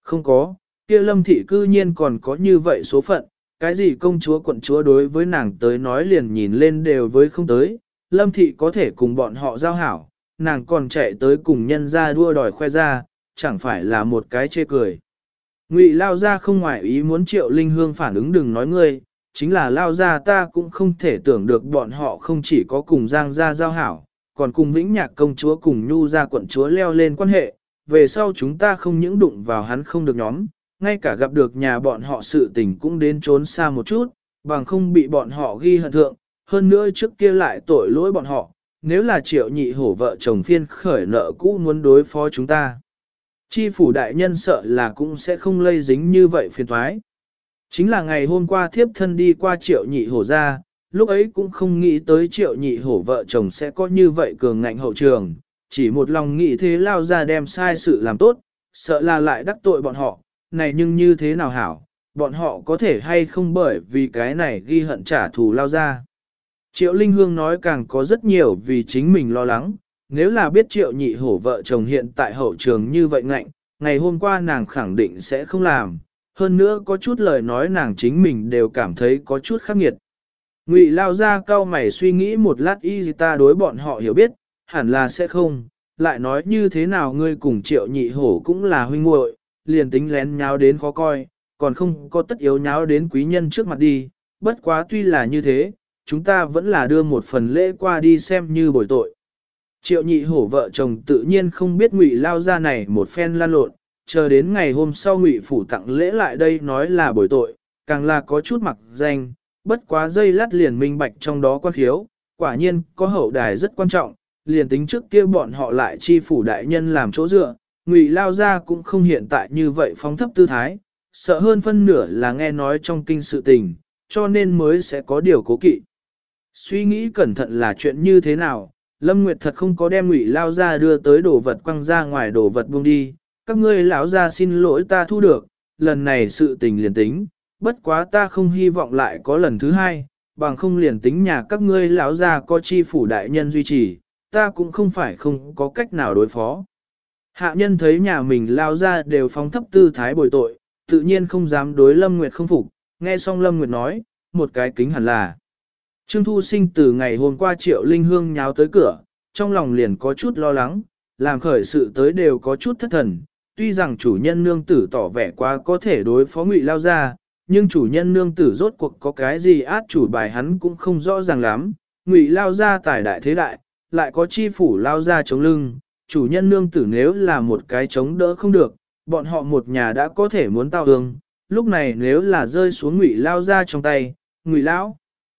Không có, kia Lâm thị cư nhiên còn có như vậy số phận, cái gì công chúa quận chúa đối với nàng tới nói liền nhìn lên đều với không tới, Lâm thị có thể cùng bọn họ giao hảo, nàng còn chạy tới cùng nhân ra đua đòi khoe ra, chẳng phải là một cái chê cười. Ngụy lao ra không ngoại ý muốn Triệu Linh Hương phản ứng đừng nói ngươi, chính là lao ra ta cũng không thể tưởng được bọn họ không chỉ có cùng Giang gia giao hảo, còn cùng Vĩnh Nhạc công chúa cùng Nhu gia quận chúa leo lên quan hệ, về sau chúng ta không những đụng vào hắn không được nhóm, ngay cả gặp được nhà bọn họ sự tình cũng đến trốn xa một chút, bằng không bị bọn họ ghi hận thượng, hơn nữa trước kia lại tội lỗi bọn họ, nếu là Triệu Nhị Hổ vợ chồng phiên khởi nợ cũ muốn đối phó chúng ta. Chi phủ đại nhân sợ là cũng sẽ không lây dính như vậy phiền thoái. Chính là ngày hôm qua thiếp thân đi qua Triệu Nhị Hổ ra, lúc ấy cũng không nghĩ tới Triệu Nhị Hổ vợ chồng sẽ có như vậy cường ngạnh hậu trường, chỉ một lòng nghĩ thế lao ra đem sai sự làm tốt, sợ là lại đắc tội bọn họ, này nhưng như thế nào hảo, bọn họ có thể hay không bởi vì cái này ghi hận trả thù lao ra. Triệu Linh Hương nói càng có rất nhiều vì chính mình lo lắng, nếu là biết Triệu Nhị Hổ vợ chồng hiện tại hậu trường như vậy ngạnh, ngày hôm qua nàng khẳng định sẽ không làm, hơn nữa có chút lời nói nàng chính mình đều cảm thấy có chút khắc nghiệt. Ngụy lao ra cao mày suy nghĩ một lát y ta đối bọn họ hiểu biết, hẳn là sẽ không, lại nói như thế nào ngươi cùng Triệu Nhị Hổ cũng là huynh muội, liền tính lén nháo đến khó coi, còn không có tất yếu nháo đến quý nhân trước mặt đi, bất quá tuy là như thế, chúng ta vẫn là đưa một phần lễ qua đi xem như bồi tội. Triệu Nhị Hổ vợ chồng tự nhiên không biết Ngụy lao ra này một phen lan lộn, chờ đến ngày hôm sau Ngụy phủ tặng lễ lại đây nói là bồi tội, càng là có chút mặc danh, bất quá dây lát liền minh bạch trong đó quan khiếu, quả nhiên có hậu đài rất quan trọng, liền tính trước kia bọn họ lại chi phủ đại nhân làm chỗ dựa, Ngụy lao ra cũng không hiện tại như vậy phóng thấp tư thái, sợ hơn phân nửa là nghe nói trong kinh sự tình, cho nên mới sẽ có điều cố kỵ. Suy nghĩ cẩn thận là chuyện như thế nào, Lâm Nguyệt thật không có đem Ngụy lao ra đưa tới đồ vật quăng ra ngoài đồ vật buông đi, các ngươi lão ra xin lỗi ta thu được, lần này sự tình liền tính, bất quá ta không hy vọng lại có lần thứ hai, bằng không liền tính nhà các ngươi lão ra có chi phủ đại nhân duy trì, ta cũng không phải không có cách nào đối phó. Hạ nhân thấy nhà mình lao ra đều phóng thấp tư thái bồi tội, tự nhiên không dám đối Lâm Nguyệt không phục, nghe xong Lâm Nguyệt nói, một cái kính hẳn là. Trương Thu Sinh từ ngày hôm qua Triệu Linh Hương nháo tới cửa, trong lòng liền có chút lo lắng, làm khởi sự tới đều có chút thất thần, tuy rằng chủ nhân nương tử tỏ vẻ quá có thể đối phó Ngụy lao ra, nhưng chủ nhân nương tử rốt cuộc có cái gì át chủ bài hắn cũng không rõ ràng lắm, Ngụy lao ra tài đại thế đại, lại có chi phủ lao ra chống lưng, chủ nhân nương tử nếu là một cái chống đỡ không được, bọn họ một nhà đã có thể muốn tao hương, lúc này nếu là rơi xuống Ngụy lao ra trong tay, Ngụy lão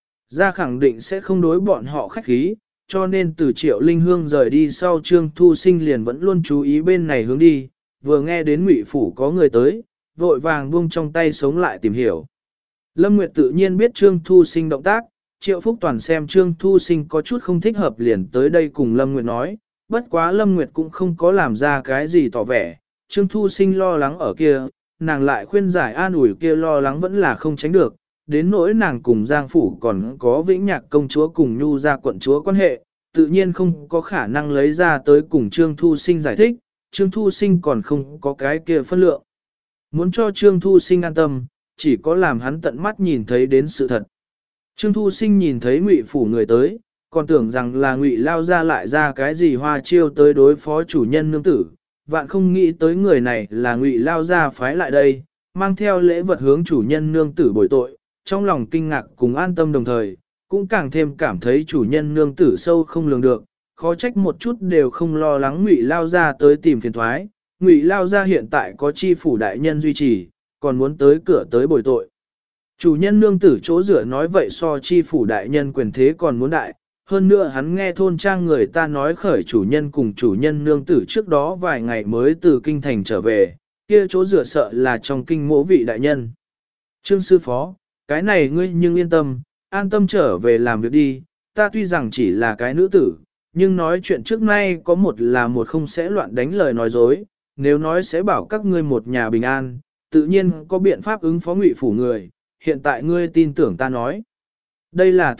ra khẳng định sẽ không đối bọn họ khách khí, cho nên từ Triệu Linh Hương rời đi sau Trương Thu Sinh liền vẫn luôn chú ý bên này hướng đi, vừa nghe đến Ngụy phủ có người tới, vội vàng buông trong tay sống lại tìm hiểu. Lâm Nguyệt tự nhiên biết Trương Thu Sinh động tác, Triệu Phúc Toàn xem Trương Thu Sinh có chút không thích hợp liền tới đây cùng Lâm Nguyệt nói, bất quá Lâm Nguyệt cũng không có làm ra cái gì tỏ vẻ, Trương Thu Sinh lo lắng ở kia, nàng lại khuyên giải an ủi kia lo lắng vẫn là không tránh được, đến nỗi nàng cùng Giang Phủ còn có Vĩnh Nhạc công chúa cùng Nhu gia quận chúa quan hệ, tự nhiên không có khả năng lấy ra tới cùng Trương Thu Sinh giải thích, Trương Thu Sinh còn không có cái kia phân lượng. Muốn cho Trương Thu Sinh an tâm, chỉ có làm hắn tận mắt nhìn thấy đến sự thật. Trương Thu Sinh nhìn thấy Ngụy phủ người tới, còn tưởng rằng là Ngụy lao ra lại ra cái gì hoa chiêu tới đối phó chủ nhân nương tử, vạn không nghĩ tới người này là Ngụy lao ra phái lại đây, mang theo lễ vật hướng chủ nhân nương tử bồi tội, trong lòng kinh ngạc cùng an tâm đồng thời, cũng càng thêm cảm thấy chủ nhân nương tử sâu không lường được, khó trách một chút đều không lo lắng Ngụy lao ra tới tìm phiền thoái, Ngụy lao ra hiện tại có chi phủ đại nhân duy trì, còn muốn tới cửa tới bồi tội. Chủ nhân nương tử chỗ rửa nói vậy so chi phủ đại nhân quyền thế còn muốn đại, hơn nữa hắn nghe thôn trang người ta nói khởi chủ nhân cùng chủ nhân nương tử trước đó vài ngày mới từ kinh thành trở về, kia chỗ rửa sợ là trong kinh mỗ vị đại nhân. Trương sư phó, cái này ngươi nhưng yên tâm, an tâm trở về làm việc đi, ta tuy rằng chỉ là cái nữ tử, nhưng nói chuyện trước nay có một là một không sẽ loạn đánh lời nói dối, nếu nói sẽ bảo các ngươi một nhà bình an, tự nhiên có biện pháp ứng phó Ngụy phủ người, hiện tại ngươi tin tưởng ta nói. Đây là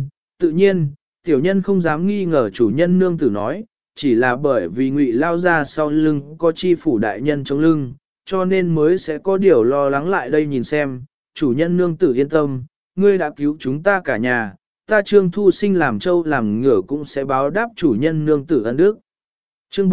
tự nhiên, tiểu nhân không dám nghi ngờ chủ nhân nương tử nói, chỉ là bởi vì Ngụy lao ra sau lưng có chi phủ đại nhân trong lưng, cho nên mới sẽ có điều lo lắng lại đây nhìn xem, chủ nhân nương tử yên tâm, ngươi đã cứu chúng ta cả nhà, ta Trương Thu Sinh làm trâu làm ngựa cũng sẽ báo đáp chủ nhân nương tử ân đức. Chương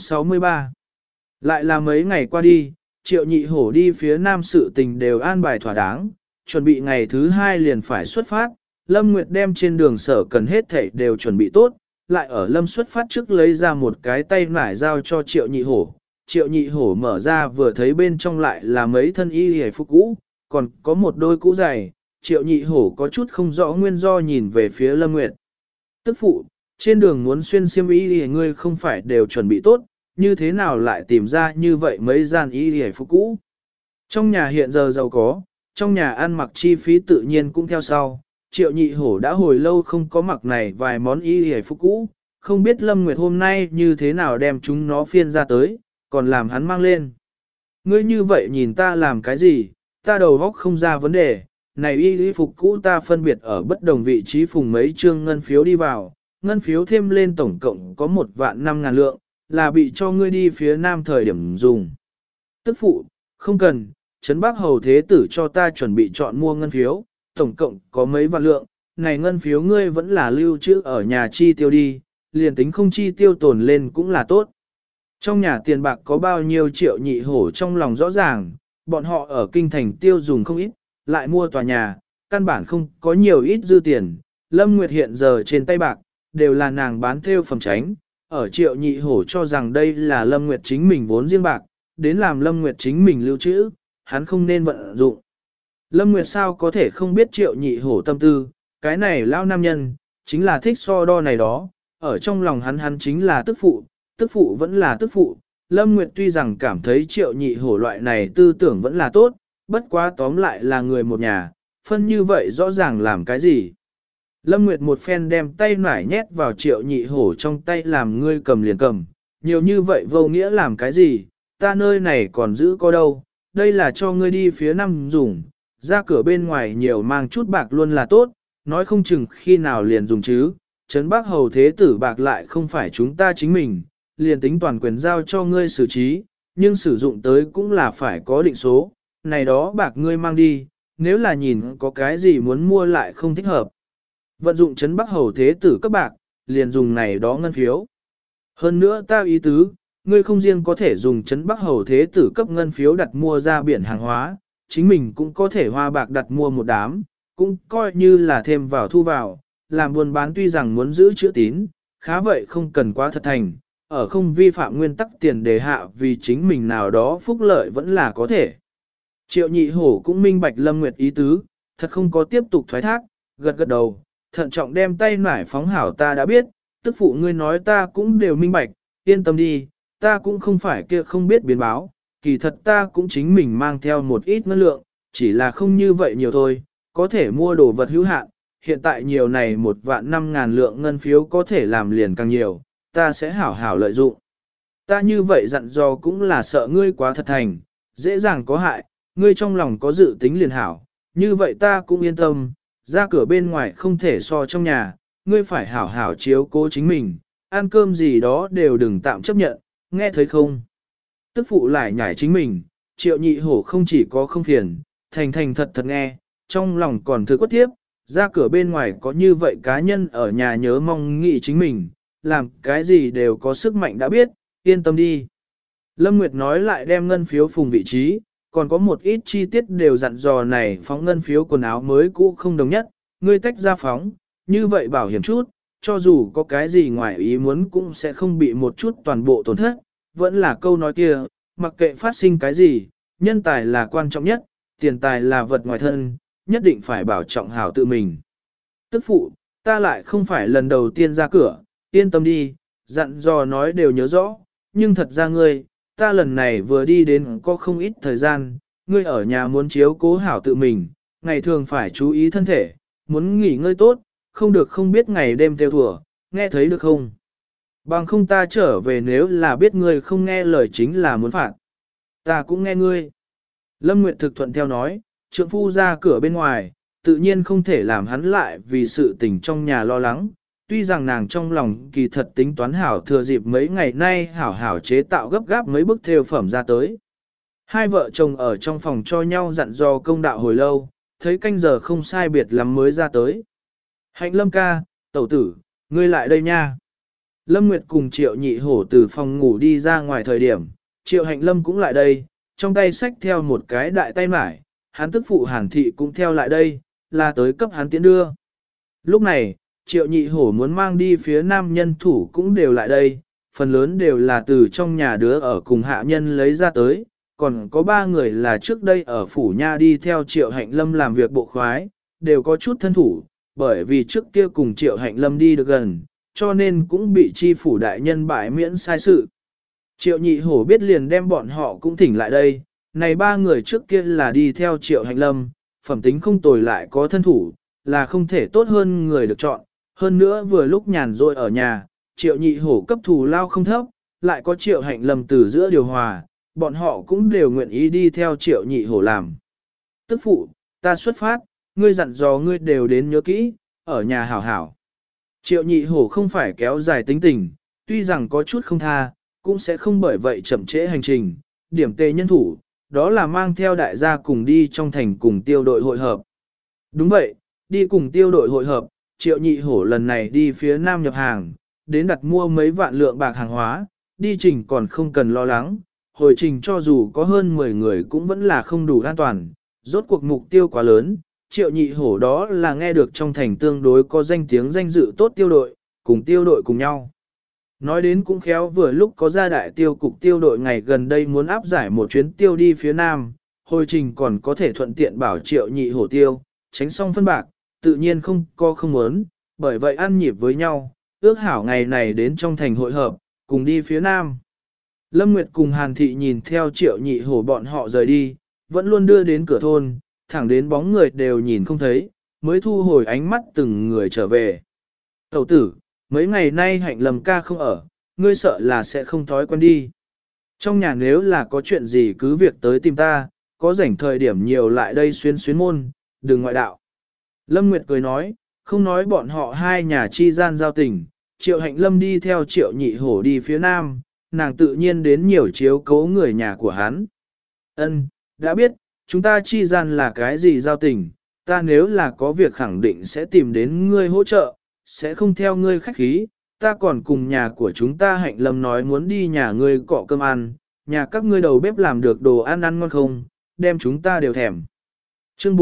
463 Lại là mấy ngày qua đi, Triệu Nhị Hổ đi phía nam sự tình đều an bài thỏa đáng, chuẩn bị ngày thứ 2 liền phải xuất phát, Lâm Nguyệt đem trên đường sở cần hết thảy đều chuẩn bị tốt, lại ở Lâm xuất phát trước lấy ra một cái tay nải giao cho Triệu Nhị Hổ. Triệu Nhị Hổ mở ra vừa thấy bên trong lại là mấy thân y hề phục cũ, còn có một đôi cũ giày. Triệu Nhị Hổ có chút không rõ nguyên do nhìn về phía Lâm Nguyệt. Tức phụ, trên đường muốn xuyên xiêm y thì ngươi không phải đều chuẩn bị tốt, như thế nào lại tìm ra như vậy mấy gian y hề phục cũ. Trong nhà hiện giờ giàu có, trong nhà ăn mặc chi phí tự nhiên cũng theo sau. Triệu Nhị Hổ đã hồi lâu không có mặc này vài món y hề phục cũ, không biết Lâm Nguyệt hôm nay như thế nào đem chúng nó phiên ra tới, còn làm hắn mang lên. Ngươi như vậy nhìn ta làm cái gì, ta đầu góc không ra vấn đề, này y phục cũ ta phân biệt ở bất đồng vị trí phùng mấy trương ngân phiếu đi vào, ngân phiếu thêm lên tổng cộng có 1.500.000 lượng, là bị cho ngươi đi phía nam thời điểm dùng. Tức phụ, không cần, Trấn Bắc Hầu Thế Tử cho ta chuẩn bị chọn mua ngân phiếu, tổng cộng có mấy vạn lượng, này ngân phiếu ngươi vẫn là lưu trữ ở nhà chi tiêu đi, liền tính không chi tiêu tồn lên cũng là tốt. Trong nhà tiền bạc có bao nhiêu Triệu Nhị Hổ trong lòng rõ ràng, bọn họ ở kinh thành tiêu dùng không ít, lại mua tòa nhà, căn bản không có nhiều ít dư tiền. Lâm Nguyệt hiện giờ trên tay bạc, đều là nàng bán theo phẩm tránh, ở Triệu Nhị Hổ cho rằng đây là Lâm Nguyệt chính mình vốn riêng bạc, đến làm Lâm Nguyệt chính mình lưu trữ, hắn không nên vận dụng. Lâm Nguyệt sao có thể không biết Triệu Nhị Hổ tâm tư, cái này lao nam nhân, chính là thích so đo này đó, ở trong lòng hắn chính là tức phụ vẫn là tức phụ. Lâm Nguyệt tuy rằng cảm thấy Triệu Nhị Hổ loại này tư tưởng vẫn là tốt, bất quá tóm lại là người một nhà, phân như vậy rõ ràng làm cái gì. Lâm Nguyệt một phen đem tay nải nhét vào Triệu Nhị Hổ trong tay làm ngươi cầm liền cầm, nhiều như vậy vô nghĩa làm cái gì, ta nơi này còn giữ có đâu, đây là cho ngươi đi phía nam dùng, ra cửa bên ngoài nhiều mang chút bạc luôn là tốt, nói không chừng khi nào liền dùng chứ, Trấn Bắc Hầu Thế Tử bạc lại không phải chúng ta chính mình, liền tính toàn quyền giao cho ngươi xử trí, nhưng sử dụng tới cũng là phải có định số, này đó bạc ngươi mang đi, nếu là nhìn có cái gì muốn mua lại không thích hợp. Vận dụng Trấn Bắc Hầu Thế Tử cấp bạc, liền dùng này đó ngân phiếu. Hơn nữa ta ý tứ, ngươi không riêng có thể dùng Trấn Bắc Hầu Thế Tử cấp ngân phiếu đặt mua ra biển hàng hóa, chính mình cũng có thể hoa bạc đặt mua một đám, cũng coi như là thêm vào thu vào, làm buôn bán tuy rằng muốn giữ chữ tín, khá vậy không cần quá thật thành, ở không vi phạm nguyên tắc tiền đề hạ vì chính mình nào đó phúc lợi vẫn là có thể. Triệu Nhị Hổ cũng minh bạch Lâm Nguyệt ý tứ, thật không có tiếp tục thoái thác, gật gật đầu, thận trọng đem tay nải phóng hảo ta đã biết, tức phụ ngươi nói ta cũng đều minh bạch, yên tâm đi, ta cũng không phải kia không biết biến báo, kỳ thật ta cũng chính mình mang theo một ít ngân lượng, chỉ là không như vậy nhiều thôi, có thể mua đồ vật hữu hạn, hiện tại nhiều này 1.500.000 lượng ngân phiếu có thể làm liền càng nhiều, ta sẽ hảo hảo lợi dụng. Ta như vậy dặn dò cũng là sợ ngươi quá thật thành, dễ dàng có hại, ngươi trong lòng có dự tính liền hảo, như vậy ta cũng yên tâm, ra cửa bên ngoài không thể so trong nhà, ngươi phải hảo hảo chiếu cố chính mình, ăn cơm gì đó đều đừng tạm chấp nhận, nghe thấy không? Tức phụ lại nhảy chính mình, Triệu Nhị Hổ không chỉ có không phiền, thành thật thật nghe, trong lòng còn thứ quất tiếp, ra cửa bên ngoài có như vậy cá nhân ở nhà nhớ mong nghĩ chính mình, làm cái gì đều có sức mạnh đã biết, yên tâm đi. Lâm Nguyệt nói lại đem ngân phiếu phùng vị trí, còn có một ít chi tiết đều dặn dò này phóng ngân phiếu quần áo mới cũ không đồng nhất, ngươi tách ra phóng, như vậy bảo hiểm chút, cho dù có cái gì ngoài ý muốn cũng sẽ không bị một chút toàn bộ tổn thất, vẫn là câu nói kia, mặc kệ phát sinh cái gì, nhân tài là quan trọng nhất, tiền tài là vật ngoài thân, nhất định phải bảo trọng hảo tự mình. Tức phụ, ta lại không phải lần đầu tiên ra cửa, yên tâm đi, dặn dò nói đều nhớ rõ, nhưng thật ra ngươi, ta lần này vừa đi đến có không ít thời gian, ngươi ở nhà muốn chiếu cố hảo tự mình, ngày thường phải chú ý thân thể, muốn nghỉ ngơi tốt, không được không biết ngày đêm theo thùa, nghe thấy được không? Bằng không ta trở về nếu là biết ngươi không nghe lời chính là muốn phạt. Ta cũng nghe ngươi. Lâm Nguyệt thực thuận theo nói, trượng phu ra cửa bên ngoài, tự nhiên không thể làm hắn lại vì sự tình trong nhà lo lắng. Tuy rằng nàng trong lòng kỳ thật tính toán hảo thừa dịp mấy ngày nay hảo hảo chế tạo gấp gáp mấy bức thêu phẩm ra tới. Hai vợ chồng ở trong phòng cho nhau dặn dò công đạo hồi lâu, thấy canh giờ không sai biệt lắm mới ra tới. Hạnh Lâm ca, tẩu tử, ngươi lại đây nha. Lâm Nguyệt cùng Triệu Nhị Hổ từ phòng ngủ đi ra ngoài thời điểm, Triệu Hạnh Lâm cũng lại đây, trong tay xách theo một cái đại tay mải, hắn tức phụ Hàn Thị cũng theo lại đây, là tới cấp hắn tiến đưa. Lúc này, Triệu Nhị Hổ muốn mang đi phía nam nhân thủ cũng đều lại đây, phần lớn đều là từ trong nhà đứa ở cùng hạ nhân lấy ra tới, còn có 3 người là trước đây ở phủ nha đi theo Triệu Hạnh Lâm làm việc bộ khoái, đều có chút thân thủ, bởi vì trước kia cùng Triệu Hạnh Lâm đi được gần, cho nên cũng bị chi phủ đại nhân bãi miễn sai sự. Triệu Nhị Hổ biết liền đem bọn họ cũng thỉnh lại đây, này 3 người trước kia là đi theo Triệu Hạnh Lâm, phẩm tính không tồi lại có thân thủ, là không thể tốt hơn người được chọn, hơn nữa vừa lúc nhàn rỗi ở nhà, Triệu Nhị Hổ cấp thù lao không thấp, lại có Triệu Hạnh Lâm từ giữa điều hòa, bọn họ cũng đều nguyện ý đi theo Triệu Nhị Hổ làm. Tức phụ, ta xuất phát, ngươi dặn dò ngươi đều đến nhớ kỹ, ở nhà hảo hảo. Triệu Nhị Hổ không phải kéo dài tính tình, tuy rằng có chút không tha, cũng sẽ không bởi vậy chậm trễ hành trình, điểm tề nhân thủ, đó là mang theo đại gia cùng đi trong thành cùng tiêu đội hội hợp. Đúng vậy, đi cùng tiêu đội hội hợp, Triệu Nhị Hổ lần này đi phía nam nhập hàng, đến đặt mua mấy vạn lượng bạc hàng hóa, đi trình còn không cần lo lắng, hồi trình cho dù có hơn 10 người cũng vẫn là không đủ an toàn, rốt cuộc mục tiêu quá lớn, Triệu Nhị Hổ đó là nghe được trong thành tương đối có danh tiếng danh dự tốt tiêu đội, cùng tiêu đội cùng nhau. Nói đến cũng khéo vừa lúc có gia đại tiêu cục tiêu đội ngày gần đây muốn áp giải một chuyến tiêu đi phía nam, hồi trình còn có thể thuận tiện bảo Triệu Nhị Hổ tiêu, tránh xong phân bạc, tự nhiên không muốn, bởi vậy ăn nhịp với nhau, ước hảo ngày này đến trong thành hội hợp, cùng đi phía nam. Lâm Nguyệt cùng Hàn Thị nhìn theo Triệu Nhị Hổ bọn họ rời đi, vẫn luôn đưa đến cửa thôn, thẳng đến bóng người đều nhìn không thấy, mới thu hồi ánh mắt từng người trở về. Tẩu tử, mấy ngày nay Hạnh Lâm ca không ở, ngươi sợ là sẽ không thói quen đi. Trong nhà nếu là có chuyện gì cứ việc tới tìm ta, có rảnh thời điểm nhiều lại đây xuyến môn, đừng ngoại đạo. Lâm Nguyệt cười nói, không nói bọn họ hai nhà chi gian giao tình, Triệu Hạnh Lâm đi theo Triệu Nhị Hổ đi phía nam, nàng tự nhiên đến nhiều chiếu cố người nhà của hắn. Ân, đã biết, chúng ta chi gian là cái gì giao tình, ta nếu là có việc khẳng định sẽ tìm đến ngươi hỗ trợ, sẽ không theo ngươi khách khí, ta còn cùng nhà của chúng ta Hạnh Lâm nói muốn đi nhà ngươi cọ cơm ăn, nhà các ngươi đầu bếp làm được đồ ăn ngon không, đem chúng ta đều thèm. Chương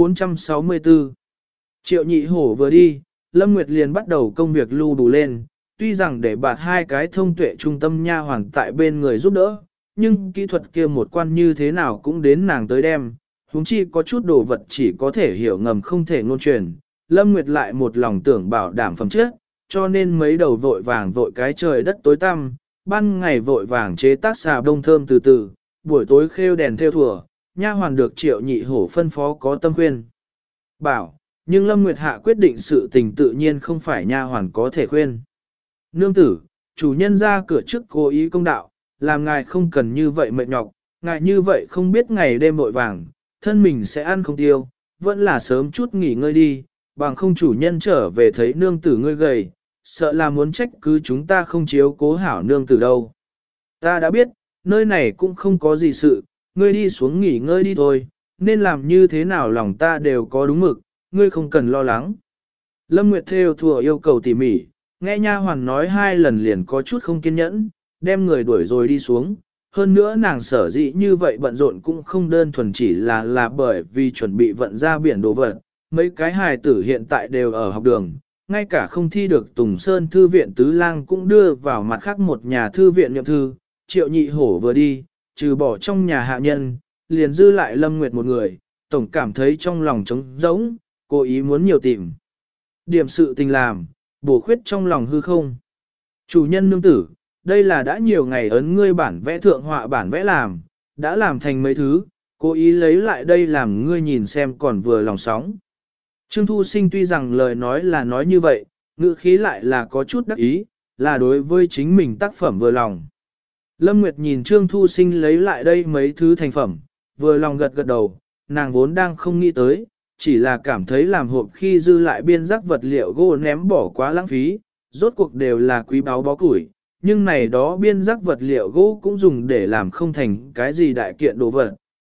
464 Triệu Nhị Hổ vừa đi, Lâm Nguyệt liền bắt đầu công việc lưu đủ lên, tuy rằng để bạt hai cái thông tuệ trung tâm nha hoàn tại bên người giúp đỡ, nhưng kỹ thuật kia một quan như thế nào cũng đến nàng tới đem, huống chi có chút đồ vật chỉ có thể hiểu ngầm không thể ngôn truyền. Lâm Nguyệt lại một lòng tưởng bảo đảm phẩm chất, cho nên mấy đầu vội vàng vội cái trời đất tối tăm, ban ngày vội vàng chế tác xà bông thơm từ từ, buổi tối khêu đèn theo thùa, nha hoàn được Triệu Nhị Hổ phân phó có tâm khuyên. Bảo, nhưng Lâm Nguyệt Hạ quyết định sự tình tự nhiên không phải nha hoàn có thể khuyên. Nương tử, chủ nhân ra cửa trước cố ý công đạo, làm ngài không cần như vậy mệt nhọc, ngài như vậy không biết ngày đêm vội vàng, thân mình sẽ ăn không tiêu, vẫn là sớm chút nghỉ ngơi đi, bằng không chủ nhân trở về thấy nương tử ngươi gầy, sợ là muốn trách cứ chúng ta không chiếu cố hảo nương tử đâu. Ta đã biết, nơi này cũng không có gì sự, ngươi đi xuống nghỉ ngơi đi thôi, nên làm như thế nào lòng ta đều có đúng mực, ngươi không cần lo lắng. Lâm Nguyệt theo thùa yêu cầu tỉ mỉ, nghe nha hoàn nói 2 lần liền có chút không kiên nhẫn, đem người đuổi rồi đi xuống. Hơn nữa nàng sở dĩ như vậy bận rộn cũng không đơn thuần chỉ là bởi vì chuẩn bị vận ra biển đồ vật. Mấy cái hài tử hiện tại đều ở học đường, ngay cả không thi được Tùng Sơn Thư viện Tứ Lang cũng đưa vào mặt khác một nhà thư viện nhậm thư. Triệu Nhị Hổ vừa đi, trừ bỏ trong nhà hạ nhân, liền dư lại Lâm Nguyệt một người, tổng cảm thấy trong lòng trống rỗng, cố ý muốn nhiều tìm. Điểm sự tình làm, bổ khuyết trong lòng hư không. Chủ nhân nương tử, đây là đã nhiều ngày ấn ngươi bản vẽ thượng họa bản vẽ làm, đã làm thành mấy thứ, cố ý lấy lại đây làm ngươi nhìn xem còn vừa lòng sóng. Trương Thu Sinh tuy rằng lời nói là nói như vậy, ngữ khí lại là có chút đắc ý, là đối với chính mình tác phẩm vừa lòng. Lâm Nguyệt nhìn Trương Thu Sinh lấy lại đây mấy thứ thành phẩm, vừa lòng gật gật đầu, nàng vốn đang không nghĩ tới, chỉ là cảm thấy làm hộp khi dư lại biên giác vật liệu gỗ ném bỏ quá lãng phí, rốt cuộc đều là quý báu bó củi, nhưng này đó biên giác vật liệu gỗ cũng dùng để làm không thành cái gì đại kiện đồ vật,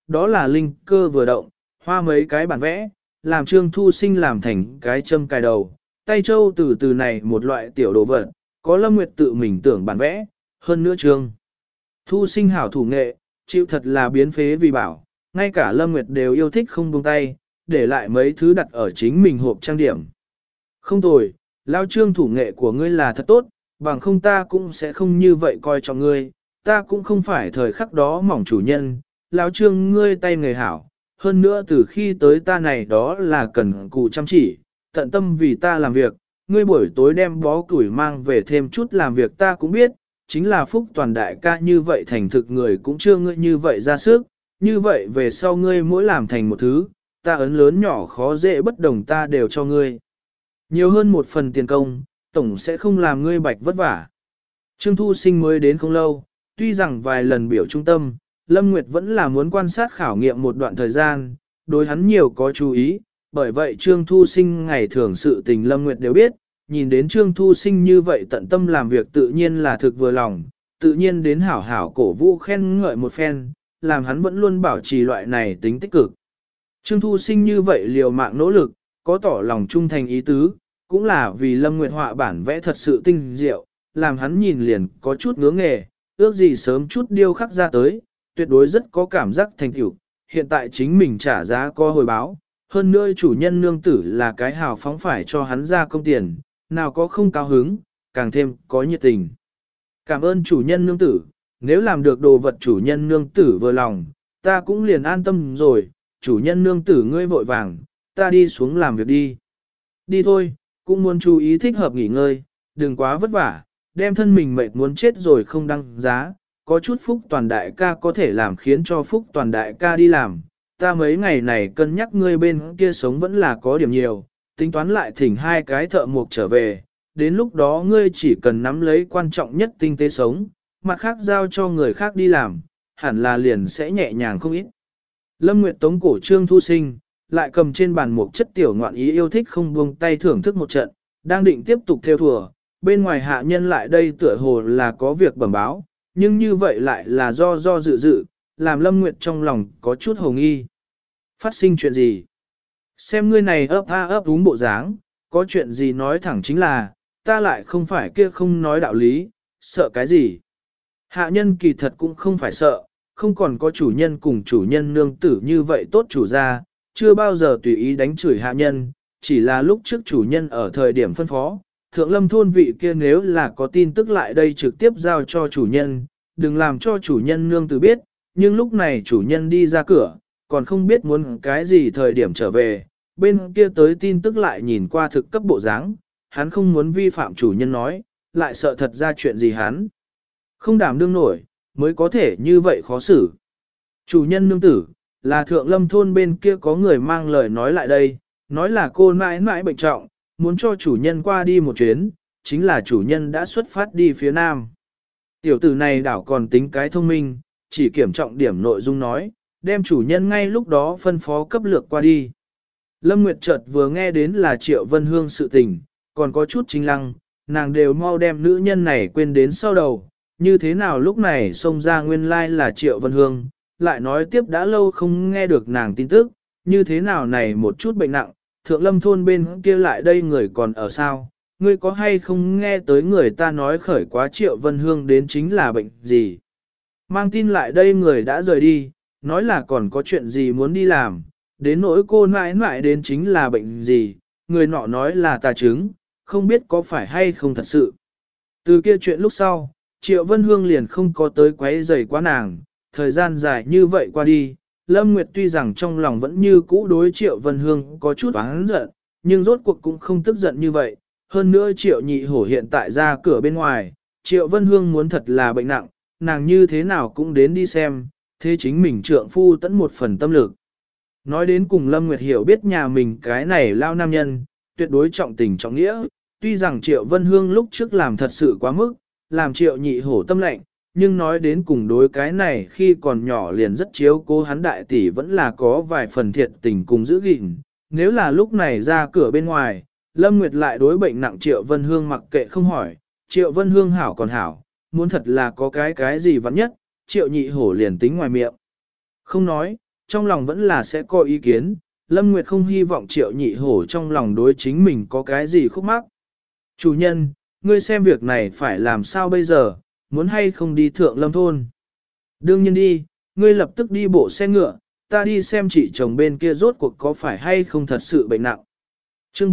đó là linh cơ vừa động, hoa mấy cái bản vẽ, làm Trương Thu Sinh làm thành cái châm cài đầu, tay châu từ từ này một loại tiểu đồ vật, có Lâm Nguyệt tự mình tưởng bản vẽ, hơn nữa Trương Thu Sinh hảo thủ nghệ, chịu thật là biến phế vì bảo, ngay cả Lâm Nguyệt đều yêu thích không buông tay, để lại mấy thứ đặt ở chính mình hộp trang điểm. Không tồi, lao Trương thủ nghệ của ngươi là thật tốt, bằng không ta cũng sẽ không như vậy coi trọng ngươi, ta cũng không phải thời khắc đó mỏng chủ nhân, lão Trương ngươi tay nghề hảo, hơn nữa từ khi tới ta này đó là cần cù chăm chỉ, tận tâm vì ta làm việc, ngươi buổi tối đem bó củi mang về thêm chút làm việc ta cũng biết, chính là phúc toàn đại ca như vậy thành thực người cũng chưa ngươi như vậy ra sức, như vậy về sau ngươi mỗi làm thành một thứ, ta ấn lớn nhỏ khó dễ bất đồng ta đều cho ngươi. Nhiều hơn một phần tiền công, tổng sẽ không làm ngươi bạch vất vả. Trương Thu Sinh mới đến không lâu, tuy rằng vài lần biểu trung tâm, Lâm Nguyệt vẫn là muốn quan sát khảo nghiệm một đoạn thời gian, đối hắn nhiều có chú ý, bởi vậy Trương Thu Sinh ngày thường sự tình Lâm Nguyệt đều biết, nhìn đến Trương Thu Sinh như vậy tận tâm làm việc tự nhiên là thực vừa lòng, tự nhiên đến hảo hảo cổ vũ khen ngợi một phen, làm hắn vẫn luôn bảo trì loại này tính tích cực. Trương Thu Sinh như vậy liều mạng nỗ lực, có tỏ lòng trung thành ý tứ, cũng là vì Lâm Nguyệt họa bản vẽ thật sự tinh diệu, làm hắn nhìn liền có chút ngứa nghề, ước gì sớm chút điêu khắc ra tới, tuyệt đối rất có cảm giác thành tựu. Hiện tại chính mình trả giá có hồi báo, hơn nữa chủ nhân nương tử là cái hào phóng phải cho hắn ra công tiền, nào có không cao hứng, càng thêm có nhiệt tình. Cảm ơn chủ nhân nương tử, nếu làm được đồ vật chủ nhân nương tử vừa lòng, ta cũng liền an tâm rồi, chủ nhân nương tử ngươi vội vàng, ta đi xuống làm việc đi. Đi thôi, cũng muốn chú ý thích hợp nghỉ ngơi, đừng quá vất vả, đem thân mình mệt muốn chết rồi không đăng giá, có chút phúc toàn đại ca có thể làm khiến cho phúc toàn đại ca đi làm, ta mấy ngày này cân nhắc ngươi bên kia sống vẫn là có điểm nhiều, tính toán lại thỉnh hai cái thợ mộc trở về, đến lúc đó ngươi chỉ cần nắm lấy quan trọng nhất tinh tế sống, mặt khác giao cho người khác đi làm, hẳn là liền sẽ nhẹ nhàng không ít. Lâm Nguyệt tống cổ Trương Thu Sinh, lại cầm trên bàn một chất tiểu ngoạn ý yêu thích không buông tay thưởng thức một trận, đang định tiếp tục theo thùa, bên ngoài hạ nhân lại đây tựa hồ là có việc bẩm báo, nhưng như vậy lại là do dự, làm Lâm Nguyệt trong lòng có chút hồ nghi. Phát sinh chuyện gì? Xem ngươi này ấp úng bộ dáng, có chuyện gì nói thẳng chính là, ta lại không phải kia không nói đạo lý, sợ cái gì? Hạ nhân kỳ thật cũng không phải sợ, không còn có chủ nhân cùng chủ nhân nương tử như vậy tốt chủ gia, chưa bao giờ tùy ý đánh chửi hạ nhân, chỉ là lúc trước chủ nhân ở thời điểm phân phó, thượng lâm thôn vị kia nếu là có tin tức lại đây trực tiếp giao cho chủ nhân, đừng làm cho chủ nhân nương tử biết, nhưng lúc này chủ nhân đi ra cửa, còn không biết muốn cái gì thời điểm trở về, bên kia tới tin tức lại nhìn qua thực cấp bộ dáng, hắn không muốn vi phạm chủ nhân nói, lại sợ thật ra chuyện gì hắn không đảm đương nổi, mới có thể như vậy khó xử. Chủ nhân nương tử, là thượng lâm thôn bên kia có người mang lời nói lại đây, nói là cô mãi mãi bệnh trọng, muốn cho chủ nhân qua đi một chuyến, chính là chủ nhân đã xuất phát đi phía nam. Tiểu tử này đảo còn tính cái thông minh, chỉ kiểm trọng điểm nội dung nói, đem chủ nhân ngay lúc đó phân phó cấp lược qua đi. Lâm Nguyệt chợt vừa nghe đến là Triệu Vân Hương sự tình, còn có chút chính lăng, nàng đều mau đem nữ nhân này quên đến sau đầu, như thế nào lúc này xông ra nguyên lai là Triệu Vân Hương, lại nói tiếp đã lâu không nghe được nàng tin tức, như thế nào này một chút bệnh nặng, thượng lâm thôn bên kia lại đây người còn ở sao, ngươi có hay không nghe tới người ta nói khởi quá Triệu Vân Hương đến chính là bệnh gì. Mang tin lại đây người đã rời đi, nói là còn có chuyện gì muốn đi làm, đến nỗi cô mãi mãi đến chính là bệnh gì, người nọ nói là tà chứng, không biết có phải hay không thật sự. Từ kia chuyện lúc sau, Triệu Vân Hương liền không có tới quấy rầy quá nàng, thời gian dài như vậy qua đi, Lâm Nguyệt tuy rằng trong lòng vẫn như cũ đối Triệu Vân Hương có chút oán giận, nhưng rốt cuộc cũng không tức giận như vậy. Hơn nữa Triệu Nhị Hổ hiện tại ra cửa bên ngoài, Triệu Vân Hương muốn thật là bệnh nặng, nàng như thế nào cũng đến đi xem, thế chính mình trượng phu tẫn một phần tâm lực. Nói đến cùng Lâm Nguyệt hiểu biết nhà mình cái này lao nam nhân, tuyệt đối trọng tình trọng nghĩa, tuy rằng Triệu Vân Hương lúc trước làm thật sự quá mức, làm Triệu Nhị Hổ tâm lệnh, nhưng nói đến cùng đối cái này khi còn nhỏ liền rất chiếu cố hắn đại tỷ vẫn là có vài phần thiệt tình cùng giữ gìn. Nếu là lúc này ra cửa bên ngoài, Lâm Nguyệt lại đối bệnh nặng Triệu Vân Hương mặc kệ không hỏi, Triệu Vân Hương hảo còn hảo, muốn thật là có cái gì vắn nhất, Triệu Nhị Hổ liền tính ngoài miệng. Không nói, trong lòng vẫn là sẽ có ý kiến, Lâm Nguyệt không hy vọng Triệu Nhị Hổ trong lòng đối chính mình có cái gì khúc mắc. Chủ nhân, ngươi xem việc này phải làm sao bây giờ, muốn hay không đi Thượng Lâm thôn? Đương nhiên đi, ngươi lập tức đi bộ xe ngựa, ta đi xem chị chồng bên kia rốt cuộc có phải hay không thật sự bệnh nặng. Chương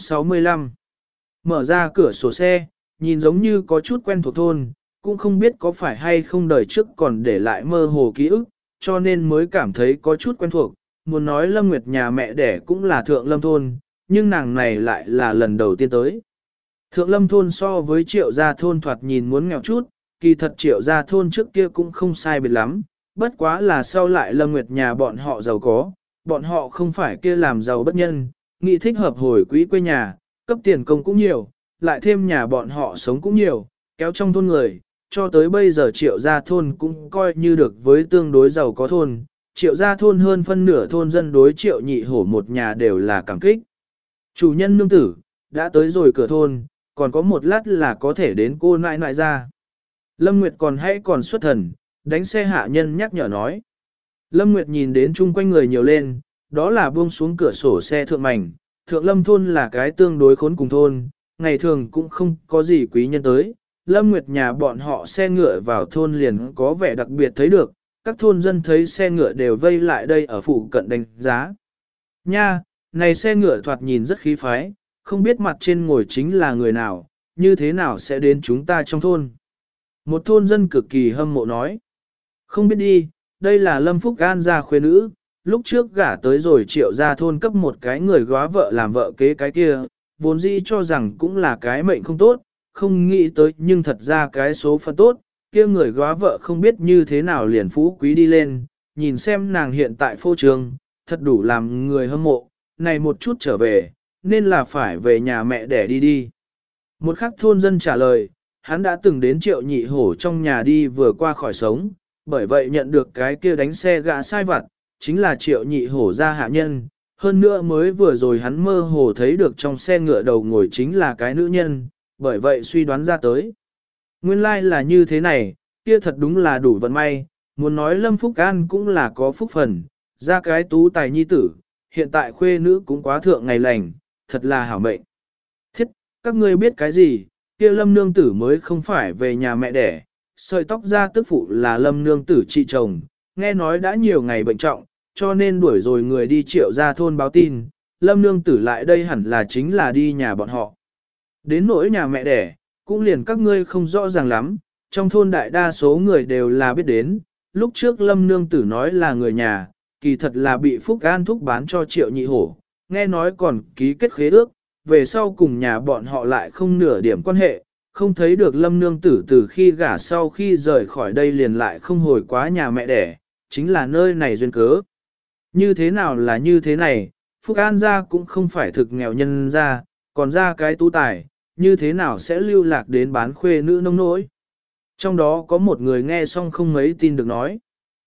465 Mở ra cửa sổ xe, nhìn giống như có chút quen thuộc thôn, cũng không biết có phải hay không đời trước còn để lại mơ hồ ký ức, cho nên mới cảm thấy có chút quen thuộc. Muốn nói Lâm Nguyệt nhà mẹ đẻ cũng là Thượng Lâm thôn, nhưng nàng này lại là lần đầu tiên tới. Thượng Lâm thôn so với Triệu Gia thôn thoạt nhìn muốn nghèo chút, kỳ thật Triệu Gia thôn trước kia cũng không sai biệt lắm, bất quá là sau lại Lâm Nguyệt nhà bọn họ giàu có, bọn họ không phải kia làm giàu bất nhân, nghĩ thích hợp hồi quỹ quê nhà, cấp tiền công cũng nhiều, lại thêm nhà bọn họ sống cũng nhiều, kéo trong thôn người, cho tới bây giờ Triệu Gia thôn cũng coi như được với tương đối giàu có thôn. Triệu Gia thôn hơn phân nửa thôn dân đối Triệu Nhị Hổ một nhà đều là cảm kích. Chủ nhân nương tử, đã tới rồi cửa thôn, còn có một lát là có thể đến cô nãi nãi ra. Lâm Nguyệt còn xuất thần, đánh xe hạ nhân nhắc nhở nói. Lâm Nguyệt nhìn đến chung quanh người nhiều lên, đó là buông xuống cửa sổ xe thượng mảnh. Thượng Lâm thôn là cái tương đối khốn cùng thôn, ngày thường cũng không có gì quý nhân tới. Lâm Nguyệt nhà bọn họ xe ngựa vào thôn liền có vẻ đặc biệt thấy được, các thôn dân thấy xe ngựa đều vây lại đây ở phụ cận đánh giá. Nha, này xe ngựa thoạt nhìn rất khí phái, không biết mặt trên ngồi chính là người nào, như thế nào sẽ đến chúng ta trong thôn. Một thôn dân cực kỳ hâm mộ nói. Không biết đi, đây là Lâm Phúc An gia khuê nữ, lúc trước gả tới rồi Triệu Gia thôn cấp một cái người góa vợ làm vợ kế cái kia, vốn dĩ cho rằng cũng là cái mệnh không tốt, không nghĩ tới nhưng thật ra cái số phận tốt, kia người góa vợ không biết như thế nào liền phú quý đi lên, nhìn xem nàng hiện tại phô trường, thật đủ làm người hâm mộ, này một chút trở về, nên là phải về nhà mẹ để đi. Một khắc thôn dân trả lời, hắn đã từng đến Triệu Nhị Hổ trong nhà đi vừa qua khỏi sống, bởi vậy nhận được cái kia đánh xe gã sai vặt, chính là Triệu Nhị Hổ gia hạ nhân. Hơn nữa mới vừa rồi hắn mơ hồ thấy được trong xe ngựa đầu ngồi chính là cái nữ nhân, bởi vậy suy đoán ra tới. Nguyên lai là như thế này, kia thật đúng là đủ vận may, muốn nói Lâm Phúc An cũng là có phúc phần, ra cái tú tài nhi tử, hiện tại khuê nữ cũng quá thượng ngày lành, thật là hảo mệnh. Thiết, các ngươi biết cái gì, kia Lâm nương tử mới không phải về nhà mẹ đẻ, sợi tóc ra tức phụ là Lâm nương tử chị chồng, nghe nói đã nhiều ngày bệnh trọng, cho nên đuổi rồi người đi Triệu Gia thôn báo tin, Lâm nương tử lại đây hẳn là chính là đi nhà bọn họ. Đến nỗi nhà mẹ đẻ, cũng liền các ngươi không rõ ràng lắm, trong thôn đại đa số người đều là biết đến, lúc trước Lâm nương tử nói là người nhà, kỳ thật là bị Phúc An thúc bán cho Triệu Nhị Hổ, nghe nói còn ký kết khế ước, về sau cùng nhà bọn họ lại không nửa điểm quan hệ, không thấy được Lâm nương tử từ khi gả sau khi rời khỏi đây liền lại không hồi quá nhà mẹ đẻ, chính là nơi này duyên cớ. Như thế nào là như thế này, Phúc An gia cũng không phải thực nghèo nhân gia, còn ra cái tú tài, như thế nào sẽ lưu lạc đến bán khuê nữ nông nỗi. Trong đó có một người nghe xong không mấy tin được nói.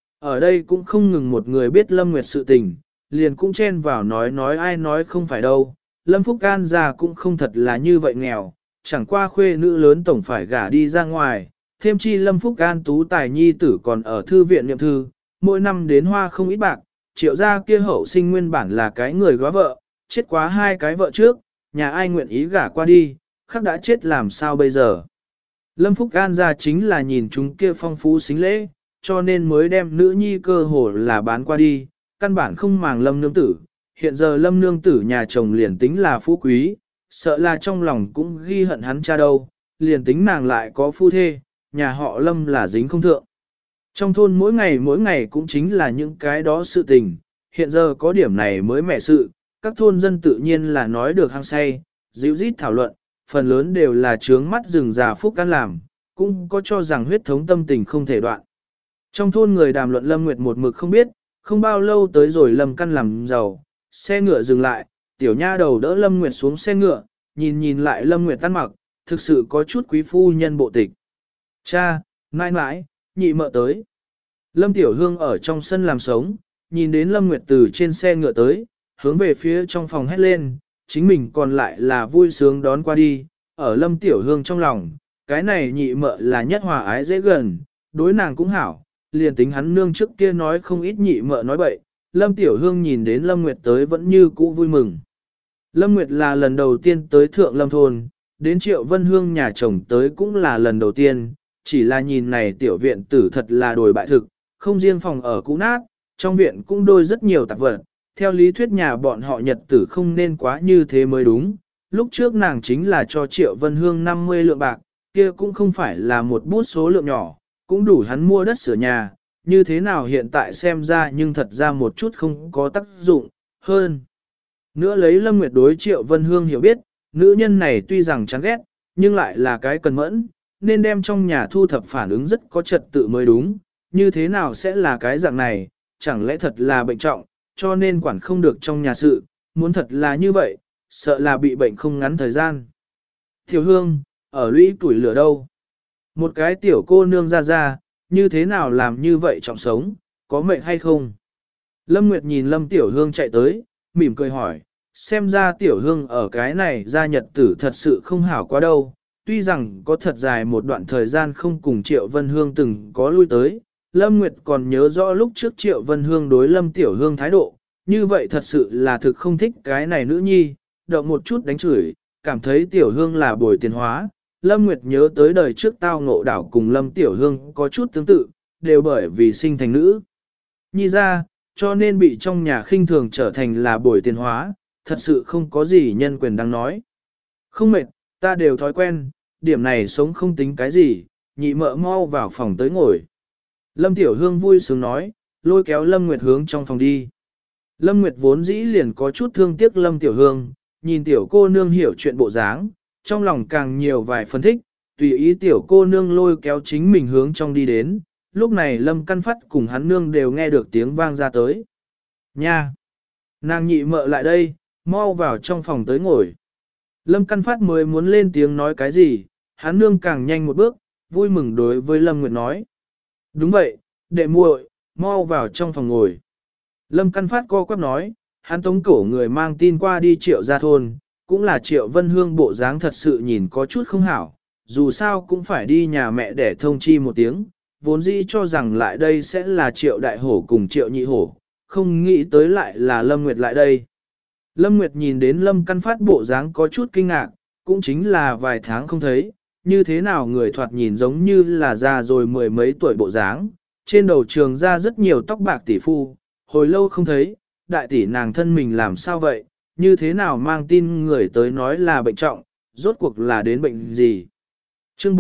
Ở đây cũng không ngừng một người biết Lâm Nguyệt sự tình, liền cũng chen vào nói ai nói không phải đâu. Lâm Phúc An gia cũng không thật là như vậy nghèo, chẳng qua khuê nữ lớn tổng phải gả đi ra ngoài, thêm chi Lâm Phúc An tú tài nhi tử còn ở thư viện niệm thư, mỗi năm đến hoa không ít bạc, Triệu gia kia hậu sinh nguyên bản là cái người góa vợ, chết quá hai cái vợ trước, nhà ai nguyện ý gả qua đi, khắc đã chết làm sao bây giờ. Lâm Phúc An gia chính là nhìn chúng kia phong phú xính lễ, cho nên mới đem nữ nhi cơ hồ là bán qua đi, căn bản không màng Lâm nương tử. Hiện giờ Lâm nương tử nhà chồng liền tính là phú quý, sợ là trong lòng cũng ghi hận hắn cha đâu, liền tính nàng lại có phu thê, nhà họ Lâm là dính không thượng. Trong thôn mỗi ngày cũng chính là những cái đó sự tình, hiện giờ có điểm này mới mẻ sự, các thôn dân tự nhiên là nói được hăng say, dịu rít thảo luận, phần lớn đều là trướng mắt rừng già Phúc An làm, cũng có cho rằng huyết thống tâm tình không thể đoạn. Trong thôn người đàm luận Lâm Nguyệt một mực không biết, không bao lâu tới rồi Lâm Căn làm giàu, xe ngựa dừng lại, tiểu nha đầu đỡ Lâm Nguyệt xuống xe ngựa, nhìn lại Lâm Nguyệt tan mặc, thực sự có chút quý phu nhân bộ tịch. Cha, nãi nãi, nhị mợ tới. Lâm Tiểu Hương ở trong sân làm sống, nhìn đến Lâm Nguyệt từ trên xe ngựa tới, hướng về phía trong phòng hét lên, chính mình còn lại là vui sướng đón qua đi, ở Lâm Tiểu Hương trong lòng, cái này nhị mợ là nhất hòa ái dễ gần, đối nàng cũng hảo, liền tính hắn nương trước kia nói không ít nhị mợ nói bậy, Lâm Tiểu Hương nhìn đến Lâm Nguyệt tới vẫn như cũ vui mừng. Lâm Nguyệt là lần đầu tiên tới Thượng Lâm Thôn, đến Triệu Vân Hương nhà chồng tới cũng là lần đầu tiên, chỉ là nhìn này tiểu viện tử thật là đồi bại thực, không riêng phòng ở cũ nát, trong viện cũng đôi rất nhiều tạp vật. Theo lý thuyết nhà bọn họ nhật tử không nên quá như thế mới đúng, lúc trước nàng chính là cho Triệu Vân Hương 50 lượng bạc, kia cũng không phải là một bút số lượng nhỏ, cũng đủ hắn mua đất sửa nhà, như thế nào hiện tại xem ra nhưng thật ra một chút không có tác dụng, hơn. Nữa lấy Lâm Nguyệt đối Triệu Vân Hương hiểu biết, nữ nhân này tuy rằng chán ghét, nhưng lại là cái cần mẫn, nên đem trong nhà thu thập phản ứng rất có trật tự mới đúng, như thế nào sẽ là cái dạng này, chẳng lẽ thật là bệnh trọng, cho nên quản không được trong nhà sự, muốn thật là như vậy, sợ là bị bệnh không ngắn thời gian. Tiểu Hương, ở lũy tuổi lửa đâu? Một cái tiểu cô nương ra, như thế nào làm như vậy trọng sống, có mệnh hay không? Lâm Nguyệt nhìn Lâm Tiểu Hương chạy tới, mỉm cười hỏi, xem ra Tiểu Hương ở cái này ra nhật tử thật sự không hảo quá đâu, tuy rằng có thật dài một đoạn thời gian không cùng Triệu Vân Hương từng có lui tới, Lâm Nguyệt còn nhớ rõ lúc trước Triệu Vân Hương đối Lâm Tiểu Hương thái độ, như vậy thật sự là thực không thích cái này nữ nhi, động một chút đánh chửi, cảm thấy Tiểu Hương là bồi tiền hóa. Lâm Nguyệt nhớ tới đời trước tao ngộ đảo cùng Lâm Tiểu Hương có chút tương tự, đều bởi vì sinh thành nữ nhi ra, cho nên bị trong nhà khinh thường trở thành là bồi tiền hóa, thật sự không có gì nhân quyền đang nói. Không mệt, ta đều thói quen, điểm này sống không tính cái gì, nhị mợ mau vào phòng tới ngồi. Lâm Tiểu Hương vui sướng nói, lôi kéo Lâm Nguyệt hướng trong phòng đi. Lâm Nguyệt vốn dĩ liền có chút thương tiếc Lâm Tiểu Hương, nhìn tiểu cô nương hiểu chuyện bộ dáng, trong lòng càng nhiều vài phân thích, tùy ý tiểu cô nương lôi kéo chính mình hướng trong đi đến, lúc này Lâm Căn Phát cùng hắn nương đều nghe được tiếng vang ra tới. Nha! Nàng nhị mợ lại đây, mau vào trong phòng tới ngồi. Lâm Căn Phát mới muốn lên tiếng nói cái gì, hắn nương càng nhanh một bước, vui mừng đối với Lâm Nguyệt nói. Đúng vậy, đệ muội, mau vào trong phòng ngồi. Lâm Căn Phát co quắp nói, hắn tống cổ người mang tin qua đi Triệu gia thôn, cũng là Triệu Vân Hương bộ dáng thật sự nhìn có chút không hảo, dù sao cũng phải đi nhà mẹ để thông chi một tiếng, vốn dĩ cho rằng lại đây sẽ là Triệu Đại Hổ cùng Triệu Nhị Hổ, không nghĩ tới lại là Lâm Nguyệt lại đây. Lâm Nguyệt nhìn đến Lâm Căn Phát bộ dáng có chút kinh ngạc, cũng chính là vài tháng không thấy, như thế nào người thoạt nhìn giống như là già rồi mười mấy tuổi bộ dáng, trên đầu trường ra rất nhiều tóc bạc tỷ phu, hồi lâu không thấy, đại tỷ nàng thân mình làm sao vậy, như thế nào mang tin người tới nói là bệnh trọng, rốt cuộc là đến bệnh gì. Chương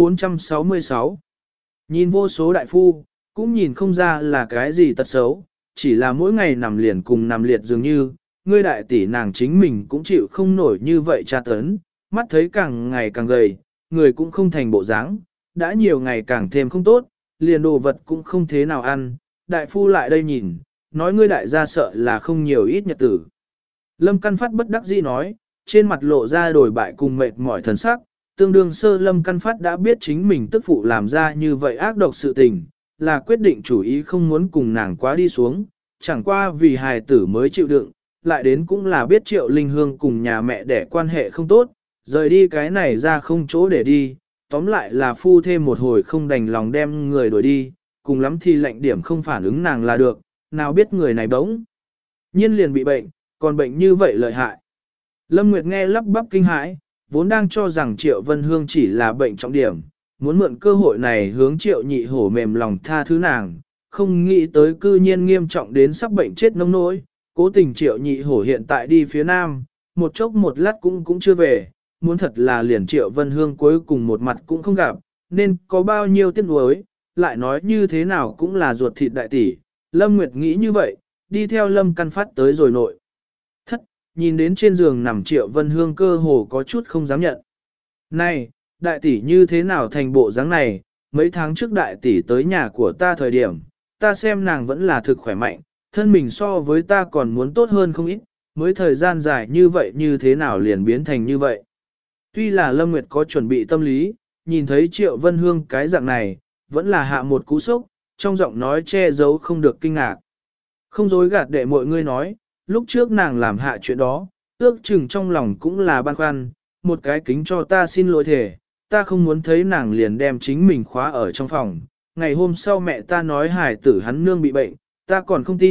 466 Nhìn vô số đại phu, cũng nhìn không ra là cái gì tật xấu, chỉ là mỗi ngày nằm liền cùng nằm liệt dường như, ngươi đại tỷ nàng chính mình cũng chịu không nổi như vậy tra tấn, mắt thấy càng ngày càng gầy, người cũng không thành bộ dáng, đã nhiều ngày càng thêm không tốt, liền đồ vật cũng không thế nào ăn, đại phu lại đây nhìn, nói ngươi đại gia sợ là không nhiều ít nhật tử. Lâm Căn Phát bất đắc dĩ nói, trên mặt lộ ra đổi bại cùng mệt mỏi thần sắc, tương đương sơ Lâm Căn Phát đã biết chính mình tức phụ làm ra như vậy ác độc sự tình, là quyết định chủ ý không muốn cùng nàng quá đi xuống, chẳng qua vì hài tử mới chịu đựng, lại đến cũng là biết Triệu Linh Hương cùng nhà mẹ đẻ quan hệ không tốt, rời đi cái này ra không chỗ để đi, tóm lại là phu thêm một hồi không đành lòng đem người đuổi đi, cùng lắm thì lệnh điểm không phản ứng nàng là được, nào biết người này bỗng nhiên liền bị bệnh, còn bệnh như vậy lợi hại. Lâm Nguyệt nghe lắp bắp kinh hãi, vốn đang cho rằng Triệu Vân Hương chỉ là bệnh trọng điểm, muốn mượn cơ hội này hướng Triệu Nhị Hổ mềm lòng tha thứ nàng, không nghĩ tới cư nhiên nghiêm trọng đến sắp bệnh chết nông nỗi, cố tình Triệu Nhị Hổ hiện tại đi phía nam, một chốc một lát cũng chưa về, muốn thật là liền Triệu Vân Hương cuối cùng một mặt cũng không gặp, nên có bao nhiêu tiếc nuối, lại nói như thế nào cũng là ruột thịt đại tỷ. Lâm Nguyệt nghĩ như vậy, đi theo Lâm Căn Phát tới rồi nội thất, nhìn đến trên giường nằm Triệu Vân Hương cơ hồ có chút không dám nhận. Này, đại tỷ như thế nào thành bộ dáng này, mấy tháng trước đại tỷ tới nhà của ta thời điểm, ta xem nàng vẫn là thực khỏe mạnh, thân mình so với ta còn muốn tốt hơn không ít, mới thời gian dài như vậy như thế nào liền biến thành như vậy. Tuy là Lâm Nguyệt có chuẩn bị tâm lý, nhìn thấy Triệu Vân Hương cái dạng này, vẫn là hạ một cú sốc, trong giọng nói che giấu không được kinh ngạc. Không dối gạt đệ mọi người nói, lúc trước nàng làm hạ chuyện đó, ước chừng trong lòng cũng là băn khoăn, một cái kính cho ta xin lỗi thể, ta không muốn thấy nàng liền đem chính mình khóa ở trong phòng. Ngày hôm sau mẹ ta nói hải tử hắn nương bị bệnh, ta còn không tin,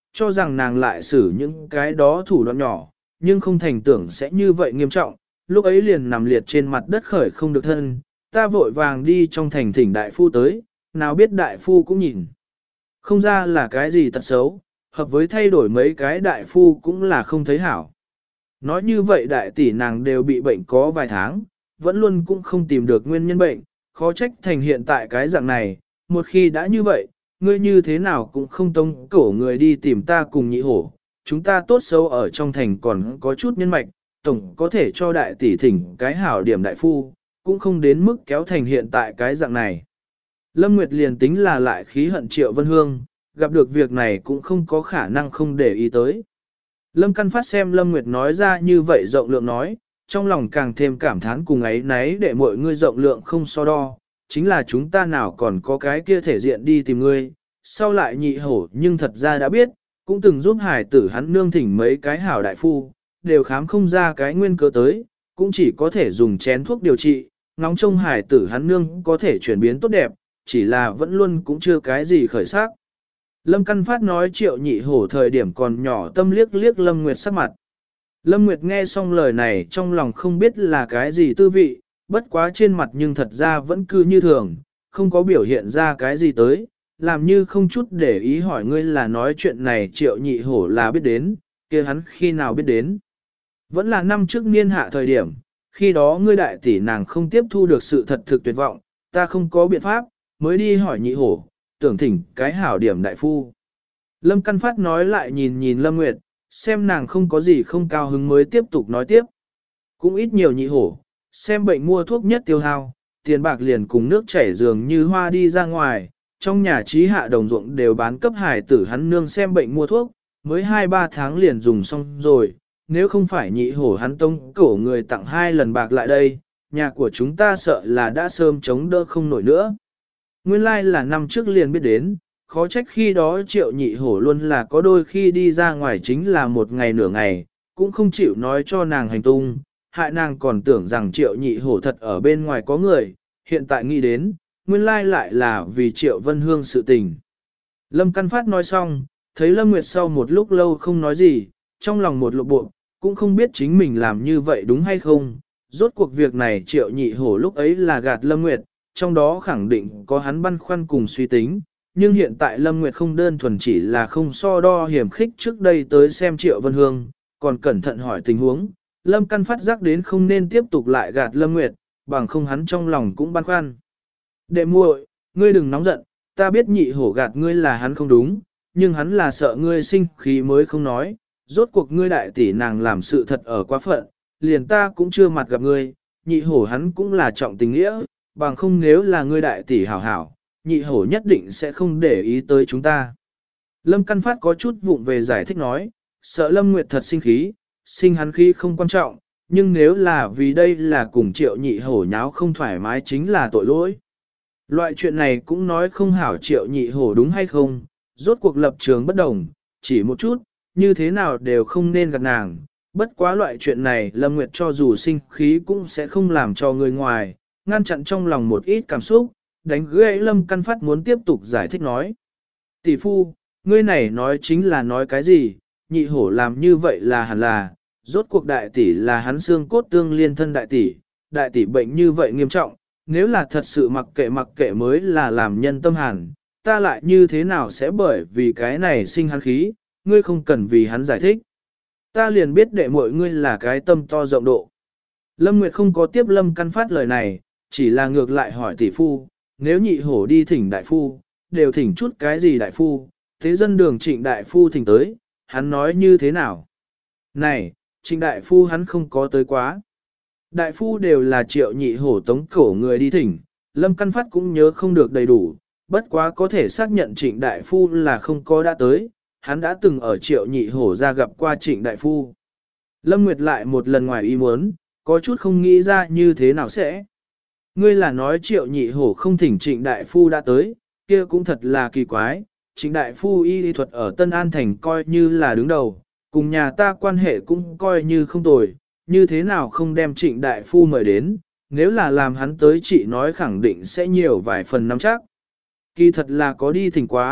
cho rằng nàng lại xử những cái đó thủ đoạn nhỏ, nhưng không thành tưởng sẽ như vậy nghiêm trọng, lúc ấy liền nằm liệt trên mặt đất khởi không được thân, ta vội vàng đi trong thành thỉnh đại phu tới, nào biết đại phu cũng nhìn. Không ra là cái gì tật xấu, hợp với thay đổi mấy cái đại phu cũng là không thấy hảo. Nói như vậy đại tỷ nàng đều bị bệnh có vài tháng, vẫn luôn cũng không tìm được nguyên nhân bệnh, khó trách thành hiện tại cái dạng này, một khi đã như vậy, ngươi như thế nào cũng không tông cổ người đi tìm ta cùng nhị hổ, chúng ta tốt xấu ở trong thành còn có chút nhân mạch, tổng có thể cho đại tỷ thỉnh cái hảo điểm đại phu, cũng không đến mức kéo thành hiện tại cái dạng này. Lâm Nguyệt liền tính là lại khí hận Triệu Vân Hương, gặp được việc này cũng không có khả năng không để ý tới. Lâm Căn Phát xem Lâm Nguyệt nói ra như vậy rộng lượng nói, trong lòng càng thêm cảm thán cùng ấy nấy để mọi người rộng lượng không so đo, chính là chúng ta nào còn có cái kia thể diện đi tìm ngươi, sau lại nhị hổ nhưng thật ra đã biết, cũng từng giúp hải tử hắn nương thỉnh mấy cái hảo đại phu, đều khám không ra cái nguyên cớ tới, cũng chỉ có thể dùng chén thuốc điều trị, ngóng trông hải tử hắn nương có thể chuyển biến tốt đẹp, chỉ là vẫn luôn cũng chưa cái gì khởi sắc. Lâm Căn Phát nói Triệu nhị hổ thời điểm còn nhỏ tâm liếc liếc Lâm Nguyệt sắc mặt. Lâm Nguyệt nghe xong lời này trong lòng không biết là cái gì tư vị, bất quá trên mặt nhưng thật ra vẫn cứ như thường, không có biểu hiện ra cái gì tới, làm như không chút để ý hỏi ngươi là nói chuyện này Triệu nhị hổ là biết đến, kia hắn khi nào biết đến. Vẫn là năm trước niên hạ thời điểm, khi đó ngươi đại tỷ nàng không tiếp thu được sự thật thực tuyệt vọng, ta không có biện pháp, mới đi hỏi nhị hổ, tưởng thỉnh cái hảo điểm đại phu. Lâm Căn Phát nói lại nhìn nhìn Lâm Nguyệt, xem nàng không có gì không cao hứng mới tiếp tục nói tiếp. Cũng ít nhiều nhị hổ, xem bệnh mua thuốc nhất tiêu hao, tiền bạc liền cùng nước chảy dường như hoa đi ra ngoài, trong nhà trí hạ đồng ruộng đều bán cấp hải tử hắn nương xem bệnh mua thuốc, mới 2-3 tháng liền dùng xong rồi, nếu không phải nhị hổ hắn tông cổ người tặng 2 lần bạc lại đây, nhà của chúng ta sợ là đã sớm chống đỡ không nổi nữa. Nguyên lai là năm trước liền biết đến, khó trách khi đó Triệu nhị hổ luôn là có đôi khi đi ra ngoài chính là một ngày nửa ngày, cũng không chịu nói cho nàng hành tung, hại nàng còn tưởng rằng Triệu nhị hổ thật ở bên ngoài có người, hiện tại nghĩ đến, nguyên lai lại là vì Triệu Vân Hương sự tình. Lâm Căn Phát nói xong, thấy Lâm Nguyệt sau một lúc lâu không nói gì, trong lòng một lộ bộ, cũng không biết chính mình làm như vậy đúng hay không, rốt cuộc việc này Triệu nhị hổ lúc ấy là gạt Lâm Nguyệt, trong đó khẳng định có hắn băn khoăn cùng suy tính, nhưng hiện tại Lâm Nguyệt không đơn thuần chỉ là không so đo hiểm khích trước đây tới xem Triệu Vân Hương, còn cẩn thận hỏi tình huống, Lâm Căn Phát giác đến không nên tiếp tục lại gạt Lâm Nguyệt, bằng không hắn trong lòng cũng băn khoăn. Đệ muội, ngươi đừng nóng giận, ta biết nhị hổ gạt ngươi là hắn không đúng, nhưng hắn là sợ ngươi sinh khí mới không nói, rốt cuộc ngươi đại tỷ nàng làm sự thật ở quá phận, liền ta cũng chưa mặt gặp ngươi, nhị hổ hắn cũng là trọng tình nghĩa, bằng không nếu là ngươi đại tỷ hảo hảo, nhị hổ nhất định sẽ không để ý tới chúng ta. Lâm Căn Phát có chút vụng về giải thích nói, sợ Lâm Nguyệt thật sinh khí, sinh hắn khí không quan trọng, nhưng nếu là vì đây là cùng Triệu nhị hổ nháo không thoải mái chính là tội lỗi. Loại chuyện này cũng nói không hảo Triệu nhị hổ đúng hay không, rốt cuộc lập trường bất đồng, chỉ một chút, như thế nào đều không nên gạt nàng. Bất quá loại chuyện này Lâm Nguyệt cho dù sinh khí cũng sẽ không làm cho người ngoài, ngăn chặn trong lòng một ít cảm xúc, đánh gãy Lâm Căn Phát muốn tiếp tục giải thích nói. Tỷ phu, ngươi này nói chính là nói cái gì, nhị hổ làm như vậy là hẳn là, rốt cuộc đại tỷ là hắn xương cốt tương liên thân đại tỷ bệnh như vậy nghiêm trọng, nếu là thật sự mặc kệ mới là làm nhân tâm hàn, ta lại như thế nào sẽ bởi vì cái này sinh hắn khí, ngươi không cần vì hắn giải thích. Ta liền biết đệ muội ngươi là cái tâm to rộng độ. Lâm Nguyệt không có tiếp Lâm Căn Phát lời này, chỉ là ngược lại hỏi tỷ phu, nếu nhị hổ đi thỉnh đại phu, đều thỉnh chút cái gì đại phu, thế dân đường Trịnh đại phu thỉnh tới, hắn nói như thế nào? Này, Trịnh đại phu hắn không có tới quá. Đại phu đều là Triệu nhị hổ tống cổ người đi thỉnh, Lâm Căn Phát cũng nhớ không được đầy đủ, bất quá có thể xác nhận Trịnh đại phu là không có đã tới, hắn đã từng ở Triệu nhị hổ ra gặp qua Trịnh đại phu. Lâm Nguyệt lại một lần ngoài ý muốn, có chút không nghĩ ra như thế nào sẽ. Ngươi là nói Triệu nhị hổ không thỉnh Trịnh đại phu đã tới, kia cũng thật là kỳ quái, Trịnh đại phu y thuật ở Tân An Thành coi như là đứng đầu, cùng nhà ta quan hệ cũng coi như không tồi, như thế nào không đem Trịnh đại phu mời đến, nếu là làm hắn tới chị nói khẳng định sẽ nhiều vài phần nắm chắc. Kỳ thật là có đi thỉnh quá,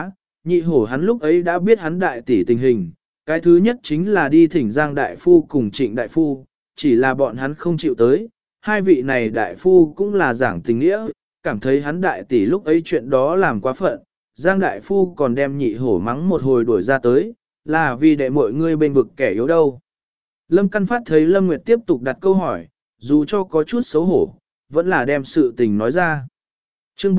Nhị hổ hắn lúc ấy đã biết hắn đại tỷ tình hình, cái thứ nhất chính là đi thỉnh Giang đại phu cùng Trịnh đại phu, chỉ là bọn hắn không chịu tới, hai vị này đại phu cũng là giảng tình nghĩa, cảm thấy hắn đại tỷ lúc ấy chuyện đó làm quá phận, Giang đại phu còn đem nhị hổ mắng một hồi đuổi ra tới, là vì để mọi người bên vực kẻ yếu đâu. Lâm Căn Phát thấy Lâm Nguyệt tiếp tục đặt câu hỏi, dù cho có chút xấu hổ, vẫn là đem sự tình nói ra. Chương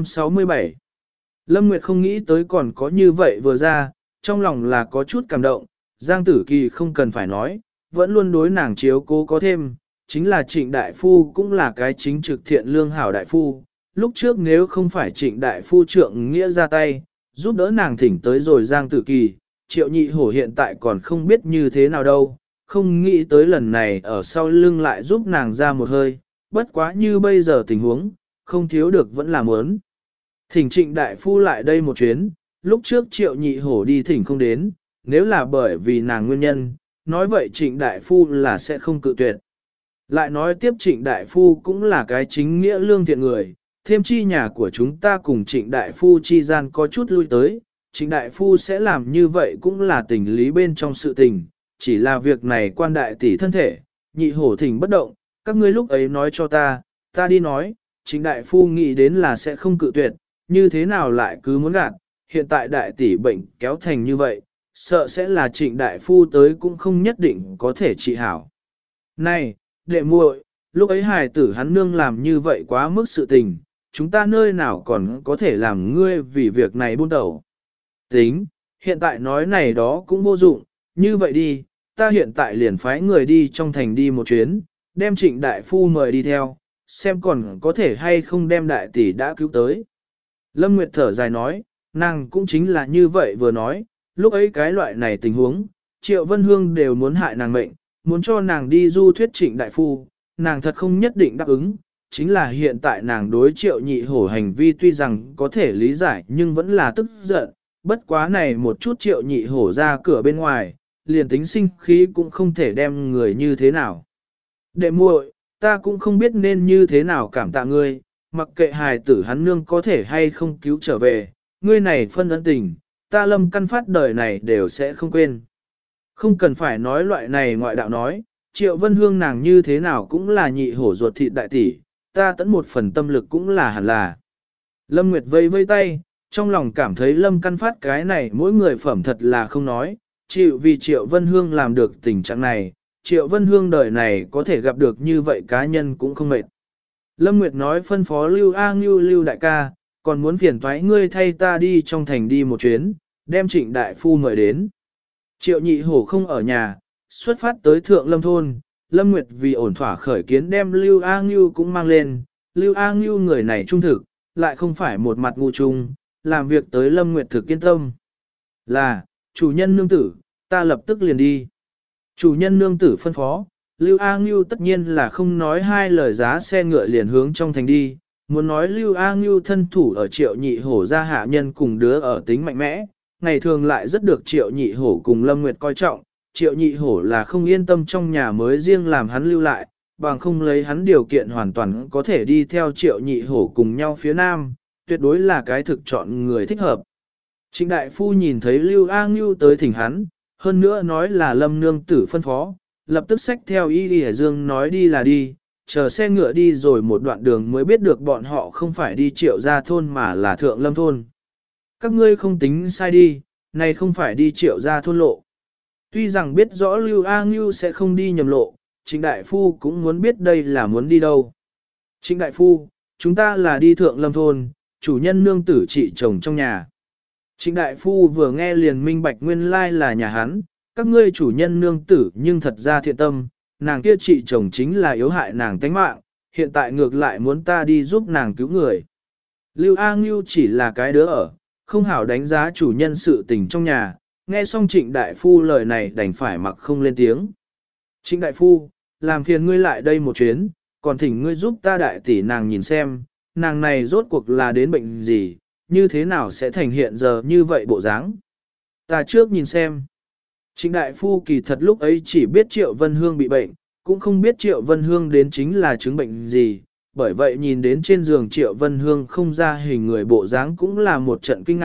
467 Lâm Nguyệt không nghĩ tới còn có như vậy vừa ra, trong lòng là có chút cảm động, Giang Tử Kỳ không cần phải nói, vẫn luôn đối nàng chiếu cố có thêm, chính là Trịnh Đại Phu cũng là cái chính trực thiện lương hảo Đại Phu, lúc trước nếu không phải Trịnh Đại Phu trượng nghĩa ra tay, giúp đỡ nàng thỉnh tới rồi Giang Tử Kỳ, Triệu Nhị Hổ hiện tại còn không biết như thế nào đâu, không nghĩ tới lần này ở sau lưng lại giúp nàng ra một hơi, bất quá như bây giờ tình huống, không thiếu được vẫn là muốn. Thỉnh Trịnh Đại Phu lại đây một chuyến, lúc trước Triệu Nhị Hổ đi thỉnh không đến, nếu là bởi vì nàng nguyên nhân, nói vậy Trịnh Đại Phu là sẽ không cự tuyệt. Lại nói tiếp Trịnh Đại Phu cũng là cái chính nghĩa lương thiện người, thêm chi nhà của chúng ta cùng Trịnh Đại Phu chi gian có chút lui tới, Trịnh Đại Phu sẽ làm như vậy cũng là tình lý bên trong sự tình, chỉ là việc này quan đại tỷ thân thể, Nhị Hổ thỉnh bất động, các ngươi lúc ấy nói cho ta đi nói, Trịnh Đại Phu nghĩ đến là sẽ không cự tuyệt, như thế nào lại cứ muốn gạt, hiện tại đại tỷ bệnh kéo thành như vậy, sợ sẽ là Trịnh Đại Phu tới cũng không nhất định có thể trị hảo. Này, đệ muội, lúc ấy hài tử hắn nương làm như vậy quá mức sự tình, chúng ta nơi nào còn có thể làm ngươi vì việc này buôn đầu. Tính, hiện tại nói này đó cũng vô dụng, như vậy đi, ta hiện tại liền phái người đi trong thành đi một chuyến, đem Trịnh Đại Phu mời đi theo, xem còn có thể hay không đem đại tỷ đã cứu tới. Lâm Nguyệt thở dài nói, nàng cũng chính là như vậy vừa nói, lúc ấy cái loại này tình huống, Triệu Vân Hương đều muốn hại nàng mệnh, muốn cho nàng đi du thuyết Trịnh Đại Phu, nàng thật không nhất định đáp ứng, chính là hiện tại nàng đối Triệu Nhị Hổ hành vi tuy rằng có thể lý giải nhưng vẫn là tức giận, bất quá này một chút Triệu Nhị Hổ ra cửa bên ngoài, liền tính sinh khí cũng không thể đem người như thế nào. Đệ muội, ta cũng không biết nên như thế nào cảm tạ ngươi, mặc kệ hài tử hắn nương có thể hay không cứu trở về, ngươi này phân ân tình, ta Lâm Căn Phát đời này đều sẽ không quên. Không cần phải nói loại này ngoại đạo nói, Triệu Vân Hương nàng như thế nào cũng là Nhị Hổ ruột thịt đại tỷ, ta tẫn một phần tâm lực cũng là hẳn là. Lâm Nguyệt vây vây tay, trong lòng cảm thấy Lâm Căn Phát cái này mỗi người phẩm thật là không nói, chịu vì Triệu Vân Hương làm được tình trạng này, Triệu Vân Hương đời này có thể gặp được như vậy cá nhân cũng không mệt. Lâm Nguyệt nói phân phó Lưu A Ngưu Lưu đại ca, còn muốn phiền toái ngươi thay ta đi trong thành đi một chuyến, đem Trịnh Đại Phu mời đến. Triệu Nhị Hổ không ở nhà, xuất phát tới Thượng Lâm Thôn, Lâm Nguyệt vì ổn thỏa khởi kiến đem Lưu A Ngưu cũng mang lên, Lưu A Ngưu người này trung thực, lại không phải một mặt ngu trung, làm việc tới Lâm Nguyệt thực yên tâm. Là, chủ nhân nương tử, ta lập tức liền đi. Chủ nhân nương tử phân phó, Lưu A Ngưu tất nhiên là không nói hai lời giá xe ngựa liền hướng trong thành đi, muốn nói Lưu A Ngưu thân thủ ở Triệu Nhị Hổ ra hạ nhân cùng đứa ở tính mạnh mẽ, ngày thường lại rất được Triệu Nhị Hổ cùng Lâm Nguyệt coi trọng, Triệu Nhị Hổ là không yên tâm trong nhà mới riêng làm hắn lưu lại, bằng không lấy hắn điều kiện hoàn toàn có thể đi theo Triệu Nhị Hổ cùng nhau phía nam, tuyệt đối là cái thực chọn người thích hợp. Trịnh Đại Phu nhìn thấy Lưu A Ngưu tới thỉnh hắn, hơn nữa nói là Lâm nương tử phân phó, lập tức xách theo Y Lì Dương nói đi là đi, chờ xe ngựa đi rồi một đoạn đường mới biết được bọn họ không phải đi Triệu Gia thôn mà là Thượng Lâm thôn. Các ngươi không tính sai đi, này không phải đi Triệu Gia thôn lộ. Tuy rằng biết rõ Lưu A Ngưu sẽ không đi nhầm lộ, Trịnh Đại Phu cũng muốn biết đây là muốn đi đâu. Trịnh Đại Phu, chúng ta là đi Thượng Lâm thôn, chủ nhân nương tử trị chồng trong nhà. Trịnh Đại Phu vừa nghe liền minh bạch nguyên lai là nhà hắn, các ngươi chủ nhân nương tử nhưng thật ra thiện tâm, nàng kia trị chồng chính là yếu hại nàng tánh mạng, hiện tại ngược lại muốn ta đi giúp nàng cứu người. Lưu A Ngưu chỉ là cái đứa ở, không hảo đánh giá chủ nhân sự tình trong nhà, nghe xong Trịnh Đại Phu lời này đành phải mặc không lên tiếng. Trịnh Đại Phu, làm phiền ngươi lại đây một chuyến, còn thỉnh ngươi giúp ta đại tỷ nàng nhìn xem, nàng này rốt cuộc là đến bệnh gì, như thế nào sẽ thành hiện giờ như vậy bộ dáng. Ta trước nhìn xem. Trịnh Đại Phu kỳ thật lúc ấy chỉ biết Triệu Vân Hương bị bệnh, cũng không biết Triệu Vân Hương đến chính là chứng bệnh gì, bởi vậy nhìn đến trên giường Triệu Vân Hương không ra hình người bộ dáng cũng là một trận kinh ngạc,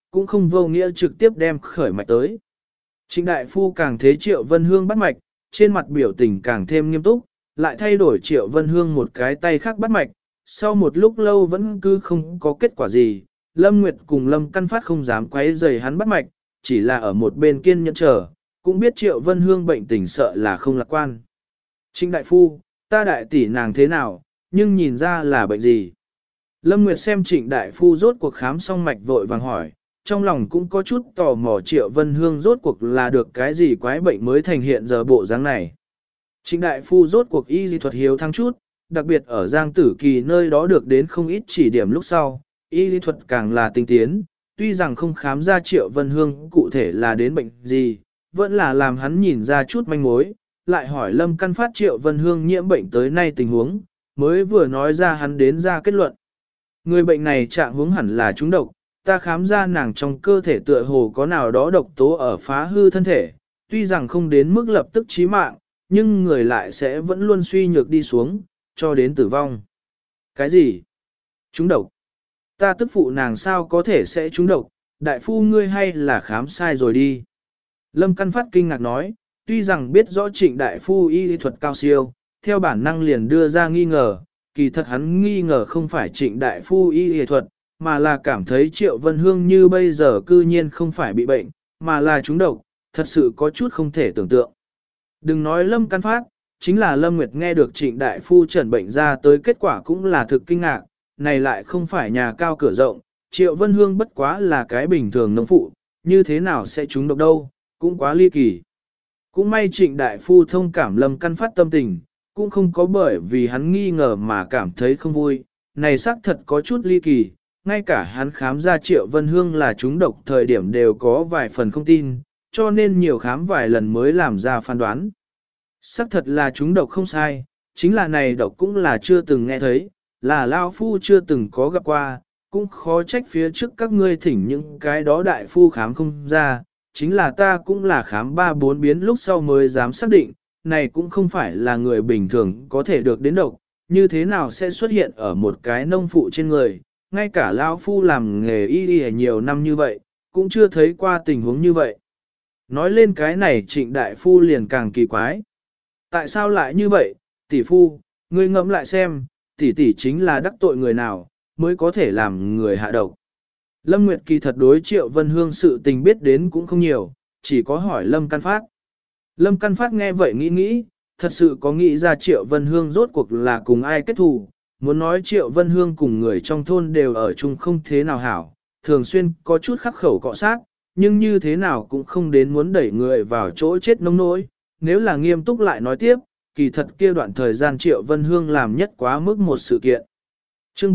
cũng không vô nghĩa trực tiếp đem khởi mạch tới. Trịnh đại phu càng thế Triệu Vân Hương bắt mạch, trên mặt biểu tình càng thêm nghiêm túc, lại thay đổi Triệu Vân Hương một cái tay khác bắt mạch, sau một lúc lâu vẫn cứ không có kết quả gì, Lâm Nguyệt cùng Lâm Căn Phát không dám quấy rầy hắn bắt mạch, chỉ là ở một bên kiên nhẫn chờ, cũng biết Triệu Vân Hương bệnh tình sợ là không lạc quan. Trịnh đại phu, ta đại tỷ nàng thế nào, nhưng nhìn ra là bệnh gì? Lâm Nguyệt xem Trịnh đại phu rốt cuộc khám xong mạch vội vàng hỏi, trong lòng cũng có chút tò mò Triệu Vân Hương rốt cuộc là được cái gì quái bệnh mới thành hiện giờ bộ dáng này. Trịnh đại phu rốt cuộc y lý thuật hiếu thắng chút, đặc biệt ở Giang Tử Kỳ nơi đó được đến không ít chỉ điểm lúc sau, y lý thuật càng là tinh tiến, tuy rằng không khám ra Triệu Vân Hương cụ thể là đến bệnh gì, vẫn là làm hắn nhìn ra chút manh mối, lại hỏi Lâm Căn Phát Triệu Vân Hương nhiễm bệnh tới nay tình huống, mới vừa nói ra hắn đến ra kết luận. Người bệnh này trạng huống hẳn là trúng độc, ta khám ra nàng trong cơ thể tựa hồ có nào đó độc tố ở phá hư thân thể, tuy rằng không đến mức lập tức chí mạng, nhưng người lại sẽ vẫn luôn suy nhược đi xuống, cho đến tử vong. Cái gì? Trúng độc? Ta tức phụ nàng sao có thể sẽ trúng độc, đại phu ngươi hay là khám sai rồi đi. Lâm Căn Phát kinh ngạc nói, tuy rằng biết rõ Trịnh đại phu y lý thuật cao siêu, theo bản năng liền đưa ra nghi ngờ, kỳ thật hắn nghi ngờ không phải Trịnh đại phu y lý thuật, mà là cảm thấy Triệu Vân Hương như bây giờ cư nhiên không phải bị bệnh, mà là trúng độc, thật sự có chút không thể tưởng tượng. Đừng nói Lâm Căn Phát, chính là Lâm Nguyệt nghe được Trịnh đại phu chẩn bệnh ra tới kết quả cũng là thực kinh ngạc, này lại không phải nhà cao cửa rộng, Triệu Vân Hương bất quá là cái bình thường nông phụ, như thế nào sẽ trúng độc đâu, cũng quá ly kỳ. Cũng may Trịnh đại phu thông cảm Lâm Căn Phát tâm tình, cũng không có bởi vì hắn nghi ngờ mà cảm thấy không vui, này xác thật có chút ly kỳ, ngay cả hắn khám ra Triệu Vân Hương là trúng độc thời điểm đều có vài phần không tin, cho nên nhiều khám vài lần mới làm ra phán đoán. Xác thật là trúng độc không sai, chính là này độc cũng là chưa từng nghe thấy, là lao phu chưa từng có gặp qua, cũng khó trách phía trước các ngươi thỉnh những cái đó đại phu khám không ra, chính là ta cũng là khám 3-4 biến lúc sau mới dám xác định, này cũng không phải là người bình thường có thể được đến độc, như thế nào sẽ xuất hiện ở một cái nông phụ trên người, ngay cả lão phu làm nghề y y nhiều năm như vậy, cũng chưa thấy qua tình huống như vậy. Nói lên cái này Trịnh đại phu liền càng kỳ quái. Tại sao lại như vậy, tỷ phu, ngươi ngẫm lại xem, tỷ tỷ chính là đắc tội người nào, mới có thể làm người hạ độc. Lâm Nguyệt kỳ thật đối Triệu Vân Hương sự tình biết đến cũng không nhiều, chỉ có hỏi Lâm Căn Phát. Lâm Căn Phát nghe vậy nghĩ, thật sự có nghĩ ra Triệu Vân Hương rốt cuộc là cùng ai kết thù, muốn nói Triệu Vân Hương cùng người trong thôn đều ở chung không thế nào hảo, thường xuyên có chút khắc khẩu cọ sát, nhưng như thế nào cũng không đến muốn đẩy người vào chỗ chết nông nỗi. Nếu là nghiêm túc lại nói tiếp, kỳ thật kia đoạn thời gian Triệu Vân Hương làm nhất quá mức một sự kiện. Chương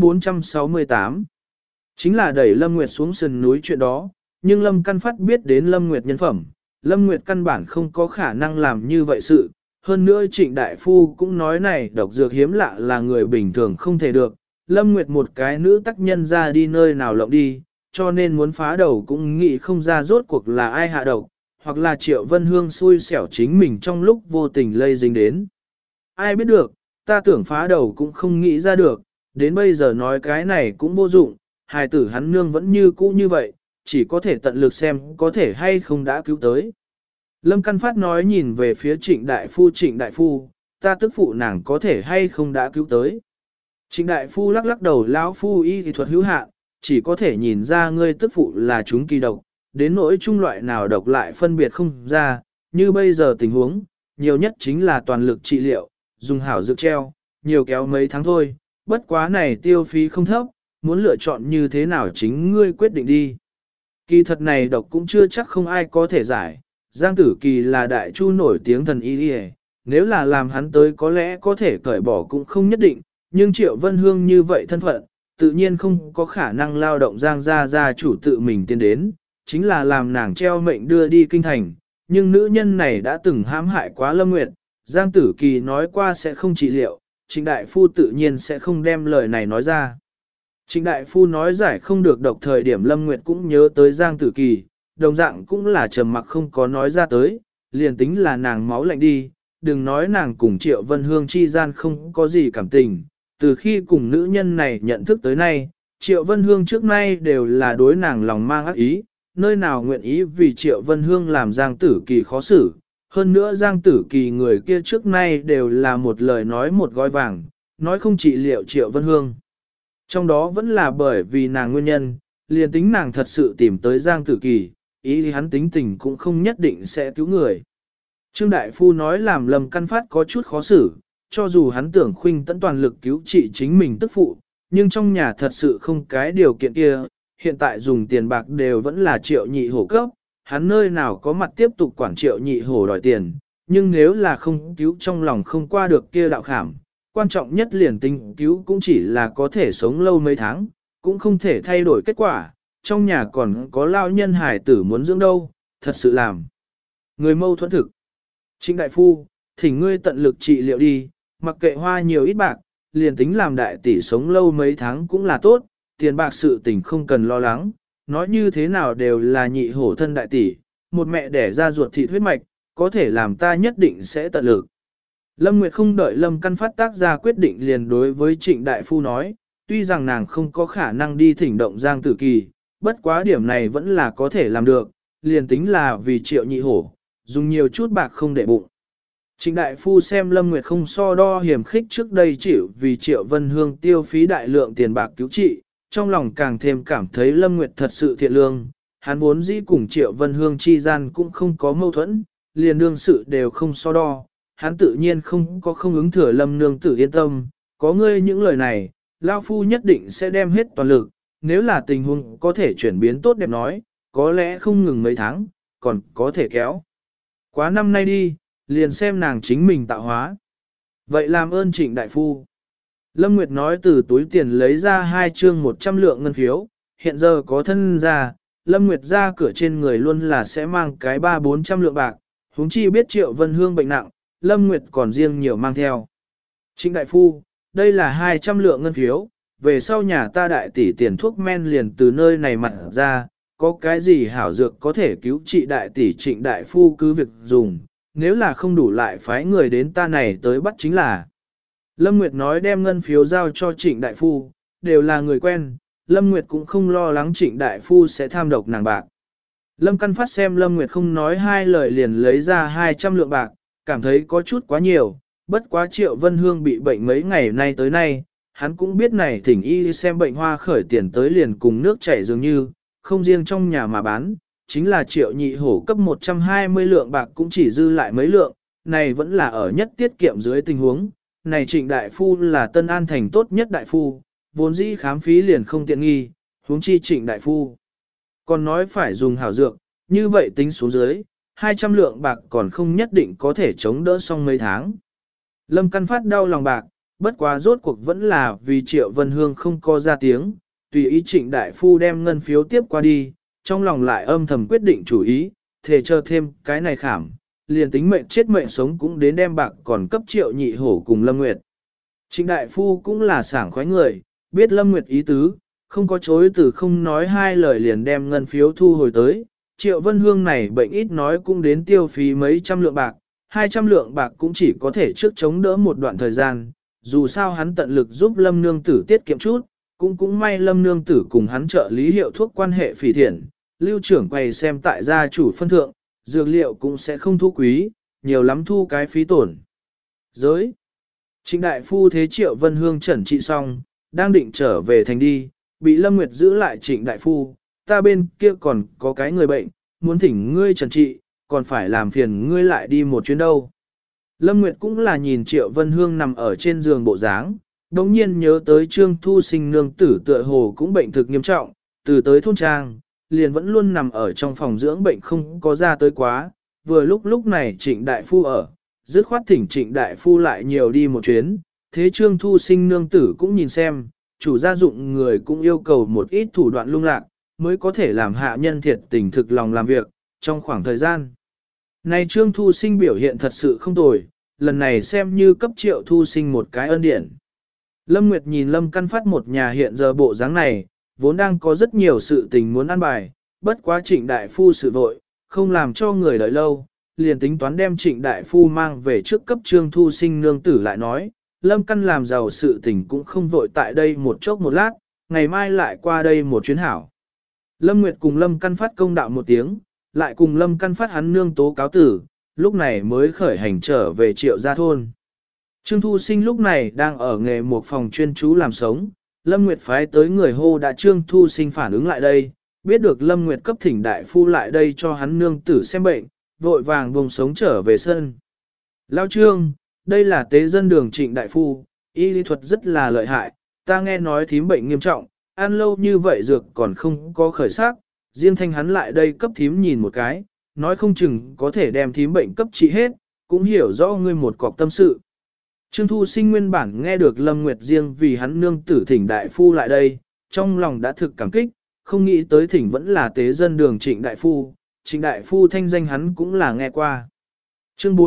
468 chính là đẩy Lâm Nguyệt xuống sườn núi chuyện đó, nhưng Lâm Căn Phát biết đến Lâm Nguyệt nhân phẩm, Lâm Nguyệt căn bản không có khả năng làm như vậy sự. Hơn nữa Trịnh đại phu cũng nói này độc dược hiếm lạ là người bình thường không thể được, Lâm Nguyệt một cái nữ tác nhân ra đi nơi nào lộng đi, cho nên muốn phá đầu cũng nghĩ không ra rốt cuộc là ai hạ độc, hoặc là Triệu Vân Hương xui xẻo chính mình trong lúc vô tình lây dính đến. Ai biết được, ta tưởng phá đầu cũng không nghĩ ra được, đến bây giờ nói cái này cũng vô dụng, hài tử hắn nương vẫn như cũ như vậy, chỉ có thể tận lực xem có thể hay không đã cứu tới. Lâm Căn Phát nói nhìn về phía Trịnh đại phu, ta tức phụ nàng có thể hay không đã cứu tới. Trịnh đại phu lắc lắc đầu lão phu y thì thuật hữu hạn, chỉ có thể nhìn ra ngươi tức phụ là chúng kỳ độc, đến nỗi chung loại nào độc lại phân biệt không ra, như bây giờ tình huống, nhiều nhất chính là toàn lực trị liệu, dùng hảo dược treo, nhiều kéo mấy tháng thôi, bất quá này tiêu phí không thấp, muốn lựa chọn như thế nào chính ngươi quyết định đi. Kỳ thật này độc cũng chưa chắc không ai có thể giải, Giang Tử Kỳ là đại chu nổi tiếng thần y y, nếu là làm hắn tới có lẽ có thể cởi bỏ cũng không nhất định, nhưng Triệu Vân Hương như vậy thân phận, tự nhiên không có khả năng lao động Giang gia chủ tự mình tiến đến, chính là làm nàng treo mệnh đưa đi kinh thành, nhưng nữ nhân này đã từng hãm hại quá Lâm Nguyệt, Giang Tử Kỳ nói qua sẽ không trị liệu, Trịnh đại phu tự nhiên sẽ không đem lời này nói ra. Trịnh đại phu nói giải không được độc thời điểm Lâm Nguyệt cũng nhớ tới Giang Tử Kỳ, đồng dạng cũng là trầm mặc không có nói ra tới, liền tính là nàng máu lạnh đi, đừng nói nàng cùng Triệu Vân Hương chi gian không có gì cảm tình, từ khi cùng nữ nhân này nhận thức tới nay, Triệu Vân Hương trước nay đều là đối nàng lòng mang ác ý, nơi nào nguyện ý vì Triệu Vân Hương làm Giang Tử Kỳ khó xử. Hơn nữa Giang Tử Kỳ người kia trước nay đều là một lời nói một gói vàng, nói không trị liệu Triệu Vân Hương. Trong đó vẫn là bởi vì nàng nguyên nhân, liền tính nàng thật sự tìm tới Giang Tử Kỳ, ý thì hắn tính tình cũng không nhất định sẽ cứu người. Trương Đại Phu nói làm Lâm Căn Phát có chút khó xử, cho dù hắn tưởng khuynh tận toàn lực cứu trị chính mình tức phụ, nhưng trong nhà thật sự không cái điều kiện kia, hiện tại dùng tiền bạc đều vẫn là Triệu Nhị Hổ cấp, hắn nơi nào có mặt tiếp tục quản Triệu Nhị Hổ đòi tiền, nhưng nếu là không cứu trong lòng không qua được kia đạo khảm, quan trọng nhất liền tính cứu cũng chỉ là có thể sống lâu mấy tháng, cũng không thể thay đổi kết quả, trong nhà còn có lao nhân hải tử muốn dưỡng đâu, thật sự làm. Người mâu thuẫn thực. Trịnh Đại Phu, thỉnh ngươi tận lực trị liệu đi, mặc kệ hoa nhiều ít bạc, liền tính làm đại tỷ sống lâu mấy tháng cũng là tốt, tiền bạc sự tình không cần lo lắng, nói như thế nào đều là nhị hổ thân đại tỷ, một mẹ đẻ ra ruột thịt huyết mạch, có thể làm ta nhất định sẽ tận lực. Lâm Nguyệt không đợi Lâm Căn Phát tác ra quyết định liền đối với Trịnh Đại Phu nói, tuy rằng nàng không có khả năng đi thỉnh động Giang Tử Kỳ, bất quá điểm này vẫn là có thể làm được, liền tính là vì Triệu Nhị Hổ, dùng nhiều chút bạc không để bụng. Trịnh Đại Phu xem Lâm Nguyệt không so đo hiểm khích trước đây chịu vì Triệu Vân Hương tiêu phí đại lượng tiền bạc cứu trị, trong lòng càng thêm cảm thấy Lâm Nguyệt thật sự thiện lương, hắn vốn dĩ cùng Triệu Vân Hương chi gian cũng không có mâu thuẫn, liền đương sự đều không so đo, hắn tự nhiên không có không ứng thừa Lâm nương tử yên tâm, có ngươi những lời này, Lao Phu nhất định sẽ đem hết toàn lực, nếu là tình huống có thể chuyển biến tốt đẹp nói, có lẽ không ngừng mấy tháng, còn có thể kéo. Quá năm nay đi, liền xem nàng chính mình tạo hóa. Vậy làm ơn Trịnh Đại Phu. Lâm Nguyệt nói từ túi tiền lấy ra 2 chương 100 lượng ngân phiếu, hiện giờ có thân ra, Lâm Nguyệt ra cửa trên người luôn là sẽ mang cái 300-400 lượng bạc, huống chi biết Triệu Vân Hương bệnh nặng, Lâm Nguyệt còn riêng nhiều mang theo. Trịnh Đại Phu, đây là 200 lượng ngân phiếu, về sau nhà ta đại tỷ tiền thuốc men liền từ nơi này mặt ra, có cái gì hảo dược có thể cứu trị đại tỷ Trịnh Đại Phu cứ việc dùng, nếu là không đủ lại phái người đến ta này tới bắt chính là. Lâm Nguyệt nói đem ngân phiếu giao cho Trịnh Đại Phu, đều là người quen, Lâm Nguyệt cũng không lo lắng Trịnh Đại Phu sẽ tham độc nàng bạc. Lâm Căn Phát xem Lâm Nguyệt không nói hai lời liền lấy ra 200 lượng bạc, cảm thấy có chút quá nhiều, bất quá Triệu Vân Hương bị bệnh mấy ngày nay tới nay, hắn cũng biết này thỉnh y xem bệnh hoa khởi tiền tới liền cùng nước chảy dường như, không riêng trong nhà mà bán, chính là Triệu Nhị Hổ cấp 120 lượng bạc cũng chỉ dư lại mấy lượng, này vẫn là ở nhất tiết kiệm dưới tình huống, này Trịnh Đại Phu là Tân An thành tốt nhất Đại Phu, vốn dĩ khám phí liền không tiện nghi, huống chi Trịnh Đại Phu. Còn nói phải dùng hảo dược, như vậy tính xuống dưới, 200 lượng bạc còn không nhất định có thể chống đỡ xong mấy tháng. Lâm Căn Phát đau lòng bạc, bất quá rốt cuộc vẫn là vì Triệu Vân Hương không có ra tiếng, tùy ý Trịnh Đại Phu đem ngân phiếu tiếp qua đi, trong lòng lại âm thầm quyết định chủ ý, thề chờ thêm cái này khảm, liền tính mệnh chết mệnh sống cũng đến đem bạc còn cấp Triệu Nhị Hổ cùng Lâm Nguyệt. Trịnh Đại Phu cũng là sảng khoái người, biết Lâm Nguyệt ý tứ, không có chối từ không nói hai lời liền đem ngân phiếu thu hồi tới. Triệu Vân Hương này bệnh ít nói cũng đến tiêu phí mấy trăm lượng bạc, 200 lượng bạc cũng chỉ có thể trước chống đỡ một đoạn thời gian, dù sao hắn tận lực giúp Lâm Nương Tử tiết kiệm chút, cũng may Lâm Nương Tử cùng hắn trợ lý hiệu thuốc quan hệ phỉ thiện, lưu trưởng quay xem tại gia chủ phân thượng, dược liệu cũng sẽ không thu quý, nhiều lắm thu cái phí tổn. Giới. Trịnh Đại Phu thế Triệu Vân Hương chẩn trị xong, đang định trở về thành đi, bị Lâm Nguyệt giữ lại Trịnh Đại Phu, ta bên kia còn có cái người bệnh, muốn thỉnh ngươi chẩn trị, còn phải làm phiền ngươi lại đi một chuyến đâu. Lâm Nguyệt cũng là nhìn Triệu Vân Hương nằm ở trên giường bộ dáng, đồng nhiên nhớ tới Trương Thu Sinh nương tử tựa hồ cũng bệnh thực nghiêm trọng, từ tới thôn trang, liền vẫn luôn nằm ở trong phòng dưỡng bệnh không có ra tới quá, vừa lúc này Trịnh Đại Phu ở, dứt khoát thỉnh Trịnh Đại Phu lại nhiều đi một chuyến, thế Trương Thu Sinh nương tử cũng nhìn xem, chủ gia dụng người cũng yêu cầu một ít thủ đoạn lung lạc, mới có thể làm hạ nhân thiệt tình thực lòng làm việc, trong khoảng thời gian. Này Trương Thu Sinh biểu hiện thật sự không tồi, lần này xem như cấp Triệu Thu Sinh một cái ân điển. Lâm Nguyệt nhìn Lâm Căn Phát một nhà hiện giờ bộ dáng này, vốn đang có rất nhiều sự tình muốn ăn bài, bất quá Trịnh Đại Phu sự vội, không làm cho người đợi lâu, liền tính toán đem Trịnh Đại Phu mang về trước cấp Trương Thu Sinh nương tử lại nói, Lâm Căn làm giàu sự tình cũng không vội tại đây một chốc một lát, ngày mai lại qua đây một chuyến hảo. Lâm Nguyệt cùng Lâm Căn Phát công đạo một tiếng, lại cùng Lâm Căn Phát hắn nương tố cáo tử, lúc này mới khởi hành trở về Triệu Gia thôn. Trương Thu Sinh lúc này đang ở nghề một phòng chuyên chú làm sống, Lâm Nguyệt phái tới người hô đã Trương Thu Sinh phản ứng lại đây, biết được Lâm Nguyệt cấp thỉnh đại phu lại đây cho hắn nương tử xem bệnh, vội vàng buông sống trở về sân. Lao Trương, đây là tế dân đường Trịnh đại phu, y lý thuật rất là lợi hại, ta nghe nói thím bệnh nghiêm trọng, ăn lâu như vậy dược còn không có khởi sắc, riêng thanh hắn lại đây cấp thím nhìn một cái, nói không chừng có thể đem thím bệnh cấp trị hết, cũng hiểu rõ ngươi một cọc tâm sự. Trương Thu Sinh nguyên bản nghe được Lâm Nguyệt riêng vì hắn nương tử thỉnh đại phu lại đây, trong lòng đã thực cảm kích, không nghĩ tới thỉnh vẫn là tế dân đường Trịnh đại phu, Trịnh đại phu thanh danh hắn cũng là nghe qua. Chương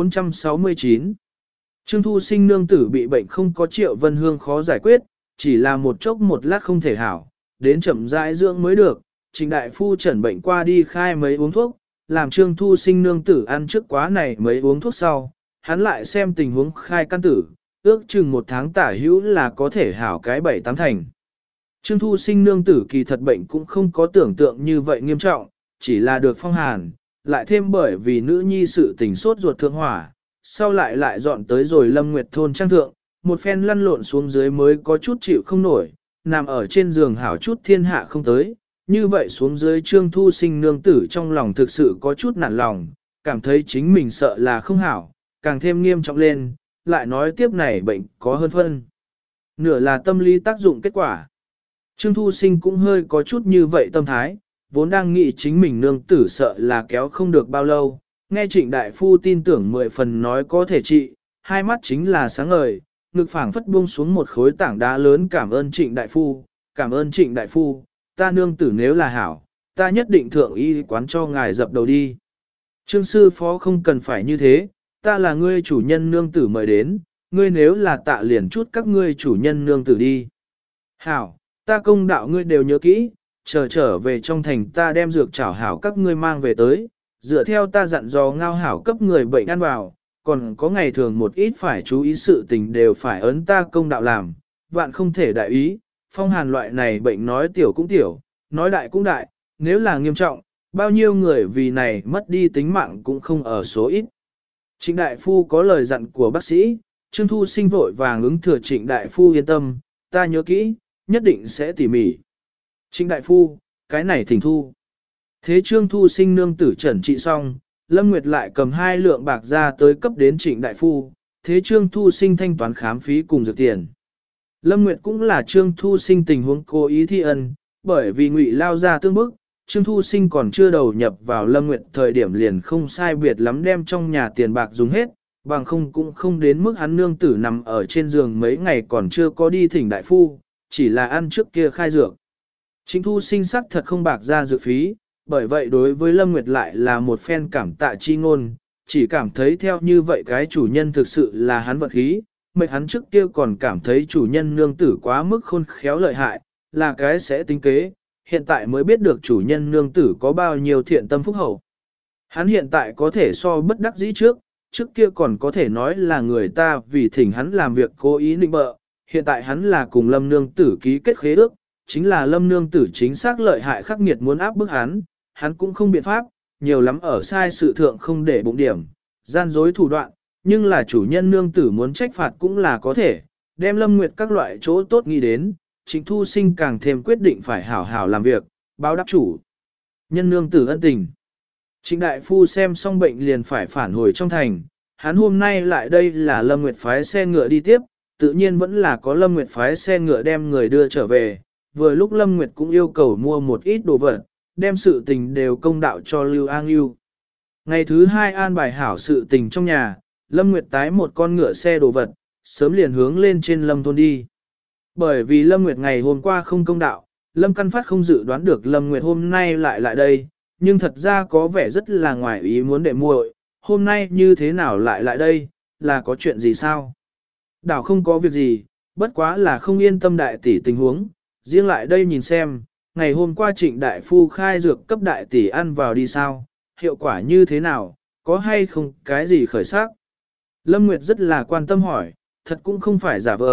469 Trương Thu Sinh nương tử bị bệnh không có Triệu Vân Hương khó giải quyết, chỉ là một chốc một lát không thể hảo, đến chậm rãi dưỡng mới được. Trịnh đại phu chẩn bệnh qua đi khai mấy uống thuốc, làm Trương Thu Sinh nương tử ăn trước quá này mấy uống thuốc sau, hắn lại xem tình huống khai căn tử, ước chừng một tháng tả hữu là có thể hảo cái 7-8 thành. Trương Thu Sinh nương tử kỳ thật bệnh cũng không có tưởng tượng như vậy nghiêm trọng, chỉ là được phong hàn, lại thêm bởi vì nữ nhi sự tình sốt ruột thượng hỏa, sau lại dọn tới rồi Lâm Nguyệt thôn trang thượng, một phen lăn lộn xuống dưới mới có chút chịu không nổi, nằm ở trên giường hảo chút thiên hạ không tới, như vậy xuống dưới Trương Thu Sinh nương tử trong lòng thực sự có chút nản lòng, cảm thấy chính mình sợ là không hảo, càng thêm nghiêm trọng lên, lại nói tiếp này bệnh có hơn phân. Nửa là tâm lý tác dụng kết quả. Trương Thu Sinh cũng hơi có chút như vậy tâm thái, vốn đang nghĩ chính mình nương tử sợ là kéo không được bao lâu, nghe Trịnh đại phu tin tưởng 10 phần nói có thể trị, hai mắt chính là sáng ngời, ngực phảng phất buông xuống một khối tảng đá lớn cảm ơn Trịnh đại phu, cảm ơn Trịnh đại phu, ta nương tử nếu là hảo, ta nhất định thượng y quán cho ngài dập đầu đi. Trương sư phó không cần phải như thế, ta là ngươi chủ nhân nương tử mời đến, ngươi nếu là tạ liền chút các ngươi chủ nhân nương tử đi. Hảo, ta công đạo ngươi đều nhớ kỹ, trở về trong thành ta đem dược chảo hảo các ngươi mang về tới, dựa theo ta dặn dò ngao hảo cấp người bệnh ăn vào, còn có ngày thường một ít phải chú ý sự tình đều phải ấn ta công đạo làm, vạn không thể đại ý, phong hàn loại này bệnh nói tiểu cũng tiểu, nói đại cũng đại, nếu là nghiêm trọng, bao nhiêu người vì này mất đi tính mạng cũng không ở số ít. Trịnh đại phu có lời dặn của bác sĩ, Trương Thu Sinh vội vàng ứng thừa Trịnh đại phu yên tâm, ta nhớ kỹ, nhất định sẽ tỉ mỉ. Trịnh đại phu, cái này thỉnh thu. Thế Trương Thu Sinh nương tử trần trị xong, Lâm Nguyệt lại cầm 2 lượng bạc ra tới cấp đến Trịnh đại phu, thế Trương Thu Sinh thanh toán khám phí cùng dược tiền. Lâm Nguyệt cũng là Trương Thu Sinh tình huống cố ý thi ân, bởi vì Ngụy lao ra tương bức, Trương Thu Sinh còn chưa đầu nhập vào Lâm Nguyệt thời điểm liền không sai biệt lắm đem trong nhà tiền bạc dùng hết, bằng không cũng không đến mức hắn nương tử nằm ở trên giường mấy ngày còn chưa có đi thỉnh đại phu, chỉ là ăn trước kia khai dược. Trịnh Thu Sinh sắc thật không bạc ra dược phí, bởi vậy đối với Lâm Nguyệt lại là một phen cảm tạ chi ngôn, chỉ cảm thấy theo như vậy cái chủ nhân thực sự là hắn vật khí, mệt hắn trước kia còn cảm thấy chủ nhân nương tử quá mức khôn khéo lợi hại, là cái sẽ tính kế, hiện tại mới biết được chủ nhân nương tử có bao nhiêu thiện tâm phúc hậu. Hắn hiện tại có thể so bất đắc dĩ trước kia còn có thể nói là người ta vì thỉnh hắn làm việc cố ý nịnh bợ, hiện tại hắn là cùng Lâm nương tử ký kết khế ước, chính là Lâm nương tử chính xác lợi hại khắc nghiệt muốn áp bức hắn cũng không biện pháp, nhiều lắm ở sai sự thượng không để bụng điểm, gian dối thủ đoạn, nhưng là chủ nhân nương tử muốn trách phạt cũng là có thể, đem Lâm Nguyệt các loại chỗ tốt nghĩ đến, Trịnh Thu Sinh càng thêm quyết định phải hảo hảo làm việc, báo đáp chủ nhân nương tử ân tình. Trịnh đại phu xem xong bệnh liền phải phản hồi trong thành, hắn hôm nay lại đây là Lâm Nguyệt phái xe ngựa đi tiếp, tự nhiên vẫn là có Lâm Nguyệt phái xe ngựa đem người đưa trở về, vừa lúc Lâm Nguyệt cũng yêu cầu mua một ít đồ vật, đem sự tình đều công đạo cho Lưu An Yêu. Ngày thứ 2 an bài hảo sự tình trong nhà, Lâm Nguyệt tái một con ngựa xe đồ vật, sớm liền hướng lên trên Lâm thôn đi. Bởi vì Lâm Nguyệt ngày hôm qua không công đạo, Lâm Căn Phát không dự đoán được Lâm Nguyệt hôm nay lại đây, nhưng thật ra có vẻ rất là ngoài ý muốn để muội, hôm nay như thế nào lại đây, là có chuyện gì sao? Đảo không có việc gì, bất quá là không yên tâm đại tỷ tình huống, riêng lại đây nhìn xem, ngày hôm qua Trịnh đại phu khai dược cấp đại tỷ ăn vào đi sao, hiệu quả như thế nào, có hay không cái gì khởi sắc? Lâm Nguyệt rất là quan tâm hỏi, thật cũng không phải giả vờ,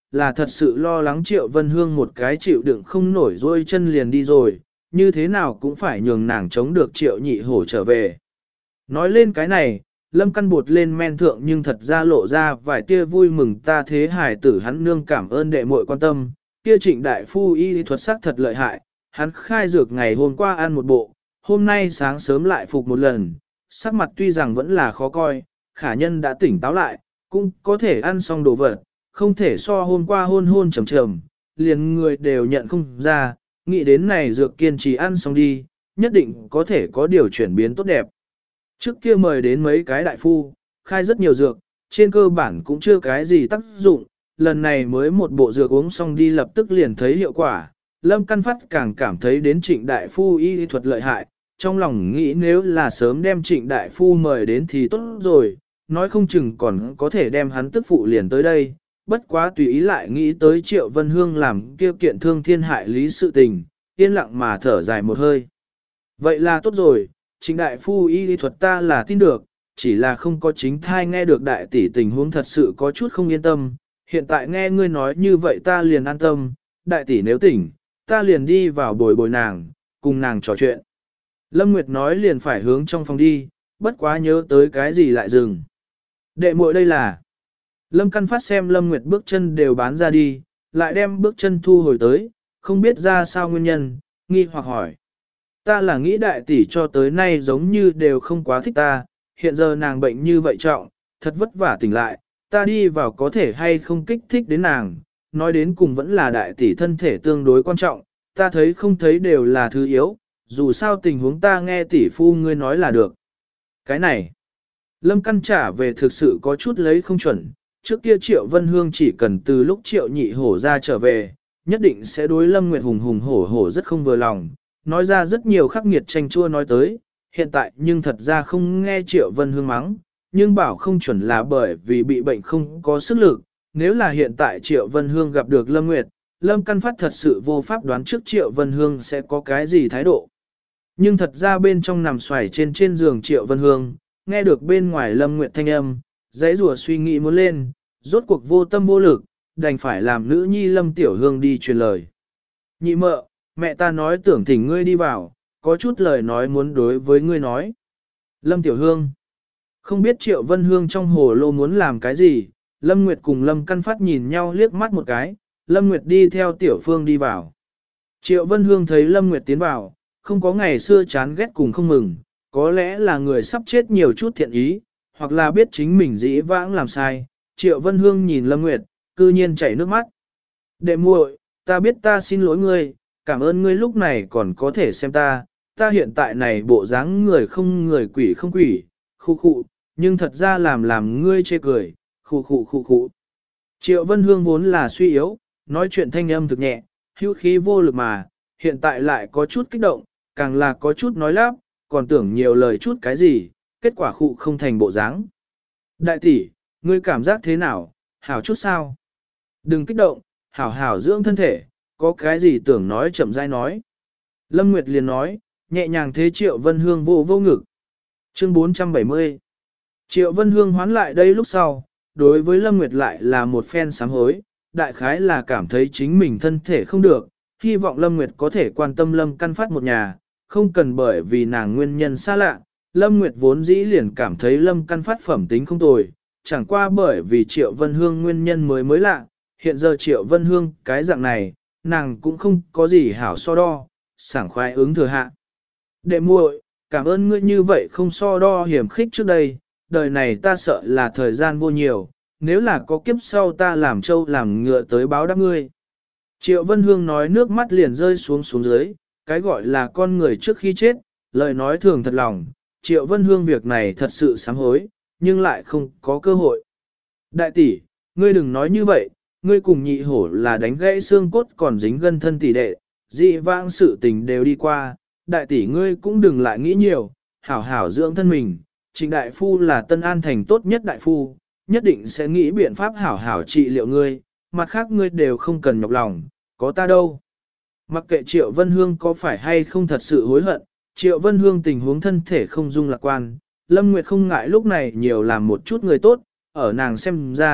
là thật sự lo lắng Triệu Vân Hương một cái chịu đựng không nổi dôi chân liền đi rồi, như thế nào cũng phải nhường nàng chống được Triệu Nhị Hổ trở về. Nói lên cái này, Lâm Căn bột lên men thượng nhưng thật ra lộ ra vài tia vui mừng ta thế hài tử hắn nương cảm ơn đệ muội quan tâm, kia Trịnh đại phu y thuật sắc thật lợi hại, hắn khai dược ngày hôm qua ăn một bộ, hôm nay sáng sớm lại phục một lần, sắc mặt tuy rằng vẫn là khó coi, khả nhân đã tỉnh táo lại, cũng có thể ăn xong đồ vật, không thể so hôm qua hôn hôn trầm trầm, liền người đều nhận không ra, nghĩ đến này dược kiên trì ăn xong đi, nhất định có thể có điều chuyển biến tốt đẹp. Trước kia mời đến mấy cái đại phu, khai rất nhiều dược, trên cơ bản cũng chưa cái gì tác dụng, lần này mới một bộ dược uống xong đi lập tức liền thấy hiệu quả. Lâm Căn Phát càng cảm thấy đến Trịnh đại phu y thuật lợi hại, trong lòng nghĩ nếu là sớm đem Trịnh đại phu mời đến thì tốt rồi, nói không chừng còn có thể đem hắn tức phụ liền tới đây, bất quá tùy ý lại nghĩ tới Triệu Vân Hương làm kia kiện thương thiên hại lý sự tình, yên lặng mà thở dài một hơi. Vậy là tốt rồi, Trịnh đại phu y thuật ta là tin được, chỉ là không có chính thai nghe được đại tỷ tình huống thật sự có chút không yên tâm, hiện tại nghe ngươi nói như vậy ta liền an tâm, đại tỷ nếu tỉnh, ta liền đi vào bồi bồi nàng, cùng nàng trò chuyện. Lâm Nguyệt nói liền phải hướng trong phòng đi, bất quá nhớ tới cái gì lại dừng. Đệ muội đây là... Lâm Căn Phát xem Lâm Nguyệt bước chân đều bán ra đi, lại đem bước chân thu hồi tới, không biết ra sao nguyên nhân, nghi hoặc hỏi. Ta là nghĩ đại tỷ cho tới nay giống như đều không quá thích ta, hiện giờ nàng bệnh như vậy trọng, thật vất vả tỉnh lại, ta đi vào có thể hay không kích thích đến nàng, nói đến cùng vẫn là đại tỷ thân thể tương đối quan trọng, ta thấy không thấy đều là thứ yếu, dù sao tình huống ta nghe tỷ phu ngươi nói là được. Cái này, Lâm Căn trả về thực sự có chút lấy không chuẩn, trước kia Triệu Vân Hương chỉ cần từ lúc Triệu Nhị Hổ ra trở về, nhất định sẽ đối Lâm Nguyệt hùng hùng hổ hổ rất không vừa lòng, nói ra rất nhiều khắc nghiệt tranh chua nói tới, hiện tại nhưng thật ra không nghe Triệu Vân Hương mắng, nhưng bảo không chuẩn là bởi vì bị bệnh không có sức lực, nếu là hiện tại Triệu Vân Hương gặp được Lâm Nguyệt, Lâm Căn Phát thật sự vô pháp đoán trước Triệu Vân Hương sẽ có cái gì thái độ. Nhưng thật ra bên trong nằm xoài trên giường Triệu Vân Hương, nghe được bên ngoài Lâm Nguyệt thanh âm, dãy rùa suy nghĩ muốn lên, rốt cuộc vô tâm vô lực, đành phải làm nữ nhi Lâm Tiểu Hương đi truyền lời. Nhị mợ, mẹ ta nói tưởng thỉnh ngươi đi vào, có chút lời nói muốn đối với ngươi nói. Lâm Tiểu Hương, không biết Triệu Vân Hương trong hồ lô muốn làm cái gì, Lâm Nguyệt cùng Lâm Căn Phát nhìn nhau liếc mắt một cái, Lâm Nguyệt đi theo Tiểu Phương đi vào. Triệu Vân Hương thấy Lâm Nguyệt tiến vào, không có ngày xưa chán ghét cùng không mừng, có lẽ là người sắp chết nhiều chút thiện ý, hoặc là biết chính mình dĩ vãng làm sai. Triệu Vân Hương nhìn Lâm Nguyệt, cư nhiên chảy nước mắt. Đệ muội, ta biết ta xin lỗi ngươi, cảm ơn ngươi lúc này còn có thể xem ta, ta hiện tại này bộ dáng người không người quỷ không quỷ, khu khụ, nhưng thật ra làm ngươi chê cười, khu khụ khu khụ. Triệu Vân Hương vốn là suy yếu, nói chuyện thanh âm thực nhẹ, hữu khí vô lực mà, hiện tại lại có chút kích động, càng là có chút nói lắp, còn tưởng nhiều lời chút cái gì, kết quả khụ không thành bộ dáng. Đại tỷ, ngươi cảm giác thế nào, hảo chút sao? Đừng kích động, hảo hảo dưỡng thân thể, có cái gì tưởng nói chậm rãi nói. Lâm Nguyệt liền nói, nhẹ nhàng thế Triệu Vân Hương vô vô ngực. Chương 470 Triệu Vân Hương hoán lại đây lúc sau, đối với Lâm Nguyệt lại là một phen sám hối, đại khái là cảm thấy chính mình thân thể không được, hy vọng Lâm Nguyệt có thể quan tâm Lâm Căn Phát một nhà, không cần bởi vì nàng nguyên nhân xa lạ. Lâm Nguyệt vốn dĩ liền cảm thấy Lâm Căn Phát phẩm tính không tồi, chẳng qua bởi vì Triệu Vân Hương nguyên nhân mới lạ, hiện giờ Triệu Vân Hương cái dạng này, nàng cũng không có gì hảo so đo, sảng khoái ứng thừa hạ. Đệ muội, cảm ơn ngươi như vậy không so đo hiểm khích trước đây, đời này ta sợ là thời gian vô nhiều, nếu là có kiếp sau ta làm trâu làm ngựa tới báo đáp ngươi. Triệu Vân Hương nói nước mắt liền rơi xuống dưới, cái gọi là con người trước khi chết, lời nói thường thật lòng, Triệu Vân Hương việc này thật sự sám hối, nhưng lại không có cơ hội. Đại tỷ, ngươi đừng nói như vậy, ngươi cùng nhị hổ là đánh gãy xương cốt còn dính gân thân tỷ đệ, dị vãng sự tình đều đi qua, đại tỷ ngươi cũng đừng lại nghĩ nhiều, hảo hảo dưỡng thân mình, Trịnh đại phu là Tân An thành tốt nhất đại phu, nhất định sẽ nghĩ biện pháp hảo hảo trị liệu ngươi, mặt khác ngươi đều không cần nhọc lòng, có ta đâu. Mặc kệ Triệu Vân Hương có phải hay không thật sự hối hận, Triệu Vân Hương tình huống thân thể không dung lạc quan, Lâm Nguyệt không ngại lúc này nhiều làm một chút người tốt, ở nàng xem ra,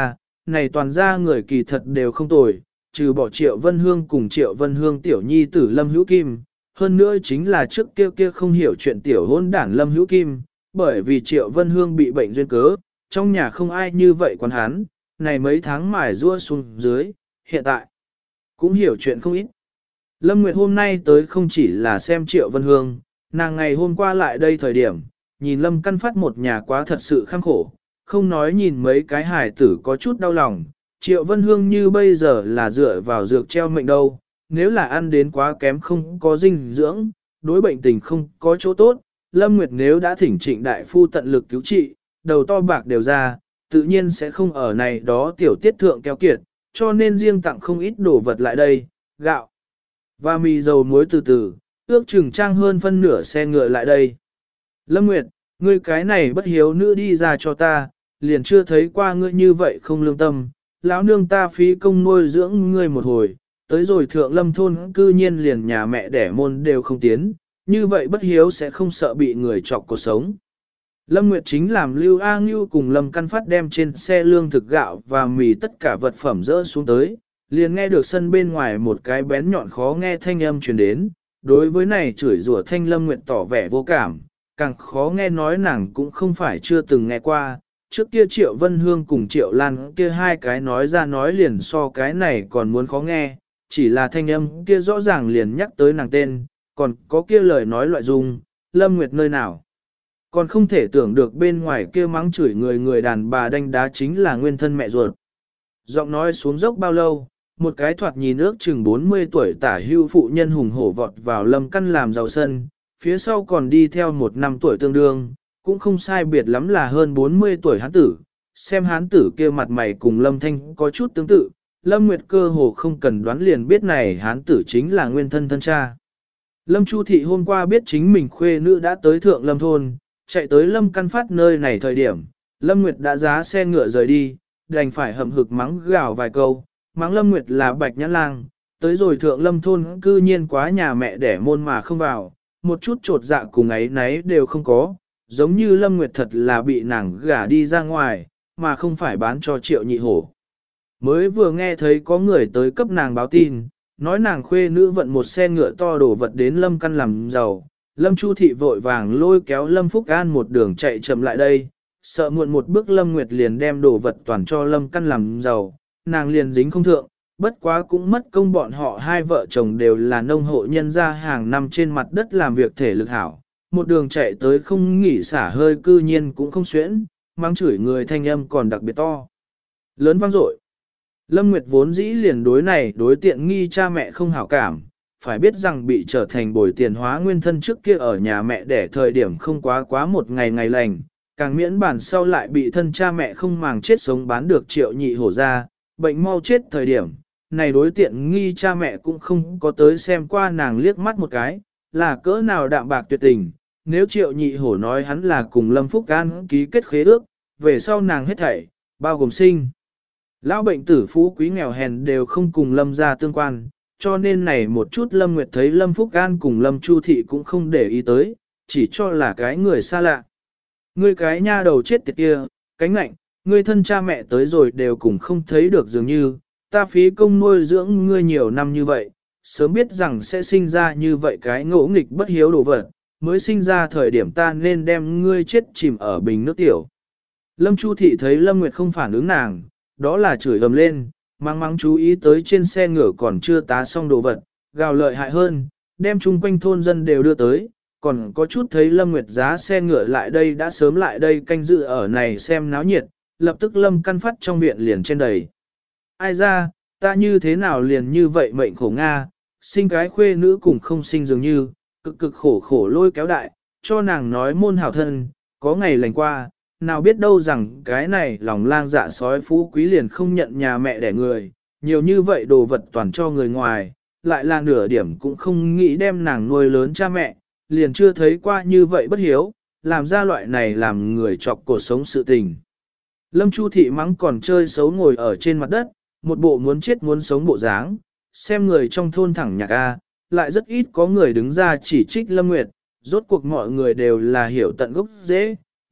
này toàn ra người kỳ thật đều không tồi, trừ bỏ Triệu Vân Hương cùng Triệu Vân Hương tiểu nhi tử Lâm Hữu Kim, hơn nữa chính là trước kia không hiểu chuyện tiểu hôn đản Lâm Hữu Kim, bởi vì Triệu Vân Hương bị bệnh duyên cớ, trong nhà không ai như vậy quán hắn, này mấy tháng mải rua xuống dưới, hiện tại cũng hiểu chuyện không ít. Lâm Nguyệt hôm nay tới không chỉ là xem Triệu Vân Hương, nàng ngày hôm qua lại đây thời điểm, nhìn Lâm Căn Phát một nhà quá thật sự khăng khổ, không nói nhìn mấy cái hài tử có chút đau lòng, Triệu Vân Hương như bây giờ là dựa vào dược treo mệnh đâu, nếu là ăn đến quá kém không có dinh dưỡng, đối bệnh tình không có chỗ tốt, Lâm Nguyệt nếu đã thỉnh Trịnh đại phu tận lực cứu trị, đầu to bạc đều ra, tự nhiên sẽ không ở này đó tiểu tiết thượng kéo kiệt, cho nên riêng tặng không ít đồ vật lại đây, gạo và mì dầu muối từ từ, ước chừng trang hơn phân nửa xe ngựa lại đây. Lâm Nguyệt, ngươi cái này bất hiếu nữ đi ra cho ta, liền chưa thấy qua ngươi như vậy không lương tâm, lão nương ta phí công nuôi dưỡng ngươi một hồi, tới rồi thượng lâm thôn cư nhiên liền nhà mẹ đẻ môn đều không tiến, như vậy bất hiếu sẽ không sợ bị người chọc cuộc sống. Lâm Nguyệt chính làm Lưu A Ngưu cùng Lâm Căn Phát đem trên xe lương thực gạo và mì tất cả vật phẩm dỡ xuống tới, liền nghe được sân bên ngoài một cái bén nhọn khó nghe thanh âm truyền đến, đối với này chửi rủa thanh Lâm Nguyệt tỏ vẻ vô cảm, càng khó nghe nói nàng cũng không phải chưa từng nghe qua, trước kia Triệu Vân Hương cùng Triệu Lan kia hai cái nói ra nói liền so cái này còn muốn khó nghe, chỉ là thanh âm kia rõ ràng liền nhắc tới nàng tên, còn có kia lời nói loại dung, Lâm Nguyệt nơi nào. Còn không thể tưởng được bên ngoài kia mắng chửi người đàn bà đánh đá chính là nguyên thân mẹ ruột. Giọng nói xuống dốc bao lâu, một cái thoạt nhìn ước chừng 40 tuổi tả hưu phụ nhân hùng hổ vọt vào Lâm Căn làm giàu sân, phía sau còn đi theo một năm tuổi tương đương, cũng không sai biệt lắm là hơn 40 tuổi hán tử. Xem hán tử kia mặt mày cùng Lâm Thanh có chút tương tự, Lâm Nguyệt cơ hồ không cần đoán liền biết này hán tử chính là nguyên thân thân cha. Lâm Chu Thị hôm qua biết chính mình khuê nữ đã tới thượng Lâm thôn, chạy tới Lâm Căn Phát nơi này thời điểm, Lâm Nguyệt đã giá xe ngựa rời đi, đành phải hậm hực mắng gào vài câu, mắng Lâm Nguyệt là bạch nhãn lang, tới rồi thượng Lâm thôn cư nhiên quá nhà mẹ đẻ môn mà không vào, một chút trột dạ cùng ấy nấy đều không có, giống như Lâm Nguyệt thật là bị nàng gả đi ra ngoài, mà không phải bán cho Triệu Nhị Hổ. Mới vừa nghe thấy có người tới cấp nàng báo tin, nói nàng khuê nữ vận một xe ngựa to đổ vật đến Lâm Căn làm giàu. Lâm Chu Thị vội vàng lôi kéo Lâm Phúc An một đường chạy chậm lại đây, sợ muộn một bước Lâm Nguyệt liền đem đồ vật toàn cho Lâm Căn làm giàu, nàng liền dính không thượng, bất quá cũng mất công bọn họ hai vợ chồng đều là nông hộ nhân gia hàng năm trên mặt đất làm việc thể lực hảo, một đường chạy tới không nghỉ xả hơi cư nhiên cũng không xuyễn, mang chửi người thanh âm còn đặc biệt to. Lớn vang dội. Lâm Nguyệt vốn dĩ liền đối này đối tiện nghi cha mẹ không hảo cảm, phải biết rằng bị trở thành bồi tiền hóa nguyên thân trước kia ở nhà mẹ để thời điểm không quá một ngày ngày lành, càng miễn bản sau lại bị thân cha mẹ không màng chết sống bán được Triệu Nhị Hổ ra, bệnh mau chết thời điểm, này đối tiện nghi cha mẹ cũng không có tới xem qua nàng liếc mắt một cái, là cỡ nào đạm bạc tuyệt tình, nếu Triệu Nhị Hổ nói hắn là cùng Lâm Phúc An ký kết khế ước, về sau nàng hết thảy, bao gồm sinh. Lão bệnh tử phú quý nghèo hèn đều không cùng Lâm ra tương quan, cho nên này một chút Lâm Nguyệt thấy Lâm Phúc An cùng Lâm Chu Thị cũng không để ý tới, chỉ cho là cái người xa lạ. Ngươi cái nha đầu chết tiệt kia, cánh lạnh, ngươi thân cha mẹ tới rồi đều cùng không thấy được dường như, ta phí công nuôi dưỡng ngươi nhiều năm như vậy, sớm biết rằng sẽ sinh ra như vậy cái ngỗ nghịch bất hiếu đồ vật, mới sinh ra thời điểm ta nên đem ngươi chết chìm ở bình nước tiểu. Lâm Chu Thị thấy Lâm Nguyệt không phản ứng nàng, đó là chửi ầm lên, mang mắng chú ý tới trên xe ngựa còn chưa tá xong đồ vật, gào lợi hại hơn, đem chung quanh thôn dân đều đưa tới, còn có chút thấy Lâm Nguyệt giá xe ngựa lại đây đã sớm lại đây canh dự ở này xem náo nhiệt, lập tức Lâm Căn Phát trong viện liền trên đầy. Ai ra, ta như thế nào liền như vậy mệnh khổ Nga, sinh cái khuê nữ cùng không sinh dường như, cực khổ lôi kéo đại, cho nàng nói môn hảo thân, có ngày lành qua, nào biết đâu rằng cái này lòng lang dạ sói phú quý liền không nhận nhà mẹ đẻ người, nhiều như vậy đồ vật toàn cho người ngoài, lại là nửa điểm cũng không nghĩ đem nàng nuôi lớn cha mẹ, liền chưa thấy qua như vậy bất hiếu, làm ra loại này làm người chọc cuộc sống sự tình. Lâm Chu Thị mắng còn chơi xấu ngồi ở trên mặt đất, một bộ muốn chết muốn sống bộ dáng, xem người trong thôn thẳng nhạc A, lại rất ít có người đứng ra chỉ trích Lâm Nguyệt, rốt cuộc mọi người đều là hiểu tận gốc dễ,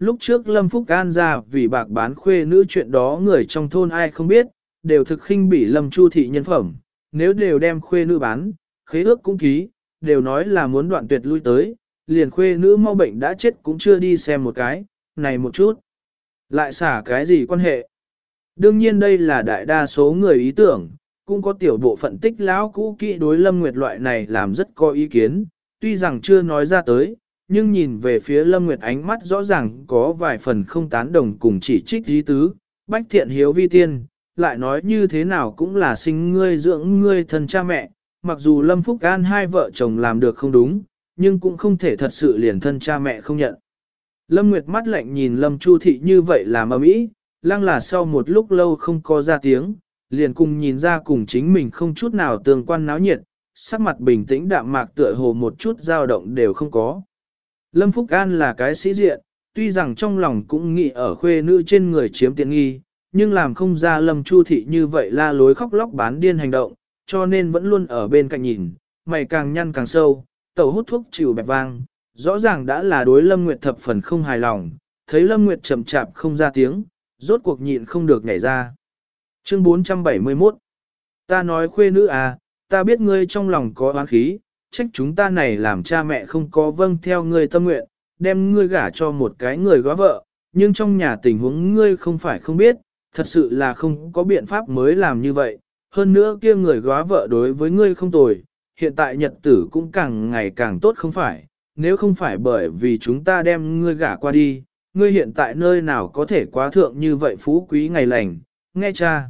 Lúc trước Lâm Phúc An ra vì bạc bán khuê nữ chuyện đó người trong thôn ai không biết, đều thực khinh bỉ Lâm Chu thị nhân phẩm, nếu đều đem khuê nữ bán, khế ước cũng ký, đều nói là muốn đoạn tuyệt lui tới, liền khuê nữ mau bệnh đã chết cũng chưa đi xem một cái, này một chút. Lại xả cái gì quan hệ? Đương nhiên đây là đại đa số người ý tưởng, cũng có tiểu bộ phận tích lão cũ kỹ đối Lâm Nguyệt loại này làm rất có ý kiến, tuy rằng chưa nói ra tới, nhưng nhìn về phía Lâm Nguyệt ánh mắt rõ ràng có vài phần không tán đồng cùng chỉ trích ý tứ, bách thiện hiếu vi tiên, lại nói như thế nào cũng là sinh ngươi dưỡng ngươi thân cha mẹ, mặc dù Lâm Phúc An hai vợ chồng làm được không đúng, nhưng cũng không thể thật sự liền thân cha mẹ không nhận. Lâm Nguyệt mắt lạnh nhìn Lâm Chu thị như vậy làm ầm ĩ, lăng là sau một lúc lâu không có ra tiếng, liền cùng nhìn ra cùng chính mình không chút nào tương quan náo nhiệt, sắc mặt bình tĩnh đạm mạc tựa hồ một chút dao động đều không có. Lâm Phúc An là cái sĩ diện, tuy rằng trong lòng cũng nghĩ ở khuê nữ trên người chiếm tiện nghi, nhưng làm không ra Lâm Chu thị như vậy la lối khóc lóc bán điên hành động, cho nên vẫn luôn ở bên cạnh nhìn, mày càng nhăn càng sâu, tẩu hút thuốc chịu bẹp vang, rõ ràng đã là đối Lâm Nguyệt thập phần không hài lòng, thấy Lâm Nguyệt chậm chạp không ra tiếng, rốt cuộc nhịn không được nhảy ra. Chương 471 Ta nói khuê nữ à, ta biết ngươi trong lòng có oán khí, trách chúng ta này làm cha mẹ không có vâng theo ngươi tâm nguyện, đem ngươi gả cho một cái người góa vợ, nhưng trong nhà tình huống ngươi không phải không biết, thật sự là không có biện pháp mới làm như vậy, hơn nữa kia người góa vợ đối với ngươi không tồi, hiện tại nhật tử cũng càng ngày càng tốt không phải, nếu không phải bởi vì chúng ta đem ngươi gả qua đi, ngươi hiện tại nơi nào có thể quá thượng như vậy phú quý ngày lành, nghe cha.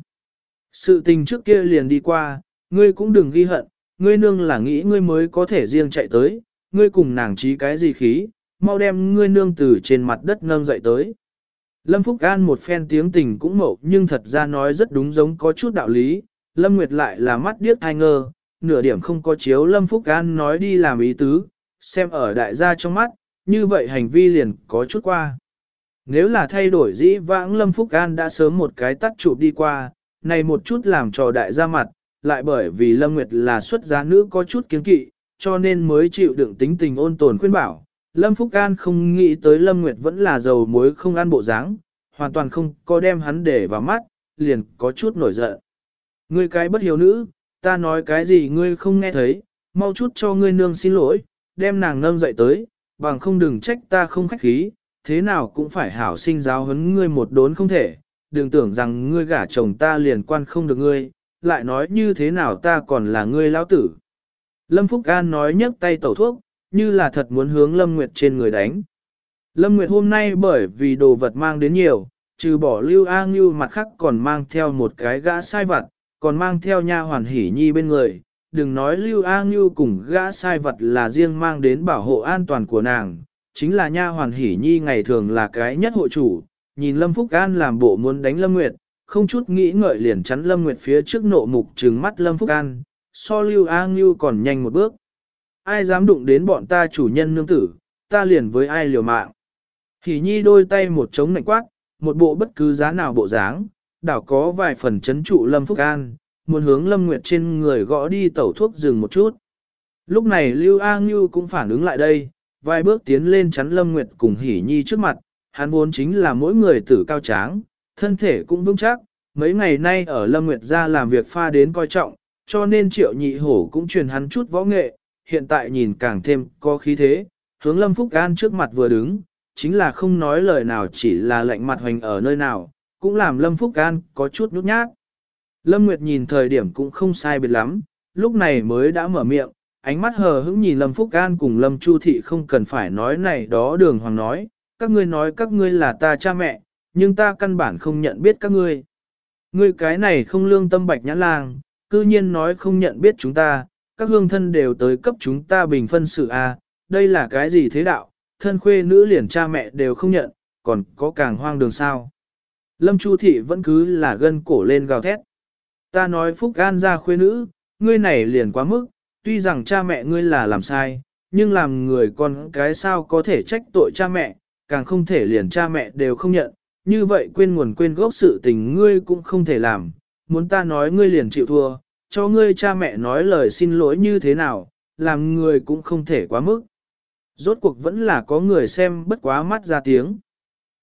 Sự tình trước kia liền đi qua, ngươi cũng đừng ghi hận, ngươi nương là nghĩ ngươi mới có thể riêng chạy tới, ngươi cùng nàng trí cái gì khí, mau đem ngươi nương từ trên mặt đất nâng dậy tới. Lâm Phúc An một phen tiếng tình cũng mậu nhưng thật ra nói rất đúng giống có chút đạo lý, Lâm Nguyệt lại là mắt điếc thai ngơ, nửa điểm không có chiếu Lâm Phúc An nói đi làm ý tứ, xem ở đại gia trong mắt, như vậy hành vi liền có chút qua. Nếu là thay đổi dĩ vãng Lâm Phúc An đã sớm một cái tắt chụp đi qua, này một chút làm trò đại gia mặt, lại bởi vì Lâm Nguyệt là xuất giá nữ có chút kiên kỵ, cho nên mới chịu đựng tính tình ôn tồn khuyên bảo. Lâm Phúc An không nghĩ tới Lâm Nguyệt vẫn là dầu muối không ăn bộ dáng, hoàn toàn không có đem hắn để vào mắt, liền có chút nổi giận. Ngươi cái bất hiếu nữ, ta nói cái gì ngươi không nghe thấy, mau chút cho ngươi nương xin lỗi, đem nàng nâng dậy tới, bằng không đừng trách ta không khách khí, thế nào cũng phải hảo sinh giáo huấn ngươi một đốn không thể, đừng tưởng rằng ngươi gả chồng ta liền quan không được ngươi, lại nói như thế nào ta còn là ngươi lão tử. Lâm Phúc An nói nhấc tay tẩu thuốc, như là thật muốn hướng Lâm Nguyệt trên người đánh. Lâm Nguyệt hôm nay bởi vì đồ vật mang đến nhiều, trừ bỏ Lưu A Ngưu mặt khác còn mang theo một cái gã sai vặt, còn mang theo nha hoàn hỉ nhi bên người. Đừng nói Lưu A Ngưu cùng gã sai vật là riêng mang đến bảo hộ an toàn của nàng, chính là nha hoàn hỉ nhi ngày thường là cái nhất hộ chủ, nhìn Lâm Phúc An làm bộ muốn đánh Lâm Nguyệt, không chút nghĩ ngợi liền chắn Lâm Nguyệt phía trước nộ mục trừng mắt Lâm Phúc An, so Lưu A Ngưu còn nhanh một bước. Ai dám đụng đến bọn ta chủ nhân nương tử, ta liền với ai liều mạng. Hỉ nhi đôi tay một trống nạnh quát, một bộ bất cứ giá nào bộ dáng, đảo có vài phần chấn trụ Lâm Phúc An, muốn hướng Lâm Nguyệt trên người gõ đi tẩu thuốc dừng một chút. Lúc này Lưu A Ngưu cũng phản ứng lại đây, vài bước tiến lên chắn Lâm Nguyệt cùng Hỉ Nhi trước mặt, hắn vốn chính là mỗi người tử cao tráng, thân thể cũng vững chắc, mấy ngày nay ở Lâm Nguyệt ra làm việc pha đến coi trọng, cho nên Triệu Nhị Hổ cũng truyền hắn chút võ nghệ, hiện tại nhìn càng thêm có khí thế, hướng Lâm Phúc An trước mặt vừa đứng, chính là không nói lời nào chỉ là lạnh mặt hoành ở nơi nào, cũng làm Lâm Phúc An có chút nhút nhát. Lâm Nguyệt nhìn thời điểm cũng không sai biệt lắm, lúc này mới đã mở miệng, ánh mắt hờ hững nhìn Lâm Phúc An cùng Lâm Chu Thị không cần phải nói này đó đường hoàng nói các ngươi là ta cha mẹ, nhưng ta căn bản không nhận biết các ngươi. Ngươi cái này không lương tâm bạch nhãn lang, cư nhiên nói không nhận biết chúng ta, các hương thân đều tới cấp chúng ta bình phân sự a, đây là cái gì thế đạo, thân khuê nữ liền cha mẹ đều không nhận, còn có càng hoang đường sao. Lâm Chu Thị vẫn cứ là gân cổ lên gào thét. Ta nói Phúc An ra khuê nữ, ngươi này liền quá mức, tuy rằng cha mẹ ngươi là làm sai, nhưng làm người con cái sao có thể trách tội cha mẹ, càng không thể liền cha mẹ đều không nhận, như vậy quên nguồn quên gốc sự tình ngươi cũng không thể làm, muốn ta nói ngươi liền chịu thua, cho ngươi cha mẹ nói lời xin lỗi như thế nào, làm người cũng không thể quá mức. Rốt cuộc vẫn là có người xem bất quá mắt ra tiếng.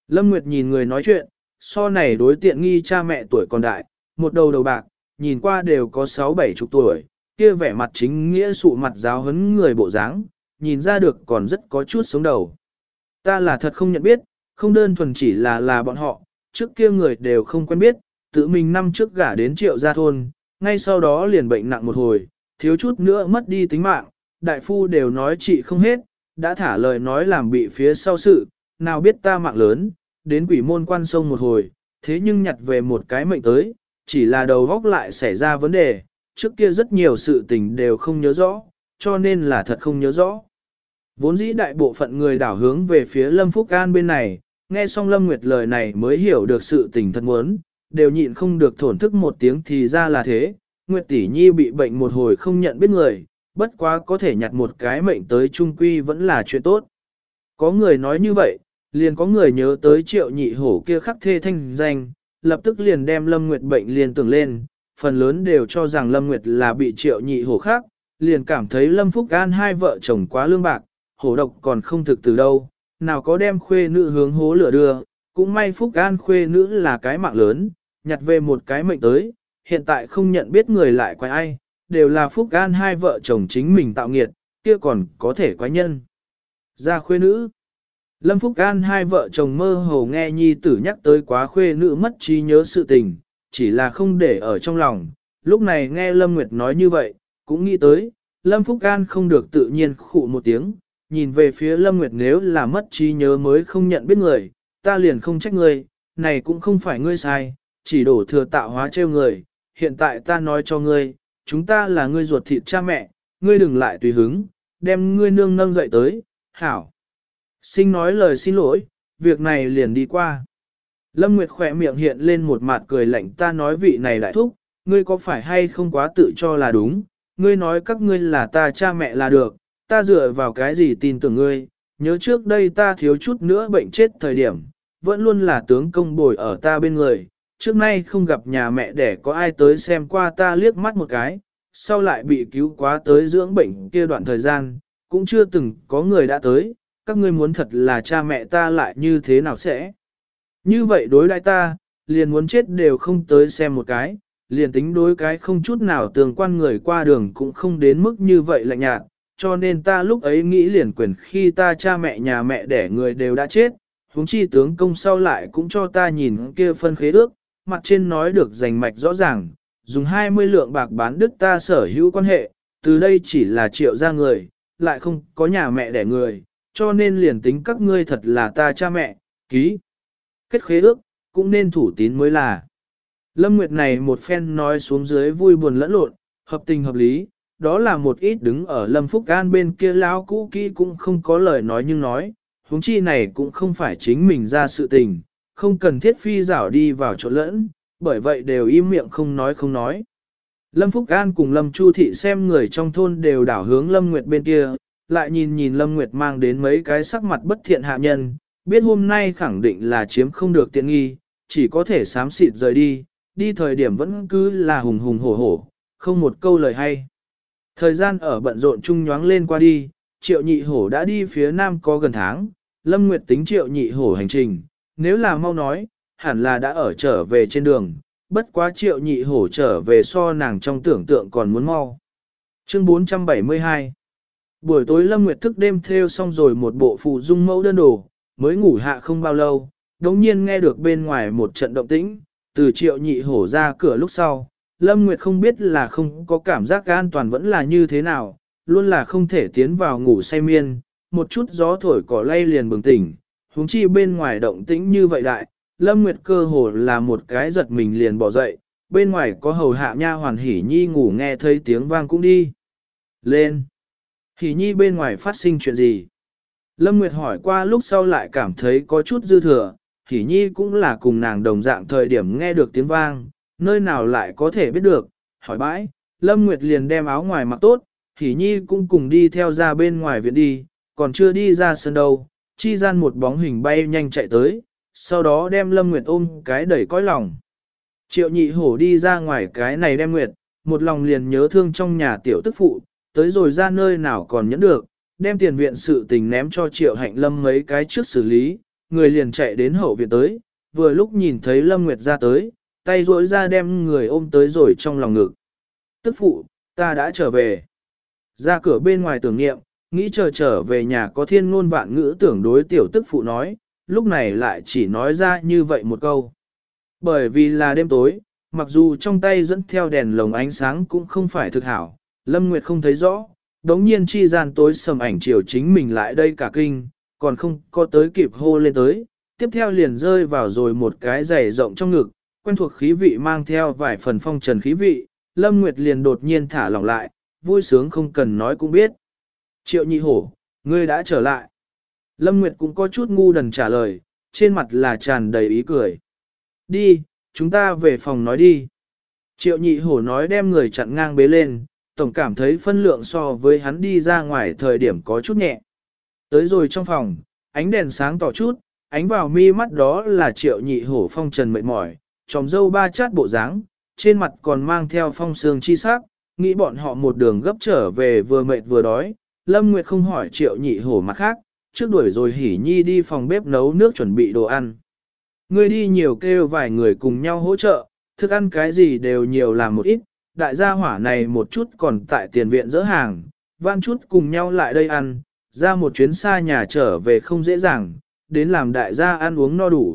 Lâm Nguyệt nhìn người nói chuyện, so này đối tiện nghi cha mẹ tuổi còn đại, một đầu đầu bạc, nhìn qua đều có 6-7 chục tuổi, kia vẻ mặt chính nghĩa sụ mặt giáo huấn người bộ dáng, nhìn ra được còn rất có chút sống đầu. Ta là thật không nhận biết, không đơn thuần chỉ là bọn họ, trước kia người đều không quen biết, tự mình năm trước gả đến Triệu gia thôn, ngay sau đó liền bệnh nặng một hồi, thiếu chút nữa mất đi tính mạng, đại phu đều nói trị không hết, đã thả lời nói làm bị phía sau sự, nào biết ta mạng lớn, đến quỷ môn quan sông một hồi, thế nhưng nhặt về một cái mệnh tới, chỉ là đầu góc lại xảy ra vấn đề, trước kia rất nhiều sự tình đều không nhớ rõ, cho nên là thật không nhớ rõ. Vốn dĩ đại bộ phận người đảo hướng về phía Lâm Phúc An bên này, nghe xong Lâm Nguyệt lời này mới hiểu được sự tình thật muốn, đều nhịn không được thổn thức một tiếng thì ra là thế, Nguyệt tỷ nhi bị bệnh một hồi không nhận biết người, bất quá có thể nhặt một cái mệnh tới trung quy vẫn là chuyện tốt. Có người nói như vậy, liền có người nhớ tới Triệu Nhị Hổ kia khắc thê thanh danh, lập tức liền đem Lâm Nguyệt bệnh liền tưởng lên, phần lớn đều cho rằng Lâm Nguyệt là bị Triệu Nhị Hổ khác, liền cảm thấy Lâm Phúc An hai vợ chồng quá lương bạc, hổ độc còn không thực từ đâu, nào có đem khuê nữ hướng hố lửa đưa, cũng may Phúc An khuê nữ là cái mạng lớn, nhặt về một cái mệnh tới, hiện tại không nhận biết người lại quái ai, đều là Phúc An hai vợ chồng chính mình tạo nghiệt, kia còn có thể quái nhân. Ra khuê nữ. Lâm Phúc An hai vợ chồng mơ hồ nghe nhi tử nhắc tới quá khuê nữ mất trí nhớ sự tình, chỉ là không để ở trong lòng. Lúc này nghe Lâm Nguyệt nói như vậy, cũng nghĩ tới, Lâm Phúc An không được tự nhiên khụ một tiếng, nhìn về phía Lâm Nguyệt nếu là mất trí nhớ mới không nhận biết người, ta liền không trách ngươi, này cũng không phải ngươi sai, chỉ đổ thừa tạo hóa trêu người, hiện tại ta nói cho ngươi, chúng ta là ngươi ruột thịt cha mẹ, ngươi đừng lại tùy hứng, đem ngươi nương nâng dậy tới, hảo. Sinh nói lời xin lỗi, việc này liền đi qua. Lâm Nguyệt khỏe miệng hiện lên một mặt cười lạnh ta nói vị này đại thúc, ngươi có phải hay không quá tự cho là đúng, ngươi nói các ngươi là ta cha mẹ là được, ta dựa vào cái gì tin tưởng ngươi, nhớ trước đây ta thiếu chút nữa bệnh chết thời điểm, vẫn luôn là tướng công bồi ở ta bên người, trước nay không gặp nhà mẹ để có ai tới xem qua ta liếc mắt một cái, sau lại bị cứu quá tới dưỡng bệnh kia đoạn thời gian, cũng chưa từng có người đã tới, các ngươi muốn thật là cha mẹ ta lại như thế nào sẽ. Như vậy đối đãi ta, liền muốn chết đều không tới xem một cái, liền tính đối cái không chút nào tường quan người qua đường cũng không đến mức như vậy lạnh nhạt, cho nên ta lúc ấy nghĩ liền quyền khi ta cha mẹ nhà mẹ đẻ người đều đã chết, huống chi tướng công sau lại cũng cho ta nhìn kia phân khế ước, mặt trên nói được rành mạch rõ ràng, dùng 20 lượng bạc bán đứt ta sở hữu quan hệ, từ đây chỉ là Triệu gia người, lại không có nhà mẹ đẻ người, cho nên liền tính các ngươi thật là ta cha mẹ, ký. Kết khế ước, cũng nên thủ tín mới là. Lâm Nguyệt này một phen nói xuống dưới vui buồn lẫn lộn, hợp tình hợp lý, đó là một ít đứng ở Lâm Phúc An bên kia lão cũ kỹ cũng không có lời nói nhưng nói, huống chi này cũng không phải chính mình ra sự tình, không cần thiết phi rảo đi vào chỗ lẫn, bởi vậy đều im miệng không nói. Lâm Phúc An cùng Lâm Chu Thị xem người trong thôn đều đảo hướng Lâm Nguyệt bên kia, lại nhìn Lâm Nguyệt mang đến mấy cái sắc mặt bất thiện hạ nhân, biết hôm nay khẳng định là chiếm không được tiện nghi, chỉ có thể xám xịt rời đi, đi thời điểm vẫn cứ là hùng hùng hổ hổ, không một câu lời hay. Thời gian ở bận rộn chung nhoáng lên qua đi, Triệu Nhị Hổ đã đi phía nam có gần tháng, Lâm Nguyệt tính Triệu Nhị Hổ hành trình, nếu là mau nói, hẳn là đã ở trở về trên đường, bất quá Triệu Nhị Hổ trở về so nàng trong tưởng tượng còn muốn mau. Chương 472 Buổi tối Lâm Nguyệt thức đêm thêu xong rồi một bộ phụ dung mẫu đơn đồ, mới ngủ hạ không bao lâu, đống nhiên nghe được bên ngoài một trận động tĩnh, từ Triệu Nhị Hổ ra cửa lúc sau, Lâm Nguyệt không biết là không có cảm giác an toàn vẫn là như thế nào, luôn là không thể tiến vào ngủ say miên, một chút gió thổi cỏ lay liền bừng tỉnh, huống chi bên ngoài động tĩnh như vậy đại, Lâm Nguyệt cơ hồ là một cái giật mình liền bỏ dậy, bên ngoài có hầu hạ nha hoàn Hỉ Nhi ngủ nghe thấy tiếng vang cũng đi. Lên! Hỉ Nhi bên ngoài phát sinh chuyện gì? Lâm Nguyệt hỏi qua lúc sau lại cảm thấy có chút dư thừa, Hỉ Nhi cũng là cùng nàng đồng dạng thời điểm nghe được tiếng vang, nơi nào lại có thể biết được, hỏi bãi, Lâm Nguyệt liền đem áo ngoài mặc tốt, Hỉ Nhi cũng cùng đi theo ra bên ngoài viện đi, còn chưa đi ra sân đâu, chi gian một bóng hình bay nhanh chạy tới, sau đó đem Lâm Nguyệt ôm cái đẩy cõi lòng. Triệu Nhị Hổ đi ra ngoài cái này đem Nguyệt, một lòng liền nhớ thương trong nhà tiểu tức phụ, tới rồi ra nơi nào còn nhẫn được, đem tiền viện sự tình ném cho Triệu Hạnh Lâm mấy cái trước xử lý, người liền chạy đến hậu viện tới, vừa lúc nhìn thấy Lâm Nguyệt ra tới, tay duỗi ra đem người ôm tới rồi trong lòng ngực. Tức phụ, ta đã trở về. Ra cửa bên ngoài tưởng niệm, nghĩ trở về nhà có thiên ngôn vạn ngữ tưởng đối tiểu tức phụ nói, lúc này lại chỉ nói ra như vậy một câu. Bởi vì là đêm tối, mặc dù trong tay dẫn theo đèn lồng ánh sáng cũng không phải thực hảo, Lâm Nguyệt không thấy rõ, đống nhiên chi gian tối sầm ảnh chiều chính mình lại đây cả kinh, còn không có tới kịp hô lên tới, tiếp theo liền rơi vào rồi một cái giày rộng trong ngực, quen thuộc khí vị mang theo vài phần phong trần khí vị, Lâm Nguyệt liền đột nhiên thả lỏng lại, vui sướng không cần nói cũng biết. Triệu nhị hổ, ngươi đã trở lại. Lâm Nguyệt cũng có chút ngu đần trả lời, trên mặt là tràn đầy ý cười. Đi, chúng ta về phòng nói đi. Triệu nhị hổ nói đem người chặn ngang bế lên, tổng cảm thấy phân lượng so với hắn đi ra ngoài thời điểm có chút nhẹ. Tới rồi trong phòng, ánh đèn sáng tỏ chút, ánh vào mi mắt đó là triệu nhị hổ phong trần mệt mỏi, tròm dâu ba chát bộ dáng, trên mặt còn mang theo phong sương chi sắc, nghĩ bọn họ một đường gấp trở về vừa mệt vừa đói. Lâm Nguyệt không hỏi triệu nhị hổ mặt khác, trước đuổi rồi hỉ nhi đi phòng bếp nấu nước chuẩn bị đồ ăn. Ngươi đi nhiều kêu vài người cùng nhau hỗ trợ, thức ăn cái gì đều nhiều làm một ít, đại gia hỏa này một chút còn tại tiền viện dỡ hàng, van chút cùng nhau lại đây ăn, ra một chuyến xa nhà trở về không dễ dàng, đến làm đại gia ăn uống no đủ.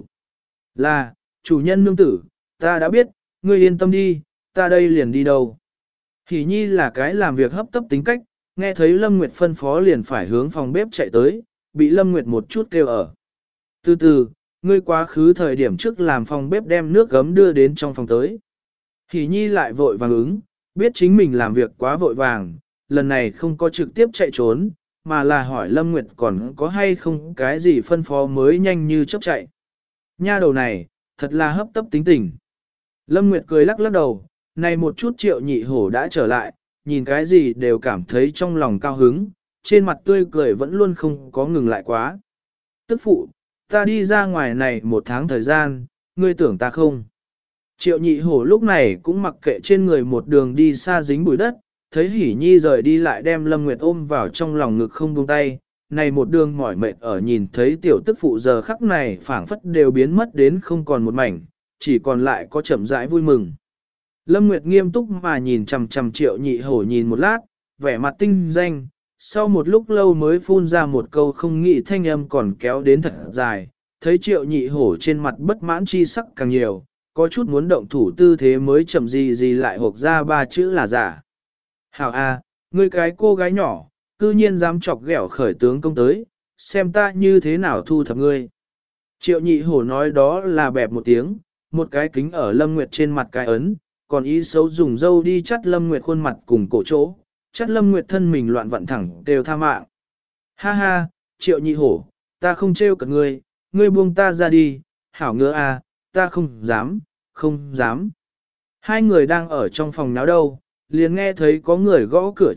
Là, chủ nhân nương tử, ta đã biết, ngươi yên tâm đi, ta đây liền đi đâu. Hỉ nhi là cái làm việc hấp tấp tính cách, nghe thấy Lâm Nguyệt phân phó liền phải hướng phòng bếp chạy tới, bị Lâm Nguyệt một chút kêu ở. Từ từ, ngươi quá khứ thời điểm trước làm phòng bếp đem nước gấm đưa đến trong phòng tới. Hỉ nhi lại vội vàng ứng, biết chính mình làm việc quá vội vàng, lần này không có trực tiếp chạy trốn, mà là hỏi Lâm Nguyệt còn có hay không cái gì phân phó mới nhanh như chớp chạy. Nha đầu này, thật là hấp tấp tính tình. Lâm Nguyệt cười lắc lắc đầu, này một chút triệu nhị hổ đã trở lại, nhìn cái gì đều cảm thấy trong lòng cao hứng, trên mặt tươi cười vẫn luôn không có ngừng lại quá. Tức phụ, ta đi ra ngoài này một tháng thời gian, ngươi tưởng ta không? Triệu nhị hổ lúc này cũng mặc kệ trên người một đường đi xa dính bụi đất, thấy hỉ nhi rời đi lại đem Lâm Nguyệt ôm vào trong lòng ngực không buông tay, này một đường mỏi mệt ở nhìn thấy tiểu tức phụ giờ khắc này phảng phất đều biến mất đến không còn một mảnh, chỉ còn lại có chậm rãi vui mừng. Lâm Nguyệt nghiêm túc mà nhìn chằm chằm triệu nhị hổ nhìn một lát, vẻ mặt tinh danh, sau một lúc lâu mới phun ra một câu không nghĩ thanh âm còn kéo đến thật dài, thấy triệu nhị hổ trên mặt bất mãn chi sắc càng nhiều, có chút muốn động thủ tư thế mới chậm gì lại hộp ra ba chữ là giả. Hảo a, ngươi cái cô gái nhỏ, cư nhiên dám chọc ghẹo khởi tướng công tới, xem ta như thế nào thu thập ngươi. Triệu nhị hổ nói đó là bẹp một tiếng, một cái kính ở Lâm Nguyệt trên mặt cái ấn, còn ý xấu dùng dâu đi chắt Lâm Nguyệt khuôn mặt cùng cổ chỗ, chắt Lâm Nguyệt thân mình loạn vặn thẳng đều tha mạng. Ha ha, triệu nhị hổ, ta không trêu cợt ngươi, ngươi buông ta ra đi, hảo ngứa a, ta không dám, không dám. Hai người đang ở trong phòng náo đâu, liền nghe thấy có người gõ cửa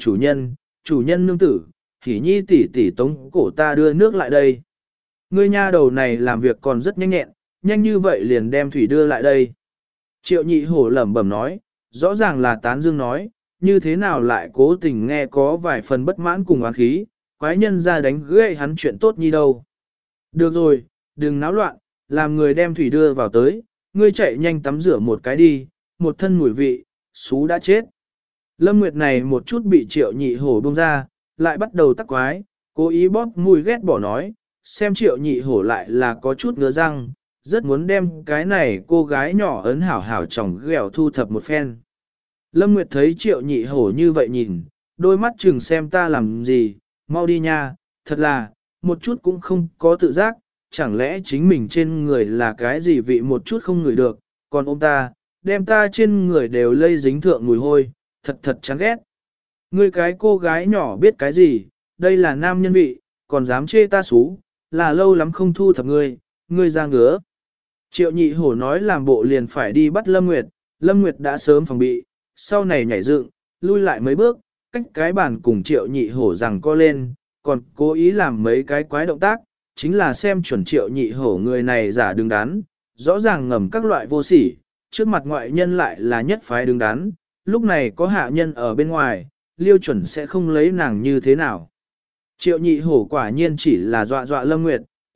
chủ nhân nương tử, hỉ nhi tỷ tỷ tống cổ ta đưa nước lại đây. Ngươi nha đầu này làm việc còn rất nhanh nhẹn, nhanh như vậy liền đem thủy đưa lại đây. Triệu nhị hổ lẩm bẩm nói, rõ ràng là tán dương nói, như thế nào lại cố tình nghe có vài phần bất mãn cùng oán khí, quái nhân ra đánh gãy hắn chuyện tốt như đâu. Được rồi, đừng náo loạn, làm người đem thủy đưa vào tới, ngươi chạy nhanh tắm rửa một cái đi, một thân mùi vị, xú đã chết. Lâm Nguyệt này một chút bị triệu nhị hổ buông ra, lại bắt đầu tắc quái, cố ý bóp mùi ghét bỏ nói, xem triệu nhị hổ lại là có chút ngứa răng, rất muốn đem cái này cô gái nhỏ ấn hảo hảo chồng ghẹo thu thập một phen. Lâm Nguyệt thấy triệu nhị hổ như vậy nhìn, đôi mắt chừng xem ta làm gì, mau đi nha, thật là, một chút cũng không có tự giác, chẳng lẽ chính mình trên người là cái gì vị một chút không ngửi được, còn ôm ta, đem ta trên người đều lây dính thượng mùi hôi, thật chán ghét. Ngươi cái cô gái nhỏ biết cái gì, đây là nam nhân vị, còn dám chê ta xú, là lâu lắm không thu thập ngươi ra ngứa. Triệu nhị hổ nói làm bộ liền phải đi bắt Lâm Nguyệt đã sớm phòng bị, sau này nhảy dựng, lui lại mấy bước, cách cái bàn cùng triệu nhị hổ rằng co lên, còn cố ý làm mấy cái quái động tác, chính là xem chuẩn triệu nhị hổ người này giả đứng đắn, rõ ràng ngầm các loại vô sỉ, trước mặt ngoại nhân lại là nhất phái đứng đắn, lúc này có hạ nhân ở bên ngoài, liêu chuẩn sẽ không lấy nàng như thế nào. Triệu nhị hổ quả nhiên chỉ là dọa Lâm Nguyệt,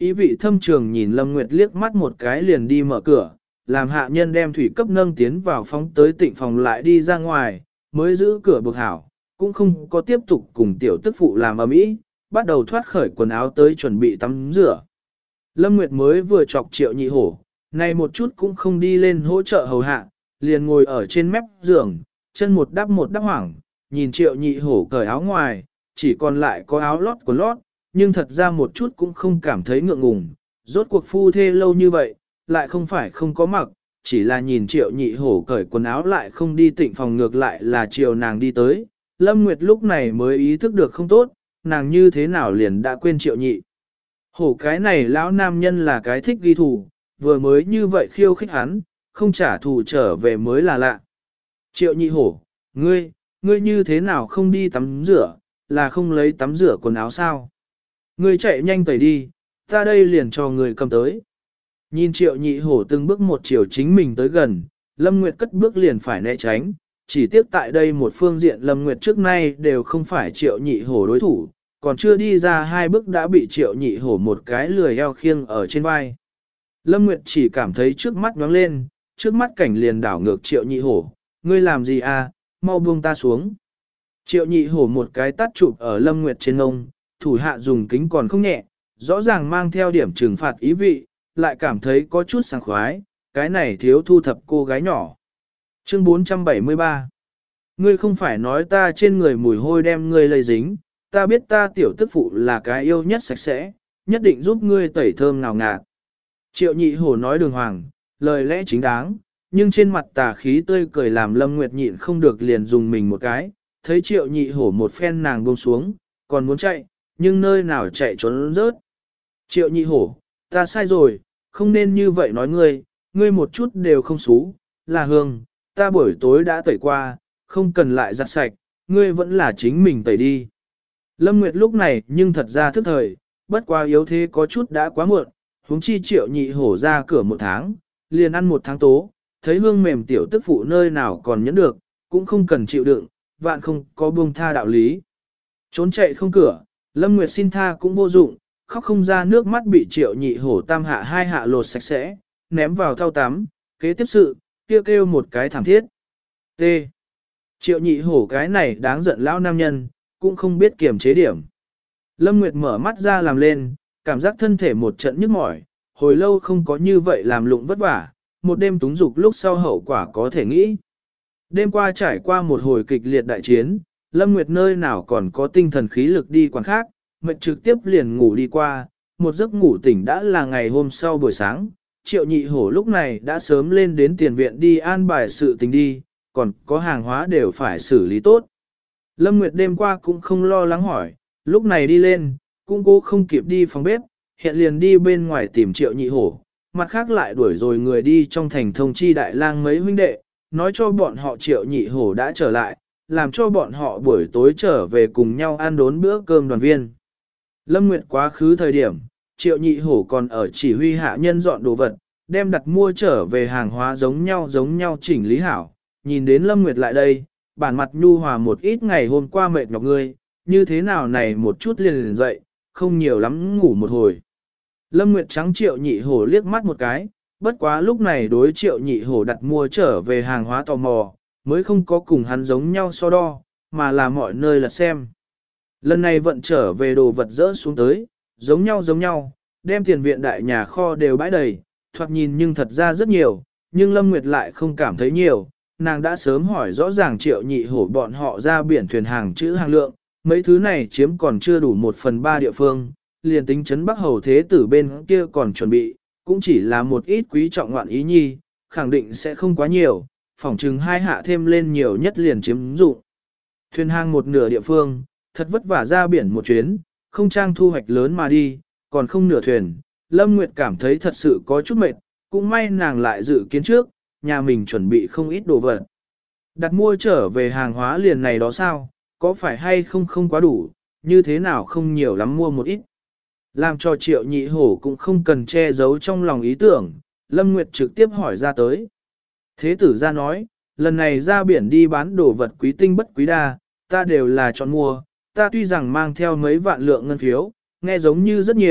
ý vị thâm trường nhìn Lâm Nguyệt liếc mắt một cái liền đi mở cửa, làm hạ nhân đem thủy cấp nâng tiến vào phóng tới tịnh phòng lại đi ra ngoài, mới giữ cửa buộc hảo, cũng không có tiếp tục cùng tiểu tức phụ làm ầm ĩ, bắt đầu thoát khởi quần áo tới chuẩn bị tắm rửa. Lâm Nguyệt mới vừa chọc Triệu Nhị Hổ, này một chút cũng không đi lên hỗ trợ hầu hạ, liền ngồi ở trên mép giường, chân một đắp hoảng, nhìn Triệu Nhị Hổ cởi áo ngoài, chỉ còn lại có áo lót quần lót, nhưng thật ra một chút cũng không cảm thấy ngượng ngùng, rốt cuộc phu thê lâu như vậy, lại không phải không có mặc, chỉ là nhìn Triệu Nhị Hổ cởi quần áo lại không đi tịnh phòng ngược lại là chiều nàng đi tới, Lâm Nguyệt lúc này mới ý thức được không tốt, nàng như thế nào liền đã quên Triệu Nhị Hổ cái này lão nam nhân là cái thích ghi thù, vừa mới như vậy khiêu khích hắn, không trả thù trở về mới là lạ. Triệu Nhị Hổ, ngươi như thế nào không đi tắm rửa, là không lấy tắm rửa quần áo sao? Ngươi chạy nhanh tẩy đi, ta đây liền cho ngươi cầm tới. Nhìn Triệu Nhị Hổ từng bước một chiều chính mình tới gần, Lâm Nguyệt cất bước liền phải né tránh, chỉ tiếc tại đây một phương diện Lâm Nguyệt trước nay đều không phải Triệu Nhị Hổ đối thủ, còn chưa đi ra hai bước đã bị Triệu Nhị Hổ một cái lười eo khiêng ở trên vai. Lâm Nguyệt chỉ cảm thấy trước mắt nhoáng lên, trước mắt cảnh liền đảo ngược Triệu Nhị Hổ, ngươi làm gì à, mau buông ta xuống. Triệu Nhị Hổ một cái tát chụp ở Lâm Nguyệt trên ngông, thủ hạ dùng kính còn không nhẹ, rõ ràng mang theo điểm trừng phạt ý vị, lại cảm thấy có chút sảng khoái, cái này thiếu thu thập cô gái nhỏ. Chương 473 Ngươi không phải nói ta trên người mùi hôi đem ngươi lây dính, ta biết ta tiểu tức phụ là cái yêu nhất sạch sẽ, nhất định giúp ngươi tẩy thơm ngào ngạt. Triệu Nhị Hổ nói đường hoàng, lời lẽ chính đáng, nhưng trên mặt tà khí tươi cười làm Lâm Nguyệt nhịn không được liền dùng mình một cái, thấy Triệu Nhị Hổ một phen nàng buông xuống, còn muốn chạy, nhưng nơi nào chạy trốn rớt. Triệu Nhị Hổ, ta sai rồi, không nên như vậy nói ngươi một chút đều không xú, là hương, ta buổi tối đã tẩy qua, không cần lại giặt sạch, ngươi vẫn là chính mình tẩy đi. Lâm Nguyệt lúc này nhưng thật ra thức thời, bất quá yếu thế có chút đã quá muộn, huống chi Triệu Nhị Hổ ra cửa một tháng, liền ăn một tháng tố, thấy hương mềm tiểu tức phụ nơi nào còn nhẫn được, cũng không cần chịu đựng, vạn không có buông tha đạo lý. Trốn chạy không cửa, Lâm Nguyệt xin tha cũng vô dụng, khóc không ra nước mắt bị Triệu Nhị Hổ tam hạ hai hạ lột sạch sẽ, ném vào thau tắm, kế tiếp sự, kêu một cái thảm thiết. T. Triệu Nhị Hổ cái này đáng giận lão nam nhân, cũng không biết kiềm chế điểm. Lâm Nguyệt mở mắt ra làm lên, cảm giác thân thể một trận nhức mỏi, hồi lâu không có như vậy làm lụng vất vả, một đêm túng dục lúc sau hậu quả có thể nghĩ. Đêm qua trải qua một hồi kịch liệt đại chiến, Lâm Nguyệt nơi nào còn có tinh thần khí lực đi quán khác, mệt trực tiếp liền ngủ đi qua, một giấc ngủ tỉnh đã là ngày hôm sau buổi sáng, Triệu Nhị Hổ lúc này đã sớm lên đến tiền viện đi an bài sự tình đi, còn có hàng hóa đều phải xử lý tốt. Lâm Nguyệt đêm qua cũng không lo lắng hỏi, lúc này đi lên, cũng cố không kịp đi phòng bếp, hiện liền đi bên ngoài tìm Triệu Nhị Hổ, mặt khác lại đuổi rồi người đi trong thành thông chi đại lang mấy huynh đệ, nói cho bọn họ Triệu Nhị Hổ đã trở lại, làm cho bọn họ buổi tối trở về cùng nhau ăn đốn bữa cơm đoàn viên. Lâm Nguyệt quá khứ thời điểm, Triệu Nhị Hổ còn ở chỉ huy hạ nhân dọn đồ vật, đem đặt mua trở về hàng hóa giống nhau chỉnh lý hảo. Nhìn đến Lâm Nguyệt lại đây, bản mặt nhu hòa một ít ngày hôm qua mệt nhọc ngươi, như thế nào này một chút liền dậy, không nhiều lắm ngủ một hồi. Lâm Nguyệt trắng Triệu Nhị Hổ liếc mắt một cái, bất quá lúc này đối Triệu Nhị Hổ đặt mua trở về hàng hóa tò mò, mới không có cùng hắn giống nhau so đo, mà là mọi nơi là xem. Lần này vận trở về đồ vật dỡ xuống tới, giống nhau, đem tiền viện đại nhà kho đều bãi đầy, thoạt nhìn nhưng thật ra rất nhiều, nhưng Lâm Nguyệt lại không cảm thấy nhiều, nàng đã sớm hỏi rõ ràng Triệu Nhị Hổ bọn họ ra biển thuyền hàng chữ hàng lượng, mấy thứ này chiếm còn chưa đủ 1/3 địa phương, liền tính trấn Bắc Hầu Thế Tử bên kia còn chuẩn bị, cũng chỉ là một ít quý trọng ngoạn ý nhi, khẳng định sẽ không quá nhiều, phỏng chừng hai hạ thêm lên nhiều nhất liền chiếm dụng. Thuyền hàng một nửa địa phương, thật vất vả ra biển một chuyến, không trang thu hoạch lớn mà đi, còn không nửa thuyền, Lâm Nguyệt cảm thấy thật sự có chút mệt, cũng may nàng lại dự kiến trước, nhà mình chuẩn bị không ít đồ vật. Đặt mua trở về hàng hóa liền này đó sao, có phải hay không quá đủ, như thế nào không nhiều lắm mua một ít. Làm cho Triệu Nhị Hổ cũng không cần che giấu trong lòng ý tưởng, Lâm Nguyệt trực tiếp hỏi ra tới. Thế tử ra nói, lần này ra biển đi bán đồ vật quý tinh bất quý đa, ta đều là chọn mua, ta tuy rằng mang theo mấy vạn lượng ngân phiếu, nghe giống như rất nhiều,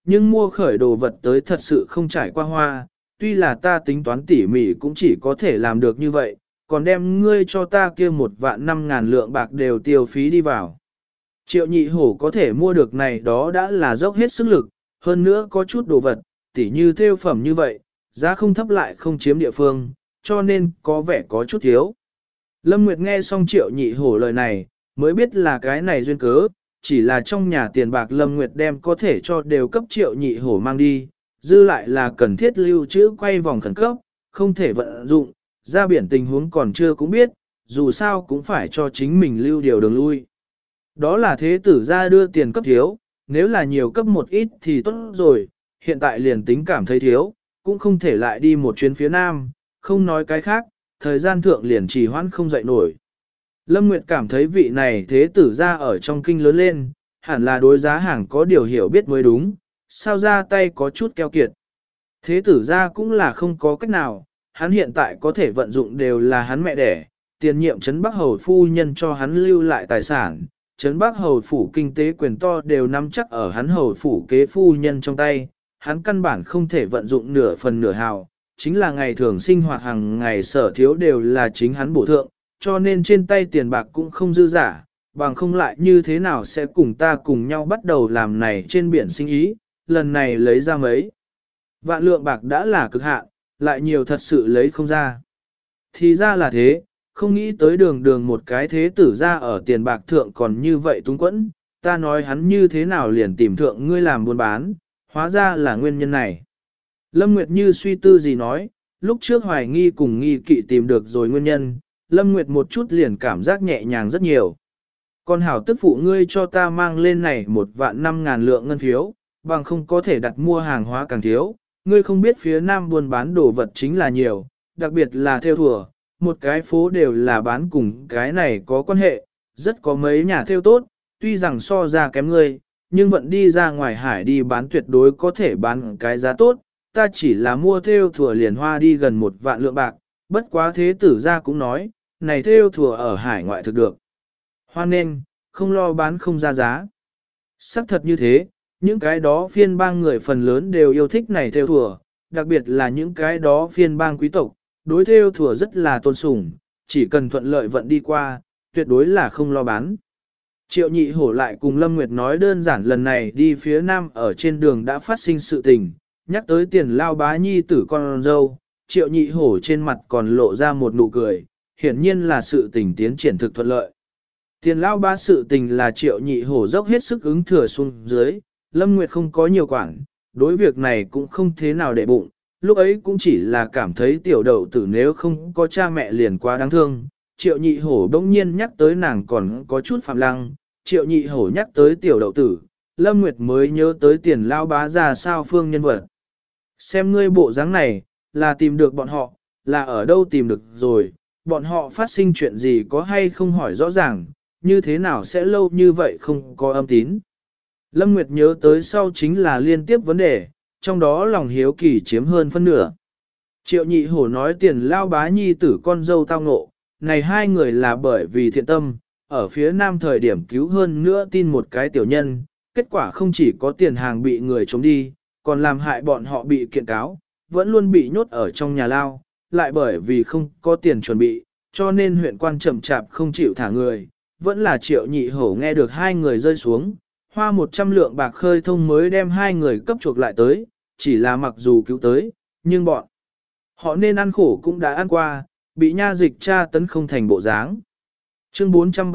nhưng mua khởi đồ vật tới thật sự không trải qua hoa, tuy là ta tính toán tỉ mỉ cũng chỉ có thể làm được như vậy, còn đem ngươi cho ta kia 1.500.000 lượng bạc đều tiêu phí đi vào. Triệu nhị hổ có thể mua được này đó đã là dốc hết sức lực, hơn nữa có chút đồ vật, tỉ như thêu phẩm như vậy, giá không thấp lại không chiếm địa phương, cho nên có vẻ có chút thiếu. Lâm Nguyệt nghe xong triệu nhị hổ lời này, mới biết là cái này duyên cớ, chỉ là trong nhà tiền bạc Lâm Nguyệt đem có thể cho đều cấp triệu nhị hổ mang đi, dư lại là cần thiết lưu trữ quay vòng khẩn cấp, không thể vận dụng, ra biển tình huống còn chưa cũng biết, dù sao cũng phải cho chính mình lưu điều đường lui. Đó là thế tử ra đưa tiền cấp thiếu, nếu là nhiều cấp một ít thì tốt rồi, hiện tại liền tính cảm thấy thiếu, cũng không thể lại đi một chuyến phía nam, không nói cái khác, thời gian thượng liền trì hoãn không dậy nổi. Lâm Nguyệt cảm thấy vị này thế tử ra ở trong kinh lớn lên, hẳn là đối giá hàng có điều hiểu biết mới đúng, sao ra tay có chút keo kiệt. Thế tử ra cũng là không có cách nào, hắn hiện tại có thể vận dụng đều là hắn mẹ đẻ, tiền nhiệm Trấn Bắc Hầu phu nhân cho hắn lưu lại tài sản, Trấn Bắc Hầu phủ kinh tế quyền to đều nắm chắc ở hắn hầu phủ kế phu nhân trong tay, hắn căn bản không thể vận dụng nửa phần nửa hào, chính là ngày thường sinh hoạt hàng ngày sở thiếu đều là chính hắn bổ thượng, cho nên trên tay tiền bạc cũng không dư giả, bằng không lại như thế nào sẽ cùng ta cùng nhau bắt đầu làm này trên biển sinh ý, lần này lấy ra mấy. Vạn lượng bạc đã là cực hạn, lại nhiều thật sự lấy không ra. Thì ra là thế, không nghĩ tới đường đường một cái thế tử ra ở tiền bạc thượng còn như vậy túng quẫn, ta nói hắn như thế nào liền tìm thượng ngươi làm buôn bán, hóa ra là nguyên nhân này. Lâm Nguyệt như suy tư gì nói, lúc trước hoài nghi cùng nghi kỵ tìm được rồi nguyên nhân, Lâm Nguyệt một chút liền cảm giác nhẹ nhàng rất nhiều. Còn hảo tức phụ ngươi cho ta mang lên này 1.500.000 lượng ngân phiếu, bằng không có thể đặt mua hàng hóa càng thiếu, ngươi không biết phía nam buôn bán đồ vật chính là nhiều, đặc biệt là theo thùa, một cái phố đều là bán cùng cái này có quan hệ, rất có mấy nhà theo tốt, tuy rằng so ra kém ngươi, nhưng vẫn đi ra ngoài hải đi bán tuyệt đối có thể bán cái giá tốt, ta chỉ là mua theo thùa liền hoa đi gần 1.000.000 lượng bạc, bất quá thế tử gia cũng nói, này theo thùa ở hải ngoại thực được. Hoa nên, không lo bán không ra giá. Sắc thật như thế, những cái đó phiên bang người phần lớn đều yêu thích này theo thùa, đặc biệt là những cái đó phiên bang quý tộc, đối theo thùa rất là tôn sùng, chỉ cần thuận lợi vận đi qua, tuyệt đối là không lo bán. Triệu nhị hổ lại cùng Lâm Nguyệt nói đơn giản lần này đi phía nam ở trên đường đã phát sinh sự tình, nhắc tới tiền lao bá nhi tử con dâu, triệu nhị hổ trên mặt còn lộ ra một nụ cười, hiển nhiên là sự tình tiến triển thực thuận lợi. Tiền lao bá sự tình là triệu nhị hổ dốc hết sức ứng thừa xuống dưới, Lâm Nguyệt không có nhiều quản, đối việc này cũng không thế nào để bụng, lúc ấy cũng chỉ là cảm thấy tiểu đậu tử nếu không có cha mẹ liền quá đáng thương. Triệu nhị hổ đông nhiên nhắc tới nàng còn có chút phạm lăng, triệu nhị hổ nhắc tới tiểu đậu tử, Lâm Nguyệt mới nhớ tới tiền lao bá ra sao phương nhân vật. Xem ngươi bộ dáng này, là tìm được bọn họ, là ở đâu tìm được rồi, bọn họ phát sinh chuyện gì có hay không hỏi rõ ràng, như thế nào sẽ lâu như vậy không có âm tín. Lâm Nguyệt nhớ tới sau chính là liên tiếp vấn đề, trong đó lòng hiếu kỳ chiếm hơn phân nửa. Triệu nhị hổ nói tiền lao bá nhi tử con dâu tao ngộ, này hai người là bởi vì thiện tâm, ở phía nam thời điểm cứu hơn nữa tin một cái tiểu nhân, kết quả không chỉ có tiền hàng bị người chống đi, còn làm hại bọn họ bị kiện cáo, vẫn luôn bị nhốt ở trong nhà lao, lại bởi vì không có tiền chuẩn bị, cho nên huyện quan chậm chạp không chịu thả người, vẫn là triệu nhị hổ nghe được hai người rơi xuống, hoa 100 lượng bạc khơi thông mới đem hai người cấp chuộc lại tới, chỉ là mặc dù cứu tới, nhưng bọn họ nên ăn khổ cũng đã ăn qua, bị nha dịch tra tấn không thành bộ dáng. Chương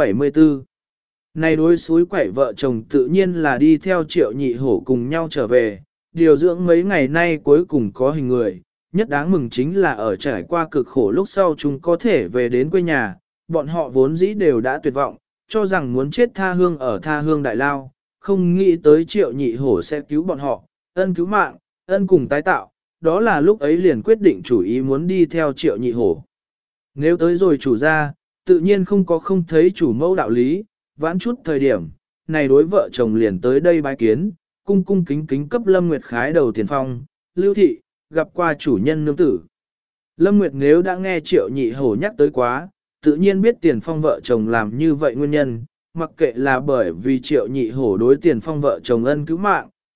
474 Này đối suối quẩy vợ chồng tự nhiên là đi theo triệu nhị hổ cùng nhau trở về, điều dưỡng mấy ngày nay cuối cùng có hình người, nhất đáng mừng chính là ở trải qua cực khổ lúc sau chúng có thể về đến quê nhà, bọn họ vốn dĩ đều đã tuyệt vọng, cho rằng muốn chết tha hương ở tha hương đại lao, không nghĩ tới triệu nhị hổ sẽ cứu bọn họ, ân cứu mạng, ân cùng tái tạo, đó là lúc ấy liền quyết định chủ ý muốn đi theo triệu nhị hổ. Nếu tới rồi chủ gia, tự nhiên không có không thấy chủ mẫu đạo lý, vãn chút thời điểm, này đối vợ chồng liền tới đây bái kiến, cung cung kính kính cấp Lâm Nguyệt khái đầu tiền phong, lưu thị, gặp qua chủ nhân nương tử. Lâm Nguyệt nếu đã nghe triệu nhị hổ nhắc tới quá, tự nhiên biết tiền phong vợ chồng làm như vậy nguyên nhân, mặc kệ là bởi vì triệu nhị hổ đối tiền phong vợ chồng ân cứu mạng,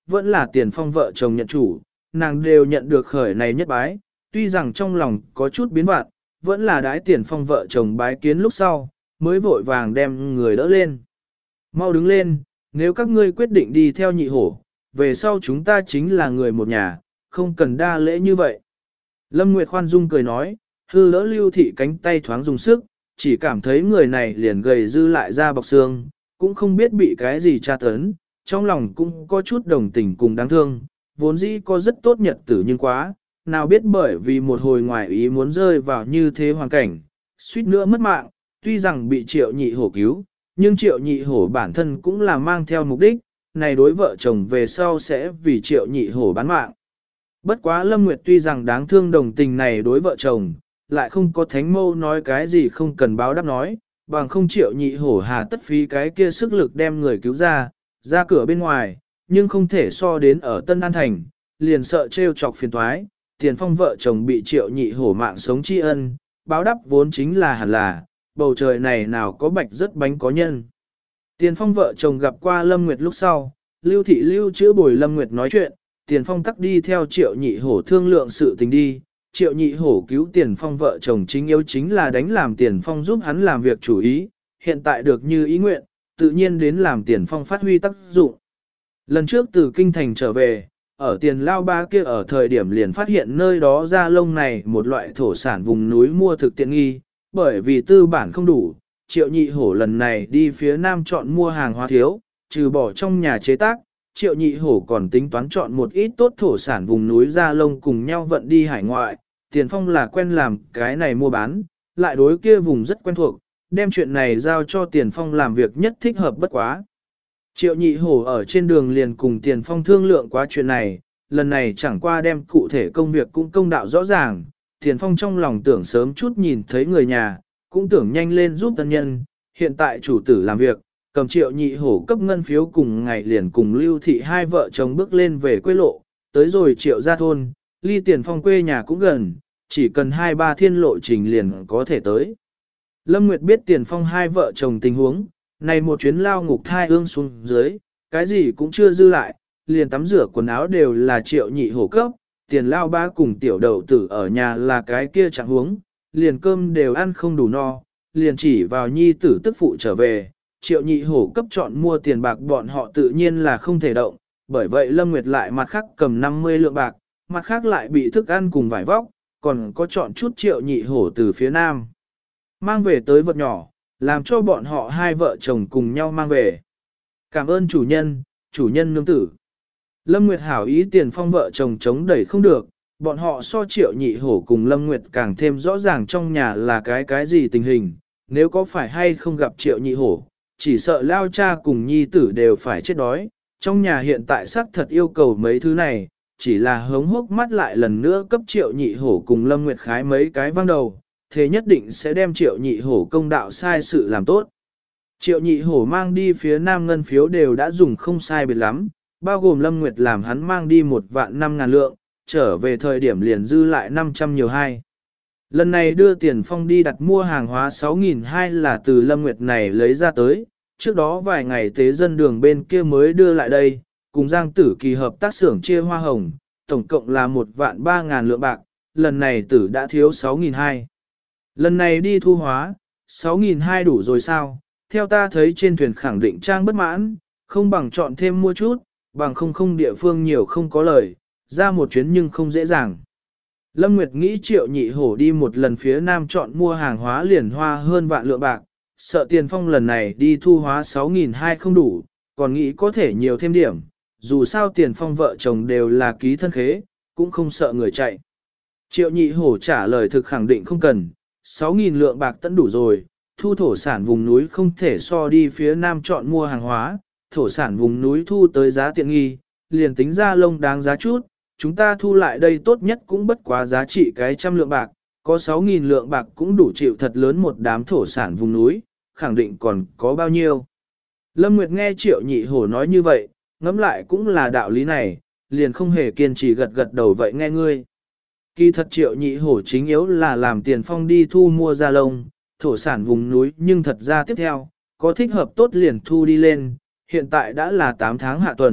vẫn là Tiền Phong vợ chồng nhận chủ, nàng đều nhận được khởi này nhất bái, tuy rằng trong lòng có chút biến vạn, vẫn là đái Tiền Phong vợ chồng bái kiến lúc sau, mới vội vàng đem người đỡ lên. Mau đứng lên, nếu các ngươi quyết định đi theo nhị hổ, về sau chúng ta chính là người một nhà, không cần đa lễ như vậy. Lâm Nguyệt khoan dung cười nói, hư đỡ Lưu Thị cánh tay thoáng dùng sức, chỉ cảm thấy người này liền gầy dư lại ra bọc xương, cũng không biết bị cái gì tra tấn, trong lòng cũng có chút đồng tình cùng đáng thương, vốn dĩ có rất tốt nhật tử nhưng quá, nào biết bởi vì một hồi ngoài ý muốn rơi vào như thế hoàn cảnh, suýt nữa mất mạng, tuy rằng bị Triệu Nhị Hổ cứu, nhưng Triệu Nhị Hổ bản thân cũng là mang theo mục đích, này đối vợ chồng về sau sẽ vì Triệu Nhị Hổ bán mạng. Bất quá Lâm Nguyệt tuy rằng đáng thương đồng tình này đối vợ chồng, lại không có thánh mâu nói cái gì không cần báo đáp nói, bằng không Triệu Nhị Hổ hà tất phí cái kia sức lực đem người cứu ra cửa bên ngoài, nhưng không thể so đến ở Tân An Thành, liền sợ trêu chọc phiền toái, Tiền Phong vợ chồng bị Triệu Nhị Hổ mạng sống tri ân, báo đáp vốn chính là hẳn là, bầu trời này nào có bạch rất bánh có nhân. Tiền Phong vợ chồng gặp qua Lâm Nguyệt lúc sau, Lưu Thị lưu chữa bồi Lâm Nguyệt nói chuyện, Tiền Phong tắc đi theo Triệu Nhị Hổ thương lượng sự tình đi. Triệu Nhị Hổ cứu Tiền Phong vợ chồng chính yếu chính là đánh làm Tiền Phong giúp hắn làm việc chủ ý, hiện tại được như ý nguyện, tự nhiên đến làm Tiền Phong phát huy tác dụng. Lần trước từ Kinh Thành trở về, ở Tiền Lao Ba kia ở thời điểm liền phát hiện nơi đó ra lông này một loại thổ sản vùng núi mua thực tiện nghi, bởi vì tư bản không đủ, Triệu Nhị Hổ lần này đi phía Nam chọn mua hàng hóa thiếu, trừ bỏ trong nhà chế tác, Triệu Nhị Hổ còn tính toán chọn một ít tốt thổ sản vùng núi ra lông cùng nhau vận đi hải ngoại, Tiền Phong là quen làm cái này mua bán, lại đối kia vùng rất quen thuộc, đem chuyện này giao cho Tiền Phong làm việc nhất thích hợp bất quá. Triệu Nhị Hổ ở trên đường liền cùng Tiền Phong thương lượng quá chuyện này, lần này chẳng qua đem cụ thể công việc cũng công đạo rõ ràng, Tiền Phong trong lòng tưởng sớm chút nhìn thấy người nhà, cũng tưởng nhanh lên giúp tân nhân, hiện tại chủ tử làm việc, cầm Triệu Nhị Hổ cấp ngân phiếu cùng ngày liền cùng Lưu Thị hai vợ chồng bước lên về quê lộ, tới rồi Triệu gia thôn, ly Tiền Phong quê nhà cũng gần, chỉ cần 2-3 thiên lộ trình liền có thể tới. Lâm Nguyệt biết Tiền Phong hai vợ chồng tình huống, này một chuyến lao ngục thai ương xuống dưới, cái gì cũng chưa dư lại, liền tắm rửa quần áo đều là Triệu Nhị Hổ cấp, Tiền Lao Ba cùng tiểu đậu tử ở nhà là cái kia chẳng huống, liền cơm đều ăn không đủ no, liền chỉ vào nhi tử tức phụ trở về, Triệu Nhị Hổ cấp chọn mua tiền bạc bọn họ tự nhiên là không thể động, bởi vậy Lâm Nguyệt lại mặt khác cầm 50 lượng bạc, mặt khác lại bị thức ăn cùng vải vóc, còn có chọn chút Triệu Nhị Hổ từ phía Nam. Mang về tới vật nhỏ, làm cho bọn họ hai vợ chồng cùng nhau mang về. Cảm ơn chủ nhân nương tử. Lâm Nguyệt hảo ý Tiền Phong vợ chồng chống đẩy không được, bọn họ so Triệu Nhị Hổ cùng Lâm Nguyệt càng thêm rõ ràng trong nhà là cái gì tình hình, nếu có phải hay không gặp Triệu Nhị Hổ, chỉ sợ lao cha cùng nhi tử đều phải chết đói, trong nhà hiện tại xác thật yêu cầu mấy thứ này, chỉ là hống hốc mắt lại lần nữa cấp Triệu Nhị Hổ cùng Lâm Nguyệt khái mấy cái vang đầu, thế nhất định sẽ đem Triệu Nhị Hổ công đạo sai sự làm tốt. Triệu Nhị Hổ mang đi phía Nam ngân phiếu đều đã dùng không sai biệt lắm, bao gồm Lâm Nguyệt làm hắn mang đi 1.500.000 lượng, trở về thời điểm liền dư lại 500 nhiều hai. Lần này đưa Tiền Phong đi đặt mua hàng hóa 6.200 là từ Lâm Nguyệt này lấy ra tới, trước đó vài ngày tế dân đường bên kia mới đưa lại đây, cùng Giang Tử Kỳ hợp tác xưởng chia hoa hồng, tổng cộng là 1.300.000 lượng bạc, lần này Tử đã thiếu 6.200. Lần này đi thu hóa, 6.200 đủ rồi sao? Theo ta thấy trên thuyền khẳng định trang bất mãn, không bằng chọn thêm mua chút, bằng không địa phương nhiều không có lời, ra một chuyến nhưng không dễ dàng. Lâm Nguyệt nghĩ Triệu Nhị Hổ đi một lần phía Nam chọn mua hàng hóa liền hoa hơn vạn lượng bạc, sợ Tiền Phong lần này đi thu hóa 6.200 không đủ, còn nghĩ có thể nhiều thêm điểm, dù sao Tiền Phong vợ chồng đều là ký thân khế, cũng không sợ người chạy. Triệu Nhị Hổ trả lời thực khẳng định không cần, 6.000 lượng bạc tận đủ rồi, thu thổ sản vùng núi không thể so đi phía Nam chọn mua hàng hóa, thổ sản vùng núi thu tới giá tiện nghi, liền tính ra lông đáng giá chút, chúng ta thu lại đây tốt nhất cũng bất quá giá trị cái 100 lượng bạc, có 6.000 lượng bạc cũng đủ chịu thật lớn một đám thổ sản vùng núi, khẳng định còn có bao nhiêu. Lâm Nguyệt nghe Triệu Nhị Hổ nói như vậy, ngẫm lại cũng là đạo lý này, liền không hề kiên trì gật đầu vậy nghe ngươi. Kỳ thật Triệu Nhị Hổ chính yếu là làm Tiền Phong đi thu mua da lông, thổ sản vùng núi nhưng thật ra tiếp theo, có thích hợp tốt liền thu đi lên, hiện tại đã là 8 tháng hạ tuần,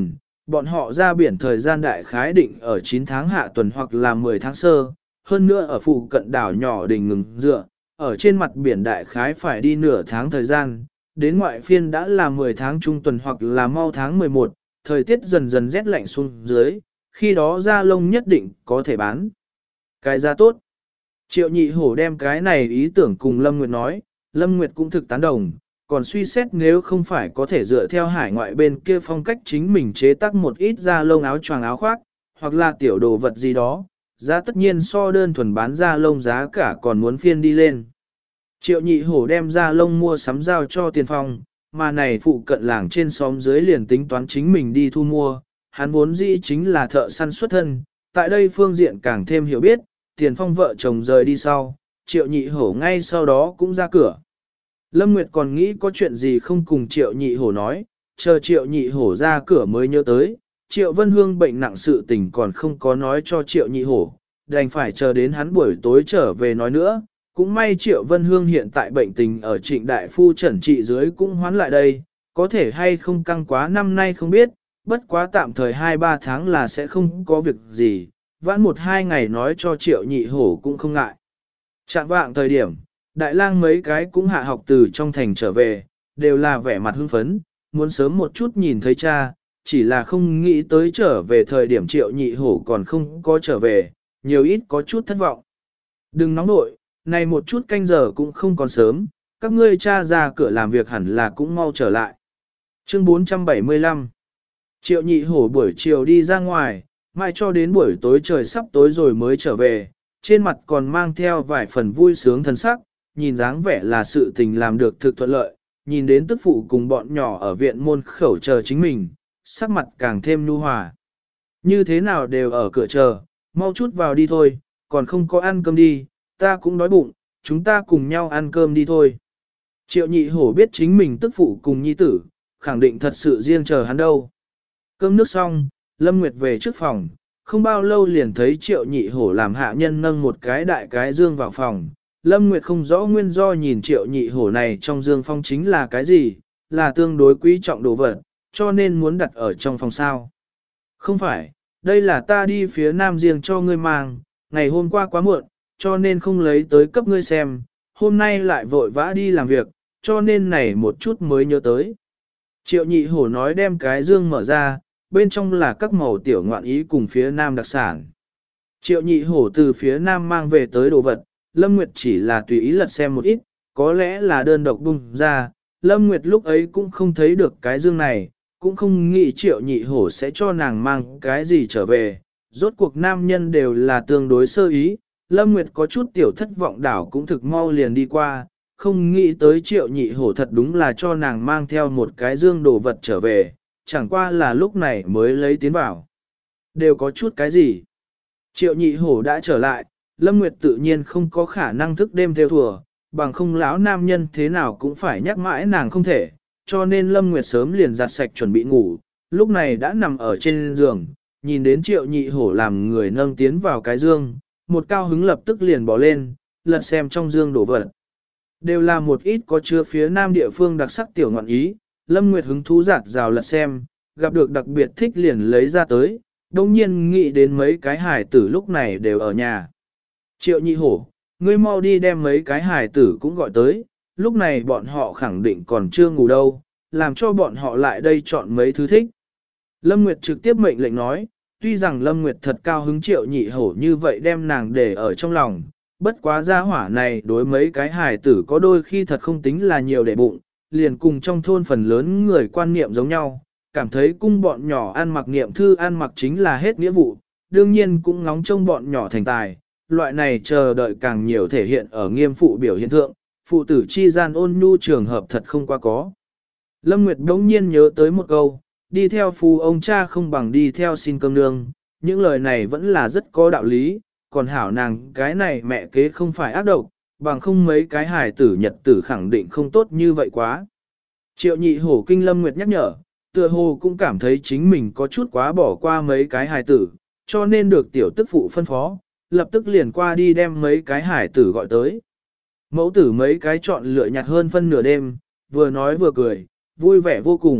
bọn họ ra biển thời gian đại khái định ở 9 tháng hạ tuần hoặc là 10 tháng sơ, hơn nữa ở phụ cận đảo nhỏ đình ngừng dựa, ở trên mặt biển đại khái phải đi nửa tháng thời gian, đến ngoại phiên đã là 10 tháng trung tuần hoặc là mau tháng 11, thời tiết dần dần rét lạnh xuống dưới, khi đó da lông nhất định có thể bán. Cái giá tốt. Triệu nhị hổ đem cái này ý tưởng cùng Lâm Nguyệt nói, Lâm Nguyệt cũng thực tán đồng, còn suy xét nếu không phải có thể dựa theo hải ngoại bên kia phong cách chính mình chế tác một ít da lông áo choàng áo khoác, hoặc là tiểu đồ vật gì đó, giá tất nhiên so đơn thuần bán da lông giá cả còn muốn phiên đi lên. Triệu nhị hổ đem da lông mua sắm giao cho Tiền Phong, mà này phụ cận làng trên xóm dưới liền tính toán chính mình đi thu mua, hắn vốn dĩ chính là thợ săn xuất thân, tại đây phương diện càng thêm hiểu biết, Tiền Phong vợ chồng rời đi sau, Triệu nhị hổ ngay sau đó cũng ra cửa. Lâm Nguyệt còn nghĩ có chuyện gì không cùng Triệu nhị hổ nói, chờ Triệu nhị hổ ra cửa mới nhớ tới, Triệu Vân Hương bệnh nặng sự tình còn không có nói cho Triệu nhị hổ, đành phải chờ đến hắn buổi tối trở về nói nữa. Cũng may Triệu Vân Hương hiện tại bệnh tình ở Trịnh Đại Phu chẩn trị dưới cũng hoán lại đây, có thể hay không căng quá năm nay không biết, bất quá tạm thời 2-3 tháng là sẽ không có việc gì, vãn 1-2 ngày nói cho Triệu nhị hổ cũng không ngại. Trạng vạng thời điểm, Đại lang mấy cái cũng hạ học từ trong thành trở về, đều là vẻ mặt hưng phấn, muốn sớm một chút nhìn thấy cha, chỉ là không nghĩ tới trở về thời điểm Triệu nhị hổ còn không có trở về, nhiều ít có chút thất vọng. Đừng nóng nội, này một chút canh giờ cũng không còn sớm, các ngươi cha ra cửa làm việc hẳn là cũng mau trở lại. Chương 475 Triệu nhị hổ buổi chiều đi ra ngoài, mai cho đến buổi tối trời sắp tối rồi mới trở về, trên mặt còn mang theo vài phần vui sướng thần sắc, nhìn dáng vẻ là sự tình làm được thực thuận lợi, nhìn đến tức phụ cùng bọn nhỏ ở viện môn khẩu chờ chính mình, sắc mặt càng thêm nhu hòa. Như thế nào đều ở cửa chờ, mau chút vào đi thôi, còn không có ăn cơm đi, ta cũng đói bụng, chúng ta cùng nhau ăn cơm đi thôi. Triệu nhị hổ biết chính mình tức phụ cùng nhi tử, khẳng định thật sự riêng chờ hắn đâu. Cơm nước xong, Lâm Nguyệt về trước phòng, không bao lâu liền thấy Triệu nhị hổ làm hạ nhân nâng một cái đại cái dương vào phòng. Lâm Nguyệt không rõ nguyên do nhìn Triệu nhị hổ này trong dương phong chính là cái gì, là tương đối quý trọng đồ vật, cho nên muốn đặt ở trong phòng sao. Không phải, đây là ta đi phía nam riêng cho ngươi mang, ngày hôm qua quá muộn, cho nên không lấy tới cấp ngươi xem, hôm nay lại vội vã đi làm việc, cho nên này một chút mới nhớ tới. Triệu nhị hổ nói đem cái dương mở ra, bên trong là các màu tiểu ngoạn ý cùng phía nam đặc sản. Triệu nhị hổ từ phía nam mang về tới đồ vật, Lâm Nguyệt chỉ là tùy ý lật xem một ít, có lẽ là đơn độc bung ra, Lâm Nguyệt lúc ấy cũng không thấy được cái dương này, cũng không nghĩ Triệu nhị hổ sẽ cho nàng mang cái gì trở về, rốt cuộc nam nhân đều là tương đối sơ ý, Lâm Nguyệt có chút tiểu thất vọng đảo cũng thực mau liền đi qua, không nghĩ tới Triệu nhị hổ thật đúng là cho nàng mang theo một cái dương đồ vật trở về, chẳng qua là lúc này mới lấy tiến vào. Đều có chút cái gì? Triệu nhị hổ đã trở lại, Lâm Nguyệt tự nhiên không có khả năng thức đêm theo thùa, bằng không lão nam nhân thế nào cũng phải nhắc mãi nàng không thể, cho nên Lâm Nguyệt sớm liền giặt sạch chuẩn bị ngủ, lúc này đã nằm ở trên giường, nhìn đến Triệu nhị hổ làm người nâng tiến vào cái dương, một cao hứng lập tức liền bỏ lên, lật xem trong dương đổ vật. Đều là một ít có chứa phía nam địa phương đặc sắc tiểu ngọn ý, Lâm Nguyệt hứng thú giạt rào lật xem, gặp được đặc biệt thích liền lấy ra tới, đồng nhiên nghĩ đến mấy cái hài tử lúc này đều ở nhà. Triệu nhị hổ, ngươi mau đi đem mấy cái hài tử cũng gọi tới, lúc này bọn họ khẳng định còn chưa ngủ đâu, làm cho bọn họ lại đây chọn mấy thứ thích. Lâm Nguyệt trực tiếp mệnh lệnh nói, tuy rằng Lâm Nguyệt thật cao hứng Triệu nhị hổ như vậy đem nàng để ở trong lòng, bất quá gia hỏa này đối mấy cái hài tử có đôi khi thật không tính là nhiều để bụng, liền cùng trong thôn phần lớn người quan niệm giống nhau, cảm thấy cung bọn nhỏ ăn mặc niệm thư ăn mặc chính là hết nghĩa vụ, đương nhiên cũng ngóng trông bọn nhỏ thành tài, loại này chờ đợi càng nhiều thể hiện ở nghiêm phụ biểu hiện thượng, phụ tử chi gian ôn nhu trường hợp thật không qua có. Lâm Nguyệt đống nhiên nhớ tới một câu, đi theo phù ông cha không bằng đi theo xin cơm nương, những lời này vẫn là rất có đạo lý, còn hảo nàng cái này mẹ kế không phải ác độc, bằng không mấy cái hài tử nhật tử khẳng định không tốt như vậy quá. Triệu nhị hổ kinh Lâm Nguyệt nhắc nhở, tựa hồ cũng cảm thấy chính mình có chút quá bỏ qua mấy cái hài tử, cho nên được tiểu tức phụ phân phó, lập tức liền qua đi đem mấy cái hài tử gọi tới. Mẫu tử mấy cái chọn lựa nhặt hơn phân nửa đêm, vừa nói vừa cười, vui vẻ vô cùng,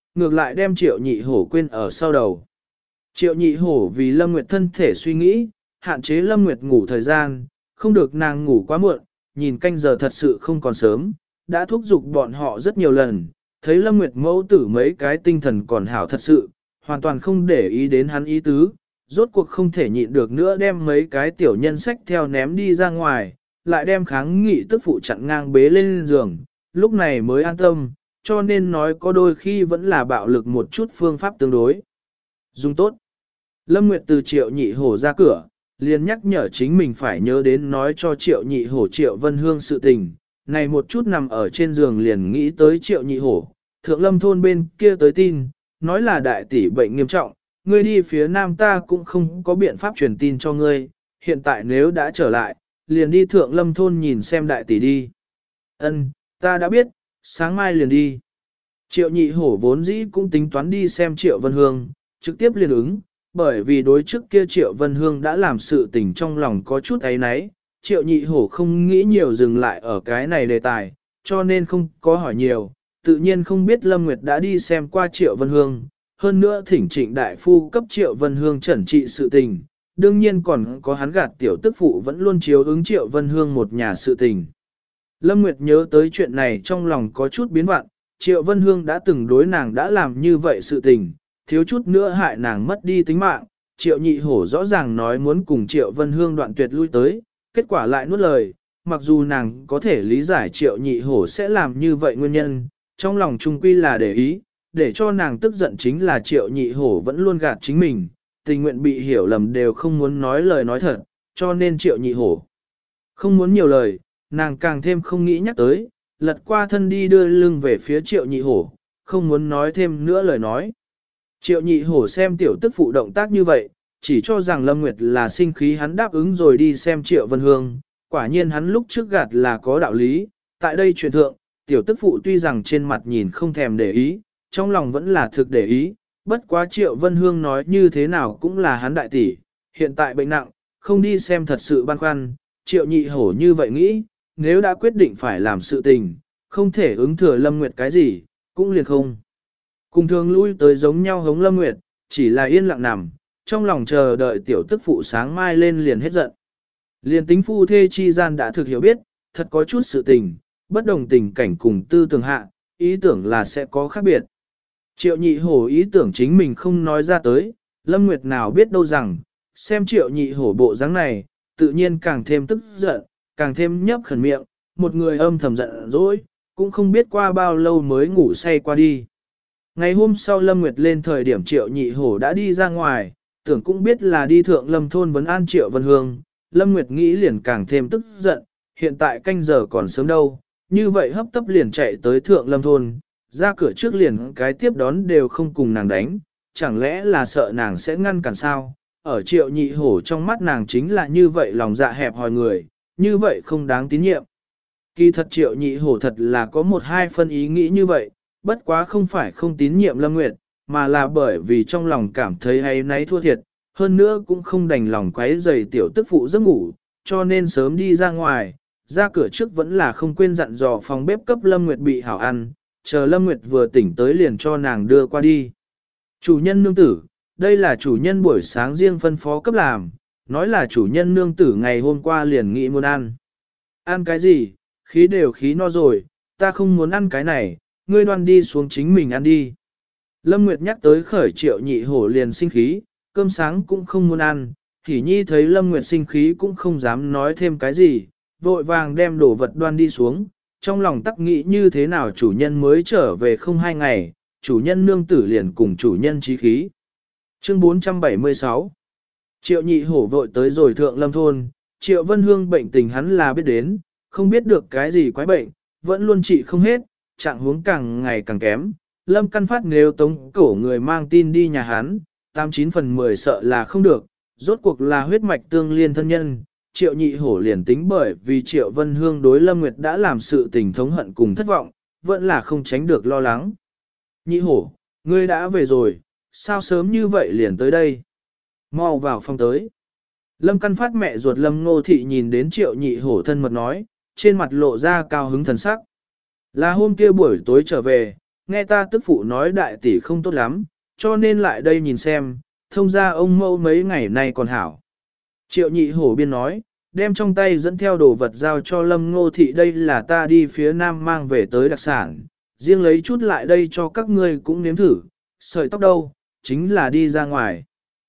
ngược lại đem Triệu Nhị Hổ quên ở sau đầu. Triệu Nhị Hổ vì Lâm Nguyệt thân thể suy nghĩ, hạn chế Lâm Nguyệt ngủ thời gian, không được nàng ngủ quá muộn, nhìn canh giờ thật sự không còn sớm, đã thúc giục bọn họ rất nhiều lần, thấy Lâm Nguyệt mẫu tử mấy cái tinh thần còn hảo thật sự, hoàn toàn không để ý đến hắn ý tứ, rốt cuộc không thể nhịn được nữa đem mấy cái tiểu nhân sách theo ném đi ra ngoài, lại đem kháng nghị tức phụ chặn ngang bế lên giường, lúc này mới an tâm, cho nên nói có đôi khi vẫn là bạo lực một chút phương pháp tương đối. Dùng tốt. Lâm Nguyệt từ Triệu Nhị Hổ ra cửa, liền nhắc nhở chính mình phải nhớ đến nói cho Triệu Nhị Hổ Triệu Vân Hương sự tình. Này một chút nằm ở trên giường liền nghĩ tới Triệu Nhị Hổ, Thượng Lâm thôn bên kia tới tin, nói là đại tỷ bệnh nghiêm trọng, ngươi đi phía nam ta cũng không có biện pháp truyền tin cho ngươi, hiện tại nếu đã trở lại, liền đi Thượng Lâm thôn nhìn xem đại tỷ đi. Ân, ta đã biết, sáng mai liền đi. Triệu Nhị Hổ vốn dĩ cũng tính toán đi xem Triệu Vân Hương, trực tiếp liền ứng, bởi vì đối trước kia Triệu Vân Hương đã làm sự tình trong lòng có chút ấy náy, Triệu Nhị Hổ không nghĩ nhiều dừng lại ở cái này đề tài, cho nên không có hỏi nhiều, tự nhiên không biết Lâm Nguyệt đã đi xem qua Triệu Vân Hương, hơn nữa thỉnh Trịnh Đại Phu cấp Triệu Vân Hương chẩn trị sự tình, đương nhiên còn có hắn gạt tiểu tức phụ vẫn luôn chiếu ứng Triệu Vân Hương một nhà sự tình. Lâm Nguyệt nhớ tới chuyện này trong lòng có chút biến vặn, Triệu Vân Hương đã từng đối nàng đã làm như vậy sự tình, thiếu chút nữa hại nàng mất đi tính mạng, Triệu Nhị Hổ rõ ràng nói muốn cùng Triệu Vân Hương đoạn tuyệt lui tới, kết quả lại nuốt lời, mặc dù nàng có thể lý giải Triệu Nhị Hổ sẽ làm như vậy nguyên nhân, trong lòng trung quy là để ý, để cho nàng tức giận chính là Triệu Nhị Hổ vẫn luôn gạt chính mình, tình nguyện bị hiểu lầm đều không muốn nói lời nói thật, cho nên Triệu Nhị Hổ không muốn nhiều lời, nàng càng thêm không nghĩ nhắc tới, lật qua thân đi đưa lưng về phía Triệu Nhị Hổ, không muốn nói thêm nữa lời nói. Triệu Nhị Hổ xem tiểu tức phụ động tác như vậy, chỉ cho rằng Lâm Nguyệt là sinh khí hắn đáp ứng rồi đi xem Triệu Vân Hương, quả nhiên hắn lúc trước gạt là có đạo lý, tại đây truyền thượng, tiểu tức phụ tuy rằng trên mặt nhìn không thèm để ý, trong lòng vẫn là thực để ý, bất quá Triệu Vân Hương nói như thế nào cũng là hắn đại tỷ, hiện tại bệnh nặng, không đi xem thật sự băn khoăn, Triệu Nhị Hổ như vậy nghĩ, nếu đã quyết định phải làm sự tình, không thể ứng thừa Lâm Nguyệt cái gì, cũng liền không. Cùng thường lui tới giống nhau hống Lâm Nguyệt, chỉ là yên lặng nằm, trong lòng chờ đợi tiểu tức phụ sáng mai lên liền hết giận. Liền tính phu thê chi gian đã thực hiểu biết, thật có chút sự tình, bất đồng tình cảnh cùng tư tưởng hạ, ý tưởng là sẽ có khác biệt. Triệu Nhị Hổ ý tưởng chính mình không nói ra tới, Lâm Nguyệt nào biết đâu rằng, xem Triệu Nhị Hổ bộ dáng này, tự nhiên càng thêm tức giận, càng thêm nhấp khẩn miệng, một người âm thầm giận dỗi, cũng không biết qua bao lâu mới ngủ say qua đi. Ngày hôm sau Lâm Nguyệt lên thời điểm Triệu Nhị Hổ đã đi ra ngoài, tưởng cũng biết là đi Thượng Lâm thôn vấn an Triệu Vân Hương, Lâm Nguyệt nghĩ liền càng thêm tức giận, hiện tại canh giờ còn sớm đâu, như vậy hấp tấp liền chạy tới Thượng Lâm thôn, ra cửa trước liền cái tiếp đón đều không cùng nàng đánh, chẳng lẽ là sợ nàng sẽ ngăn cản sao? Ở Triệu Nhị Hổ trong mắt nàng chính là như vậy lòng dạ hẹp hòi người, như vậy không đáng tín nhiệm. Kỳ thật Triệu Nhị Hổ thật là có một hai phân ý nghĩ như vậy, bất quá không phải không tín nhiệm Lâm Nguyệt, mà là bởi vì trong lòng cảm thấy hay náy thua thiệt, hơn nữa cũng không đành lòng quấy rầy tiểu tức phụ giấc ngủ, cho nên sớm đi ra ngoài, ra cửa trước vẫn là không quên dặn dò phòng bếp cấp Lâm Nguyệt bị hảo ăn, chờ Lâm Nguyệt vừa tỉnh tới liền cho nàng đưa qua đi. Chủ nhân nương tử, đây là chủ nhân buổi sáng riêng phân phó cấp làm, nói là chủ nhân nương tử ngày hôm qua liền nghĩ muốn ăn. Ăn cái gì, khí đều khí no rồi, ta không muốn ăn cái này, ngươi đoan đi xuống chính mình ăn đi. Lâm Nguyệt nhắc tới khởi Triệu Nhị Hổ liền sinh khí, cơm sáng cũng không muốn ăn, Hỉ Nhi thấy Lâm Nguyệt sinh khí cũng không dám nói thêm cái gì, vội vàng đem đồ vật đoan đi xuống, trong lòng tắc nghĩ như thế nào chủ nhân mới trở về không 2 ngày, chủ nhân nương tử liền cùng chủ nhân chí khí. Chương 476 Triệu Nhị Hổ vội tới rồi Thượng Lâm thôn, Triệu Vân Hương bệnh tình hắn là biết đến, không biết được cái gì quái bệnh, vẫn luôn trị không hết, trạng huống càng ngày càng kém. Lâm Căn Phát nếu tống cổ người mang tin đi nhà hắn, 89 phần 10 sợ là không được, rốt cuộc là huyết mạch tương liên thân nhân. Triệu Nhị Hổ liền tính bởi vì Triệu Vân Hương đối Lâm Nguyệt đã làm sự tình thống hận cùng thất vọng, vẫn là không tránh được lo lắng. Nhị Hổ, ngươi đã về rồi, sao sớm như vậy liền tới đây? Mau vào phòng tới. Lâm Căn Phát mẹ ruột Lâm Ngô Thị nhìn đến Triệu Nhị Hổ thân mật nói, trên mặt lộ ra cao hứng thần sắc. Là hôm kia buổi tối trở về, nghe ta tức phụ nói đại tỷ không tốt lắm, cho nên lại đây nhìn xem, thông ra ông mẫu mấy ngày nay còn hảo. Triệu nhị hổ biên nói, đem trong tay dẫn theo đồ vật giao cho Lâm Ngô Thị, đây là ta đi phía nam mang về tới đặc sản, riêng lấy chút lại đây cho các ngươi cũng nếm thử, sợi tóc đâu, chính là đi ra ngoài.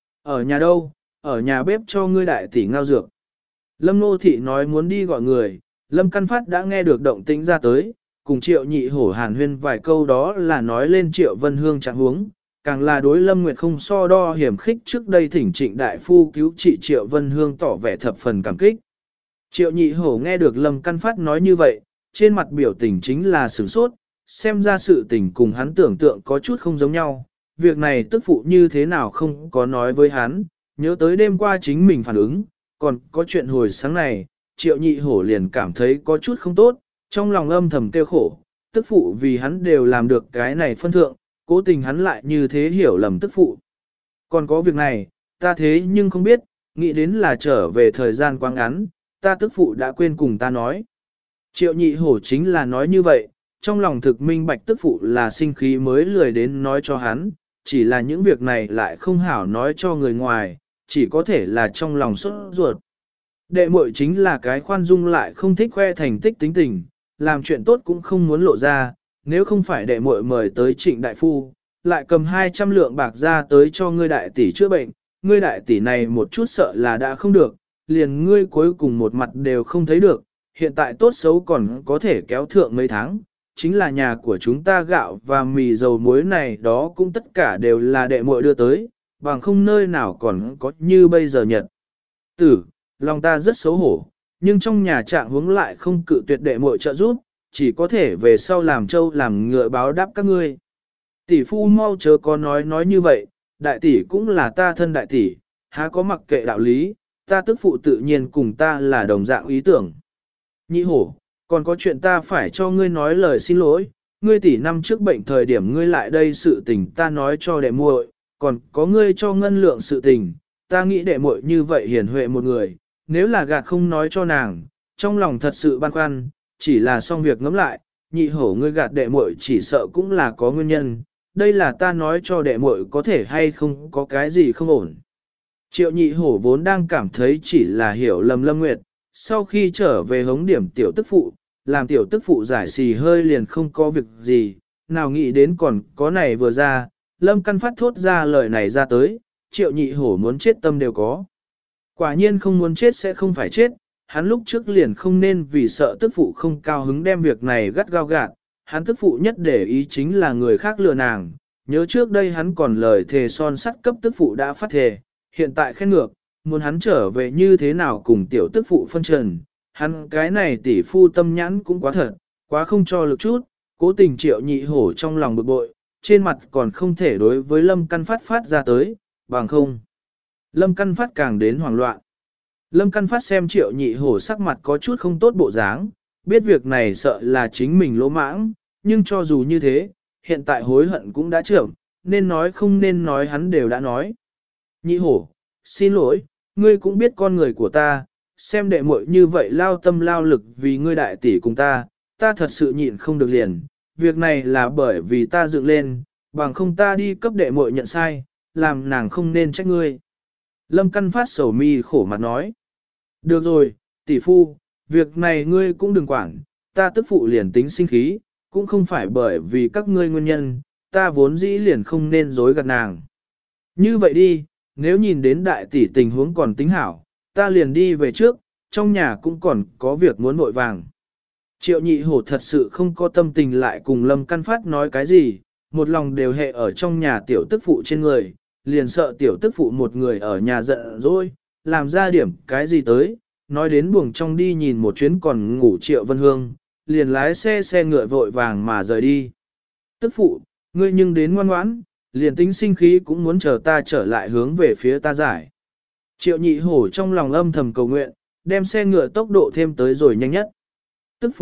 Ở nhà đâu, ở nhà bếp cho ngươi đại tỷ ngao dược. Lâm Ngô Thị nói muốn đi gọi người, Lâm Căn Phát đã nghe được động tĩnh ra tới, cùng Triệu nhị hổ hàn huyên vài câu, đó là nói lên Triệu Vân Hương trạng huống, càng là đối Lâm Nguyệt không so đo hiểm khích, trước đây thỉnh Trịnh đại phu cứu trị Triệu Vân Hương tỏ vẻ thập phần cảm kích. Triệu nhị hổ nghe được Lâm Căn Phát nói như vậy, trên mặt biểu tình chính là sửng sốt, xem ra sự tình cùng hắn tưởng tượng có chút không giống nhau, việc này tức phụ như thế nào không có nói với hắn, nhớ tới đêm qua chính mình phản ứng, còn có chuyện hồi sáng này, Triệu nhị hổ liền cảm thấy có chút không tốt, trong lòng âm thầm kêu khổ, tức phụ vì hắn đều làm được cái này phân thượng, cố tình hắn lại như thế hiểu lầm tức phụ. Còn có việc này, ta thế nhưng không biết, nghĩ đến là trở về thời gian quá ngắn, ta tức phụ đã quên cùng ta nói. Triệu nhị hổ chính là nói như vậy, trong lòng thực minh bạch tức phụ là sinh khí mới lười đến nói cho hắn, chỉ là những việc này lại không hảo nói cho người ngoài, chỉ có thể là trong lòng sốt ruột. Đệ muội chính là cái khoan dung lại không thích khoe thành tích tính tình, làm chuyện tốt cũng không muốn lộ ra, nếu không phải đệ muội mời tới Trịnh đại phu, lại cầm 200 lượng bạc ra tới cho ngươi đại tỷ chữa bệnh, ngươi đại tỷ này một chút sợ là đã không được, liền ngươi cuối cùng một mặt đều không thấy được, hiện tại tốt xấu còn có thể kéo thượng mấy tháng, chính là nhà của chúng ta gạo và mì dầu muối này đó cũng tất cả đều là đệ muội đưa tới, bằng không nơi nào còn có như bây giờ nhật. Tử, lòng ta rất xấu hổ, nhưng trong nhà trạng huống lại không cự tuyệt đệ muội trợ giúp, chỉ có thể về sau làm trâu làm ngựa báo đáp các ngươi. Tỷ phu mau chớ có nói như vậy, đại tỷ cũng là ta thân đại tỷ, há có mặc kệ đạo lý, ta tức phụ tự nhiên cùng ta là đồng dạng ý tưởng. Nhị hổ, còn có chuyện ta phải cho ngươi nói lời xin lỗi, ngươi tỷ năm trước bệnh thời điểm ngươi lại đây sự tình ta nói cho đệ muội, còn có ngươi cho ngân lượng sự tình, ta nghĩ đệ muội như vậy hiền huệ một người, nếu là gạt không nói cho nàng, trong lòng thật sự băn khoăn, chỉ là xong việc ngẫm lại, nhị hổ ngươi gạt đệ muội chỉ sợ cũng là có nguyên nhân, đây là ta nói cho đệ muội có thể hay không có cái gì không ổn. Triệu nhị hổ vốn đang cảm thấy chỉ là hiểu lầm Lâm Nguyệt, sau khi trở về hống điểm tiểu tức phụ, làm tiểu tức phụ giải xì hơi liền không có việc gì, nào nghĩ đến còn có này vừa ra, Lâm Căn Phát thốt ra lời này ra tới, triệu nhị hổ muốn chết tâm đều có. Quả nhiên không muốn chết sẽ không phải chết, hắn lúc trước liền không nên vì sợ tức phụ không cao hứng đem việc này gắt gao gạt, hắn tức phụ nhất để ý chính là người khác lừa nàng, nhớ trước đây hắn còn lời thề son sắt cấp tức phụ đã phát thề, hiện tại khen ngược, muốn hắn trở về như thế nào cùng tiểu tức phụ phân trần, hắn cái này tỷ phu tâm nhãn cũng quá thật, quá không cho lực chút, cố tình triệu nhị hổ trong lòng bực bội, trên mặt còn không thể đối với Lâm Căn Phát phát ra tới, bằng không. Lâm Căn Phát càng đến hoảng loạn. Lâm Căn Phát xem triệu nhị hổ sắc mặt có chút không tốt bộ dáng, biết việc này sợ là chính mình lỗ mãng, nhưng cho dù như thế, hiện tại hối hận cũng đã trưởng, nên nói không nên nói hắn đều đã nói. Nhị hổ, xin lỗi, ngươi cũng biết con người của ta, xem đệ muội như vậy lao tâm lao lực vì ngươi đại tỷ cùng ta thật sự nhịn không được liền, việc này là bởi vì ta dựng lên, bằng không ta đi cấp đệ muội nhận sai, làm nàng không nên trách ngươi. Lâm Căn Phát sầu mi khổ mặt nói. Được rồi, tỷ phu, việc này ngươi cũng đừng quản, ta tức phụ liền tính sinh khí, cũng không phải bởi vì các ngươi nguyên nhân, ta vốn dĩ liền không nên dối gạt nàng. Như vậy đi, nếu nhìn đến đại tỷ tình huống còn tính hảo, ta liền đi về trước, trong nhà cũng còn có việc muốn vội vàng. Triệu nhị hổ thật sự không có tâm tình lại cùng Lâm Căn Phát nói cái gì, một lòng đều hệ ở trong nhà tiểu tức phụ trên người, liền sợ tiểu tức phụ một người ở nhà giận rồi, làm ra điểm cái gì tới, nói đến buồng trong đi nhìn một chuyến còn ngủ Triệu Vân Hương, liền lái xe ngựa vội vàng mà rời đi. Tức phụ, ngươi nhưng đến ngoan ngoãn, liền tính sinh khí cũng muốn chờ ta trở lại hướng về phía ta giải. Triệu nhị hổ trong lòng âm thầm cầu nguyện, đem xe ngựa tốc độ thêm tới rồi nhanh nhất. Tức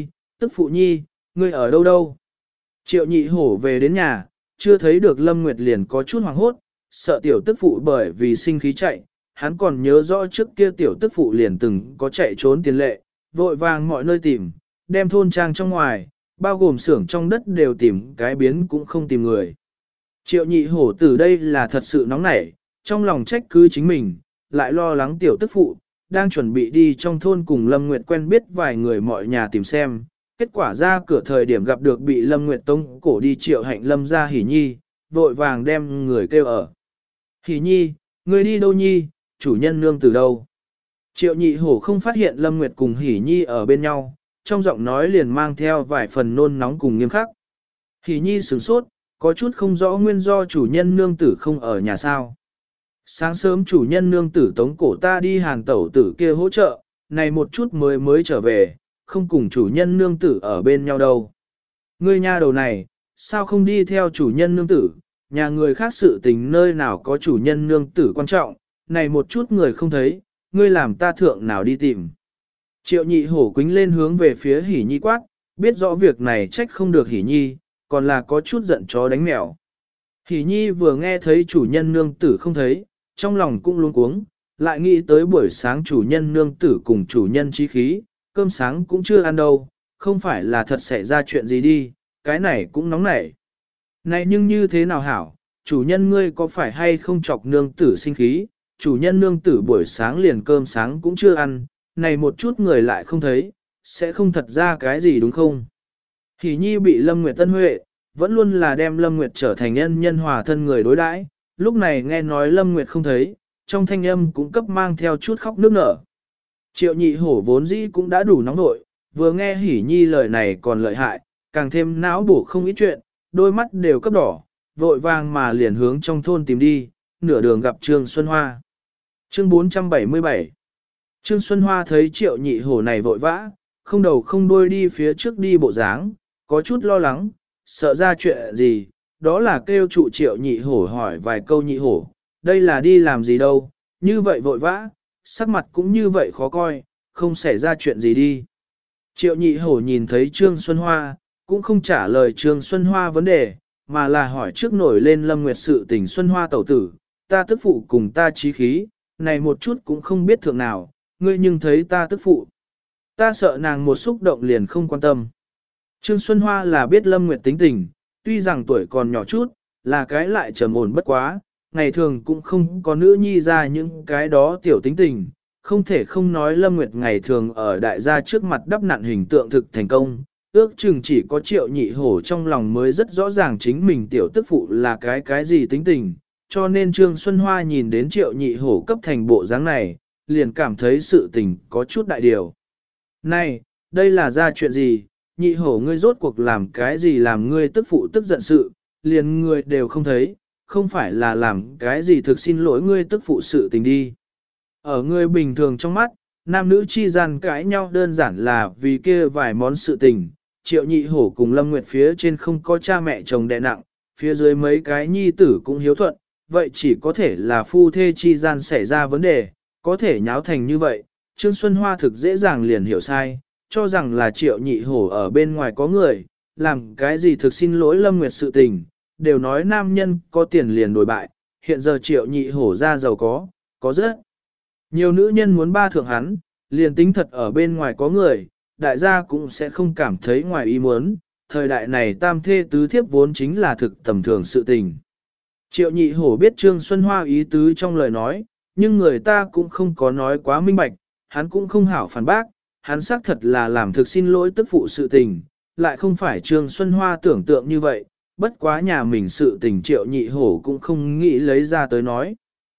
phụ nhi, ngươi ở đâu đâu? Triệu nhị hổ về đến nhà, chưa thấy được Lâm Nguyệt liền có chút hoảng hốt, sợ tiểu tức phụ bởi vì sinh khí chạy, hắn còn nhớ rõ trước kia tiểu tức phụ liền từng có chạy trốn tiền lệ, vội vàng mọi nơi tìm, đem thôn trang trong ngoài, bao gồm xưởng trong đất đều tìm cái biến cũng không tìm người. Triệu nhị hổ từ đây là thật sự nóng nảy, trong lòng trách cứ chính mình, lại lo lắng tiểu tức phụ, đang chuẩn bị đi trong thôn cùng Lâm Nguyệt quen biết vài người mọi nhà tìm xem. Kết quả ra cửa thời điểm gặp được bị Lâm Nguyệt tống cổ đi Triệu Hạnh Lâm ra Hỉ Nhi, vội vàng đem người kêu ở. Hỉ Nhi, người đi đâu nhi, chủ nhân nương từ đâu? Triệu nhị hổ không phát hiện Lâm Nguyệt cùng Hỉ Nhi ở bên nhau, trong giọng nói liền mang theo vài phần nôn nóng cùng nghiêm khắc. Hỉ Nhi sửng sốt, có chút không rõ nguyên do chủ nhân nương tử không ở nhà sao. Sáng sớm chủ nhân nương tử tống cổ ta đi hàng tẩu tử kia hỗ trợ, này một chút mới trở về, không cùng chủ nhân nương tử ở bên nhau đâu. Ngươi nha đầu này, sao không đi theo chủ nhân nương tử, nhà người khác sự tình nơi nào có chủ nhân nương tử quan trọng, này một chút người không thấy, ngươi làm ta thượng nào đi tìm. Triệu nhị hổ quính lên hướng về phía Hỉ Nhi quát, biết rõ việc này trách không được Hỉ Nhi, còn là có chút giận chó đánh mèo. Hỉ Nhi vừa nghe thấy chủ nhân nương tử không thấy, trong lòng cũng luống cuống, lại nghĩ tới buổi sáng chủ nhân nương tử cùng chủ nhân chí khí, cơm sáng cũng chưa ăn đâu, không phải là thật xảy ra chuyện gì đi, cái này cũng nóng nảy. Này nhưng như thế nào hảo, chủ nhân ngươi có phải hay không chọc nương tử sinh khí, chủ nhân nương tử buổi sáng liền cơm sáng cũng chưa ăn, này một chút người lại không thấy, sẽ không thật ra cái gì đúng không? Hỉ Nhi bị Lâm Nguyệt tân huệ, vẫn luôn là đem Lâm Nguyệt trở thành nhân hòa thân người đối đãi, lúc này nghe nói Lâm Nguyệt không thấy, trong thanh âm cũng cấp mang theo chút khóc nước nở. Triệu nhị hổ vốn dĩ cũng đã đủ nóng nội, vừa nghe Hỉ Nhi lời này còn lợi hại, càng thêm não bổ không ít chuyện, đôi mắt đều cấp đỏ, vội vàng mà liền hướng trong thôn tìm đi, nửa đường gặp Trương Xuân Hoa. Chương 477 Trương Xuân Hoa thấy triệu nhị hổ này vội vã, không đầu không đuôi đi phía trước đi bộ dáng, có chút lo lắng, sợ ra chuyện gì, đó là kêu trụ triệu nhị hổ hỏi vài câu nhị hổ, đây là đi làm gì đâu, như vậy vội vã, sắc mặt cũng như vậy khó coi, không xảy ra chuyện gì đi. Triệu nhị hổ nhìn thấy Trương Xuân Hoa, cũng không trả lời Trương Xuân Hoa vấn đề, mà là hỏi trước nổi lên Lâm Nguyệt sự tình Xuân Hoa tẩu tử, ta tức phụ cùng ta chí khí, này một chút cũng không biết thượng nào, ngươi nhưng thấy ta tức phụ. Ta sợ nàng một xúc động liền không quan tâm. Trương Xuân Hoa là biết Lâm Nguyệt tính tình, tuy rằng tuổi còn nhỏ chút, là cái lại trầm ổn bất quá, ngày thường cũng không có nữ nhi ra những cái đó tiểu tính tình, không thể không nói Lâm Nguyệt ngày thường ở đại gia trước mặt đắp nặn hình tượng thực thành công, ước chừng chỉ có triệu nhị hổ trong lòng mới rất rõ ràng chính mình tiểu tức phụ là cái gì tính tình, cho nên Trương Xuân Hoa nhìn đến triệu nhị hổ cấp thành bộ dáng này, liền cảm thấy sự tình có chút đại điều. Này, đây là ra chuyện gì, nhị hổ ngươi rốt cuộc làm cái gì làm ngươi tức phụ tức giận sự, liền ngươi đều không thấy, không phải là làm cái gì thực xin lỗi ngươi tức phụ sự tình đi. Ở ngươi bình thường trong mắt, nam nữ chi gian cãi nhau đơn giản là vì kia vài món sự tình, triệu nhị hổ cùng Lâm Nguyệt phía trên không có cha mẹ chồng đẻ nặng, phía dưới mấy cái nhi tử cũng hiếu thuận, vậy chỉ có thể là phu thê chi gian xảy ra vấn đề, có thể nháo thành như vậy, Trương Xuân Hoa thực dễ dàng liền hiểu sai, cho rằng là triệu nhị hổ ở bên ngoài có người, làm cái gì thực xin lỗi Lâm Nguyệt sự tình, đều nói nam nhân có tiền liền đổi bại, hiện giờ triệu nhị hổ ra giàu có rất nhiều nữ nhân muốn ba thượng hắn, liền tính thật ở bên ngoài có người, đại gia cũng sẽ không cảm thấy ngoài ý muốn, thời đại này tam thê tứ thiếp vốn chính là thực tầm thường sự tình. Triệu nhị hổ biết Trương Xuân Hoa ý tứ trong lời nói, nhưng người ta cũng không có nói quá minh bạch, hắn cũng không hảo phản bác, hắn xác thật là làm thực xin lỗi tức phụ sự tình, lại không phải Trương Xuân Hoa tưởng tượng như vậy, bất quá nhà mình sự tình triệu nhị hổ cũng không nghĩ lấy ra tới nói.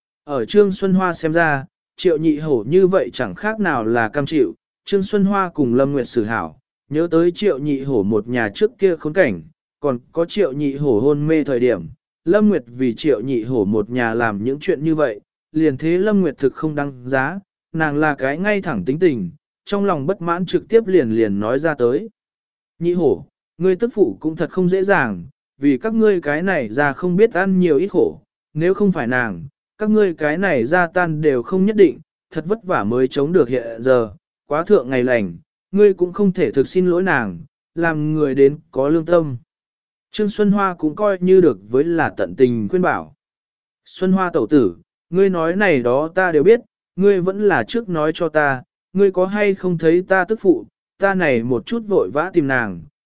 Ở Trương Xuân Hoa xem ra, triệu nhị hổ như vậy chẳng khác nào là cam chịu, Trương Xuân Hoa cùng Lâm Nguyệt xử hảo, nhớ tới triệu nhị hổ một nhà trước kia khốn cảnh, còn có triệu nhị hổ hôn mê thời điểm, Lâm Nguyệt vì triệu nhị hổ một nhà làm những chuyện như vậy, liền thế Lâm Nguyệt thực không đăng giá, nàng là cái ngay thẳng tính tình, trong lòng bất mãn trực tiếp liền nói ra tới. Nhị hổ, ngươi tức phụ cũng thật không dễ dàng, vì các ngươi cái này ra không biết ăn nhiều ít khổ, nếu không phải nàng, các ngươi cái này ra tan đều không nhất định, thật vất vả mới chống được hiện giờ, quá thượng ngày lành, ngươi cũng không thể thực xin lỗi nàng, làm người đến có lương tâm. Trương Xuân Hoa cũng coi như được với là tận tình khuyên bảo. Xuân Hoa tẩu tử, ngươi nói này đó ta đều biết, ngươi vẫn là trước nói cho ta, ngươi có hay không thấy ta tức phụ, ta này một chút vội vã tìm nàng,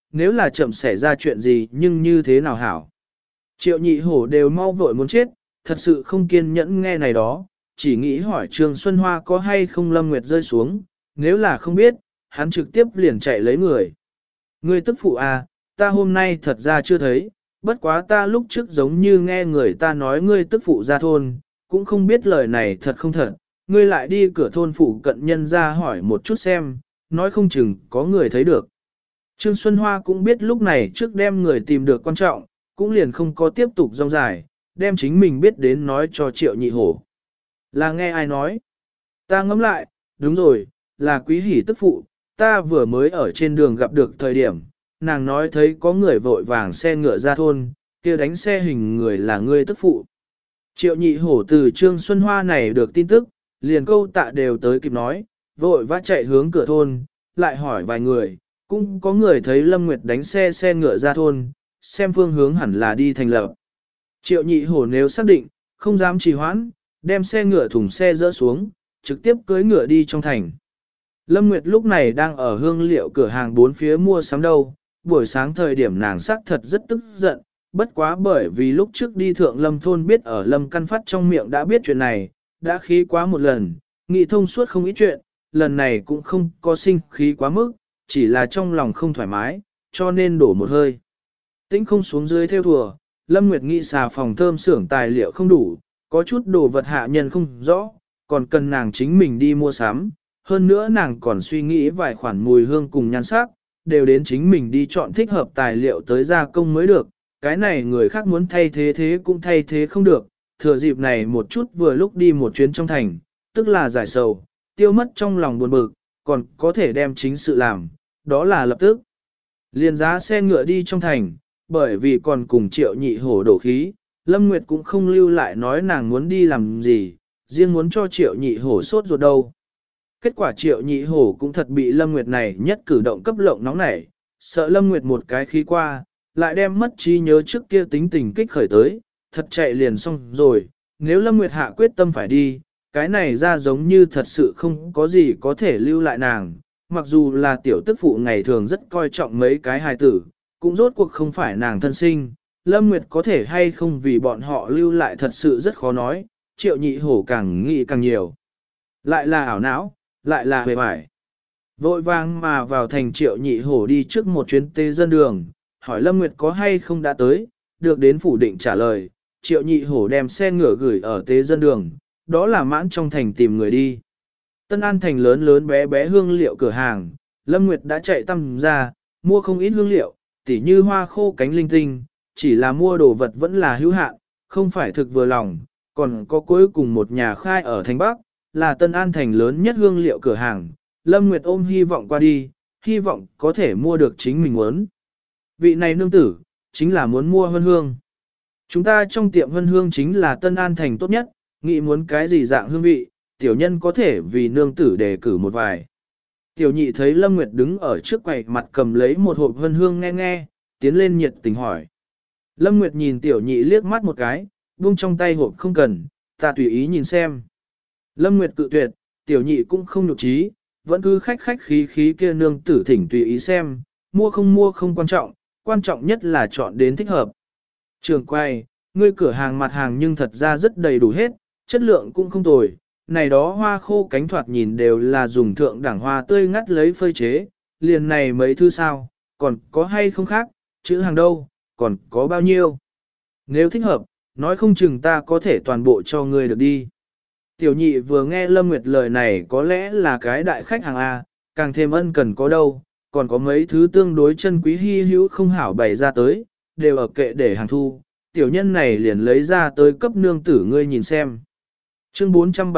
nếu là chậm xảy ra chuyện gì nhưng như thế nào hảo. Triệu nhị hổ đều mau vội muốn chết, thật sự không kiên nhẫn nghe này đó, chỉ nghĩ hỏi Trương Xuân Hoa có hay không Lâm Nguyệt rơi xuống, nếu là không biết, hắn trực tiếp liền chạy lấy người. Ngươi tức phụ à, ta hôm nay thật ra chưa thấy, bất quá ta lúc trước giống như nghe người ta nói ngươi tức phụ ra thôn, cũng không biết lời này thật không thật, ngươi lại đi cửa thôn phụ cận nhân ra hỏi một chút xem, nói không chừng có người thấy được. Trương Xuân Hoa cũng biết lúc này trước đem người tìm được quan trọng, cũng liền không có tiếp tục rong dài, đem chính mình biết đến nói cho Triệu Nhị Hổ. Là nghe ai nói? Ta ngẫm lại, đúng rồi, là Quý Hỷ tức phụ, ta vừa mới ở trên đường gặp được thời điểm, nàng nói thấy có người vội vàng xe ngựa ra thôn, kia đánh xe hình người là ngươi tức phụ. Triệu Nhị Hổ từ Trương Xuân Hoa này được tin tức, liền câu tạ đều tới kịp nói, vội vã chạy hướng cửa thôn, lại hỏi vài người, cũng có người thấy Lâm Nguyệt đánh xe ngựa ra thôn, xem phương hướng hẳn là đi thành lập. Triệu Nhị Hổ nếu xác định, không dám trì hoãn, đem xe ngựa thùng xe dỡ xuống, trực tiếp cưỡi ngựa đi trong thành. Lâm Nguyệt lúc này đang ở hương liệu cửa hàng bốn phía mua sắm đâu, buổi sáng thời điểm nàng sắc thật rất tức giận, bất quá bởi vì lúc trước đi thượng Lâm thôn biết ở Lâm Căn Phát trong miệng đã biết chuyện này, đã khí quá một lần, nghĩ thông suốt không ít chuyện, lần này cũng không có sinh khí quá mức, chỉ là trong lòng không thoải mái, cho nên đổ một hơi. Tĩnh không xuống dưới theo thùa, Lâm Nguyệt nghĩ xà phòng thơm xưởng tài liệu không đủ, có chút đồ vật hạ nhân không rõ, còn cần nàng chính mình đi mua sắm. Hơn nữa nàng còn suy nghĩ vài khoản mùi hương cùng nhan sắc, đều đến chính mình đi chọn thích hợp tài liệu tới gia công mới được. Cái này người khác muốn thay thế thế cũng thay thế không được. Thừa dịp này một chút vừa lúc đi một chuyến trong thành, tức là giải sầu, tiêu mất trong lòng buồn bực, còn có thể đem chính sự làm, đó là lập tức. Liên giá xe ngựa đi trong thành, bởi vì còn cùng Triệu Nhị Hổ đổ khí, Lâm Nguyệt cũng không lưu lại nói nàng muốn đi làm gì, riêng muốn cho Triệu Nhị Hổ sốt ruột đâu. Kết quả Triệu Nhị Hổ cũng thật bị Lâm Nguyệt này nhất cử động cấp lộng nóng nảy, sợ Lâm Nguyệt một cái khí qua, lại đem mất trí nhớ trước kia tính tình kích khởi tới, thật chạy liền xong rồi, nếu Lâm Nguyệt hạ quyết tâm phải đi, cái này ra giống như thật sự không có gì có thể lưu lại nàng, mặc dù là tiểu tức phụ ngày thường rất coi trọng mấy cái hài tử, cũng rốt cuộc không phải nàng thân sinh, Lâm Nguyệt có thể hay không vì bọn họ lưu lại thật sự rất khó nói, Triệu Nhị Hổ càng nghĩ càng nhiều. Lại là ảo não, lại là hề bải. Vội vàng mà vào thành Triệu Nhị Hổ đi trước một chuyến tế dân đường, hỏi Lâm Nguyệt có hay không đã tới, được đến phủ định trả lời, Triệu Nhị Hổ đem xe ngựa gửi ở tế dân đường, đó là mãn trong thành tìm người đi. Tân An thành lớn lớn bé bé hương liệu cửa hàng, Lâm Nguyệt đã chạy tăm ra, mua không ít hương liệu, tỉ như hoa khô cánh linh tinh, chỉ là mua đồ vật vẫn là hữu hạn, không phải thực vừa lòng, còn có cuối cùng một nhà khai ở thành Bắc, là Tân An thành lớn nhất hương liệu cửa hàng, Lâm Nguyệt ôm hy vọng qua đi, hy vọng có thể mua được chính mình muốn. Vị này nương tử, chính là muốn mua hân hương. Chúng ta trong tiệm hân hương chính là Tân An thành tốt nhất, nghĩ muốn cái gì dạng hương vị, tiểu nhân có thể vì nương tử đề cử một vài. Tiểu nhị thấy Lâm Nguyệt đứng ở trước quầy mặt cầm lấy một hộp hân hương nghe nghe, tiến lên nhiệt tình hỏi. Lâm Nguyệt nhìn tiểu nhị liếc mắt một cái, buông trong tay hộp không cần, ta tùy ý nhìn xem. Lâm Nguyệt cự tuyệt, tiểu nhị cũng không nhục trí, vẫn cứ khách khách khí khí kia nương tử thỉnh tùy ý xem, mua không quan trọng nhất là chọn đến thích hợp. Trường quay, ngươi cửa hàng mặt hàng nhưng thật ra rất đầy đủ hết, chất lượng cũng không tồi, này đó hoa khô cánh thoạt nhìn đều là dùng thượng đẳng hoa tươi ngắt lấy phơi chế, liền này mấy thứ sao, còn có hay không khác, chữ hàng đâu, còn có bao nhiêu. Nếu thích hợp, nói không chừng ta có thể toàn bộ cho ngươi được đi. Tiểu nhị vừa nghe Lâm Nguyệt lời này có lẽ là cái đại khách hàng A, càng thêm ân cần có đâu, còn có mấy thứ tương đối chân quý hy hữu không hảo bày ra tới, đều ở kệ để hàng thu, tiểu nhân này liền lấy ra tới cấp nương tử ngươi nhìn xem. Chương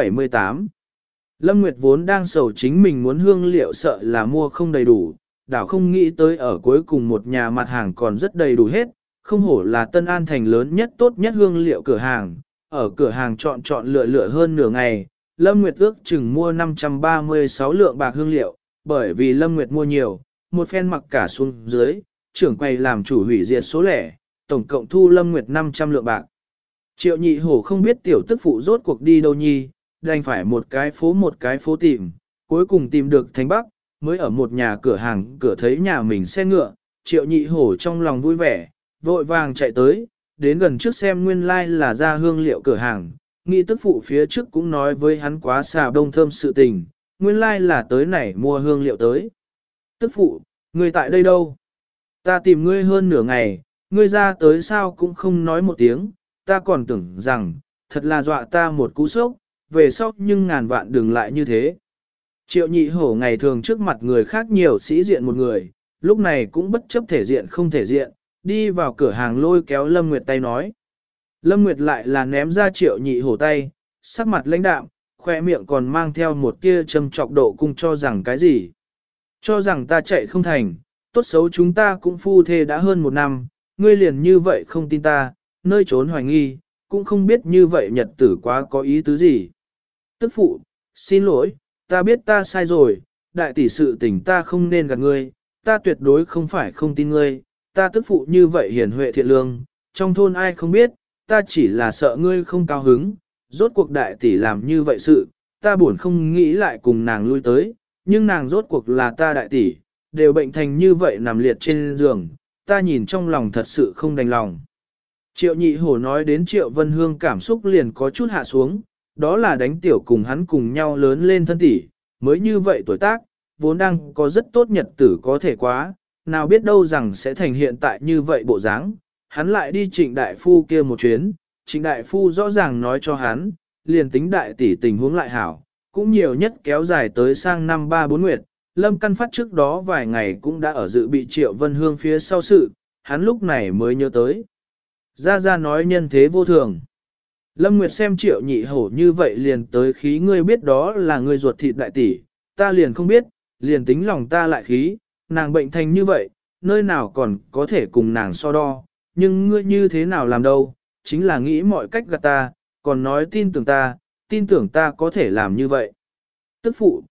478 Lâm Nguyệt vốn đang sầu chính mình muốn hương liệu sợ là mua không đầy đủ, đảo không nghĩ tới ở cuối cùng một nhà mặt hàng còn rất đầy đủ hết, không hổ là Tân An thành lớn nhất tốt nhất hương liệu cửa hàng, ở cửa hàng chọn lựa hơn nửa ngày, Lâm Nguyệt ước chừng mua 536 lượng bạc hương liệu, bởi vì Lâm Nguyệt mua nhiều, một phen mặc cả xuống dưới, trưởng quầy làm chủ hủy diệt số lẻ, tổng cộng thu Lâm Nguyệt 500 lượng bạc. Triệu Nhị Hổ không biết tiểu tức phụ rốt cuộc đi đâu nhi, đành phải một cái phố tìm, cuối cùng tìm được thành Bắc, mới ở một nhà cửa hàng cửa thấy nhà mình xe ngựa, Triệu Nhị Hổ trong lòng vui vẻ, vội vàng chạy tới, đến gần trước xem nguyên lai like là ra hương liệu cửa hàng, nghĩ tức phụ phía trước cũng nói với hắn quá xà đông thơm sự tình, nguyên lai like là tới này mua hương liệu tới. Tức phụ, ngươi tại đây đâu? Ta tìm ngươi hơn nửa ngày, ngươi ra tới sao cũng không nói một tiếng, ta còn tưởng rằng, thật là dọa ta một cú sốc, về sau nhưng ngàn vạn đừng lại như thế. Triệu Nhị Hổ ngày thường trước mặt người khác nhiều sĩ diện một người, lúc này cũng bất chấp thể diện không thể diện, đi vào cửa hàng lôi kéo Lâm Nguyệt tay nói. Lâm Nguyệt lại là ném ra Triệu Nhị Hổ tay, sắc mặt lãnh đạm, khoe miệng còn mang theo một tia châm trọc độ cung cho rằng cái gì. Cho rằng ta chạy không thành, tốt xấu chúng ta cũng phu thê đã hơn 1 năm, ngươi liền như vậy không tin ta, nơi trốn hoài nghi, cũng không biết như vậy nhật tử quá có ý tứ gì. Tức phụ, xin lỗi, ta biết ta sai rồi, đại tỷ sự tình ta không nên gạt ngươi, ta tuyệt đối không phải không tin ngươi, ta tức phụ như vậy hiền huệ thiện lương, trong thôn ai không biết, ta chỉ là sợ ngươi không cao hứng, rốt cuộc đại tỷ làm như vậy sự, ta buồn không nghĩ lại cùng nàng lui tới, nhưng nàng rốt cuộc là ta đại tỷ, đều bệnh thành như vậy nằm liệt trên giường, ta nhìn trong lòng thật sự không đành lòng. Triệu Nhị Hổ nói đến Triệu Vân Hương cảm xúc liền có chút hạ xuống, đó là đánh tiểu cùng hắn cùng nhau lớn lên thân tỷ, mới như vậy tuổi tác, vốn đang có rất tốt nhật tử có thể quá, nào biết đâu rằng sẽ thành hiện tại như vậy bộ dáng. Hắn lại đi Trịnh Đại Phu kia một chuyến, Trịnh Đại Phu rõ ràng nói cho hắn, liền tính đại tỷ tình huống lại hảo, cũng nhiều nhất kéo dài tới sang năm 3-4 nguyệt. Lâm Căn Phát trước đó vài ngày cũng đã ở dự bị Triệu Vân Hương phía sau sự, hắn lúc này mới nhớ tới. Ra nói nhân thế vô thường. Lâm Nguyệt xem Triệu Nhị Hổ như vậy liền tới khí ngươi biết đó là ngươi ruột thịt đại tỷ, ta liền không biết, liền tính lòng ta lại khí, nàng bệnh thành như vậy, nơi nào còn có thể cùng nàng so đo, nhưng ngươi như thế nào làm đâu, chính là nghĩ mọi cách gạt ta, còn nói tin tưởng ta có thể làm như vậy. Tức phụ,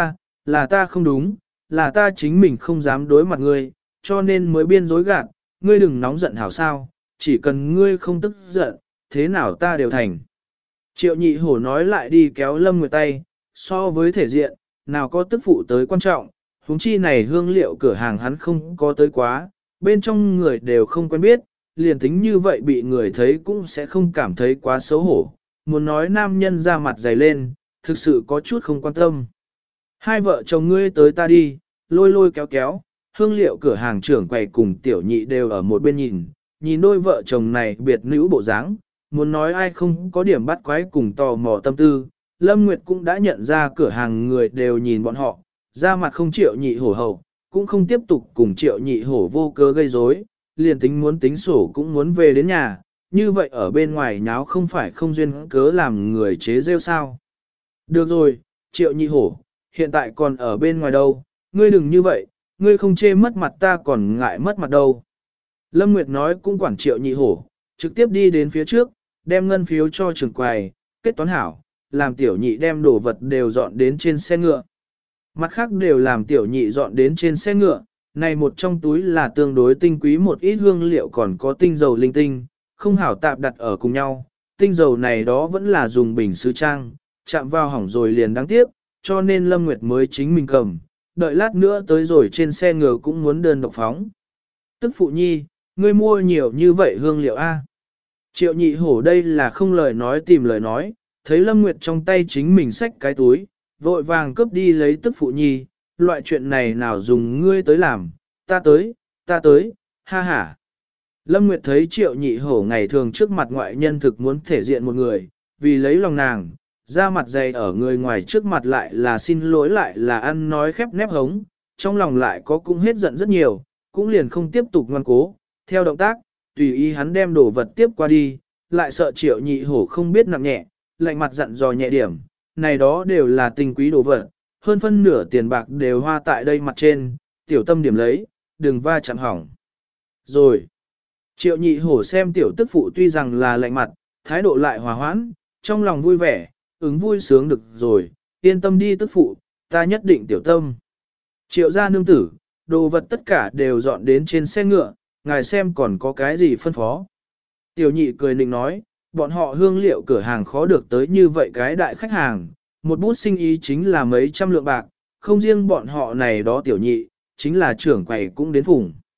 là ta không đúng, là ta chính mình không dám đối mặt ngươi, cho nên mới biên dối gạt, ngươi đừng nóng giận hảo sao, chỉ cần ngươi không tức giận, thế nào ta đều thành. Triệu Nhị Hổ nói lại đi kéo Lâm Nguyệt tay, so với thể diện, nào có tức phụ tới quan trọng, huống chi này hương liệu cửa hàng hắn không có tới quá, bên trong người đều không quen biết, liền tính như vậy bị người thấy cũng sẽ không cảm thấy quá xấu hổ, muốn nói nam nhân ra mặt dày lên, thực sự có chút không quan tâm. Hai vợ chồng ngươi tới ta đi, lôi kéo, hương liệu cửa hàng trưởng quầy cùng tiểu nhị đều ở một bên nhìn đôi vợ chồng này biệt nữ bộ dáng, muốn nói ai không có điểm bắt quái cùng tò mò tâm tư, Lâm Nguyệt cũng đã nhận ra cửa hàng người đều nhìn bọn họ, ra mặt không Triệu Nhị Hổ hậu, cũng không tiếp tục cùng Triệu Nhị Hổ vô cớ gây rối, liền tính muốn tính sổ cũng muốn về đến nhà, như vậy ở bên ngoài nháo không phải không duyên cớ làm người chế rêu sao. Được rồi, Triệu Nhị Hổ, hiện tại còn ở bên ngoài đâu, ngươi đừng như vậy, ngươi không chê mất mặt ta còn ngại mất mặt đâu. Lâm Nguyệt nói cũng quản Triệu Nhị Hổ, trực tiếp đi đến phía trước, đem ngân phiếu cho trưởng quầy, kết toán hảo, làm tiểu nhị đem đồ vật đều dọn đến trên xe ngựa. Mặt khác đều làm tiểu nhị dọn đến trên xe ngựa, này một trong túi là tương đối tinh quý một ít hương liệu còn có tinh dầu linh tinh, không hảo tạp đặt ở cùng nhau, tinh dầu này đó vẫn là dùng bình sứ trang, chạm vào hỏng rồi liền đáng tiếc, cho nên Lâm Nguyệt mới chính mình cầm, đợi lát nữa tới rồi trên xe ngựa cũng muốn đơn độc phóng. Tức phụ nhi, ngươi mua nhiều như vậy hương liệu a? Triệu Nhị Hổ đây là không lời nói tìm lời nói, thấy Lâm Nguyệt trong tay chính mình xách cái túi, vội vàng cướp đi lấy tức phụ nhi, loại chuyện này nào dùng ngươi tới làm, ta tới, ha ha. Lâm Nguyệt thấy Triệu Nhị Hổ ngày thường trước mặt ngoại nhân thực muốn thể diện một người, vì lấy lòng nàng, ra mặt dày ở người ngoài trước mặt lại là xin lỗi lại là ăn nói khép nép hống, trong lòng lại có cũng hết giận rất nhiều, cũng liền không tiếp tục ngoan cố, theo động tác, tùy ý hắn đem đồ vật tiếp qua đi, lại sợ Triệu Nhị Hổ không biết nặng nhẹ, lạnh mặt dặn dò nhẹ điểm, này đó đều là tinh quý đồ vật, hơn phân nửa tiền bạc đều hoa tại đây mặt trên, tiểu tâm điểm lấy, đừng va chạm hỏng. Rồi, Triệu Nhị Hổ xem tiểu tức phụ tuy rằng là lạnh mặt, thái độ lại hòa hoãn, trong lòng vui vẻ, ứng vui sướng được rồi, yên tâm đi tức phụ, ta nhất định tiểu tâm. Triệu gia nương tử, đồ vật tất cả đều dọn đến trên xe ngựa, ngài xem còn có cái gì phân phó. Tiểu nhị cười nịnh nói, bọn họ hương liệu cửa hàng khó được tới như vậy cái đại khách hàng, một bút sinh ý chính là mấy trăm lượng bạc, không riêng bọn họ này đó tiểu nhị, chính là trưởng quầy cũng đến phủng.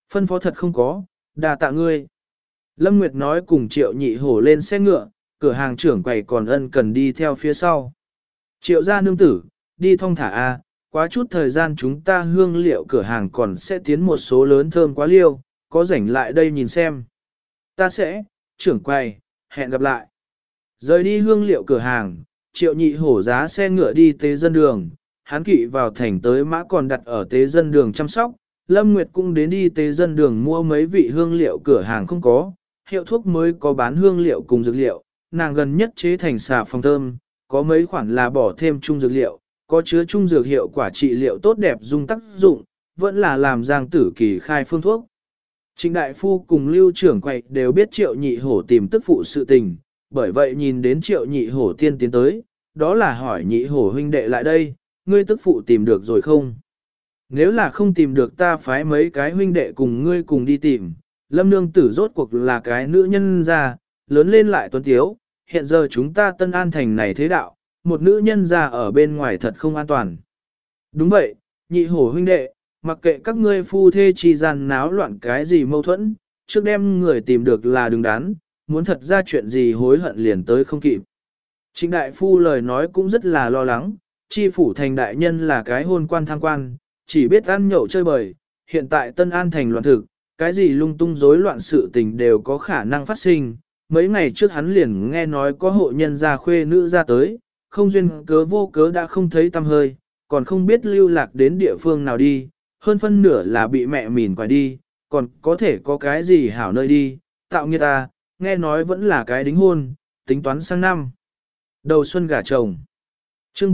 Phân phó thật không có, đa tạ ngươi. Lâm Nguyệt nói cùng Triệu Nhị Hổ lên xe ngựa, cửa hàng trưởng quầy còn ân cần đi theo phía sau. Triệu gia nương tử, đi thong thả a, quá chút thời gian chúng ta hương liệu cửa hàng còn sẽ tiến một số lớn thơm quá liêu, có rảnh lại đây nhìn xem. Ta sẽ, trưởng quầy, hẹn gặp lại. Rời đi hương liệu cửa hàng, Triệu Nhị Hổ giá xe ngựa đi tế dân đường, hắn kỵ vào thành tới mã còn đặt ở tế dân đường chăm sóc. Lâm Nguyệt cũng đến đi tế dân đường mua mấy vị hương liệu cửa hàng không có, hiệu thuốc mới có bán hương liệu cùng dược liệu, nàng gần nhất chế thành xà phòng thơm, có mấy khoản là bỏ thêm chung dược liệu, có chứa chung dược hiệu quả trị liệu tốt đẹp dung tác dụng, vẫn là làm Giang Tử Kỳ khai phương thuốc. Trịnh đại phu cùng Lưu trưởng quầy đều biết Triệu Nhị Hổ tìm tức phụ sự tình, bởi vậy nhìn đến Triệu Nhị Hổ tiên tiến tới, đó là hỏi Nhị Hổ huynh đệ lại đây, ngươi tức phụ tìm được rồi không? Nếu là không tìm được ta phái mấy cái huynh đệ cùng ngươi cùng đi tìm, Lâm nương tử rốt cuộc là cái nữ nhân ra, lớn lên lại tuấn tiếu, hiện giờ chúng ta Tân An thành này thế đạo, một nữ nhân ra ở bên ngoài thật không an toàn. Đúng vậy, Nhị Hổ huynh đệ, mặc kệ các ngươi phu thê chi gian náo loạn cái gì mâu thuẫn, trước đem người tìm được là đừng đắn, muốn thật ra chuyện gì hối hận liền tới không kịp. Trịnh đại phu lời nói cũng rất là lo lắng, chi phủ thành đại nhân là cái hôn quan tham quan, chỉ biết ăn nhậu chơi bời, hiện tại Tân An thành loạn thực, cái gì lung tung rối loạn sự tình đều có khả năng phát sinh. Mấy ngày trước hắn liền nghe nói có hộ nhân gia khuê nữ ra tới, không duyên cớ vô cớ đã không thấy tăm hơi, còn không biết lưu lạc đến địa phương nào đi, hơn phân nửa là bị mẹ mìn quải đi, còn có thể có cái gì hảo nơi đi, tạo nghiệt ta, nghe nói vẫn là cái đính hôn, tính toán sang năm. Đầu xuân gả chồng. Chương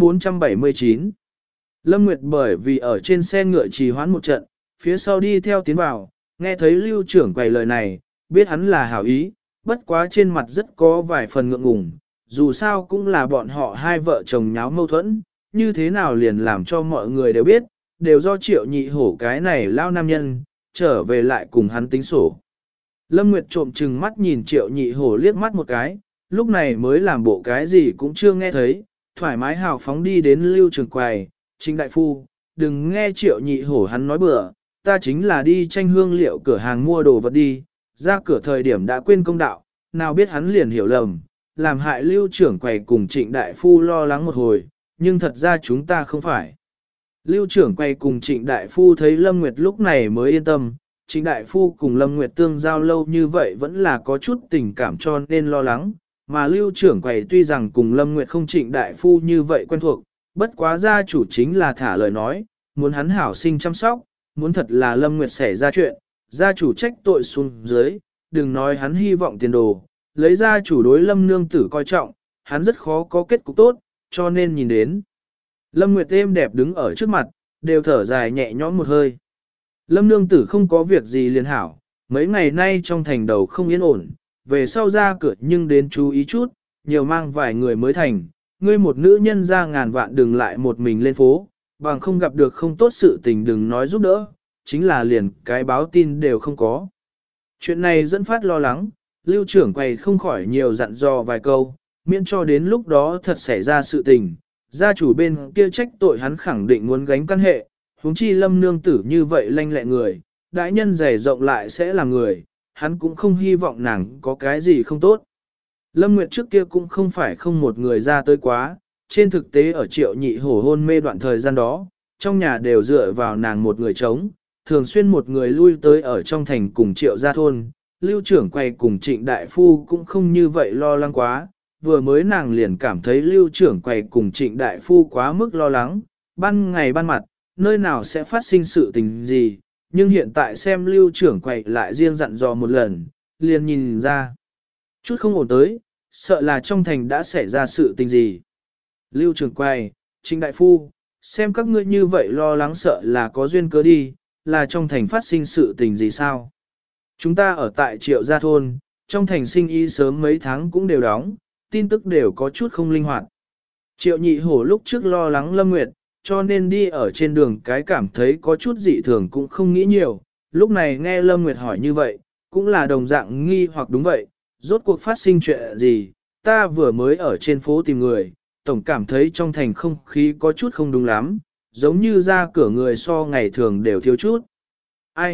479. Lâm Nguyệt bởi vì ở trên xe ngựa trì hoãn một trận, phía sau đi theo tiến vào, nghe thấy Lưu trưởng quầy lời này, biết hắn là hảo ý, bất quá trên mặt rất có vài phần ngượng ngùng, dù sao cũng là bọn họ hai vợ chồng nháo mâu thuẫn, như thế nào liền làm cho mọi người đều biết, đều do Triệu Nhị Hổ cái này lao nam nhân, trở về lại cùng hắn tính sổ. Lâm Nguyệt trộm chừng mắt nhìn Triệu Nhị Hổ liếc mắt một cái, lúc này mới làm bộ cái gì cũng chưa nghe thấy, thoải mái hào phóng đi đến Lưu trưởng quầy, Trịnh đại phu, đừng nghe Triệu Nhị Hổ hắn nói bừa, ta chính là đi tranh hương liệu cửa hàng mua đồ vật đi, ra cửa thời điểm đã quên công đạo, nào biết hắn liền hiểu lầm, làm hại Lưu trưởng quầy cùng Trịnh đại phu lo lắng một hồi, nhưng thật ra chúng ta không phải. Lưu trưởng quầy cùng Trịnh đại phu thấy Lâm Nguyệt lúc này mới yên tâm, Trịnh đại phu cùng Lâm Nguyệt tương giao lâu như vậy vẫn là có chút tình cảm cho nên lo lắng, mà Lưu trưởng quầy tuy rằng cùng Lâm Nguyệt không Trịnh đại phu như vậy quen thuộc, bất quá gia chủ chính là thả lời nói, muốn hắn hảo sinh chăm sóc, muốn thật là Lâm Nguyệt xảy ra chuyện, gia chủ trách tội xuống dưới, đừng nói hắn hy vọng tiền đồ, lấy gia chủ đối Lâm nương tử coi trọng, hắn rất khó có kết cục tốt, cho nên nhìn đến. Lâm Nguyệt êm đẹp đứng ở trước mặt, đều thở dài nhẹ nhõm một hơi. Lâm nương tử không có việc gì liền hảo, mấy ngày nay trong thành đầu không yên ổn, về sau ra cửa nhưng đến chú ý chút, nhiều mang vài người mới thành, ngươi một nữ nhân ra ngàn vạn đừng lại một mình lên phố, bằng không gặp được không tốt sự tình đừng nói giúp đỡ, chính là liền cái báo tin đều không có. Chuyện này dẫn phát lo lắng, Lưu trưởng quầy không khỏi nhiều dặn dò vài câu, miễn cho đến lúc đó thật xảy ra sự tình, gia chủ bên kia trách tội hắn khẳng định muốn gánh căn hệ, huống chi Lâm nương tử như vậy lanh lẹ người, đại nhân dày rộng lại sẽ là người, hắn cũng không hy vọng nàng có cái gì không tốt. Lâm Nguyệt trước kia cũng không phải không một người ra tới quá, trên thực tế ở Triệu Nhị Hổ hôn mê đoạn thời gian đó, trong nhà đều dựa vào nàng một người chống, thường xuyên một người lui tới ở trong thành cùng Triệu gia thôn, Lưu trưởng quầy cùng Trịnh đại phu cũng không như vậy lo lắng quá, vừa mới nàng liền cảm thấy Lưu trưởng quầy cùng Trịnh đại phu quá mức lo lắng, ban ngày ban mặt, nơi nào sẽ phát sinh sự tình gì, nhưng hiện tại xem Lưu trưởng quầy lại riêng dặn dò một lần, liền nhìn ra. Chút không ổn tới, sợ là trong thành đã xảy ra sự tình gì. Lưu trưởng quầy, Trịnh đại phu, xem các ngươi như vậy lo lắng sợ là có duyên cớ đi, là trong thành phát sinh sự tình gì sao. Chúng ta ở tại Triệu gia thôn, trong thành sinh y sớm mấy tháng cũng đều đóng, tin tức đều có chút không linh hoạt. Triệu Nhị Hổ lúc trước lo lắng Lâm Nguyệt, cho nên đi ở trên đường cái cảm thấy có chút dị thường cũng không nghĩ nhiều, lúc này nghe Lâm Nguyệt hỏi như vậy, cũng là đồng dạng nghi hoặc đúng vậy, rốt cuộc phát sinh chuyện gì, ta vừa mới ở trên phố tìm người, tổng cảm thấy trong thành không khí có chút không đúng lắm, giống như ra cửa người so ngày thường đều thiếu chút. Ai,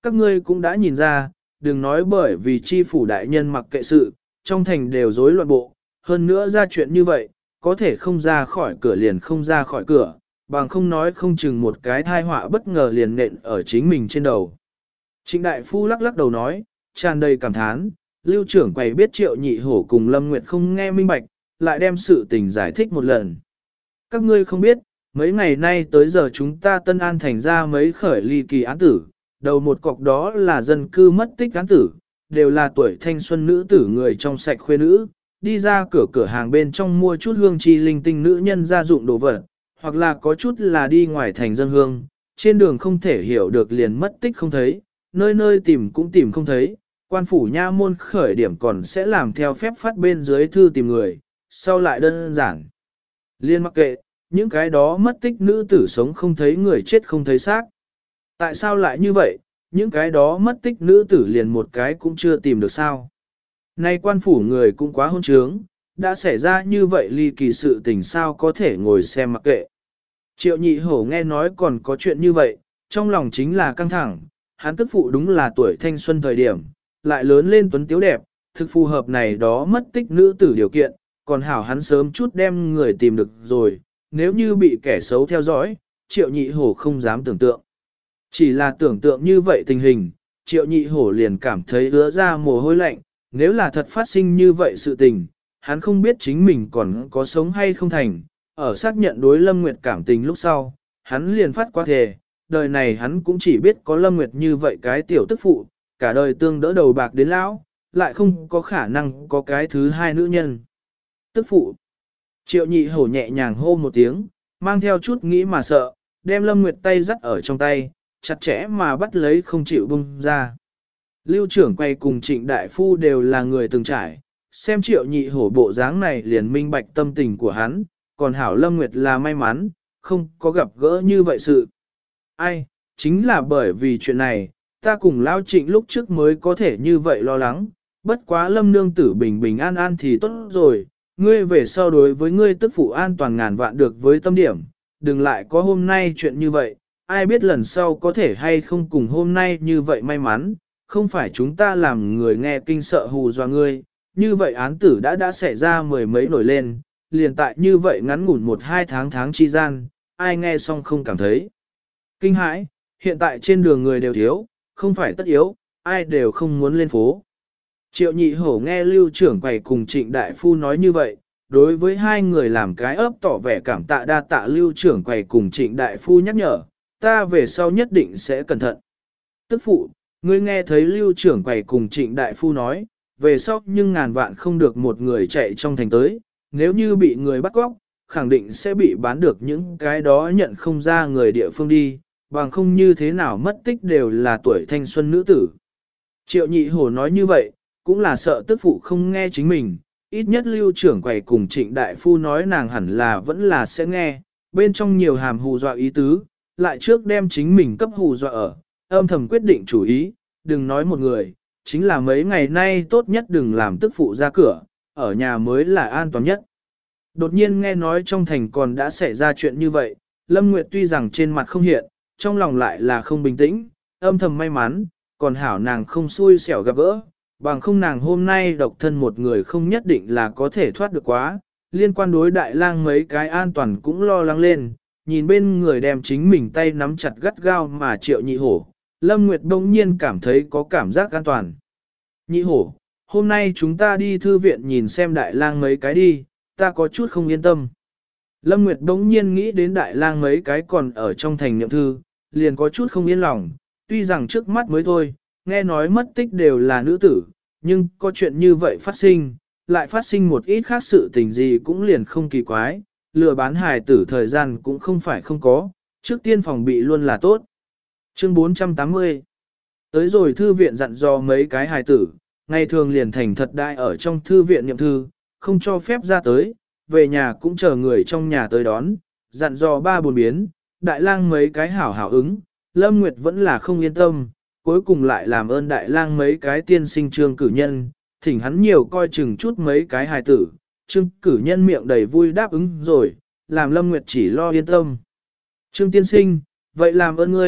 các ngươi cũng đã nhìn ra, đừng nói bởi vì chi phủ đại nhân mặc kệ sự, trong thành đều rối loạn bộ, hơn nữa ra chuyện như vậy, có thể không ra khỏi cửa liền không ra khỏi cửa, bằng không nói không chừng một cái thai họa bất ngờ liền nện ở chính mình trên đầu. Trịnh đại phu lắc lắc đầu nói, tràn đầy cảm thán, lưu trưởng quầy biết Triệu Nhị Hổ cùng Lâm Nguyệt không nghe minh bạch, lại đem sự tình giải thích một lần. Các ngươi không biết, mấy ngày nay tới giờ chúng ta Tân An thành ra mấy khởi ly kỳ án tử, đầu một cọc đó là dân cư mất tích án tử, đều là tuổi thanh xuân nữ tử người trong sạch khuê nữ, đi ra cửa cửa hàng bên trong mua chút hương chi linh tinh nữ nhân gia dụng đồ vật, hoặc là có chút là đi ngoài thành dân hương, trên đường không thể hiểu được liền mất tích không thấy, nơi nơi tìm cũng tìm không thấy, quan phủ nha môn khởi điểm còn sẽ làm theo phép phát bên dưới thư tìm người, sau lại đơn giản. Liên mặc kệ, những cái đó mất tích nữ tử sống không thấy người chết không thấy xác. Tại sao lại như vậy, những cái đó mất tích nữ tử liền một cái cũng chưa tìm được sao? Nay quan phủ người cũng quá hôn trướng, đã xảy ra như vậy ly kỳ sự tình sao có thể ngồi xem mặc kệ. Triệu Nhị Hổ nghe nói còn có chuyện như vậy, trong lòng chính là căng thẳng, hắn tức phụ đúng là tuổi thanh xuân thời điểm, lại lớn lên tuấn tiếu đẹp, thực phù hợp này đó mất tích nữ tử điều kiện, còn hảo hắn sớm chút đem người tìm được rồi, nếu như bị kẻ xấu theo dõi, Triệu Nhị Hổ không dám tưởng tượng. Chỉ là tưởng tượng như vậy tình hình, Triệu Nhị Hổ liền cảm thấy ứa ra mồ hôi lạnh, nếu là thật phát sinh như vậy sự tình, hắn không biết chính mình còn có sống hay không thành, ở xác nhận đối Lâm Nguyệt cảm tình lúc sau, hắn liền phát qua thề, đời này hắn cũng chỉ biết có Lâm Nguyệt như vậy cái tiểu tức phụ, cả đời tương đỡ đầu bạc đến lão, lại không có khả năng có cái thứ hai nữ nhân. Tức phụ. Triệu Nhị Hổ nhẹ nhàng hô một tiếng, mang theo chút nghĩ mà sợ, đem Lâm Nguyệt tay dắt ở trong tay, chặt chẽ mà bắt lấy không chịu buông ra. Lưu trưởng quay cùng Trịnh Đại Phu đều là người từng trải, xem Triệu Nhị Hổ bộ dáng này liền minh bạch tâm tình của hắn, còn hảo Lâm Nguyệt là may mắn, không có gặp gỡ như vậy sự. Ai, chính là bởi vì chuyện này, ta cùng Lao Trịnh lúc trước mới có thể như vậy lo lắng, bất quá Lâm nương tử bình bình an an thì tốt rồi, ngươi về sau đối với ngươi tức phụ an toàn ngàn vạn được với tâm điểm, đừng lại có hôm nay chuyện như vậy, ai biết lần sau có thể hay không cùng hôm nay như vậy may mắn, không phải chúng ta làm người nghe kinh sợ hù dọa ngươi, như vậy án tử đã xảy ra mười mấy nổi lên, liền tại như vậy ngắn ngủn 1-2 tháng chi gian, ai nghe xong không cảm thấy. Kinh hãi, hiện tại trên đường người đều thiếu, không phải tất yếu, ai đều không muốn lên phố. Triệu Nhị Hổ nghe Lưu trưởng quầy cùng Trịnh Đại Phu nói như vậy, đối với hai người làm cái ấp tỏ vẻ cảm tạ đa tạ Lưu trưởng quầy cùng Trịnh Đại Phu nhắc nhở, ta về sau nhất định sẽ cẩn thận. Tức phụ, ngươi nghe thấy Lưu trưởng quầy cùng Trịnh Đại Phu nói, về sau nhưng ngàn vạn không được một người chạy trong thành tới, nếu như bị người bắt cóc, khẳng định sẽ bị bán được những cái đó nhận không ra người địa phương đi, bằng không như thế nào mất tích đều là tuổi thanh xuân nữ tử. Triệu Nhị Hổ nói như vậy, cũng là sợ tức phụ không nghe chính mình, ít nhất Lưu trưởng quầy cùng Trịnh Đại Phu nói nàng hẳn là vẫn là sẽ nghe, bên trong nhiều hàm hù dọa ý tứ, lại trước đem chính mình cấp hù dọa ở, âm thầm quyết định chủ ý, đừng nói một người, chính là mấy ngày nay tốt nhất đừng làm tức phụ ra cửa, ở nhà mới là an toàn nhất. Đột nhiên nghe nói trong thành còn đã xảy ra chuyện như vậy, Lâm Nguyệt tuy rằng trên mặt không hiện, trong lòng lại là không bình tĩnh, âm thầm may mắn, còn hảo nàng không xui xẻo gặp gỡ, bằng không nàng hôm nay độc thân một người không nhất định là có thể thoát được quá, liên quan đối đại lang mấy cái an toàn cũng lo lắng lên, nhìn bên người đem chính mình tay nắm chặt gắt gao mà Triệu Nhị Hổ, Lâm Nguyệt đông nhiên cảm thấy có cảm giác an toàn. Nhị Hổ, hôm nay chúng ta đi thư viện nhìn xem đại lang mấy cái đi, ta có chút không yên tâm. Lâm Nguyệt đông nhiên nghĩ đến đại lang mấy cái còn ở trong thành niệm thư, liền có chút không yên lòng, tuy rằng trước mắt mới thôi, nghe nói mất tích đều là nữ tử, nhưng có chuyện như vậy phát sinh, lại phát sinh một ít khác sự tình gì cũng liền không kỳ quái, lừa bán hài tử thời gian cũng không phải không có, trước tiên phòng bị luôn là tốt. Chương 480 tới rồi thư viện dặn dò mấy cái hài tử, ngày thường liền thành thật đại ở trong thư viện niệm thư, không cho phép ra tới, về nhà cũng chờ người trong nhà tới đón, dặn dò 3-4 biến, đại lang mấy cái hảo hảo ứng, Lâm Nguyệt vẫn là không yên tâm, cuối cùng lại làm ơn đại lang mấy cái tiên sinh trương cử nhân, thỉnh hắn nhiều coi chừng chút mấy cái hài tử, trương cử nhân miệng đầy vui đáp ứng rồi, làm Lâm Nguyệt chỉ lo yên tâm. Trương tiên sinh, vậy làm ơn ngươi,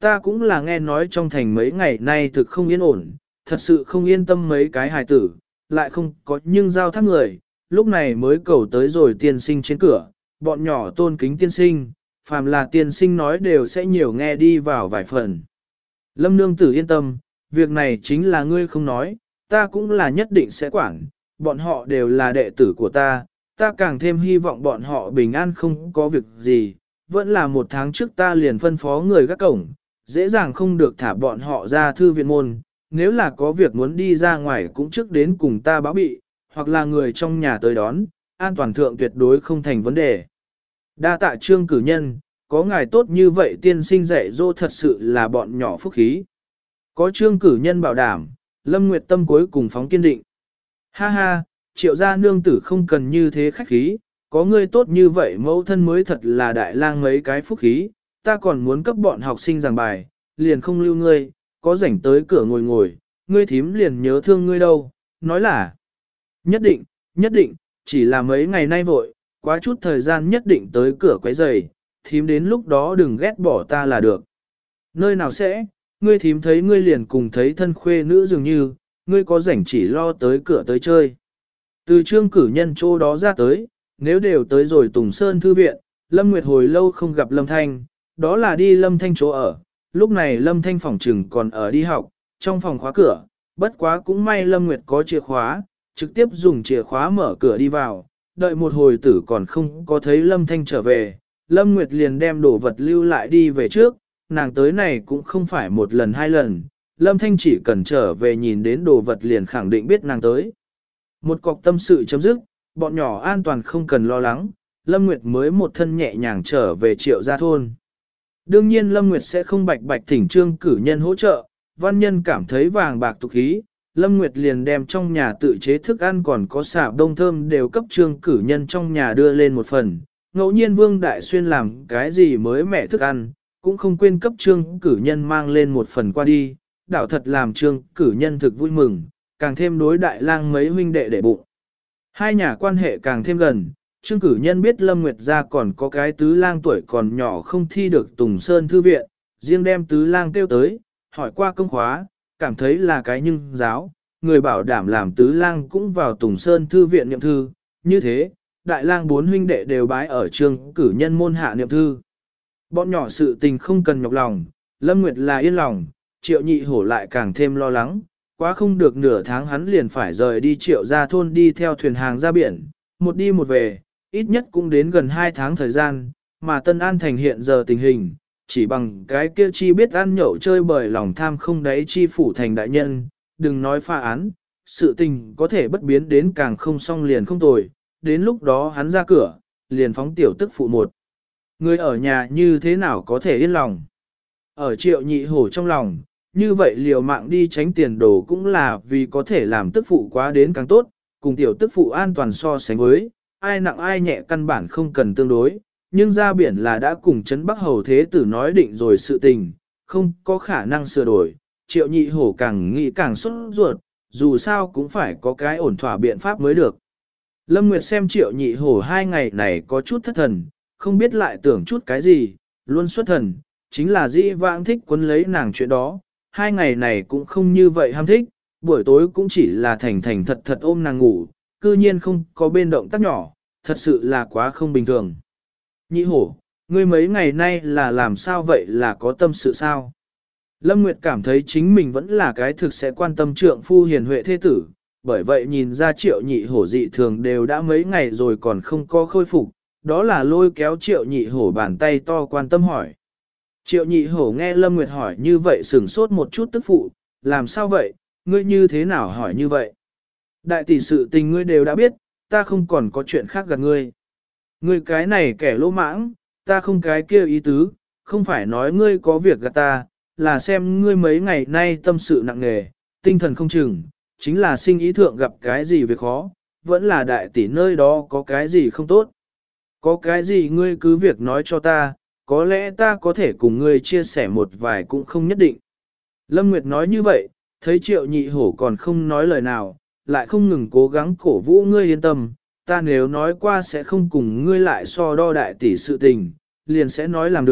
ta cũng là nghe nói trong thành mấy ngày nay thực không yên ổn, thật sự không yên tâm mấy cái hài tử, lại không có nhưng giao thác người, lúc này mới cầu tới rồi tiên sinh trên cửa, bọn nhỏ tôn kính tiên sinh, phàm là tiên sinh nói đều sẽ nhiều nghe đi vào vài phần. Lâm nương tử yên tâm, việc này chính là ngươi không nói, ta cũng là nhất định sẽ quản, bọn họ đều là đệ tử của ta càng thêm hy vọng bọn họ bình an không có việc gì, vẫn là 1 tháng trước ta liền phân phó người gác cổng, dễ dàng không được thả bọn họ ra thư viện môn, nếu là có việc muốn đi ra ngoài cũng trước đến cùng ta báo bị, hoặc là người trong nhà tới đón, an toàn thượng tuyệt đối không thành vấn đề. Đa tạ Trương cử nhân, có ngài tốt như vậy tiên sinh dạy dỗ thật sự là bọn nhỏ phúc khí. Có Trương cử nhân bảo đảm, Lâm Nguyệt tâm cuối cùng phóng kiên định. Ha ha, Triệu gia nương tử không cần như thế khách khí, có ngươi tốt như vậy mẫu thân mới thật là đại lang mấy cái phúc khí, ta còn muốn cấp bọn học sinh giảng bài, liền không lưu ngươi, có rảnh tới cửa ngồi ngồi, ngươi thím liền nhớ thương ngươi đâu, nói là nhất định, chỉ là mấy ngày nay vội, quá chút thời gian nhất định tới cửa quấy giày, thím đến lúc đó đừng ghét bỏ ta là được. Nơi nào sẽ, ngươi thím thấy ngươi liền cùng thấy thân khuê nữ dường như, ngươi có rảnh chỉ lo tới cửa tới chơi. Từ Trương cử nhân chỗ đó ra tới, nếu đều tới rồi Tùng Sơn Thư viện, Lâm Nguyệt hồi lâu không gặp Lâm Thanh, đó là đi Lâm Thanh chỗ ở, lúc này Lâm Thanh phòng trừng còn ở đi học, trong phòng khóa cửa, bất quá cũng may Lâm Nguyệt có chìa khóa, trực tiếp dùng chìa khóa mở cửa đi vào, đợi một hồi tử còn không có thấy Lâm Thanh trở về, Lâm Nguyệt liền đem đồ vật lưu lại đi về trước, nàng tới này cũng không phải 1 lần 2 lần, Lâm Thanh chỉ cần trở về nhìn đến đồ vật liền khẳng định biết nàng tới. Một cọc tâm sự chấm dứt, bọn nhỏ an toàn không cần lo lắng, Lâm Nguyệt mới một thân nhẹ nhàng trở về Triệu gia thôn. Đương nhiên Lâm Nguyệt sẽ không bạch bạch thỉnh Trương cử nhân hỗ trợ, văn nhân cảm thấy vàng bạc tục khí, Lâm Nguyệt liền đem trong nhà tự chế thức ăn còn có xả đông thơm đều cấp Trương cử nhân trong nhà đưa lên một phần. Ngẫu nhiên Vương Đại Xuyên làm cái gì mới mẻ thức ăn, cũng không quên cấp Trương cử nhân mang lên một phần qua đi, đảo thật làm Trương cử nhân thực vui mừng, càng thêm đối Đại Lang mấy huynh đệ để bụng. Hai nhà quan hệ càng thêm gần, Trương cử nhân biết Lâm Nguyệt gia còn có cái tứ lang tuổi còn nhỏ không thi được Tùng Sơn Thư viện, riêng đem tứ lang kêu tới, hỏi qua công khóa, cảm thấy là cái nhưng giáo, người bảo đảm làm tứ lang cũng vào Tùng Sơn Thư viện niệm thư, như thế, Đại Lang 4 huynh đệ đều bái ở Trương cử nhân môn hạ niệm thư. Bọn nhỏ sự tình không cần nhọc lòng, Lâm Nguyệt là yên lòng, Triệu Nhị Hổ lại càng thêm lo lắng, quá không được nửa tháng hắn liền phải rời đi Triệu gia thôn đi theo thuyền hàng ra biển, một đi một về, ít nhất cũng đến gần 2 tháng thời gian, mà Tân An thành hiện giờ tình hình, chỉ bằng cái kia chi biết ăn nhậu chơi bời lòng tham không đáy chi phủ thành đại nhân, đừng nói pha án, sự tình có thể bất biến đến càng không xong liền không tồi, đến lúc đó hắn ra cửa, liền phóng tiểu tức phụ một. Người ở nhà như thế nào có thể yên lòng? Ở Triệu Nhị Hổ trong lòng, như vậy liều mạng đi tránh tiền đồ cũng là vì có thể làm tức phụ quá đến càng tốt, cùng tiểu tức phụ an toàn so sánh với, ai nặng ai nhẹ căn bản không cần tương đối, nhưng ra biển là đã cùng Trấn Bắc Hầu Thế Tử nói định rồi sự tình, không có khả năng sửa đổi, Triệu Nhị Hổ càng nghĩ càng sốt ruột, dù sao cũng phải có cái ổn thỏa biện pháp mới được. Lâm Nguyệt xem Triệu Nhị Hổ 2 ngày này có chút thất thần, không biết lại tưởng chút cái gì, luôn xuất thần, chính là dĩ vãng thích quấn lấy nàng chuyện đó, 2 ngày này cũng không như vậy ham thích, buổi tối cũng chỉ là thành thành thật thật ôm nàng ngủ, cư nhiên không có bên động tác nhỏ, thật sự là quá không bình thường. Nhị Hổ, ngươi mấy ngày nay là làm sao vậy, là có tâm sự sao? Lâm Nguyệt cảm thấy chính mình vẫn là cái thực sẽ quan tâm trượng phu hiền huệ thế tử, bởi vậy nhìn ra Triệu Nhị Hổ dị thường đều đã mấy ngày rồi còn không có khôi phục, đó là lôi kéo Triệu Nhị Hổ bàn tay to quan tâm hỏi. Triệu Nhị Hổ nghe Lâm Nguyệt hỏi như vậy sửng sốt một chút tức phụ, làm sao vậy, ngươi như thế nào hỏi như vậy? Đại tỷ sự tình ngươi đều đã biết, ta không còn có chuyện khác gạt ngươi. Ngươi cái này kẻ lỗ mãng, ta không cái kia ý tứ, không phải nói ngươi có việc gạt ta, là xem ngươi mấy ngày nay tâm sự nặng nề, tinh thần không chừng, chính là sinh ý thượng gặp cái gì việc khó, vẫn là đại tỷ nơi đó có cái gì không tốt. Có cái gì ngươi cứ việc nói cho ta, có lẽ ta có thể cùng ngươi chia sẻ một vài cũng không nhất định. Lâm Nguyệt nói như vậy, thấy Triệu Nhị Hổ còn không nói lời nào, lại không ngừng cố gắng cổ vũ ngươi yên tâm, ta nếu nói qua sẽ không cùng ngươi lại so đo đại tỷ sự tình, liền sẽ nói làm được,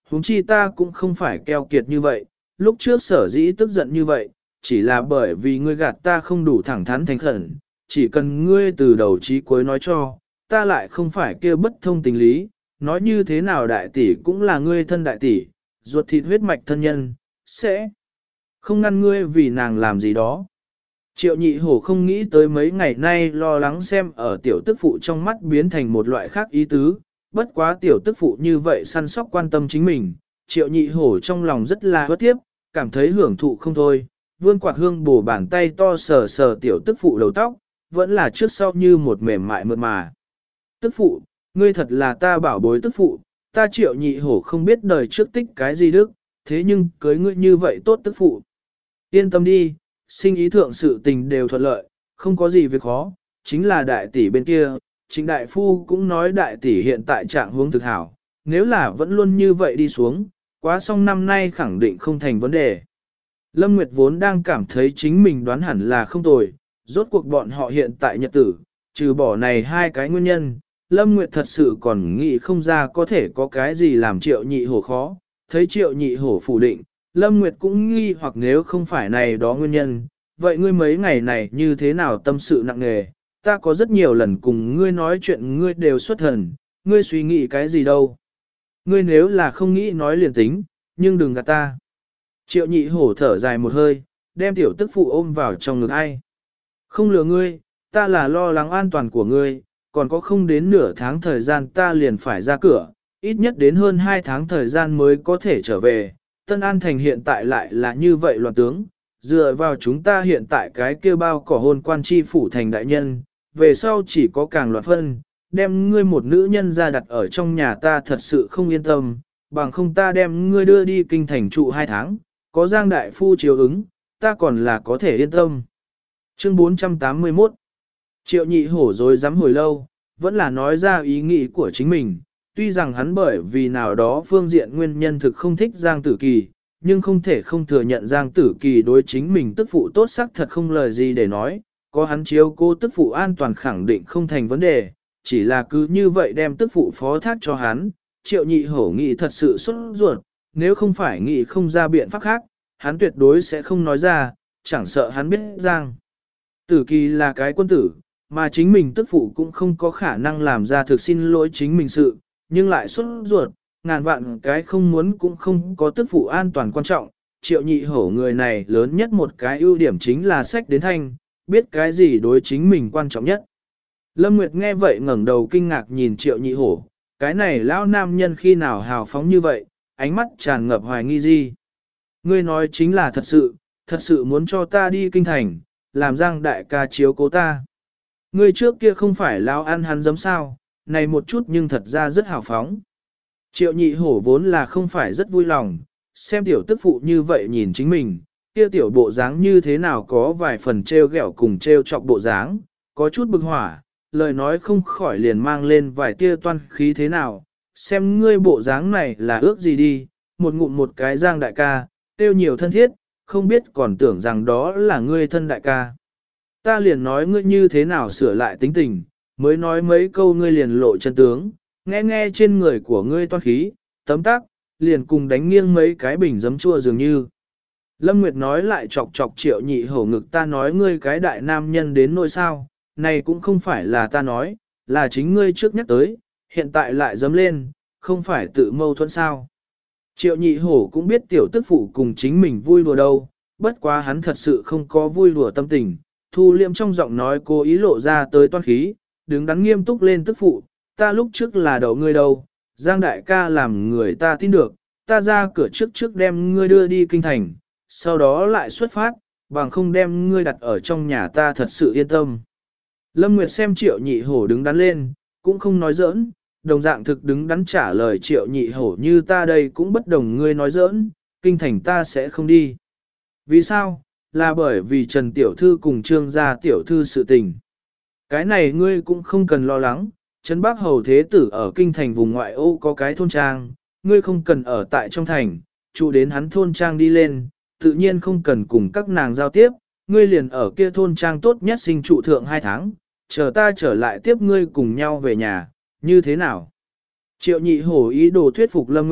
huống chi ta cũng không phải keo kiệt như vậy, lúc trước sở dĩ tức giận như vậy, chỉ là bởi vì ngươi gạt ta không đủ thẳng thắn thành khẩn, chỉ cần ngươi từ đầu chí cuối nói cho, ta lại không phải kia bất thông tình lý, nói như thế nào đại tỷ cũng là ngươi thân đại tỷ, ruột thịt huyết mạch thân nhân, sẽ không ngăn ngươi vì nàng làm gì đó. Triệu nhị hổ không nghĩ tới mấy ngày nay lo lắng xem ở tiểu tức phụ trong mắt biến thành một loại khác ý tứ, bất quá tiểu tức phụ như vậy săn sóc quan tâm chính mình, triệu nhị hổ trong lòng rất là bất tiếp, cảm thấy hưởng thụ không thôi, vươn quạt hương bổ bàn tay to sờ sờ tiểu tức phụ đầu tóc, vẫn là trước sau như một mềm mại mượt mà. Tức phụ, ngươi thật là ta bảo bối tức phụ, ta triệu nhị hổ không biết đời trước tích cái gì đức, thế nhưng cưới ngươi như vậy tốt tức phụ. Yên tâm đi, sinh ý thượng sự tình đều thuận lợi, không có gì việc khó, chính là đại tỷ bên kia, chính đại phu cũng nói đại tỷ hiện tại trạng huống thực hảo, nếu là vẫn luôn như vậy đi xuống, quá xong năm nay khẳng định không thành vấn đề. Lâm Nguyệt vốn đang cảm thấy chính mình đoán hẳn là không tồi, rốt cuộc bọn họ hiện tại nhật tử, trừ bỏ này hai cái nguyên nhân, Lâm Nguyệt thật sự còn nghĩ không ra có thể có cái gì làm triệu nhị hổ khó, thấy triệu nhị hổ phủ định, Lâm Nguyệt cũng nghi hoặc nếu không phải này đó nguyên nhân, vậy ngươi mấy ngày này như thế nào tâm sự nặng nề, ta có rất nhiều lần cùng ngươi nói chuyện ngươi đều xuất thần, ngươi suy nghĩ cái gì đâu. Ngươi nếu là không nghĩ nói liền tính, nhưng đừng gạt ta. Triệu nhị hổ thở dài một hơi, đem tiểu tức phụ ôm vào trong ngực ai. Không lừa ngươi, ta là lo lắng an toàn của ngươi, còn có không đến nửa tháng thời gian ta liền phải ra cửa, ít nhất đến hơn 2 tháng thời gian mới có thể trở về. Tân An Thành hiện tại lại là như vậy loạn tướng, dựa vào chúng ta hiện tại cái kia bao cỏ hôn quan chi phủ thành đại nhân, về sau chỉ có càng loạn phân, đem ngươi một nữ nhân ra đặt ở trong nhà ta thật sự không yên tâm, bằng không ta đem ngươi đưa đi kinh thành trụ 2 tháng, có Giang đại phu chiếu ứng, ta còn là có thể yên tâm. Chương 481 Triệu nhị hổ rồi dám hồi lâu, vẫn là nói ra ý nghĩ của chính mình, tuy rằng hắn bởi vì nào đó phương diện nguyên nhân thực không thích Giang Tử Kỳ, nhưng không thể không thừa nhận Giang Tử Kỳ đối chính mình tức phụ tốt sắc thật không lời gì để nói, có hắn chiếu cô tức phụ an toàn khẳng định không thành vấn đề, chỉ là cứ như vậy đem tức phụ phó thác cho hắn, triệu nhị hổ nghĩ thật sự xuất ruột, nếu không phải nghĩ không ra biện pháp khác, hắn tuyệt đối sẽ không nói ra, chẳng sợ hắn biết Giang Tử Kỳ là cái quân tử, mà chính mình tức phụ cũng không có khả năng làm ra thực xin lỗi chính mình sự, nhưng lại xuất ruột, ngàn vạn cái không muốn cũng không có tức phụ an toàn quan trọng. Triệu nhị hổ người này lớn nhất một cái ưu điểm chính là sách đến thanh, biết cái gì đối chính mình quan trọng nhất. Lâm Nguyệt nghe vậy ngẩng đầu kinh ngạc nhìn triệu nhị hổ, cái này lão nam nhân khi nào hào phóng như vậy, ánh mắt tràn ngập hoài nghi gì. Ngươi nói chính là thật sự muốn cho ta đi kinh thành, làm Giang đại ca chiếu cố ta. Ngươi trước kia không phải lão ăn hắn giấm sao, này một chút nhưng thật ra rất hào phóng. Triệu nhị hổ vốn là không phải rất vui lòng, xem tiểu tức phụ như vậy nhìn chính mình, kia tiểu bộ dáng như thế nào có vài phần treo gẹo cùng treo chọc bộ dáng, có chút bực hỏa, lời nói không khỏi liền mang lên vài tia toan khí thế nào, xem ngươi bộ dáng này là ước gì đi, một ngụm một cái Giang đại ca, tiêu nhiều thân thiết, không biết còn tưởng rằng đó là ngươi thân đại ca. Ta liền nói ngươi như thế nào sửa lại tính tình, mới nói mấy câu ngươi liền lộ chân tướng, nghe trên người của ngươi toan khí, tấm tắc, liền cùng đánh nghiêng mấy cái bình giấm chua dường như. Lâm Nguyệt nói lại chọc chọc triệu nhị hổ ngực, ta nói ngươi cái đại nam nhân đến nỗi sao, này cũng không phải là ta nói, là chính ngươi trước nhắc tới, hiện tại lại dấm lên, không phải tự mâu thuẫn sao. Triệu nhị hổ cũng biết tiểu tức phụ cùng chính mình vui đùa đâu, bất quá hắn thật sự không có vui đùa tâm tình, thu liêm trong giọng nói cố ý lộ ra tới toan khí, đứng đắn nghiêm túc lên tức phụ, ta lúc trước là đậu ngươi đâu, Giang đại ca làm người ta tin được, ta ra cửa trước đem ngươi đưa đi kinh thành, sau đó lại xuất phát, bằng không đem ngươi đặt ở trong nhà ta thật sự yên tâm. Lâm Nguyệt xem triệu nhị hổ đứng đắn lên, cũng không nói giỡn, đồng dạng thực đứng đắn trả lời triệu nhị hổ như ta đây cũng bất đồng ngươi nói giỡn, kinh thành ta sẽ không đi. Vì sao? Là bởi vì Trần Tiểu Thư cùng Trương gia Tiểu Thư sự tình. Cái này ngươi cũng không cần lo lắng, Trấn Bắc Hầu Thế Tử ở kinh thành vùng ngoại ô có cái thôn trang, ngươi không cần ở tại trong thành, trụ đến hắn thôn trang đi lên, tự nhiên không cần cùng các nàng giao tiếp, ngươi liền ở kia thôn trang tốt nhất sinh trụ thượng 2 tháng, chờ ta trở lại tiếp ngươi cùng nhau về nhà, như thế nào? Triệu nhị hổ ý đồ thuyết phục Lâm Nguyệt,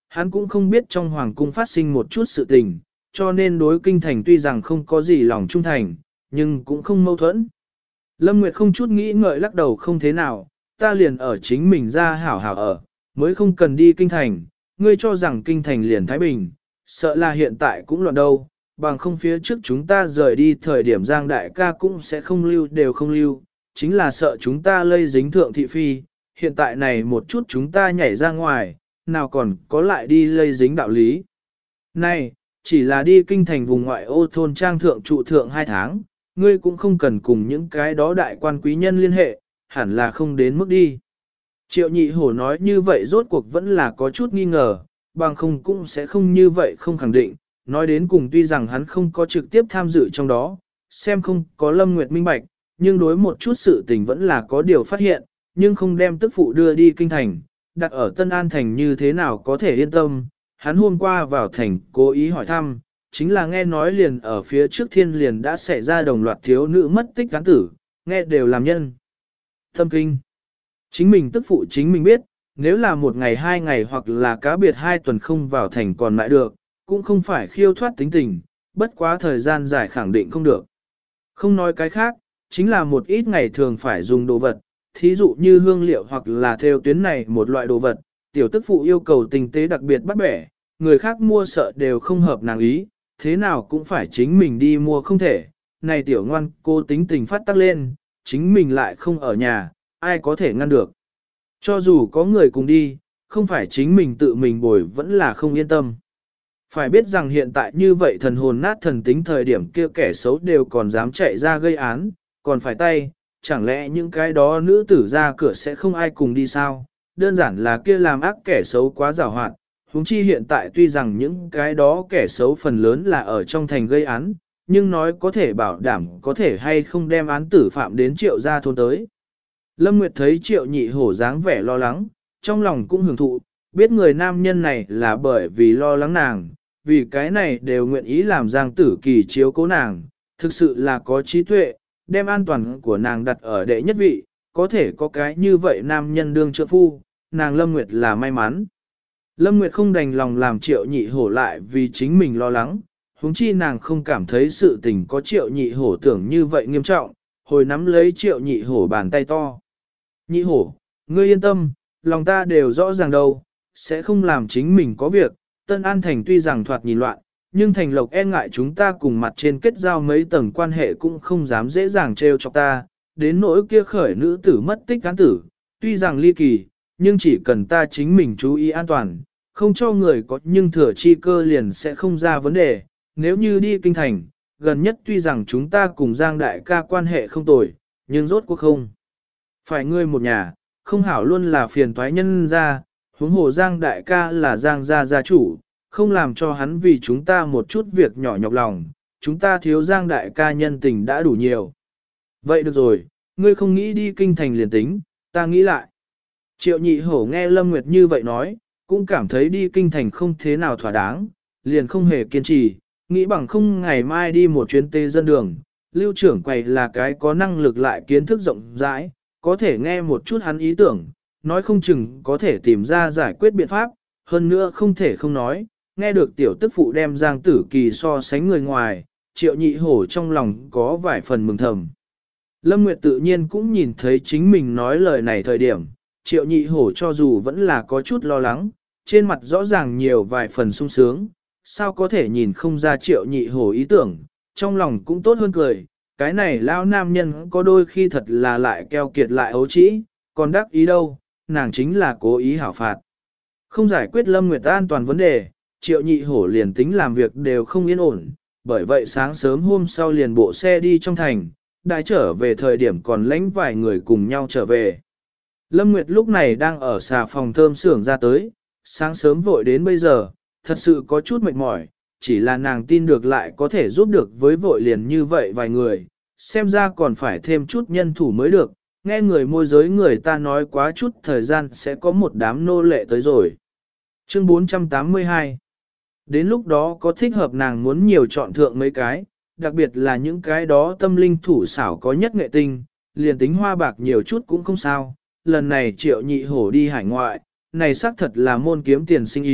hắn cũng không biết trong hoàng cung phát sinh một chút sự tình, cho nên đối kinh thành tuy rằng không có gì lòng trung thành, nhưng cũng không mâu thuẫn. Lâm Nguyệt không chút nghĩ ngợi lắc đầu không thế nào, ta liền ở chính mình ra hảo hảo ở, mới không cần đi kinh thành, ngươi cho rằng kinh thành liền Thái Bình, sợ là hiện tại cũng loạn đâu, bằng không phía trước chúng ta rời đi thời điểm Giang đại ca cũng sẽ không lưu đều không lưu, chính là sợ chúng ta lây dính thượng thị phi, hiện tại này một chút chúng ta nhảy ra ngoài, nào còn có lại đi lây dính đạo lý. Này, chỉ là đi kinh thành vùng ngoại ô thôn trang thượng trụ thượng 2 tháng, ngươi cũng không cần cùng những cái đó đại quan quý nhân liên hệ, hẳn là không đến mức đi. Triệu nhị hổ nói như vậy rốt cuộc vẫn là có chút nghi ngờ, bằng không cũng sẽ không như vậy không khẳng định, nói đến cùng tuy rằng hắn không có trực tiếp tham dự trong đó, xem không có Lâm Nguyệt minh bạch, nhưng đối một chút sự tình vẫn là có điều phát hiện, nhưng không đem tức phụ đưa đi kinh thành, đặt ở Tân An Thành như thế nào có thể yên tâm, hắn hôm qua vào thành cố ý hỏi thăm, chính là nghe nói liền ở phía trước thiên liền đã xảy ra đồng loạt thiếu nữ mất tích cán tử, nghe đều làm nhân. Thâm kinh. Chính mình tức phụ chính mình biết, nếu là 1 ngày 2 ngày hoặc là cá biệt 2 tuần không vào thành còn lại được, cũng không phải khiêu thoát tính tình, bất quá thời gian dài khẳng định không được. Không nói cái khác, chính là một ít ngày thường phải dùng đồ vật, thí dụ như hương liệu hoặc là theo tuyến này một loại đồ vật, tiểu tức phụ yêu cầu tinh tế đặc biệt bắt bẻ, người khác mua sợ đều không hợp nàng ý, thế nào cũng phải chính mình đi mua không thể. Này tiểu ngoan cô tính tình phát tắc lên, chính mình lại không ở nhà, ai có thể ngăn được. Cho dù có người cùng đi, không phải chính mình tự mình bồi vẫn là không yên tâm. Phải biết rằng hiện tại như vậy thần hồn nát thần tính thời điểm kia kẻ xấu đều còn dám chạy ra gây án, còn phải tay, chẳng lẽ những cái đó nữ tử ra cửa sẽ không ai cùng đi sao? Đơn giản là kia làm ác kẻ xấu quá giàu hoạt, huống chi hiện tại tuy rằng những cái đó kẻ xấu phần lớn là ở trong thành gây án, nhưng nói có thể bảo đảm có thể hay không đem án tử phạm đến Triệu gia thôn tới. Lâm Nguyệt thấy Triệu nhị hổ dáng vẻ lo lắng, trong lòng cũng hưởng thụ, biết người nam nhân này là bởi vì lo lắng nàng, vì cái này đều nguyện ý làm Giang Tử Kỳ chiếu cố nàng, thực sự là có trí tuệ, đem an toàn của nàng đặt ở đệ nhất vị, có thể có cái như vậy nam nhân đương trợ phu, nàng Lâm Nguyệt là may mắn. Lâm Nguyệt không đành lòng làm Triệu nhị hổ lại vì chính mình lo lắng, huống chi nàng không cảm thấy sự tình có Triệu nhị hổ tưởng như vậy nghiêm trọng, hồi nắm lấy Triệu nhị hổ bàn tay to. Nhị hổ, ngươi yên tâm, lòng ta đều rõ ràng đâu, sẽ không làm chính mình có việc, Tân An Thành tuy rằng thoạt nhìn loạn, nhưng Thành Lộc e ngại chúng ta cùng mặt trên kết giao mấy tầng quan hệ cũng không dám dễ dàng trêu chọc ta, đến nỗi kia khởi nữ tử mất tích cán tử, tuy rằng ly kỳ, nhưng chỉ cần ta chính mình chú ý an toàn, không cho người có nhưng thừa chi cơ liền sẽ không ra vấn đề, nếu như đi kinh thành, gần nhất tuy rằng chúng ta cùng Giang đại ca quan hệ không tồi, nhưng rốt cuộc không. Phải ngươi một nhà, không hảo luôn là phiền toái nhân ra, huống hồ Giang đại ca là Giang gia gia chủ, không làm cho hắn vì chúng ta một chút việc nhỏ nhọc lòng, chúng ta thiếu Giang đại ca nhân tình đã đủ nhiều. Vậy được rồi, ngươi không nghĩ đi kinh thành liền tính, ta nghĩ lại. Triệu nhị hổ nghe Lâm Nguyệt như vậy nói, cũng cảm thấy đi kinh thành không thế nào thỏa đáng, liền không hề kiên trì, nghĩ bằng không ngày mai đi một chuyến tê dân đường, lưu trưởng quầy là cái có năng lực lại kiến thức rộng rãi, có thể nghe một chút hắn ý tưởng, nói không chừng có thể tìm ra giải quyết biện pháp, hơn nữa không thể không nói, nghe được tiểu tức phụ đem Giang Tử Kỳ so sánh người ngoài, Triệu nhị hổ trong lòng có vài phần mừng thầm. Lâm Nguyệt tự nhiên cũng nhìn thấy chính mình nói lời này thời điểm, Triệu nhị hổ cho dù vẫn là có chút lo lắng, trên mặt rõ ràng nhiều vài phần sung sướng, sao có thể nhìn không ra Triệu nhị hổ ý tưởng, trong lòng cũng tốt hơn cười, cái này lao nam nhân có đôi khi thật là lại keo kiệt lại ấu trĩ, còn đắc ý đâu, nàng chính là cố ý hảo phạt. Không giải quyết Lâm Nguyệt an toàn vấn đề, Triệu nhị hổ liền tính làm việc đều không yên ổn, bởi vậy sáng sớm hôm sau liền bộ xe đi trong thành, đại trở về thời điểm còn lãnh vài người cùng nhau trở về. Lâm Nguyệt lúc này đang ở xà phòng thơm xưởng ra tới, sáng sớm vội đến bây giờ, thật sự có chút mệt mỏi, chỉ là nàng tin được lại có thể giúp được với vội liền như vậy vài người, xem ra còn phải thêm chút nhân thủ mới được, nghe người môi giới người ta nói quá chút thời gian sẽ có một đám nô lệ tới rồi. Chương 482 Đến lúc đó có thích hợp nàng muốn nhiều chọn thượng mấy cái, đặc biệt là những cái đó tâm linh thủ xảo có nhất nghệ tinh, liền tính hoa bạc nhiều chút cũng không sao. Lần này Triệu nhị hổ đi hải ngoại, này xác thật là môn kiếm tiền sinh ý,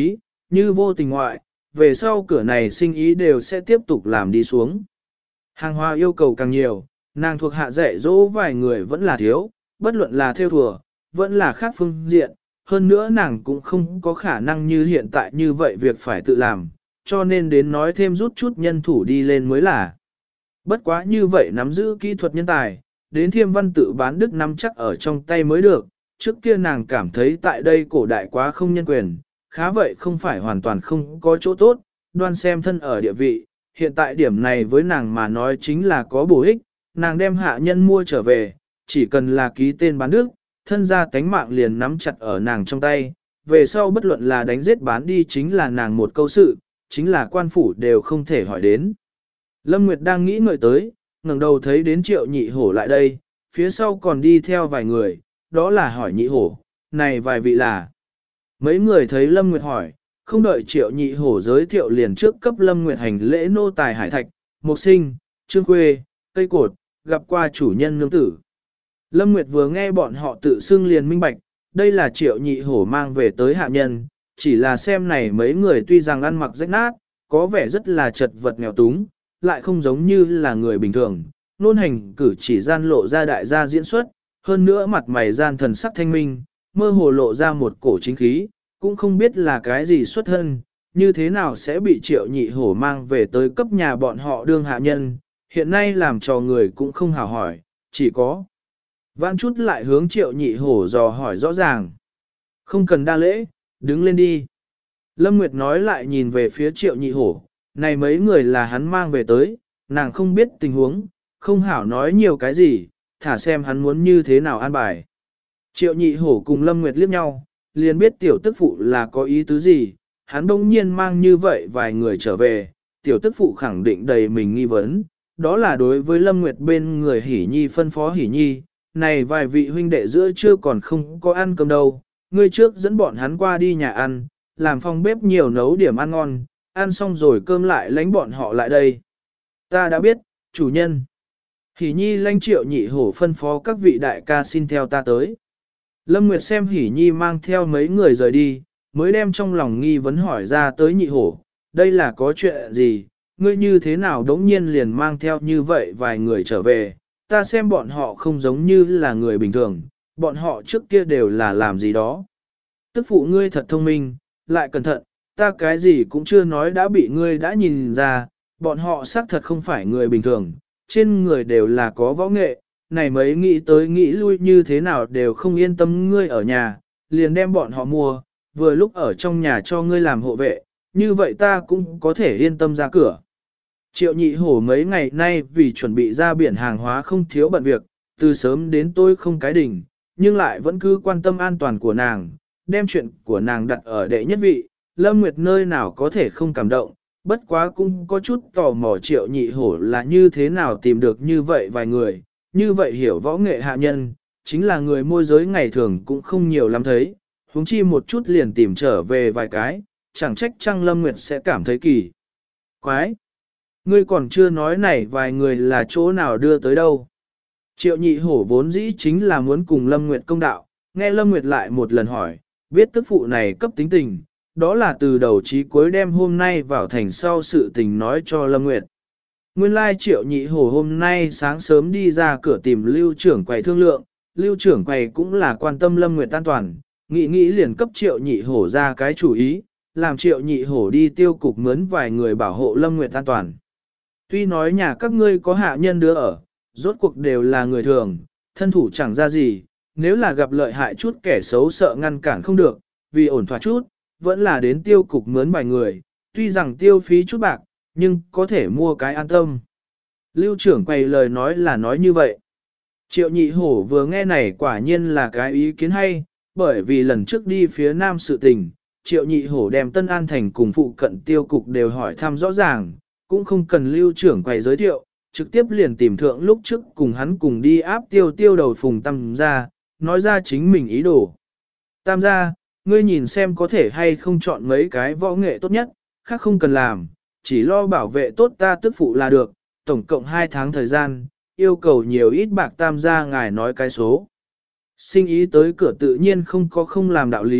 như vô tình ngoại, về sau cửa này sinh ý đều sẽ tiếp tục làm đi xuống. Hàng hóa yêu cầu càng nhiều, nàng thuộc hạ dạy dỗ vài người vẫn là thiếu, bất luận là theo thùa, vẫn là khác phương diện, hơn nữa nàng cũng không có khả năng như hiện tại như vậy việc phải tự làm, cho nên đến nói thêm rút chút nhân thủ đi lên mới là. Bất quá như vậy nắm giữ kỹ thuật nhân tài, đến Thiêm Văn tự bán đức nắm chắc ở trong tay mới được, trước kia nàng cảm thấy tại đây cổ đại quá không nhân quyền, khá vậy không phải hoàn toàn không có chỗ tốt, đoan xem thân ở địa vị, hiện tại điểm này với nàng mà nói chính là có bổ ích, nàng đem hạ nhân mua trở về, chỉ cần là ký tên bán đức, thân gia tánh mạng liền nắm chặt ở nàng trong tay, về sau bất luận là đánh giết bán đi chính là nàng một câu sự, chính là quan phủ đều không thể hỏi đến. Lâm Nguyệt đang nghĩ ngợi tới, ngẩng đầu thấy đến Triệu Nhị Hổ lại đây, phía sau còn đi theo vài người, đó là hỏi Nhị Hổ, này vài vị là. Mấy người thấy Lâm Nguyệt hỏi, không đợi Triệu Nhị Hổ giới thiệu liền trước cấp Lâm Nguyệt hành lễ nô tài hải thạch, mục sinh, trương khuê, cây cột, gặp qua chủ nhân nương tử. Lâm Nguyệt vừa nghe bọn họ tự xưng liền minh bạch, đây là Triệu Nhị Hổ mang về tới hạ nhân, chỉ là xem này mấy người tuy rằng ăn mặc rách nát, có vẻ rất là chật vật nghèo túng, lại không giống như là người bình thường, nôn hành cử chỉ gian lộ ra đại gia diễn xuất, hơn nữa mặt mày gian thần sắc thanh minh, mơ hồ lộ ra một cổ chính khí, cũng không biết là cái gì xuất thân, như thế nào sẽ bị Triệu Nhị Hổ mang về tới cấp nhà bọn họ đương hạ nhân, hiện nay làm cho người cũng không hào hỏi, chỉ có vãn chút lại hướng Triệu Nhị Hổ dò hỏi rõ ràng. Không cần đa lễ, đứng lên đi. Lâm Nguyệt nói lại nhìn về phía Triệu Nhị Hổ, này mấy người là hắn mang về tới, nàng không biết tình huống, không hảo nói nhiều cái gì, thả xem hắn muốn như thế nào an bài. Triệu Nhị Hổ cùng Lâm Nguyệt liếc nhau, liền biết tiểu tức phụ là có ý tứ gì, hắn đông nhiên mang như vậy vài người trở về, tiểu tức phụ khẳng định đầy mình nghi vấn, đó là đối với Lâm Nguyệt bên người Hỷ Nhi phân phó Hỷ Nhi, này vài vị huynh đệ giữa chưa còn không có ăn cơm đâu, ngươi trước dẫn bọn hắn qua đi nhà ăn, làm phòng bếp nhiều nấu điểm ăn ngon, ăn xong rồi cơm lại lánh bọn họ lại đây. Ta đã biết, chủ nhân. Hỷ Nhi lanh Triệu Nhị Hổ phân phó các vị đại ca xin theo ta tới. Lâm Nguyệt xem Hỷ Nhi mang theo mấy người rời đi, mới đem trong lòng nghi vấn hỏi ra tới Nhị Hổ, đây là có chuyện gì, ngươi như thế nào đống nhiên liền mang theo như vậy vài người trở về, ta xem bọn họ không giống như là người bình thường, bọn họ trước kia đều là làm gì đó. Tức phụ ngươi thật thông minh, lại cẩn thận, ta cái gì cũng chưa nói đã bị ngươi đã nhìn ra, bọn họ xác thật không phải người bình thường, trên người đều là có võ nghệ, này mấy nghĩ tới nghĩ lui như thế nào đều không yên tâm ngươi ở nhà, liền đem bọn họ mua, vừa lúc ở trong nhà cho ngươi làm hộ vệ, như vậy ta cũng có thể yên tâm ra cửa. Triệu Nhị Hổ mấy ngày nay vì chuẩn bị ra biển hàng hóa không thiếu bận việc, từ sớm đến tôi không cái đỉnh, nhưng lại vẫn cứ quan tâm an toàn của nàng, đem chuyện của nàng đặt ở đệ nhất vị, Lâm Nguyệt nơi nào có thể không cảm động, bất quá cũng có chút tò mò Triệu Nhị Hổ là như thế nào tìm được như vậy vài người, như vậy hiểu võ nghệ hạ nhân, chính là người môi giới ngày thường cũng không nhiều lắm thấy, huống chi một chút liền tìm trở về vài cái, chẳng trách Trăng Lâm Nguyệt sẽ cảm thấy kỳ quái. Ngươi còn chưa nói này vài người là chỗ nào đưa tới đâu. Triệu Nhị Hổ vốn dĩ chính là muốn cùng Lâm Nguyệt công đạo, nghe Lâm Nguyệt lại một lần hỏi, biết tức phụ này cấp tính tình, đó là từ đầu chí cuối đêm hôm nay vào thành sau sự tình nói cho Lâm Nguyệt. Nguyên lai Triệu Nhị Hổ hôm nay sáng sớm đi ra cửa tìm Lưu trưởng quầy thương lượng, Lưu trưởng quầy cũng là quan tâm Lâm Nguyệt an toàn, nghĩ liền cấp Triệu Nhị Hổ ra cái chủ ý, làm Triệu Nhị Hổ đi tiêu cục mướn vài người bảo hộ Lâm Nguyệt an toàn. Tuy nói nhà các ngươi có hạ nhân đưa ở, rốt cuộc đều là người thường, thân thủ chẳng ra gì, nếu là gặp lợi hại chút kẻ xấu sợ ngăn cản không được, vì ổn thỏa chút, vẫn là đến tiêu cục mướn vài người, tuy rằng tiêu phí chút bạc, nhưng có thể mua cái an tâm. Lưu trưởng quay lời nói là nói như vậy. Triệu Nhị Hổ vừa nghe này quả nhiên là cái ý kiến hay, bởi vì lần trước đi phía nam sự tình, Triệu Nhị Hổ đem Tân An Thành cùng phụ cận tiêu cục đều hỏi thăm rõ ràng, cũng không cần lưu trưởng quầy giới thiệu, trực tiếp liền tìm thượng lúc trước cùng hắn cùng đi áp tiêu đầu Phùng Tam gia, nói ra chính mình ý đồ. Tam gia, ngươi nhìn xem có thể hay không chọn mấy cái võ nghệ tốt nhất, khác không cần làm, chỉ lo bảo vệ tốt ta tức phụ là được, tổng cộng 2 tháng thời gian, yêu cầu nhiều ít bạc Tam gia ngài nói cái số. Sinh ý tới cửa tự nhiên không có không làm đạo lý,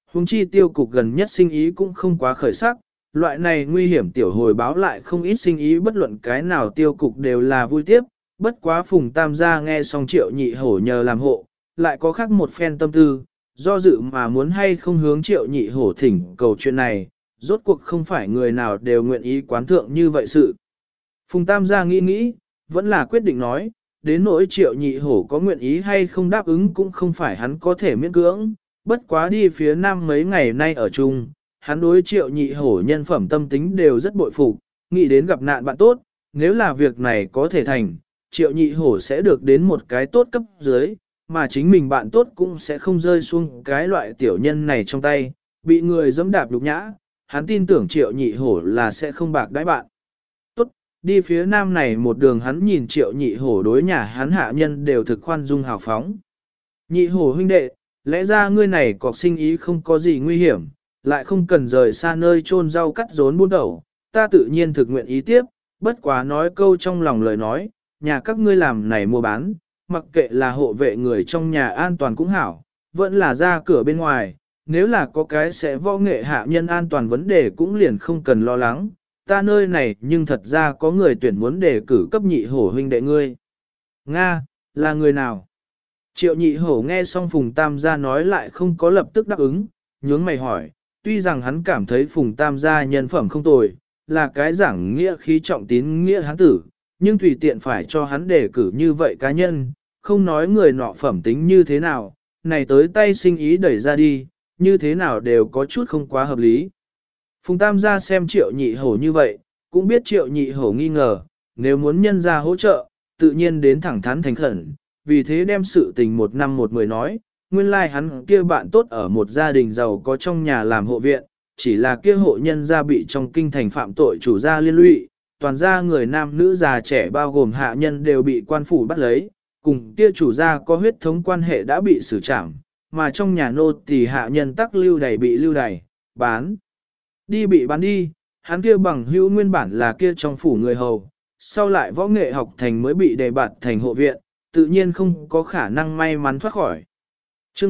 huống chi tiêu cục gần nhất sinh ý cũng không quá khởi sắc, loại này nguy hiểm tiểu hồi báo lại không ít sinh ý bất luận cái nào tiêu cục đều là vui tiếp, bất quá Phùng Tam gia nghe xong Triệu Nhị Hổ nhờ làm hộ, lại có khác một phen tâm tư, do dự mà muốn hay không hướng Triệu Nhị Hổ thỉnh cầu chuyện này, rốt cuộc không phải người nào đều nguyện ý quán thượng như vậy sự. Phùng Tam gia nghĩ nghĩ, vẫn là quyết định nói, đến nỗi Triệu Nhị Hổ có nguyện ý hay không đáp ứng cũng không phải hắn có thể miễn cưỡng, bất quá đi phía nam mấy ngày nay ở chung, hắn đối Triệu Nhị Hổ nhân phẩm tâm tính đều rất bội phục, nghĩ đến gặp nạn bạn tốt, nếu là việc này có thể thành, Triệu Nhị Hổ sẽ được đến một cái tốt cấp dưới, mà chính mình bạn tốt cũng sẽ không rơi xuống cái loại tiểu nhân này trong tay, bị người dẫm đạp nhục nhã, hắn tin tưởng Triệu Nhị Hổ là sẽ không bạc đãi bạn. Tốt, đi phía nam này một đường hắn nhìn Triệu Nhị Hổ đối nhà hắn hạ nhân đều thực khoan dung hào phóng. Nhị Hổ huynh đệ, lẽ ra ngươi này cọc sinh ý không có gì nguy hiểm, lại không cần rời xa nơi chôn rau cắt rốn buôn đầu, ta tự nhiên thực nguyện ý tiếp, bất quá nói câu trong lòng lời nói, nhà các ngươi làm này mua bán, mặc kệ là hộ vệ người trong nhà an toàn cũng hảo, vẫn là ra cửa bên ngoài, nếu là có cái sẽ võ nghệ hạ nhân an toàn vấn đề cũng liền không cần lo lắng, ta nơi này nhưng thật ra có người tuyển muốn đề cử cấp Nhị Hổ huynh đệ ngươi. Nga, là người nào? Triệu Nhị Hổ nghe xong Phùng Tam gia nói lại không có lập tức đáp ứng, nhướng mày hỏi, tuy rằng hắn cảm thấy Phùng Tam gia nhân phẩm không tồi, là cái giảng nghĩa khí trọng tín nghĩa hắn tử, nhưng tùy tiện phải cho hắn đề cử như vậy cá nhân, không nói người nọ phẩm tính như thế nào, này tới tay sinh ý đẩy ra đi, như thế nào đều có chút không quá hợp lý. Phùng Tam gia xem Triệu Nhị Hổ như vậy, cũng biết Triệu Nhị Hổ nghi ngờ, nếu muốn nhân ra hỗ trợ, tự nhiên đến thẳng thắn thành khẩn, vì thế đem sự tình một năm một mười nói, nguyên lai like hắn kia bạn tốt ở một gia đình giàu có trong nhà làm hộ viện, chỉ là kia hộ nhân gia bị trong kinh thành phạm tội chủ gia liên lụy, toàn gia người nam nữ già trẻ bao gồm hạ nhân đều bị quan phủ bắt lấy, cùng kia chủ gia có huyết thống quan hệ đã bị xử trảm, mà trong nhà nô tỳ hạ nhân tắc lưu đày bị lưu đày, bán đi, hắn kia bằng hữu nguyên bản là kia trong phủ người hầu, sau lại võ nghệ học thành mới bị đề bạt thành hộ viện, tự nhiên không có khả năng may mắn thoát khỏi. Chương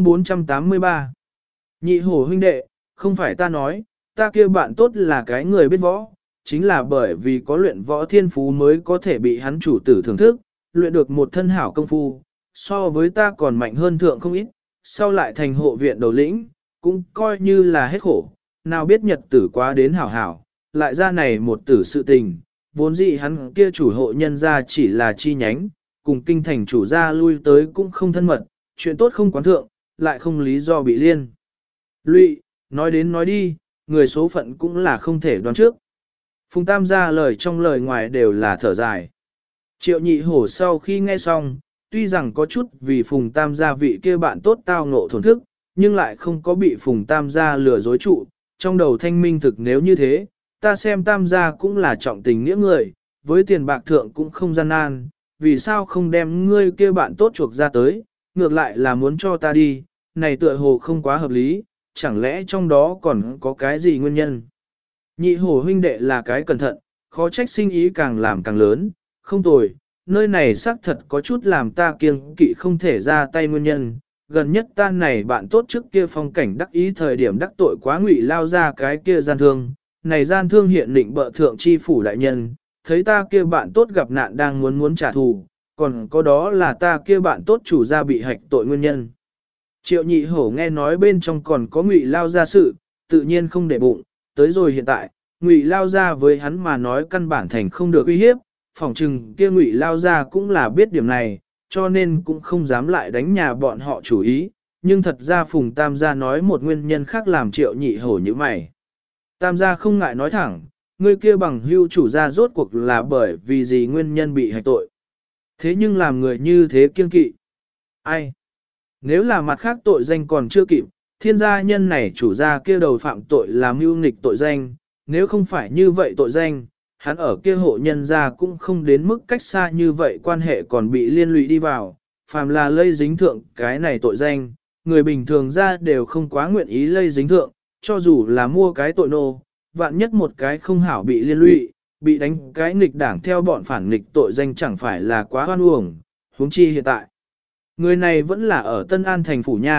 483 Nhị Hổ huynh đệ, không phải ta nói, ta kia bạn tốt là cái người biết võ, chính là bởi vì có luyện võ thiên phú mới có thể bị hắn chủ tử thưởng thức, luyện được một thân hảo công phu, so với ta còn mạnh hơn thượng không ít, sau lại thành hộ viện đầu lĩnh, cũng coi như là hết khổ, nào biết nhật tử quá đến hảo hảo, lại ra này một tử sự tình, vốn dĩ hắn kia chủ hộ nhân ra chỉ là chi nhánh, cùng kinh thành chủ gia lui tới cũng không thân mật, chuyện tốt không quán thượng, lại không lý do bị liên lụy, nói đến nói đi, người số phận cũng là không thể đoán trước. Phùng Tam gia lời trong lời ngoài đều là thở dài. Triệu Nhị Hổ sau khi nghe xong, tuy rằng có chút vì Phùng Tam gia vị kia bạn tốt tao ngộ thổn thức, nhưng lại không có bị Phùng Tam gia lừa dối trụ, trong đầu thanh minh thực nếu như thế, ta xem Tam gia cũng là trọng tình nghĩa người, với tiền bạc thượng cũng không gian nan, vì sao không đem ngươi kia bạn tốt chuộc ra tới, ngược lại là muốn cho ta đi, này tựa hồ không quá hợp lý, chẳng lẽ trong đó còn có cái gì nguyên nhân. Nhị Hổ huynh đệ là cái cẩn thận, khó trách sinh ý càng làm càng lớn, không tồi, nơi này xác thật có chút làm ta kiêng kỵ không thể ra tay nguyên nhân. Gần nhất ta này bạn tốt trước kia phong cảnh đắc ý thời điểm đắc tội quá ngụy lao ra cái kia gian thương, này gian thương hiện định bợ thượng chi phủ đại nhân, thấy ta kia bạn tốt gặp nạn đang muốn trả thù, còn có đó là ta kia bạn tốt chủ gia bị hạch tội nguyên nhân. Triệu Nhị Hổ nghe nói bên trong còn có ngụy lao ra sự, tự nhiên không để bụng, tới rồi hiện tại, ngụy lao ra với hắn mà nói căn bản thành không được uy hiếp, phỏng chừng kia ngụy lao ra cũng là biết điểm này, cho nên cũng không dám lại đánh nhà bọn họ chủ ý, nhưng thật ra Phùng Tam gia nói một nguyên nhân khác làm Triệu Nhị Hổ như mày. Tam gia không ngại nói thẳng, người kia bằng hưu chủ gia rốt cuộc là bởi vì gì nguyên nhân bị hạch tội. Thế nhưng làm người như thế kiêng kỵ. Ai? Nếu là mặt khác tội danh còn chưa kịp, thiên gia nhân này chủ gia kia đầu phạm tội là mưu nghịch tội danh, nếu không phải như vậy tội danh, hắn ở kia hộ nhân gia cũng không đến mức cách xa như vậy quan hệ còn bị liên lụy đi vào, phàm là lây dính thượng cái này tội danh, người bình thường ra đều không quá nguyện ý lây dính thượng, cho dù là mua cái tội nô, vạn nhất một cái không hảo bị liên lụy, bị đánh cái nghịch đảng theo bọn phản nghịch tội danh chẳng phải là quá hoan uổng, huống chi hiện tại. Người này vẫn là ở Tân An thành phủ nha,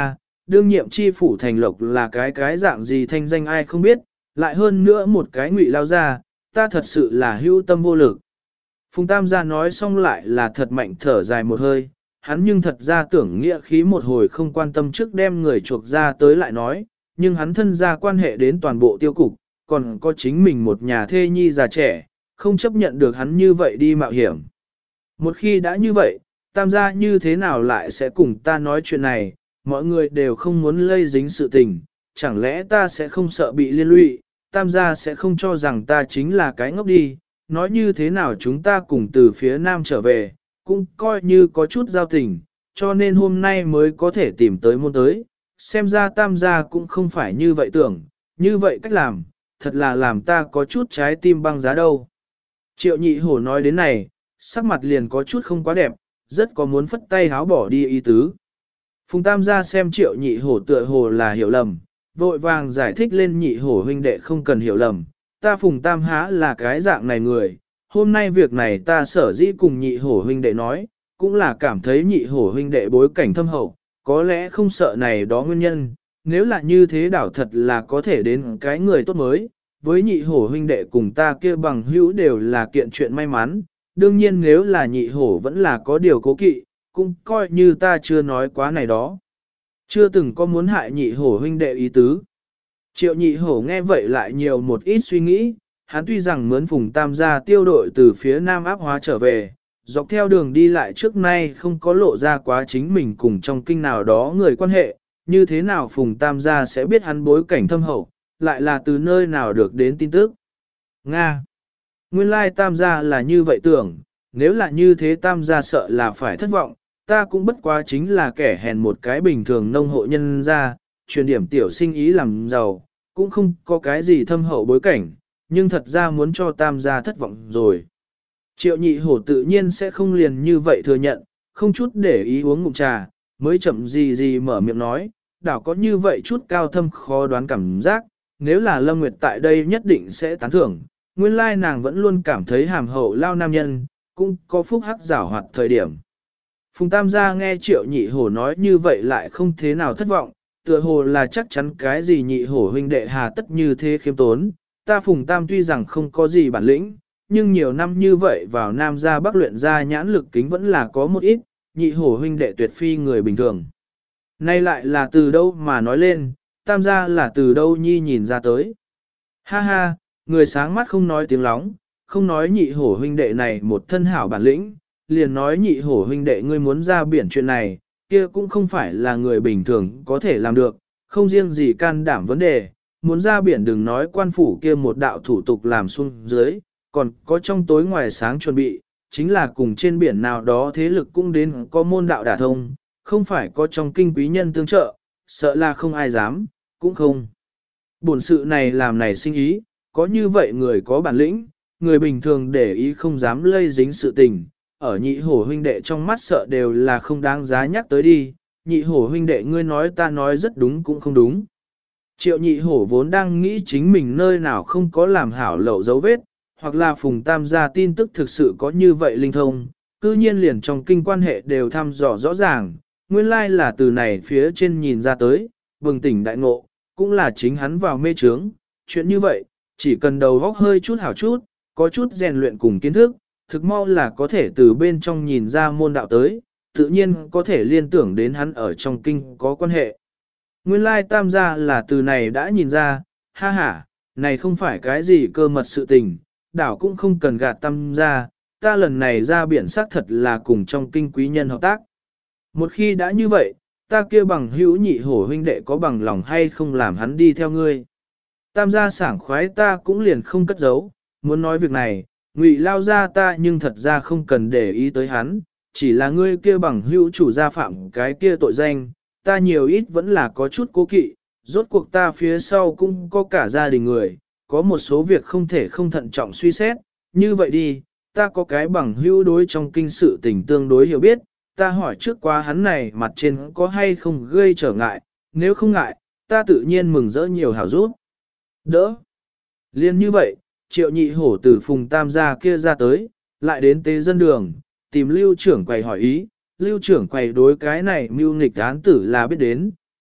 đương nhiệm chi phủ thành lộc là cái dạng gì thanh danh ai không biết, lại hơn nữa một cái Ngụy lao ra, ta thật sự là hữu tâm vô lực. Phùng Tam gia nói xong lại là thật mạnh thở dài một hơi, hắn nhưng thật ra tưởng nghĩa khí một hồi không quan tâm trước đem người chuộc ra tới lại nói, nhưng hắn thân ra quan hệ đến toàn bộ tiêu cục, còn có chính mình một nhà thê nhi già trẻ, không chấp nhận được hắn như vậy đi mạo hiểm. Một khi đã như vậy, Tam gia như thế nào lại sẽ cùng ta nói chuyện này, mọi người đều không muốn lây dính sự tình, chẳng lẽ ta sẽ không sợ bị liên lụy, Tam gia sẽ không cho rằng ta chính là cái ngốc đi, nói như thế nào chúng ta cùng từ phía Nam trở về, cũng coi như có chút giao tình, cho nên hôm nay mới có thể tìm tới môn tới, xem ra Tam gia cũng không phải như vậy tưởng, như vậy cách làm, thật là làm ta có chút trái tim băng giá đâu. Triệu nhị hổ nói đến này, sắc mặt liền có chút không quá đẹp, rất có muốn phất tay háo bỏ đi ý tứ. Phùng Tam gia xem triệu nhị hổ tựa hồ là hiểu lầm, vội vàng giải thích lên nhị hổ huynh đệ không cần hiểu lầm, ta Phùng Tam há là cái dạng này người, hôm nay việc này ta sở dĩ cùng nhị hổ huynh đệ nói, cũng là cảm thấy nhị hổ huynh đệ bối cảnh thâm hậu, có lẽ không sợ này đó nguyên nhân, nếu là như thế đảo thật là có thể đến cái người tốt mới, với nhị hổ huynh đệ cùng ta kia bằng hữu đều là kiện chuyện may mắn, đương nhiên nếu là nhị hổ vẫn là có điều cố kỵ, cũng coi như ta chưa nói quá này đó. Chưa từng có muốn hại nhị hổ huynh đệ ý tứ. Triệu nhị hổ nghe vậy lại nhiều một ít suy nghĩ, hắn tuy rằng mướn Phùng Tam gia tiêu đội từ phía Nam áp hóa trở về, dọc theo đường đi lại trước nay không có lộ ra quá chính mình cùng trong kinh nào đó người quan hệ, như thế nào Phùng Tam gia sẽ biết hắn bối cảnh thâm hậu, lại là từ nơi nào được đến tin tức. Nga! Nguyên lai Tam gia là như vậy tưởng, nếu là như thế Tam gia sợ là phải thất vọng, ta cũng bất quá chính là kẻ hèn một cái bình thường nông hộ nhân gia, truyền điểm tiểu sinh ý làm giàu, cũng không có cái gì thâm hậu bối cảnh, nhưng thật ra muốn cho Tam gia thất vọng rồi. Triệu nhị hổ tự nhiên sẽ không liền như vậy thừa nhận, không chút để ý uống ngụm trà, mới chậm gì mở miệng nói, đảo có như vậy chút cao thâm khó đoán cảm giác, nếu là Lâm Nguyệt tại đây nhất định sẽ tán thưởng, nguyên lai nàng vẫn luôn cảm thấy hàm hậu lao nam nhân, cũng có phúc hắc giảo hoạt thời điểm. Phùng Tam gia nghe triệu nhị hổ nói như vậy lại không thế nào thất vọng, tựa hồ là chắc chắn cái gì nhị hổ huynh đệ hà tất như thế khiêm tốn, ta Phùng Tam tuy rằng không có gì bản lĩnh, nhưng nhiều năm như vậy vào Nam gia Bắc luyện ra nhãn lực kính vẫn là có một ít, nhị hổ huynh đệ tuyệt phi người bình thường. Nay lại là từ đâu mà nói lên, Tam gia là từ đâu nhi nhìn ra tới. Ha ha, người sáng mắt không nói tiếng lóng, không nói nhị hổ huynh đệ này một thân hảo bản lĩnh, liền nói nhị hổ huynh đệ ngươi muốn ra biển chuyện này, kia cũng không phải là người bình thường có thể làm được, không riêng gì can đảm vấn đề, muốn ra biển đừng nói quan phủ kia một đạo thủ tục làm xuống dưới, còn có trong tối ngoài sáng chuẩn bị, chính là cùng trên biển nào đó thế lực cũng đến có môn đạo đả thông, không phải có trong kinh quý nhân tương trợ, sợ là không ai dám, cũng không. Bổn sự này làm này sinh ý, có như vậy người có bản lĩnh, người bình thường để ý không dám lây dính sự tình, ở nhị hổ huynh đệ trong mắt sợ đều là không đáng giá nhắc tới đi, nhị hổ huynh đệ ngươi nói ta nói rất đúng cũng không đúng. Triệu nhị hổ vốn đang nghĩ chính mình nơi nào không có làm hảo lậu dấu vết, hoặc là Phùng Tam gia tin tức thực sự có như vậy linh thông, cư nhiên liền trong kinh quan hệ đều thăm dò rõ ràng, nguyên lai là từ này phía trên nhìn ra tới, bừng tỉnh đại ngộ, cũng là chính hắn vào mê trướng, chuyện như vậy, chỉ cần đầu góc hơi chút hảo chút, có chút rèn luyện cùng kiến thức, thực mau là có thể từ bên trong nhìn ra môn đạo tới, tự nhiên có thể liên tưởng đến hắn ở trong kinh có quan hệ. Nguyên lai Tam gia là từ này đã nhìn ra, ha ha, này không phải cái gì cơ mật sự tình, đảo cũng không cần gạt Tam gia, ta lần này ra biển xác thật là cùng trong kinh quý nhân hợp tác. Một khi đã như vậy, ta kia bằng hữu nhị hổ huynh đệ có bằng lòng hay không làm hắn đi theo ngươi. Tam gia sảng khoái ta cũng liền không cất giấu, muốn nói việc này, Ngụy lao ra ta nhưng thật ra không cần để ý tới hắn, chỉ là ngươi kia bằng hữu chủ gia phạm cái kia tội danh, ta nhiều ít vẫn là có chút cố kỵ, rốt cuộc ta phía sau cũng có cả gia đình người, có một số việc không thể không thận trọng suy xét, như vậy đi, ta có cái bằng hữu đối trong kinh sự tình tương đối hiểu biết, ta hỏi trước qua hắn này mặt trên có hay không gây trở ngại, nếu không ngại, ta tự nhiên mừng rỡ nhiều hảo giúp. Đỡ. Liên như vậy, triệu nhị hổ từ Phùng Tam gia kia ra tới, lại đến tế dân đường, tìm lưu trưởng quầy hỏi ý, lưu trưởng quầy đối cái này mưu nghịch án tử là biết đến,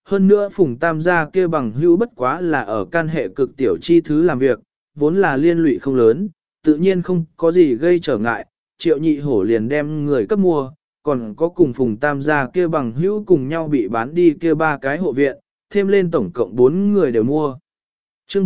hơn nữa Phùng Tam gia kia bằng hữu bất quá là ở can hệ cực tiểu chi thứ làm việc, vốn là liên lụy không lớn, tự nhiên không có gì gây trở ngại, Triệu Nhị Hổ liền đem người cấp mua, còn có cùng Phùng Tam gia kia bằng hữu cùng nhau bị bán đi kia 3 cái hộ viện, thêm lên tổng cộng 4 người đều mua. Chương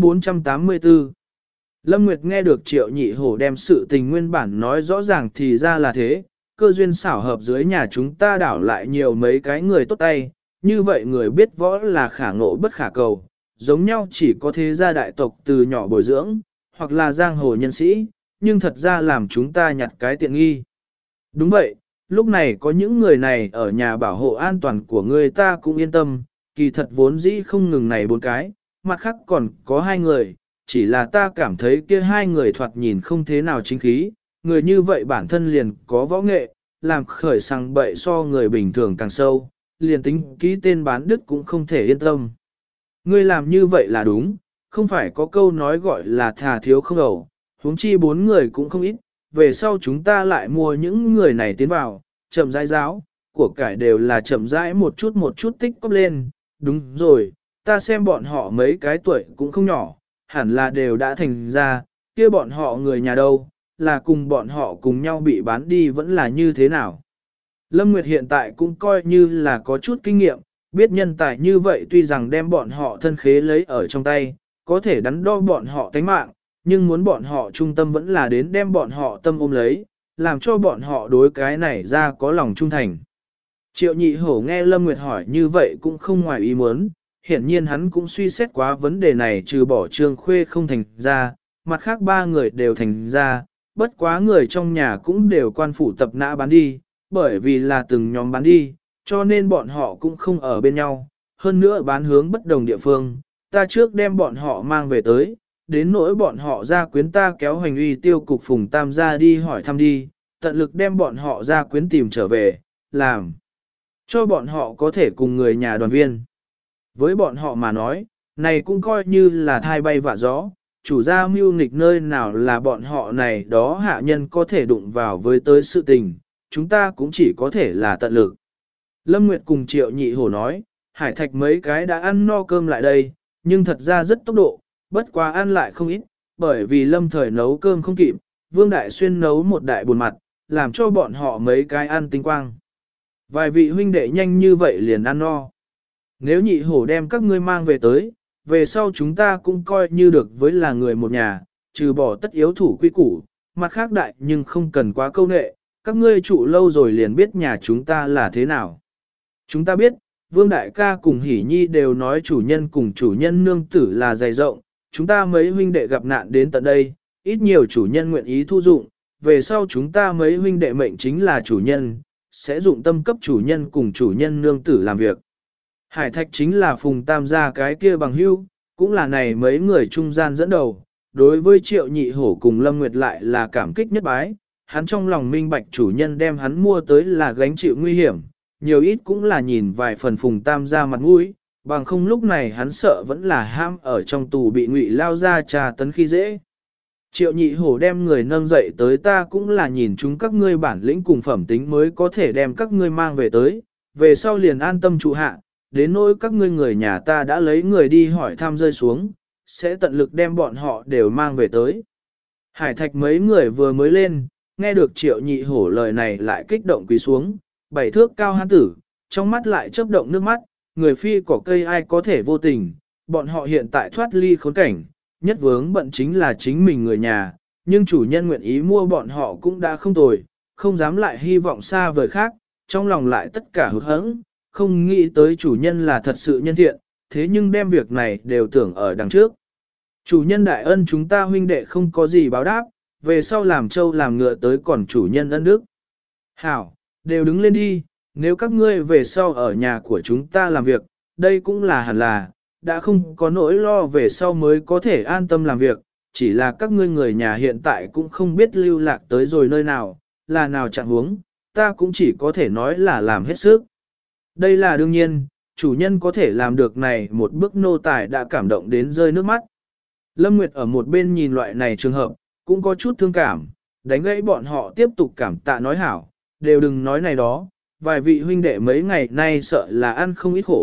484 Lâm Nguyệt nghe được Triệu Nhị Hổ đem sự tình nguyên bản nói rõ ràng thì ra là thế, cơ duyên xảo hợp dưới nhà chúng ta đảo lại nhiều mấy cái người tốt tay, như vậy người biết võ là khả ngộ bất khả cầu, giống nhau chỉ có thế gia đại tộc từ nhỏ bồi dưỡng, hoặc là giang hồ nhân sĩ, nhưng thật ra làm chúng ta nhặt cái tiện nghi. Đúng vậy, lúc này có những người này ở nhà bảo hộ an toàn của người ta cũng yên tâm, kỳ thật vốn dĩ không ngừng này 4 cái, mặt khác còn có 2 người, chỉ là ta cảm thấy kia 2 người thoạt nhìn không thế nào chính khí, người như vậy bản thân liền có võ nghệ, làm khởi sang bậy so người bình thường càng sâu, liền tính ký tên bán đức cũng không thể yên tâm. Ngươi làm như vậy là đúng, không phải có câu nói gọi là thà thiếu không ẩu, huống chi 4 người cũng không ít, về sau chúng ta lại mua những người này tiến vào, chậm rãi giáo, của cải đều là chậm rãi một chút tích cóp lên, đúng rồi, ta xem bọn họ mấy cái tuổi cũng không nhỏ, hẳn là đều đã thành ra, kia bọn họ người nhà đâu, là cùng bọn họ cùng nhau bị bán đi vẫn là như thế nào. Lâm Nguyệt hiện tại cũng coi như là có chút kinh nghiệm, biết nhân tài như vậy tuy rằng đem bọn họ thân khế lấy ở trong tay, có thể đắn đo bọn họ tánh mạng, nhưng muốn bọn họ trung tâm vẫn là đến đem bọn họ tâm ôm lấy, làm cho bọn họ đối cái này ra có lòng trung thành. Triệu Nhị Hổ nghe Lâm Nguyệt hỏi như vậy cũng không ngoài ý muốn, hiển nhiên hắn cũng suy xét quá vấn đề này trừ bỏ Trương Khuê không thành ra, mặt khác 3 người đều thành ra, bất quá người trong nhà cũng đều quan phủ tập nã bán đi, bởi vì là từng nhóm bán đi, cho nên bọn họ cũng không ở bên nhau, hơn nữa bán hướng bất đồng địa phương, ta trước đem bọn họ mang về tới, đến nỗi bọn họ ra quyến ta kéo hành uy tiêu cục Phùng Tam gia đi hỏi thăm đi, tận lực đem bọn họ ra quyến tìm trở về, làm cho bọn họ có thể cùng người nhà đoàn viên. Với bọn họ mà nói, này cũng coi như là thai bay vạ gió, chủ gia mưu nghịch nơi nào là bọn họ này đó hạ nhân có thể đụng vào với tới sự tình, chúng ta cũng chỉ có thể là tận lực. Lâm Nguyệt cùng Triệu Nhị Hổ nói, Hải Thạch mấy cái đã ăn no cơm lại đây, nhưng thật ra rất tốc độ, bất quá ăn lại không ít, bởi vì Lâm Thời nấu cơm không kịp, Vương Đại Xuyên nấu một đại buồn mặt, làm cho bọn họ mấy cái ăn tinh quang. Vài vị huynh đệ nhanh như vậy liền ăn no. Nếu Nhị Hổ đem các ngươi mang về tới, về sau chúng ta cũng coi như được với là người một nhà, trừ bỏ tất yếu thủ quy củ, mặt khác đại nhưng không cần quá câu nệ, các ngươi trụ lâu rồi liền biết nhà chúng ta là thế nào. Chúng ta biết, Vương Đại ca cùng Hỷ Nhi đều nói chủ nhân cùng chủ nhân nương tử là dày rộng, chúng ta mấy huynh đệ gặp nạn đến tận đây, ít nhiều chủ nhân nguyện ý thu dụng, về sau chúng ta mấy huynh đệ mệnh chính là chủ nhân, sẽ dụng tâm cấp chủ nhân cùng chủ nhân nương tử làm việc. Hải Thạch chính là Phùng Tam gia cái kia bằng hữu, cũng là này mấy người trung gian dẫn đầu, đối với Triệu Nhị Hổ cùng Lâm Nguyệt lại là cảm kích nhất bái, hắn trong lòng minh bạch chủ nhân đem hắn mua tới là gánh chịu nguy hiểm, nhiều ít cũng là nhìn vài phần Phùng Tam gia mặt mũi, bằng không lúc này hắn sợ vẫn là ham ở trong tù bị Ngụy lao ra trà tấn khi dễ. Triệu Nhị Hổ đem người nâng dậy tới ta cũng là nhìn chúng các ngươi bản lĩnh cùng phẩm tính mới có thể đem các ngươi mang về tới, về sau liền an tâm trụ hạ, đến nỗi các ngươi người nhà ta đã lấy người đi hỏi thăm rơi xuống, sẽ tận lực đem bọn họ đều mang về tới. Hải Thạch mấy người vừa mới lên, nghe được Triệu Nhị Hổ lời này lại kích động quỳ xuống, 7 thước cao hán tử, trong mắt lại chớp động nước mắt, người phi cỏ cây ai có thể vô tình, bọn họ hiện tại thoát ly khốn cảnh, nhất vướng bận chính là chính mình người nhà, nhưng chủ nhân nguyện ý mua bọn họ cũng đã không tồi, không dám lại hy vọng xa vời khác, trong lòng lại tất cả hụt hẫng, không nghĩ tới chủ nhân là thật sự nhân thiện, thế nhưng đem việc này đều tưởng ở đằng trước. Chủ nhân đại ân chúng ta huynh đệ không có gì báo đáp, về sau làm trâu làm ngựa tới còn chủ nhân ân đức. Hảo, đều đứng lên đi, nếu các ngươi về sau ở nhà của chúng ta làm việc, đây cũng là hẳn là, đã không có nỗi lo về sau mới có thể an tâm làm việc, chỉ là các ngươi người nhà hiện tại cũng không biết lưu lạc tới rồi nơi nào, là nào chẳng huống, ta cũng chỉ có thể nói là làm hết sức. Đây là đương nhiên, chủ nhân có thể làm được này một bước nô tài đã cảm động đến rơi nước mắt. Lâm Nguyệt ở một bên nhìn loại này trường hợp, cũng có chút thương cảm, đánh gãy bọn họ tiếp tục cảm tạ nói hảo, đều đừng nói này đó, vài vị huynh đệ mấy ngày nay sợ là ăn không ít khổ,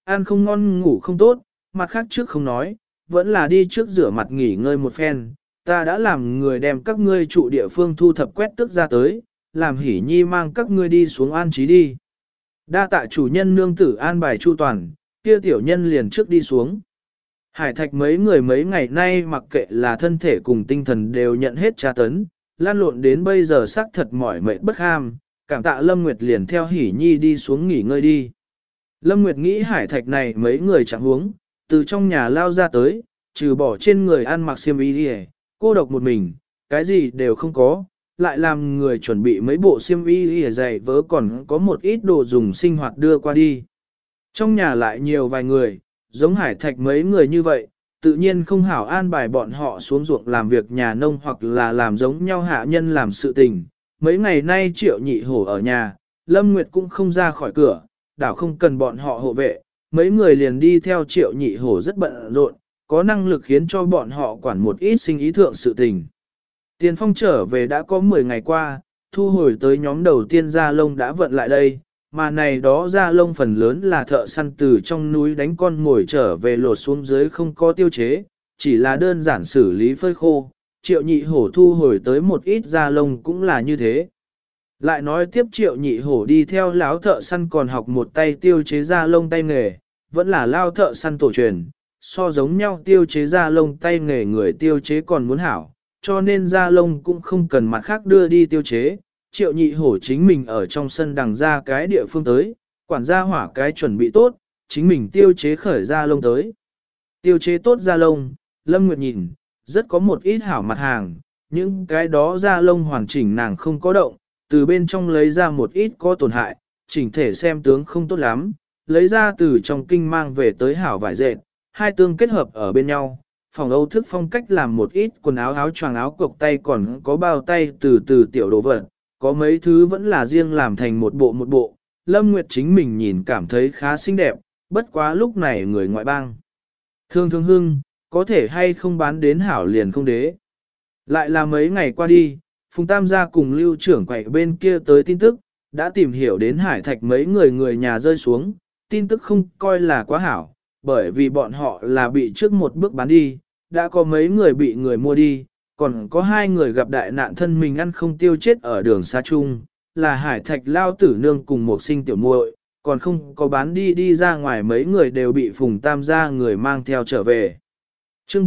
ăn không ngon ngủ không tốt, mặt khác trước không nói, vẫn là đi trước rửa mặt nghỉ ngơi một phen, ta đã làm người đem các ngươi trụ địa phương thu thập quét tước ra tới, làm Hỷ Nhi mang các ngươi đi xuống an trí đi. Đa tạ chủ nhân nương tử an bài chu toàn, kia tiểu nhân liền trước đi xuống. Hải Thạch mấy người mấy ngày nay mặc kệ là thân thể cùng tinh thần đều nhận hết tra tấn, lan lộn đến bây giờ xác thật mỏi mệt bất ham, cảm tạ Lâm Nguyệt liền theo Hỷ Nhi đi xuống nghỉ ngơi đi. Lâm Nguyệt nghĩ Hải Thạch này mấy người chẳng huống, từ trong nhà lao ra tới, trừ bỏ trên người ăn mặc xiêm y đi, cô độc một mình, cái gì đều không có, lại làm người chuẩn bị mấy bộ xiêm y dày vớ còn có một ít đồ dùng sinh hoạt đưa qua đi. Trong nhà lại nhiều vài người, giống Hải Thạch mấy người như vậy, tự nhiên không hảo an bài bọn họ xuống ruộng làm việc nhà nông hoặc là làm giống nhau hạ nhân làm sự tình. Mấy ngày nay Triệu Nhị Hổ ở nhà, Lâm Nguyệt cũng không ra khỏi cửa, đảo không cần bọn họ hộ vệ, mấy người liền đi theo Triệu Nhị Hổ rất bận rộn, có năng lực khiến cho bọn họ quản một ít sinh ý thượng sự tình. Tiền Phong trở về đã có 10 ngày qua, thu hồi tới nhóm đầu tiên Gia Lông đã vận lại đây, mà này đó Gia Lông phần lớn là thợ săn từ trong núi đánh con ngồi trở về lột xuống dưới không có tiêu chế, chỉ là đơn giản xử lý phơi khô, Triệu Nhị Hổ thu hồi tới một ít Gia Lông cũng là như thế. Lại nói tiếp Triệu Nhị Hổ đi theo láo thợ săn còn học một tay tiêu chế Gia Lông tay nghề, vẫn là lao thợ săn tổ truyền, so giống nhau tiêu chế Gia Lông tay nghề người tiêu chế còn muốn hảo, cho nên Gia Lông cũng không cần mặt khác đưa đi tiêu chế. Triệu Nhị Hổ chính mình ở trong sân đằng ra cái địa phương tới, quản gia hỏa cái chuẩn bị tốt, chính mình tiêu chế khởi Gia Lông tới. Tiêu chế tốt Gia Lông, Lâm Nguyệt nhìn, rất có một ít hảo mặt hàng, những cái đó Gia Lông hoàn chỉnh nàng không có động, từ bên trong lấy ra một ít có tổn hại, chỉnh thể xem tướng không tốt lắm, lấy ra từ trong kinh mang về tới hảo vải dệt, hai tương kết hợp ở bên nhau. Phòng Âu thức phong cách làm một ít quần áo áo choàng áo cộc tay còn có bao tay từ tiểu đồ vật, có mấy thứ vẫn là riêng làm thành một bộ. Lâm Nguyệt chính mình nhìn cảm thấy khá xinh đẹp, bất quá lúc này người ngoại bang. Thương hưng, có thể hay không bán đến hảo liền không đế. Lại là mấy ngày qua đi, Phùng Tam gia cùng lưu trưởng quậy bên kia tới tin tức, đã tìm hiểu đến Hải Thạch mấy người nhà rơi xuống, tin tức không coi là quá hảo, bởi vì bọn họ là bị trước một bước bán đi, đã có mấy người bị người mua đi, còn có 2 người gặp đại nạn thân mình ăn không tiêu chết ở đường xa chung, là Hải Thạch lao tử nương cùng một sinh tiểu muội, còn không có bán đi ra ngoài mấy người đều bị Phùng Tam gia người mang theo trở về. Chương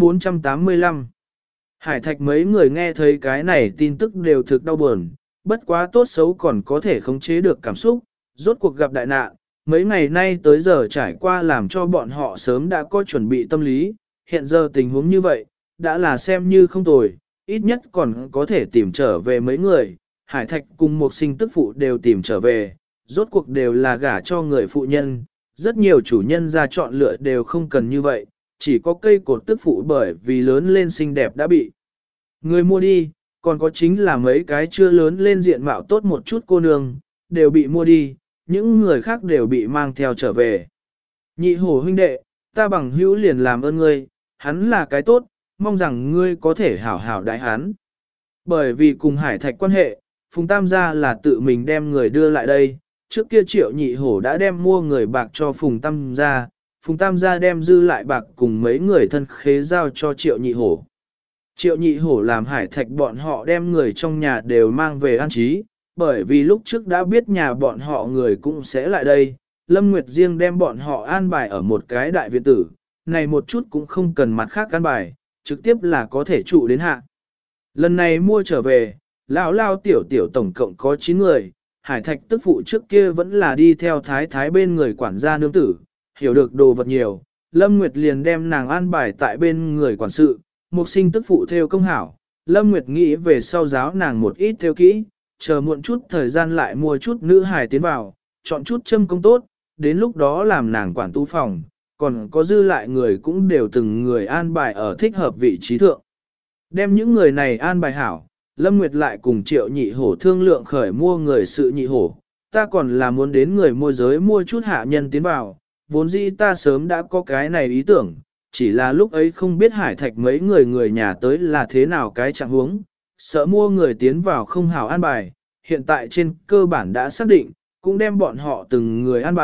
485 Hải Thạch mấy người nghe thấy cái này tin tức đều thực đau buồn, bất quá tốt xấu còn có thể khống chế được cảm xúc, rốt cuộc gặp đại nạn, mấy ngày nay tới giờ trải qua làm cho bọn họ sớm đã có chuẩn bị tâm lý, hiện giờ tình huống như vậy, đã là xem như không tồi, ít nhất còn có thể tìm trở về mấy người, Hải Thạch cùng một sinh tức phụ đều tìm trở về, rốt cuộc đều là gả cho người phụ nhân, rất nhiều chủ nhân ra chọn lựa đều không cần như vậy, chỉ có cây cột tức phụ bởi vì lớn lên xinh đẹp đã bị người mua đi, còn có chính là mấy cái chưa lớn lên diện mạo tốt một chút cô nương, đều bị mua đi, những người khác đều bị mang theo trở về. Nhị Hổ huynh đệ, ta bằng hữu liền làm ơn ngươi, hắn là cái tốt, mong rằng ngươi có thể hảo hảo đại hắn. Bởi vì cùng Hải Thạch quan hệ, Phùng Tam gia là tự mình đem người đưa lại đây, trước kia Triệu Nhị Hổ đã đem mua người bạc cho Phùng Tam gia đem dư lại bạc cùng mấy người thân khế giao cho Triệu Nhị Hổ. Triệu Nhị Hổ làm Hải Thạch bọn họ đem người trong nhà đều mang về an trí, bởi vì lúc trước đã biết nhà bọn họ người cũng sẽ lại đây, Lâm Nguyệt riêng đem bọn họ an bài ở một cái đại viện tử, này một chút cũng không cần mặt khác an bài, trực tiếp là có thể trụ đến hạ. Lần này mua trở về, lão lao tiểu tiểu tổng cộng có 9 người, Hải Thạch tức phụ trước kia vẫn là đi theo thái bên người quản gia nương tử, hiểu được đồ vật nhiều, Lâm Nguyệt liền đem nàng an bài tại bên người quản sự, một sinh tức phụ theo công hảo, Lâm Nguyệt nghĩ về sau giáo nàng một ít theo kỹ, chờ muộn chút thời gian lại mua chút nữ hài tiến vào, chọn chút châm công tốt, đến lúc đó làm nàng quản tu phòng, còn có dư lại người cũng đều từng người an bài ở thích hợp vị trí thượng. Đem những người này an bài hảo, Lâm Nguyệt lại cùng Triệu Nhị Hổ thương lượng khởi mua người sự Nhị Hổ, ta còn là muốn đến người môi giới mua chút hạ nhân tiến vào, vốn dĩ ta sớm đã có cái này ý tưởng, chỉ là lúc ấy không biết Hải Thạch mấy người nhà tới là thế nào cái trạng huống, sợ mua người tiến vào không hảo an bài, hiện tại trên cơ bản đã xác định, cũng đem bọn họ từng người an bài,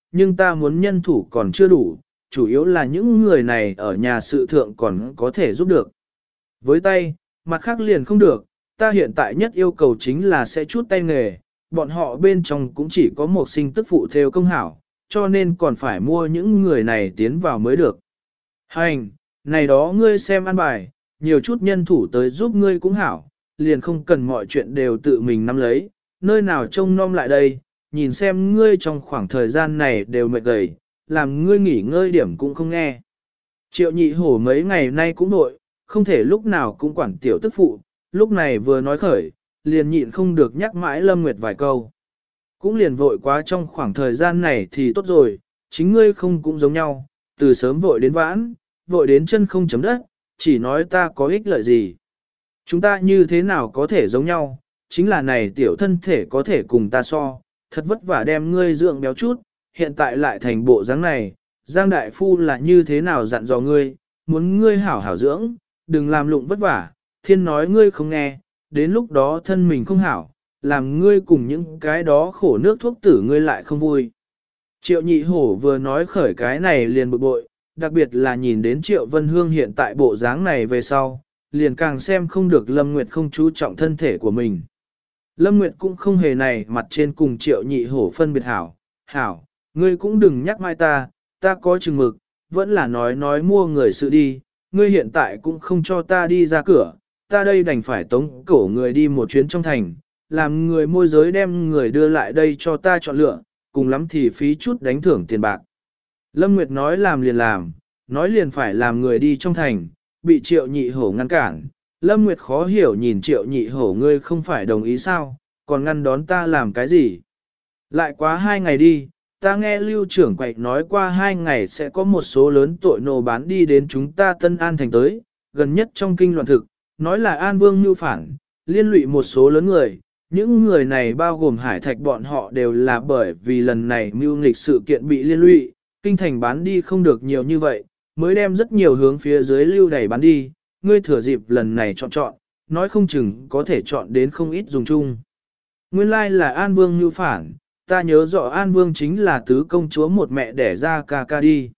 nhưng ta muốn nhân thủ còn chưa đủ, chủ yếu là những người này ở nhà sự thượng còn có thể giúp được. Với tay, mặt khác liền không được, ta hiện tại nhất yêu cầu chính là sẽ chút tay nghề, bọn họ bên trong cũng chỉ có một sinh tức phụ theo công hảo, cho nên còn phải mua những người này tiến vào mới được. Hành, này đó ngươi xem ăn bài, nhiều chút nhân thủ tới giúp ngươi cũng hảo, liền không cần mọi chuyện đều tự mình nắm lấy, nơi nào trông nom lại đây, nhìn xem ngươi trong khoảng thời gian này đều mệt gầy, làm ngươi nghỉ ngơi điểm cũng không nghe. Triệu nhị hổ mấy ngày nay cũng nội, không thể lúc nào cũng quản tiểu tức phụ, lúc này vừa nói khởi, liền nhịn không được nhắc mãi Lâm Nguyệt vài câu. Cũng liền vội quá trong khoảng thời gian này thì tốt rồi, chính ngươi không cũng giống nhau, từ sớm vội đến vãn, vội đến chân không chấm đất, chỉ nói ta có ích lợi gì. Chúng ta như thế nào có thể giống nhau, chính là này tiểu thân thể có thể cùng ta so, thật vất vả đem ngươi dưỡng béo chút, hiện tại lại thành bộ dáng này, Giang Đại Phu là như thế nào dặn dò ngươi, muốn ngươi hảo hảo dưỡng, đừng làm lụng vất vả, thiên nói ngươi không nghe, đến lúc đó thân mình không hảo, làm ngươi cùng những cái đó khổ nước thuốc tử ngươi lại không vui. Triệu nhị hổ vừa nói khởi cái này liền bực bội, đặc biệt là nhìn đến Triệu Vân Hương hiện tại bộ dáng này về sau, liền càng xem không được Lâm Nguyệt không chú trọng thân thể của mình. Lâm Nguyệt cũng không hề này mặt trên cùng Triệu nhị hổ phân biệt hảo, hảo, ngươi cũng đừng nhắc mai ta có chừng mực, vẫn là nói mua người sự đi, ngươi hiện tại cũng không cho ta đi ra cửa, ta đây đành phải tống cổ người đi một chuyến trong thành, làm người môi giới đem người đưa lại đây cho ta chọn lựa, cùng lắm thì phí chút đánh thưởng tiền bạc. Lâm Nguyệt nói làm, nói liền phải làm người đi trong thành, bị Triệu nhị hổ ngăn cản. Lâm Nguyệt khó hiểu nhìn Triệu nhị hổ ngươi không phải đồng ý sao, còn ngăn đón ta làm cái gì. Lại quá 2 ngày đi, ta nghe lưu trưởng quậy nói qua 2 ngày sẽ có một số lớn tội nô bán đi đến chúng ta Tân An thành tới, gần nhất trong kinh loạn thực, nói là An Vương mưu phản, liên lụy một số lớn người. Những người này bao gồm Hải Thạch bọn họ đều là bởi vì lần này mưu nghịch sự kiện bị liên lụy, kinh thành bán đi không được nhiều như vậy, mới đem rất nhiều hướng phía dưới lưu đẩy bán đi, ngươi thừa dịp lần này chọn, nói không chừng có thể chọn đến không ít dùng chung. Nguyên lai là An Vương mưu phản, ta nhớ rõ An Vương chính là tứ công chúa một mẹ đẻ ra ca đi.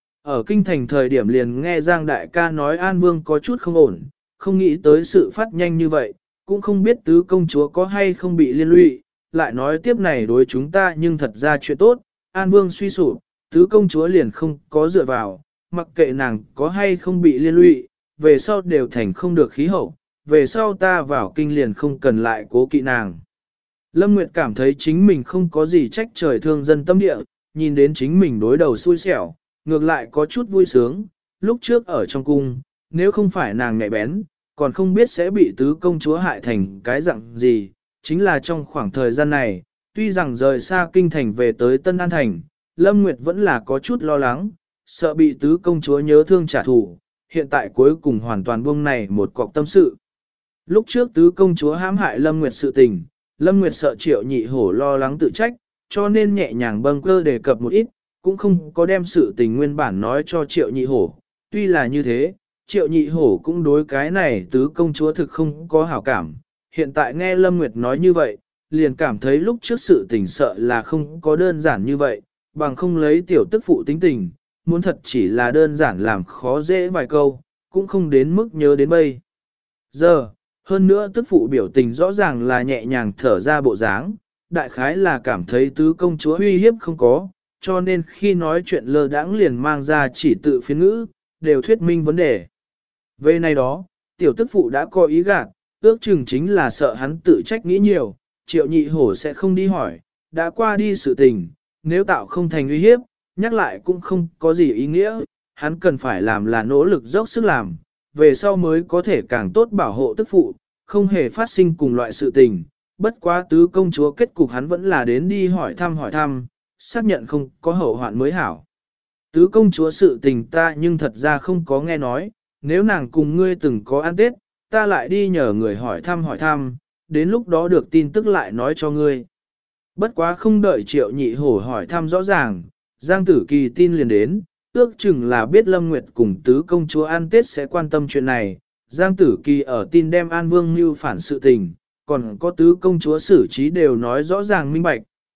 Ở kinh thành thời điểm liền nghe Giang đại ca nói An Vương có chút không ổn, không nghĩ tới sự phát nhanh như vậy, cũng không biết tứ công chúa có hay không bị liên lụy, lại nói tiếp này đối chúng ta nhưng thật ra chuyện tốt, An Vương suy sụp, tứ công chúa liền không có dựa vào, mặc kệ nàng có hay không bị liên lụy, về sau đều thành không được khí hậu, về sau ta vào kinh liền không cần lại cố kỵ nàng. Lâm Nguyệt cảm thấy chính mình không có gì trách trời thương dân tâm địa, nhìn đến chính mình đối đầu xui xẻo, ngược lại có chút vui sướng, lúc trước ở trong cung, nếu không phải nàng nhạy bén, còn không biết sẽ bị tứ công chúa hại thành cái dạng gì, chính là trong khoảng thời gian này, tuy rằng rời xa kinh thành về tới Tân An thành, Lâm Nguyệt vẫn là có chút lo lắng, sợ bị tứ công chúa nhớ thương trả thù, hiện tại cuối cùng hoàn toàn buông này một cọc tâm sự. Lúc trước tứ công chúa hãm hại Lâm Nguyệt sự tình, Lâm Nguyệt sợ Triệu nhị hổ lo lắng tự trách, cho nên nhẹ nhàng bâng cơ đề cập một ít, cũng không có đem sự tình nguyên bản nói cho Triệu nhị hổ. Tuy là như thế, Triệu nhị hổ cũng đối cái này tứ công chúa thực không có hảo cảm. Hiện tại nghe Lâm Nguyệt nói như vậy, liền cảm thấy lúc trước sự tình sợ là không có đơn giản như vậy, bằng không lấy tiểu tức phụ tính tình, muốn thật chỉ là đơn giản làm khó dễ vài câu, cũng không đến mức nhớ đến bây giờ. Hơn nữa tức phụ biểu tình rõ ràng là nhẹ nhàng thở ra bộ dáng, đại khái là cảm thấy tứ công chúa uy hiếp không có, cho nên khi nói chuyện lơ đãng liền mang ra chỉ tự phiên ngữ, đều thuyết minh vấn đề. Về này đó, tiểu tức phụ đã có ý gạt, ước chừng chính là sợ hắn tự trách nghĩ nhiều, Triệu nhị hổ sẽ không đi hỏi, đã qua đi sự tình, nếu tạo không thành uy hiếp, nhắc lại cũng không có gì ý nghĩa, hắn cần phải làm là nỗ lực dốc sức làm, về sau mới có thể càng tốt bảo hộ tức phụ, không hề phát sinh cùng loại sự tình. Bất quá tứ công chúa kết cục hắn vẫn là đến đi hỏi thăm, xác nhận không có hậu hoạn mới hảo. Tứ công chúa sự tình ta nhưng thật ra không có nghe nói, nếu nàng cùng ngươi từng có ăn tết, ta lại đi nhờ người hỏi thăm, đến lúc đó được tin tức lại nói cho ngươi. Bất quá không đợi Triệu nhị hổ hỏi thăm rõ ràng, Giang Tử Kỳ tin liền đến, ước chừng là biết Lâm Nguyệt cùng tứ công chúa ăn tết sẽ quan tâm chuyện này. Giang Tử Kỳ ở tin đem An Vương mưu phản sự tình, còn có tứ công chúa xử trí đều nói rõ ràng minh bạch,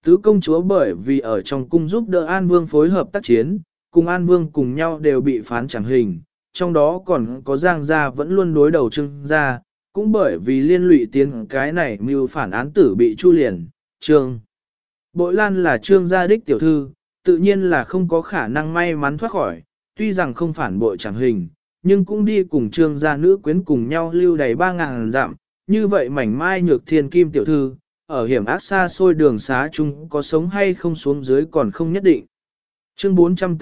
tứ công chúa bởi vì ở trong cung giúp đỡ An Vương phối hợp tác chiến, cùng An Vương cùng nhau đều bị phán chẳng hình, trong đó còn có Giang gia vẫn luôn đối đầu Trương gia, cũng bởi vì liên lụy tiến cái này mưu phản án tử bị chu liền, Trương. Bội Lan là Trương gia đích tiểu thư, tự nhiên là không có khả năng may mắn thoát khỏi, tuy rằng không phản bội chẳng hình, nhưng cũng đi cùng Trương gia nữ quyến cùng nhau lưu đầy 3.000 dặm, như vậy mảnh mai nhược thiên kim tiểu thư, ở hiểm ác xa xôi đường xá chung có sống hay không xuống dưới còn không nhất định. Chương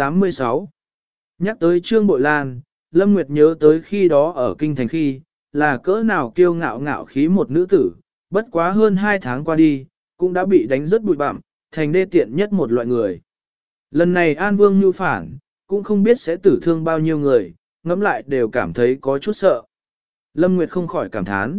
486 Nhắc tới Trương Bội Lan, Lâm Nguyệt nhớ tới khi đó ở kinh thành khi, là cỡ nào kiêu ngạo ngạo khí một nữ tử, bất quá hơn 2 tháng qua đi, cũng đã bị đánh rất bụi bặm, thành đê tiện nhất một loại người. Lần này An Vương nhu phản, cũng không biết sẽ tử thương bao nhiêu người, ngẫm lại đều cảm thấy có chút sợ. Lâm Nguyệt không khỏi cảm thán.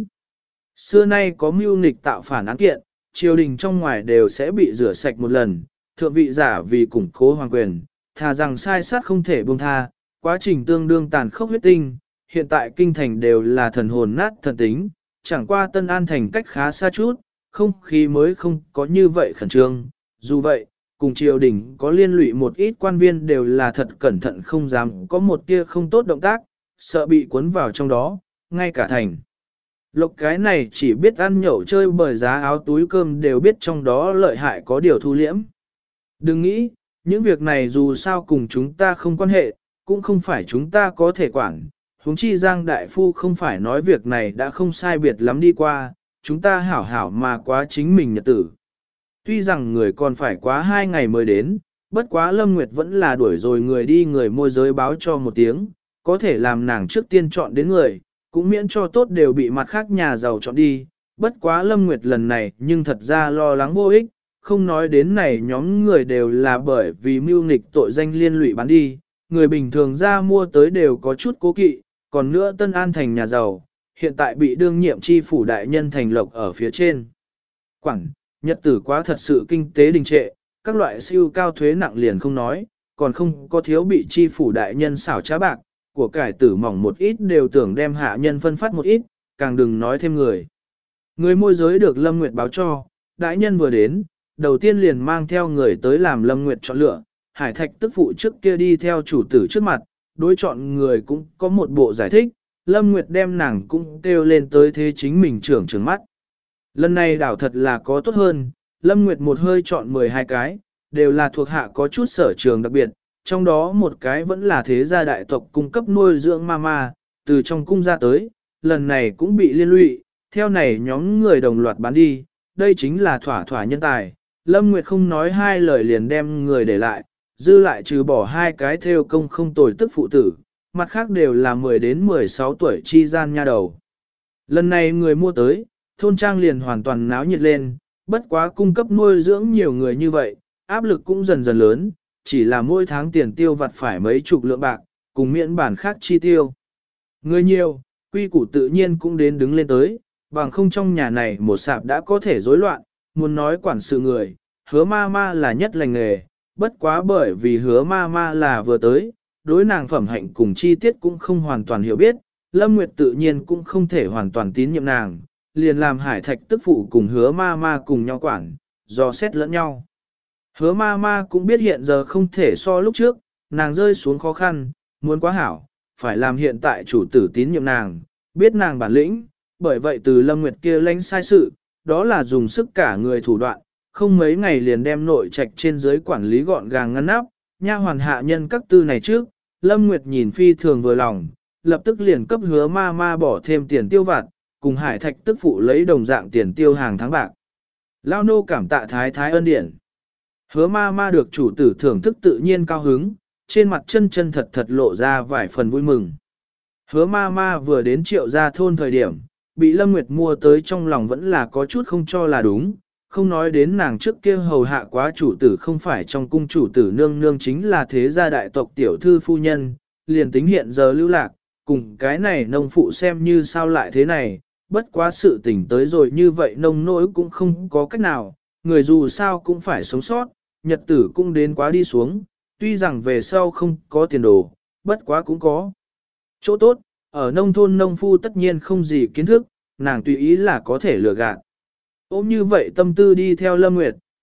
Xưa nay có mưu nghịch tạo phản án kiện, triều đình trong ngoài đều sẽ bị rửa sạch một lần, thượng vị giả vì củng cố hoàng quyền, thà rằng sai sát không thể buông tha, quá trình tương đương tàn khốc huyết tinh, hiện tại kinh thành đều là thần hồn nát thần tính, chẳng qua Tân An thành cách khá xa chút, không khí mới không có như vậy khẩn trương. Dù vậy, cùng triều đình có liên lụy một ít quan viên đều là thật cẩn thận không dám có một tia không tốt động tác, sợ bị cuốn vào trong đó, ngay cả thành. Lộc cái này chỉ biết ăn nhậu chơi bởi giá áo túi cơm đều biết trong đó lợi hại có điều thu liễm. Đừng nghĩ, những việc này dù sao cùng chúng ta không quan hệ, cũng không phải chúng ta có thể quản. Huống chi Giang Đại Phu không phải nói việc này đã không sai biệt lắm đi qua, chúng ta hảo hảo mà quá chính mình nhật tử. Tuy rằng người còn phải quá 2 ngày mới đến, bất quá Lâm Nguyệt vẫn là đuổi rồi người đi người môi giới báo cho một tiếng, có thể làm nàng trước tiên chọn đến người, cũng miễn cho tốt đều bị mặt khác nhà giàu chọn đi. Bất quá Lâm Nguyệt lần này nhưng thật ra lo lắng vô ích, không nói đến này nhóm người đều là bởi vì mưu nghịch tội danh liên lụy bán đi, người bình thường ra mua tới đều có chút cố kỵ, còn nữa Tân An thành nhà giàu, hiện tại bị đương nhiệm chi phủ đại nhân thành lộc ở phía trên. Quảng, nhật tử quá thật sự kinh tế đình trệ, các loại siêu cao thuế nặng liền không nói, còn không có thiếu bị chi phủ đại nhân xảo trá bạc, của cải tử mỏng một ít đều tưởng đem hạ nhân phân phát một ít, càng đừng nói thêm người. Người môi giới được Lâm Nguyệt báo cho, đại nhân vừa đến, đầu tiên liền mang theo người tới làm Lâm Nguyệt chọn lựa, Hải Thạch tức phụ trước kia đi theo chủ tử trước mặt, đối chọn người cũng có một bộ giải thích, Lâm Nguyệt đem nàng cũng kêu lên tới thế chính mình trưởng mắt. Lần này đảo thật là có tốt hơn, Lâm Nguyệt một hơi chọn 12 cái, đều là thuộc hạ có chút sở trường đặc biệt, trong đó một cái vẫn là thế gia đại tộc cung cấp nuôi dưỡng mama, từ trong cung ra tới, lần này cũng bị liên lụy, theo này nhóm người đồng loạt bán đi, đây chính là thỏa thỏa nhân tài. Lâm Nguyệt không nói hai lời liền đem người để lại, dư lại trừ bỏ 2 cái theo công không tồi tức phụ tử, mặt khác đều là 10 đến 16 tuổi chi gian nha đầu. Lần này người mua tới, thôn trang liền hoàn toàn náo nhiệt lên, bất quá cung cấp nuôi dưỡng nhiều người như vậy, áp lực cũng dần dần lớn, chỉ là mỗi tháng tiền tiêu vặt phải mấy chục lượng bạc, cùng miễn bản khác chi tiêu. Người nhiều, quy củ tự nhiên cũng đến đứng lên tới, bằng không trong nhà này một sạp đã có thể rối loạn, muốn nói quản sự người, Hứa ma ma là nhất lành nghề, bất quá bởi vì Hứa ma ma là vừa tới, đối nàng phẩm hạnh cùng chi tiết cũng không hoàn toàn hiểu biết, Lâm Nguyệt tự nhiên cũng không thể hoàn toàn tín nhiệm nàng, liền làm Hải Thạch tức phụ cùng Hứa ma ma cùng nhau quản, dò xét lẫn nhau. Hứa ma ma cũng biết hiện giờ không thể so lúc trước, nàng rơi xuống khó khăn, muốn quá hảo, phải làm hiện tại chủ tử tín nhiệm nàng, biết nàng bản lĩnh, bởi vậy từ Lâm Nguyệt kia lánh sai sự, đó là dùng sức cả người thủ đoạn, không mấy ngày liền đem nội trạch trên dưới quản lý gọn gàng ngăn nắp, nha hoàn hạ nhân các tư này trước, Lâm Nguyệt nhìn phi thường vừa lòng, lập tức liền cấp Hứa ma ma bỏ thêm tiền tiêu vặt, cùng Hải Thạch tức phụ lấy đồng dạng tiền tiêu hàng tháng bạc. Lao nô cảm tạ thái thái ân điển. Hứa ma ma được chủ tử thưởng thức tự nhiên cao hứng, trên mặt chân chân thật thật lộ ra vài phần vui mừng. Hứa ma ma vừa đến Triệu gia thôn thời điểm, bị Lâm Nguyệt mua tới trong lòng vẫn là có chút không cho là đúng, không nói đến nàng trước kia hầu hạ quá chủ tử không phải trong cung chủ tử nương nương chính là thế gia đại tộc tiểu thư phu nhân, liền tính hiện giờ lưu lạc, cùng cái này nông phụ xem như sao lại thế này, bất quá sự tình tới rồi như vậy nông nỗi cũng không có cách nào, người dù sao cũng phải sống sót, nhật tử cũng đến quá đi xuống, tuy rằng về sau không có tiền đồ, bất quá cũng có. Chỗ tốt, ở nông thôn nông phu tất nhiên không gì kiến thức, nàng tùy ý là có thể lừa gạt. Ôm như vậy tâm tư đi theo Lâm Nguyệt,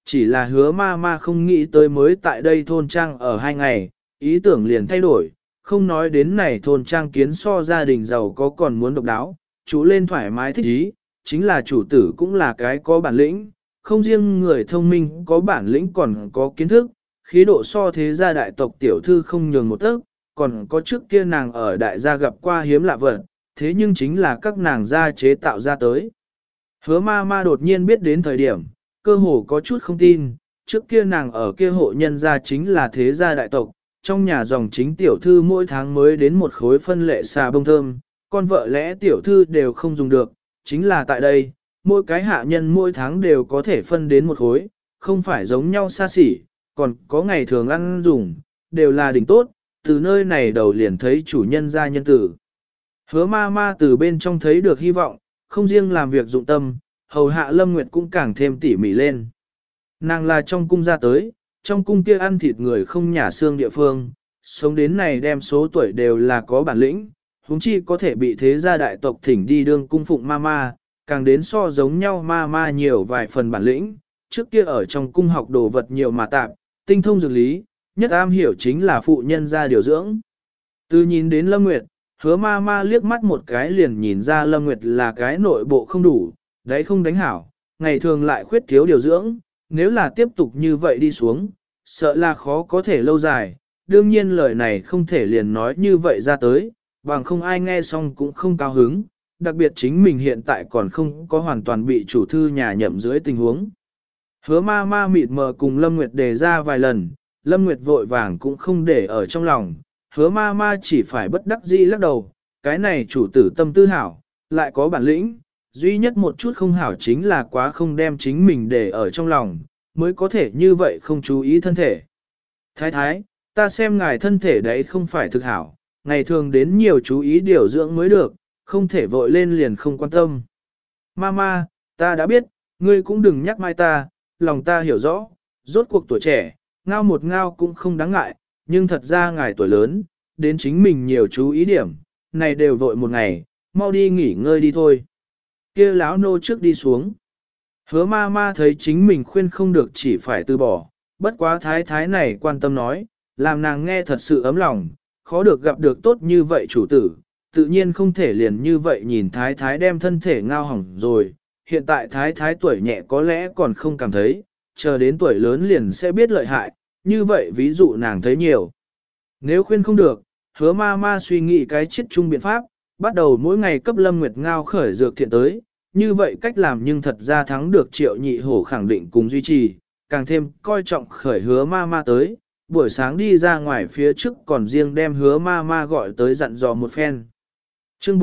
chỉ là hứa ma ma không nghĩ tới mới tại đây thôn trang ở 2 ngày, ý tưởng liền thay đổi, không nói đến này thôn trang kiến so gia đình giàu có còn muốn độc đáo, chú lên thoải mái thích ý, chính là chủ tử cũng là cái có bản lĩnh, không riêng người thông minh có bản lĩnh còn có kiến thức, khí độ so thế gia đại tộc tiểu thư không nhường một tấc, còn có trước kia nàng ở đại gia gặp qua hiếm lạ vật, thế nhưng chính là các nàng gia chế tạo ra tới. Hứa ma ma đột nhiên biết đến thời điểm, cơ hồ có chút không tin, trước kia nàng ở kia hộ nhân gia chính là thế gia đại tộc, trong nhà dòng chính tiểu thư mỗi tháng mới đến một khối phân lệ xà bông thơm, con vợ lẽ tiểu thư đều không dùng được, chính là tại đây, mỗi cái hạ nhân mỗi tháng đều có thể phân đến một khối, không phải giống nhau xa xỉ, còn có ngày thường ăn dùng, đều là đỉnh tốt, từ nơi này đầu liền thấy chủ nhân gia nhân tử. Hứa ma ma từ bên trong thấy được hy vọng, không riêng làm việc dụng tâm, hầu hạ Lâm Nguyệt cũng càng thêm tỉ mỉ lên. Nàng là trong cung ra tới, trong cung kia ăn thịt người không nhả xương địa phương, sống đến này đem số tuổi đều là có bản lĩnh, huống chi có thể bị thế gia đại tộc thỉnh đi đương cung phụng ma ma, càng đến so giống nhau ma ma nhiều vài phần bản lĩnh, trước kia ở trong cung học đồ vật nhiều mà tạp, tinh thông dược lý, nhất am hiểu chính là phụ nhân gia điều dưỡng. Từ nhìn đến Lâm Nguyệt, hứa ma ma liếc mắt một cái liền nhìn ra Lâm Nguyệt là cái nội bộ không đủ, đấy không đánh hảo, ngày thường lại khuyết thiếu điều dưỡng, nếu là tiếp tục như vậy đi xuống, sợ là khó có thể lâu dài, đương nhiên lời này không thể liền nói như vậy ra tới, bằng không ai nghe xong cũng không cao hứng, đặc biệt chính mình hiện tại còn không có hoàn toàn bị chủ thư nhà nhậm dưới tình huống. Hứa ma ma mịt mờ cùng Lâm Nguyệt đề ra vài lần, Lâm Nguyệt vội vàng cũng không để ở trong lòng, hứa ma ma chỉ phải bất đắc dĩ lắc đầu, cái này chủ tử tâm tư hảo, lại có bản lĩnh, duy nhất một chút không hảo chính là quá không đem chính mình để ở trong lòng, mới có thể như vậy không chú ý thân thể. Thái thái, ta xem ngài thân thể đấy không phải thực hảo, ngày thường đến nhiều chú ý điều dưỡng mới được, không thể vội lên liền không quan tâm. Mama, ta đã biết, ngươi cũng đừng nhắc mai ta, lòng ta hiểu rõ, rốt cuộc tuổi trẻ, ngao một ngao cũng không đáng ngại, nhưng thật ra ngài tuổi lớn, đến chính mình nhiều chú ý điểm, này đều vội một ngày, mau đi nghỉ ngơi đi thôi. Kia lão nô trước đi xuống. Hứa ma ma thấy chính mình khuyên không được chỉ phải từ bỏ, bất quá thái thái này quan tâm nói, làm nàng nghe thật sự ấm lòng, khó được gặp được tốt như vậy chủ tử, tự nhiên không thể liền như vậy nhìn thái thái đem thân thể ngao hỏng rồi, hiện tại thái thái tuổi nhẹ có lẽ còn không cảm thấy, chờ đến tuổi lớn liền sẽ biết lợi hại, như vậy ví dụ nàng thấy nhiều. Nếu khuyên không được, hứa ma ma suy nghĩ cái chiết chung biện pháp, bắt đầu mỗi ngày cấp Lâm Nguyệt ngao khởi dược thiện tới, như vậy cách làm nhưng thật ra thắng được Triệu Nhị Hổ khẳng định cùng duy trì, càng thêm coi trọng khởi hứa ma ma tới, buổi sáng đi ra ngoài phía trước còn riêng đem hứa ma ma gọi tới dặn dò một phen. Chương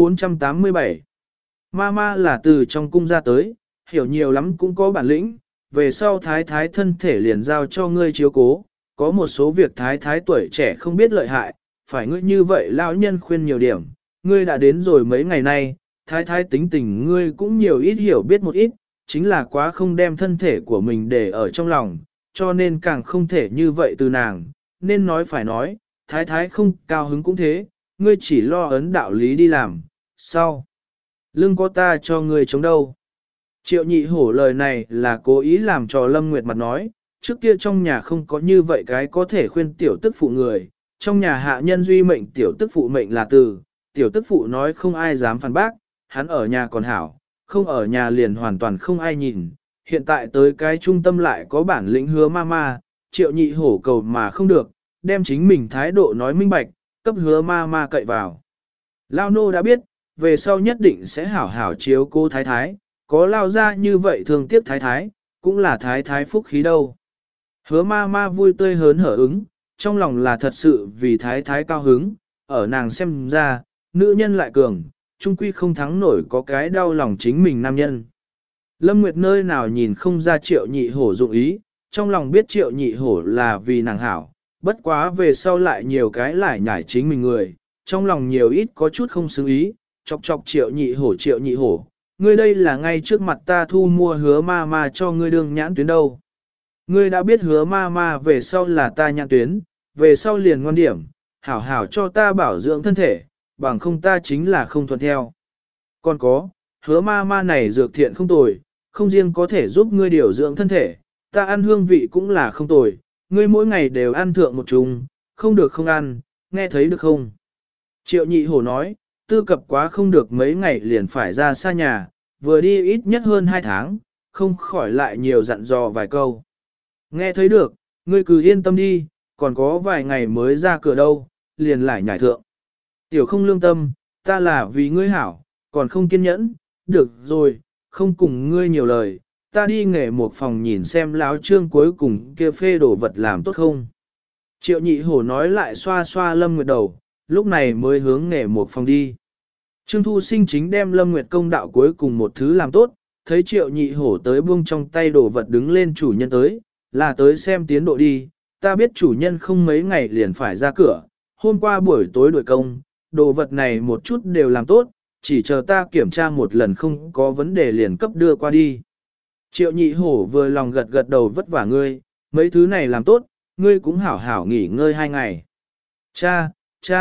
487 Ma ma là từ trong cung ra tới, hiểu nhiều lắm cũng có bản lĩnh, về sau thái thái thân thể liền giao cho ngươi chiếu cố, có một số việc thái thái tuổi trẻ không biết lợi hại, phải ngươi như vậy lão nhân khuyên nhiều điểm, ngươi đã đến rồi mấy ngày nay, thái thái tính tình ngươi cũng nhiều ít hiểu biết một ít, chính là quá không đem thân thể của mình để ở trong lòng, cho nên càng không thể như vậy từ nàng, nên nói phải nói, thái thái không cao hứng cũng thế, ngươi chỉ lo ấn đạo lý đi làm, sau. Lưng có ta cho ngươi chống đâu. Triệu Nhị Hổ lời này là cố ý làm cho Lâm Nguyệt mặt nói, trước kia trong nhà không có như vậy cái có thể khuyên tiểu tức phụ người, trong nhà hạ nhân duy mệnh tiểu tức phụ mệnh là từ, tiểu tức phụ nói không ai dám phản bác, hắn ở nhà còn hảo, không ở nhà liền hoàn toàn không ai nhìn, hiện tại tới cái trung tâm lại có bản lĩnh hứa ma ma, Triệu Nhị Hổ cầu mà không được, đem chính mình thái độ nói minh bạch, cấp hứa ma ma cậy vào. Lao nô đã biết, về sau nhất định sẽ hảo hảo chiếu cô thái thái, có lao ra như vậy thường tiếp thái thái, cũng là thái thái phúc khí đâu. Hứa ma ma vui tươi hớn hở ứng, trong lòng là thật sự vì thái thái cao hứng, ở nàng xem ra, nữ nhân lại cường, trung quy không thắng nổi có cái đau lòng chính mình nam nhân. Lâm Nguyệt nơi nào nhìn không ra Triệu Nhị Hổ dụng ý, trong lòng biết Triệu Nhị Hổ là vì nàng hảo, bất quá về sau lại nhiều cái lại nhảy chính mình người, trong lòng nhiều ít có chút không xứng ý, chọc chọc Triệu Nhị Hổ, ngươi đây là ngay trước mặt ta thu mua hứa ma ma cho ngươi đương nhãn tuyến đâu. Ngươi đã biết hứa ma ma về sau là ta nhãn tuyến, về sau liền ngoan điểm, hảo hảo cho ta bảo dưỡng thân thể, bằng không ta chính là không thuận theo. Còn có, hứa ma ma này dược thiện không tồi, không riêng có thể giúp ngươi điều dưỡng thân thể, ta ăn hương vị cũng là không tồi, ngươi mỗi ngày đều ăn thượng một chung, không được không ăn, nghe thấy được không? Triệu nhị hổ nói, tư cập quá không được mấy ngày liền phải ra xa nhà, vừa đi ít nhất hơn 2 tháng, không khỏi lại nhiều dặn dò vài câu. Nghe thấy được, ngươi cứ yên tâm đi, còn có vài ngày mới ra cửa đâu, liền lại nhảy thượng. Tiểu không lương tâm, ta là vì ngươi hảo, còn không kiên nhẫn, được rồi, không cùng ngươi nhiều lời, ta đi nghề một phòng nhìn xem láo trương cuối cùng kia phê đổ vật làm tốt không. Triệu nhị hổ nói lại xoa xoa Lâm Nguyệt đầu, lúc này mới hướng nghề một phòng đi. Trương Thu Sinh chính đem Lâm Nguyệt công đạo cuối cùng một thứ làm tốt, thấy triệu nhị hổ tới buông trong tay đổ vật đứng lên chủ nhân tới, là tới xem tiến độ đi, ta biết chủ nhân không mấy ngày liền phải ra cửa, hôm qua buổi tối đổi công, đồ vật này một chút đều làm tốt, chỉ chờ ta kiểm tra một lần không có vấn đề liền cấp đưa qua đi. Triệu nhị hổ vừa lòng gật gật đầu vất vả ngươi, mấy thứ này làm tốt, ngươi cũng hảo hảo nghỉ ngơi 2 ngày. Cha,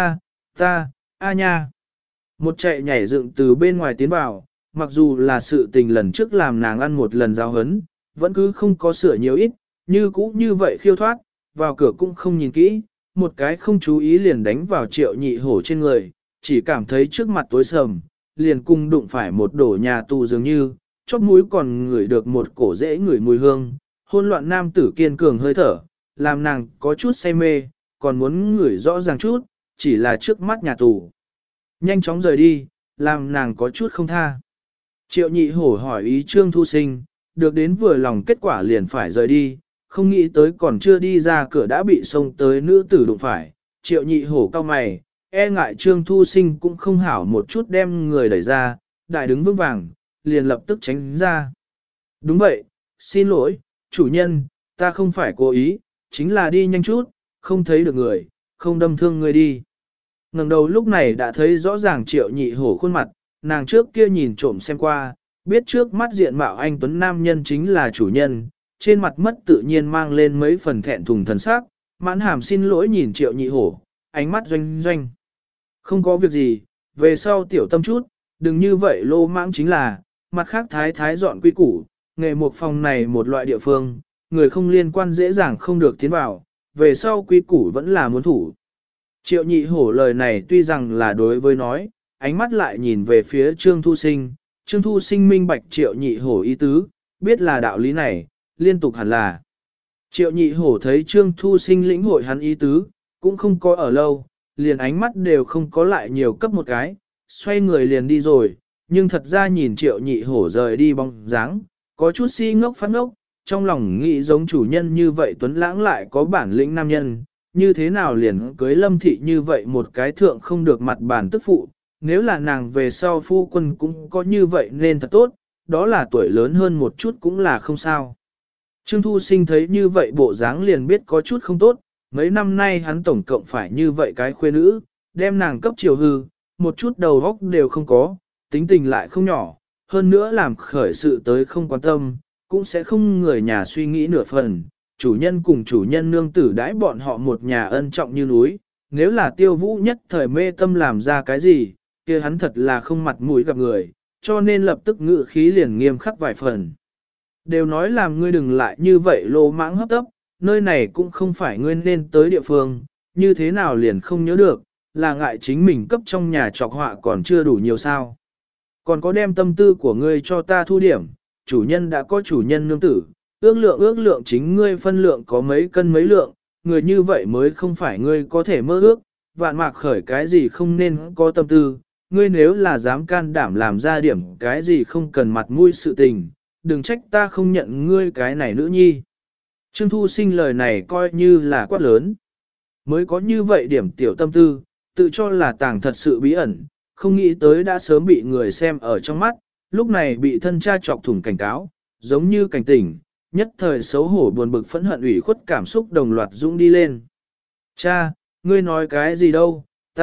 ta, a nha. Một chạy nhảy dựng từ bên ngoài tiến vào, mặc dù là sự tình lần trước làm nàng ăn một lần giáo hấn, vẫn cứ không có sửa nhiều ít, như cũ như vậy khiêu thoát, vào cửa cũng không nhìn kỹ, một cái không chú ý liền đánh vào triệu nhị hổ trên người, chỉ cảm thấy trước mặt tối sầm, liền cùng đụng phải một đổ nhà tù dường như, chóp mũi còn ngửi được một cổ rễ ngửi mùi hương, hôn loạn nam tử kiên cường hơi thở, làm nàng có chút say mê, còn muốn ngửi rõ ràng chút, chỉ là trước mắt nhà tù. Nhanh chóng rời đi, làm nàng có chút không tha. Triệu nhị hổ hỏi ý Trương Thu Sinh, được đến vừa lòng kết quả liền phải rời đi, không nghĩ tới còn chưa đi ra cửa đã bị xông tới nữ tử đụng phải. Triệu nhị hổ cao mày, e ngại Trương Thu Sinh cũng không hảo một chút đem người đẩy ra, đại đứng vững vàng, liền lập tức tránh ra. Đúng vậy, xin lỗi, chủ nhân, ta không phải cố ý, chính là đi nhanh chút, không thấy được người, không đâm thương người đi. Ngẩng đầu lúc này đã thấy rõ ràng triệu nhị hổ khuôn mặt, nàng trước kia nhìn trộm xem qua, biết trước mắt diện mạo anh Tuấn Nam nhân chính là chủ nhân, trên mặt mất tự nhiên mang lên mấy phần thẹn thùng thần sắc, mãn hàm xin lỗi nhìn triệu nhị hổ, ánh mắt doanh doanh. Không có việc gì, về sau tiểu tâm chút, đừng như vậy lô mãng chính là, mặt khác thái thái dọn quy củ, nghề một phòng này một loại địa phương, người không liên quan dễ dàng không được tiến vào, về sau quy củ vẫn là muốn thủ. Triệu nhị hổ lời này tuy rằng là đối với nói, ánh mắt lại nhìn về phía Trương Thu Sinh, Trương Thu Sinh minh bạch triệu nhị hổ ý tứ, biết là đạo lý này, liên tục hẳn là. Triệu nhị hổ thấy Trương Thu Sinh lĩnh hội hắn ý tứ, cũng không có ở lâu, liền ánh mắt đều không có lại nhiều cấp một cái, xoay người liền đi rồi, nhưng thật ra nhìn triệu nhị hổ rời đi bóng dáng, có chút si ngốc phát ngốc, trong lòng nghĩ giống chủ nhân như vậy tuấn lãng lại có bản lĩnh nam nhân, như thế nào liền cưới Lâm thị như vậy một cái thượng không được mặt bản tức phụ, nếu là nàng về sau phu quân cũng có như vậy nên thật tốt, đó là tuổi lớn hơn một chút cũng là không sao. Trương Thu Sinh thấy như vậy bộ dáng liền biết có chút không tốt, mấy năm nay hắn tổng cộng phải như vậy cái khuê nữ, đem nàng cấp chiều hư, một chút đầu óc đều không có, tính tình lại không nhỏ, hơn nữa làm khởi sự tới không quan tâm, cũng sẽ không người nhà suy nghĩ nửa phần, chủ nhân cùng chủ nhân nương tử đãi bọn họ một nhà ân trọng như núi, nếu là Tiêu Vũ nhất thời mê tâm làm ra cái gì, kia hắn thật là không mặt mũi gặp người, cho nên lập tức ngự khí liền nghiêm khắc vài phần. Đều nói làm ngươi đừng lại như vậy lô mãng hấp tấp, nơi này cũng không phải ngươi nên tới địa phương, như thế nào liền không nhớ được, là ngại chính mình cấp trong nhà trọc họa còn chưa đủ nhiều sao. Còn có đem tâm tư của ngươi cho ta thu điểm, chủ nhân đã có chủ nhân nương tử, ước lượng chính ngươi phân lượng có mấy cân mấy lượng, người như vậy mới không phải ngươi có thể mơ ước, vạn mạc khởi cái gì không nên có tâm tư, ngươi nếu là dám can đảm làm ra điểm cái gì không cần mặt mũi sự tình, đừng trách ta không nhận ngươi cái này nữ nhi. Trương Thu Sinh lời này coi như là quát lớn, mới có như vậy điểm tiểu tâm tư, tự cho là tàng thật sự bí ẩn, không nghĩ tới đã sớm bị người xem ở trong mắt, lúc này bị thân cha chọc thủng cảnh cáo, giống như cảnh tỉnh, nhất thời xấu hổ buồn bực phẫn hận ủy khuất cảm xúc đồng loạt dũng đi lên. Cha, ngươi nói cái gì đâu,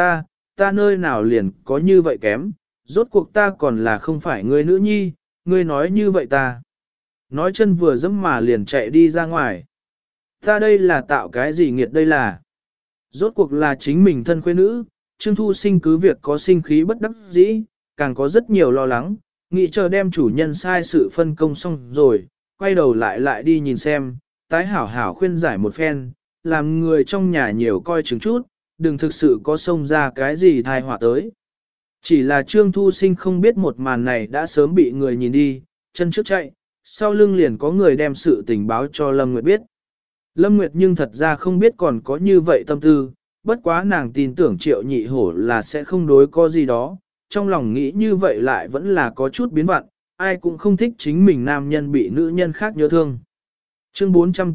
ta nơi nào liền có như vậy kém, rốt cuộc ta còn là không phải ngươi nữ nhi, ngươi nói như vậy ta. Nói chân vừa dẫm mà liền chạy đi ra ngoài. Ta đây là tạo cái gì nghiệt đây là. Rốt cuộc là chính mình thân khuê nữ, Trương Thu Sinh cứ việc có sinh khí bất đắc dĩ, càng có rất nhiều lo lắng, nghĩ chờ đem chủ nhân sai sự phân công xong rồi, quay đầu lại đi nhìn xem, tái hảo hảo khuyên giải một phen, làm người trong nhà nhiều coi chừng chút, đừng thực sự có xông ra cái gì thai họa tới. Chỉ là Trương Thu Sinh không biết một màn này đã sớm bị người nhìn đi, chân trước chạy, sau lưng liền có người đem sự tình báo cho Lâm Nguyệt biết. Lâm Nguyệt nhưng thật ra không biết còn có như vậy tâm tư, bất quá nàng tin tưởng Triệu Nhị Hổ là sẽ không đối có gì đó, trong lòng nghĩ như vậy lại vẫn là có chút biến vặn, ai cũng không thích chính mình nam nhân bị nữ nhân khác nhớ thương. Chương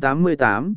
488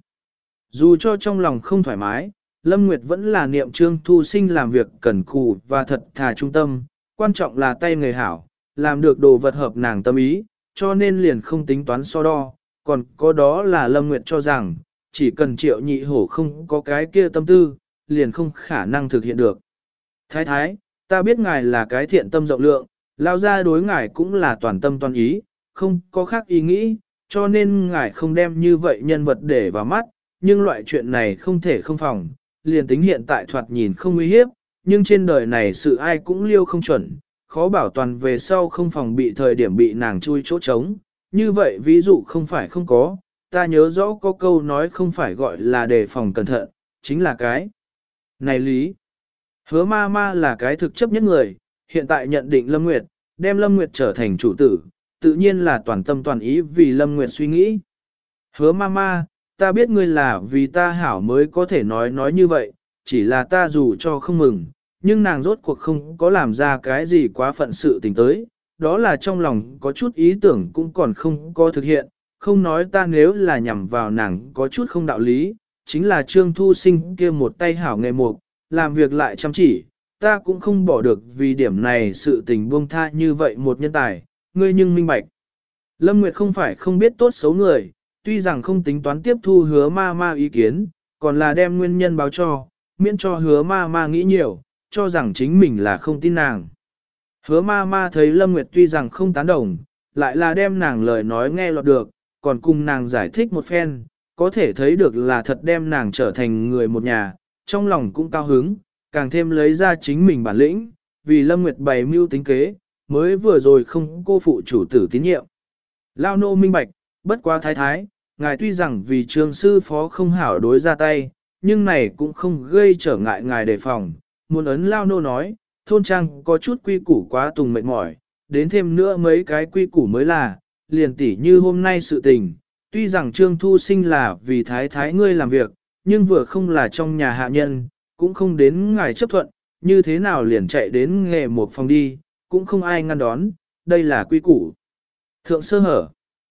Dù cho trong lòng không thoải mái, Lâm Nguyệt vẫn là niệm Trương Thu Sinh làm việc cẩn cù và thật thà trung tâm, quan trọng là tay người hảo, làm được đồ vật hợp nàng tâm ý, cho nên liền không tính toán so đo, còn có đó là Lâm Nguyệt cho rằng, chỉ cần Triệu Nhị Hổ không có cái kia tâm tư, liền không khả năng thực hiện được. Thái thái, ta biết ngài là cái thiện tâm rộng lượng, lao ra đối ngài cũng là toàn tâm toàn ý, không có khác ý nghĩ, cho nên ngài không đem như vậy nhân vật để vào mắt, nhưng loại chuyện này không thể không phòng, liền tính hiện tại thoạt nhìn không uy hiếp, nhưng trên đời này sự ai cũng liêu không chuẩn, khó bảo toàn về sau không phòng bị thời điểm bị nàng chui chỗ trống, như vậy ví dụ không phải không có, ta nhớ rõ có câu nói không phải gọi là đề phòng cẩn thận, chính là cái này lý. Hứa ma ma là cái thực chấp nhất người, hiện tại nhận định Lâm Nguyệt, đem Lâm Nguyệt trở thành chủ tử, tự nhiên là toàn tâm toàn ý vì Lâm Nguyệt suy nghĩ. Hứa ma ma, ta biết ngươi là vì ta hảo mới có thể nói như vậy, chỉ là ta dù cho không mừng, nhưng nàng rốt cuộc không có làm ra cái gì quá phận sự tình tới, đó là trong lòng có chút ý tưởng cũng còn không có thực hiện, không nói ta nếu là nhằm vào nàng có chút không đạo lý, chính là Trương Thu Sinh kia một tay hảo nghề mục, làm việc lại chăm chỉ, ta cũng không bỏ được vì điểm này sự tình buông tha như vậy một nhân tài, ngươi nhưng minh bạch. Lâm Nguyệt không phải không biết tốt xấu người, tuy rằng không tính toán tiếp thu hứa ma ma ý kiến, còn là đem nguyên nhân báo cho, miễn cho hứa ma ma nghĩ nhiều, cho rằng chính mình là không tin nàng. Hứa ma ma thấy Lâm Nguyệt tuy rằng không tán đồng, lại là đem nàng lời nói nghe lọt được, còn cùng nàng giải thích một phen, có thể thấy được là thật đem nàng trở thành người một nhà, trong lòng cũng cao hứng, càng thêm lấy ra chính mình bản lĩnh, vì Lâm Nguyệt bày mưu tính kế, mới vừa rồi không cô phụ chủ tử tín nhiệm. Lao nô minh bạch, bất quá thái thái, ngài tuy rằng vì trường sư phó không hảo đối ra tay, nhưng này cũng không gây trở ngại ngài đề phòng. Muốn ấn Lao nô nói, thôn trang có chút quy củ quá tùng mệt mỏi, đến thêm nữa mấy cái quy củ mới là, liền tỉ như hôm nay sự tình, tuy rằng Trương Thu Sinh là vì thái thái ngươi làm việc, nhưng vừa không là trong nhà hạ nhân, cũng không đến ngài chấp thuận, như thế nào liền chạy đến nghề một phòng đi, cũng không ai ngăn đón, đây là quy củ. Thượng sơ hở.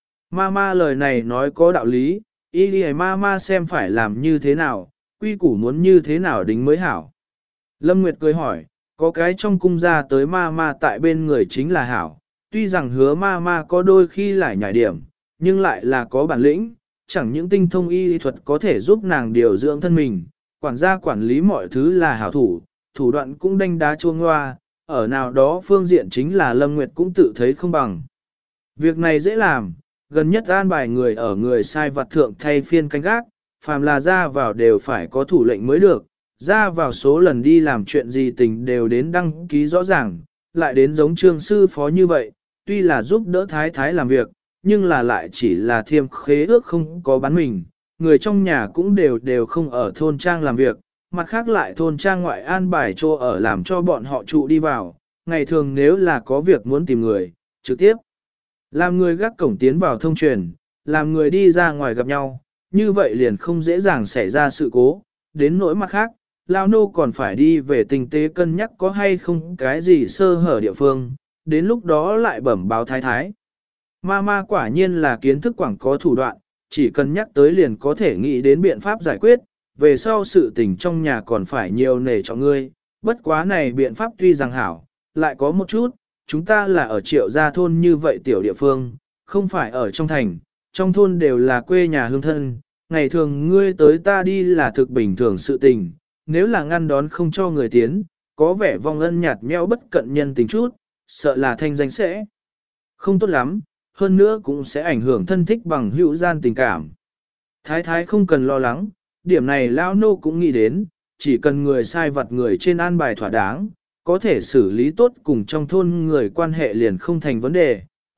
Mama lời này nói có đạo lý, ý đi mama xem phải làm như thế nào, quy củ muốn như thế nào đính mới hảo. Lâm Nguyệt cười hỏi, có cái trong cung ra tới mama tại bên người chính là hảo, tuy rằng hứa mama có đôi khi lại nhảy điểm, nhưng lại là có bản lĩnh, chẳng những tinh thông y thuật có thể giúp nàng điều dưỡng thân mình, quản gia quản lý mọi thứ là hảo thủ, thủ đoạn cũng đanh đá chuông hoa, ở nào đó phương diện chính là Lâm Nguyệt cũng tự thấy không bằng. Việc này dễ làm, gần nhất an bài người ở người sai vặt thượng thay phiên canh gác, phàm là ra vào đều phải có thủ lệnh mới được, ra vào số lần đi làm chuyện gì tình đều đến đăng ký rõ ràng, lại đến giống trương sư phó như vậy, tuy là giúp đỡ thái thái làm việc, nhưng là lại chỉ là thiêm khế ước không có bán mình, người trong nhà cũng đều không ở thôn trang làm việc, mặt khác lại thôn trang ngoại an bài cho ở làm cho bọn họ trụ đi vào, ngày thường nếu là có việc muốn tìm người, trực tiếp làm người gác cổng tiến vào thông truyền, làm người đi ra ngoài gặp nhau, như vậy liền không dễ dàng xảy ra sự cố, đến nỗi mặt khác, Lao nô còn phải đi về tình tế cân nhắc có hay không cái gì sơ hở địa phương, đến lúc đó lại bẩm báo thái thái. Ma quả nhiên là kiến thức quảng có thủ đoạn, chỉ cần nhắc tới liền có thể nghĩ đến biện pháp giải quyết, về sau sự tình trong nhà còn phải nhiều nể cho ngươi, bất quá này biện pháp tuy rằng hảo, lại có một chút, chúng ta là ở Triệu Gia thôn như vậy tiểu địa phương, không phải ở trong thành, trong thôn đều là quê nhà hương thân, ngày thường ngươi tới ta đi là thực bình thường sự tình, nếu là ngăn đón không cho người tiến, có vẻ vong ân nhạt nhẽo bất cận nhân tình chút, sợ là thanh danh sẽ không tốt lắm, hơn nữa cũng sẽ ảnh hưởng thân thích bằng hữu gian tình cảm. Thái thái không cần lo lắng, điểm này lão nô cũng nghĩ đến, chỉ cần người sai vặt người trên an bài thỏa đáng, có thể xử lý tốt cùng trong thôn người quan hệ liền không thành vấn đề,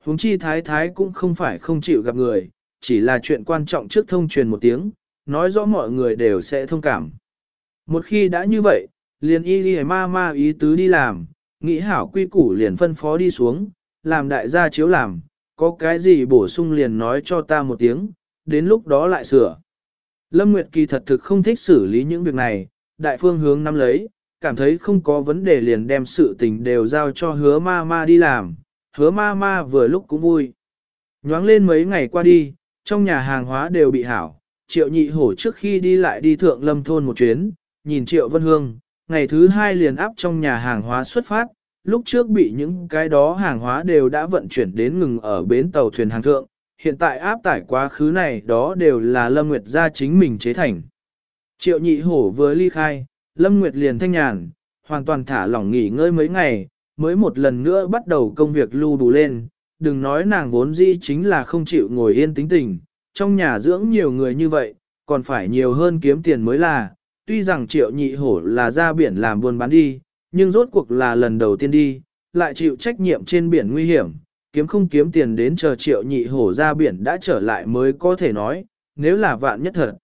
huống chi thái thái cũng không phải không chịu gặp người, chỉ là chuyện quan trọng trước thông truyền một tiếng, nói rõ mọi người đều sẽ thông cảm. Một khi đã như vậy, liền y ma ý tứ đi làm, nghĩ hảo quy củ liền phân phó đi xuống, làm đại gia chiếu làm, có cái gì bổ sung liền nói cho ta một tiếng, đến lúc đó lại sửa. Lâm Nguyệt Kỳ thật thực không thích xử lý những việc này, đại phương hướng nắm lấy, cảm thấy không có vấn đề liền đem sự tình đều giao cho hứa ma đi làm, hứa ma vừa lúc cũng vui. Nhoáng lên mấy ngày qua đi, trong nhà hàng hóa đều bị hảo, Triệu Nhị Hổ trước khi đi lại đi thượng Lâm thôn một chuyến, nhìn Triệu Vân Hương, ngày thứ hai liền áp trong nhà hàng hóa xuất phát, lúc trước bị những cái đó hàng hóa đều đã vận chuyển đến ngừng ở bến tàu thuyền hàng thượng, hiện tại áp tải quá khứ này đó đều là Lâm Nguyệt gia chính mình chế thành. Triệu Nhị Hổ vừa ly khai, Lâm Nguyệt liền thanh nhàn, hoàn toàn thả lỏng nghỉ ngơi mấy ngày, mới một lần nữa bắt đầu công việc lưu đủ lên, đừng nói nàng vốn dĩ chính là không chịu ngồi yên tính tình, trong nhà dưỡng nhiều người như vậy, còn phải nhiều hơn kiếm tiền mới là, tuy rằng Triệu Nhị Hổ là ra biển làm buôn bán đi, nhưng rốt cuộc là lần đầu tiên đi, lại chịu trách nhiệm trên biển nguy hiểm, kiếm không kiếm tiền đến chờ Triệu Nhị Hổ ra biển đã trở lại mới có thể nói, nếu là vạn nhất thật.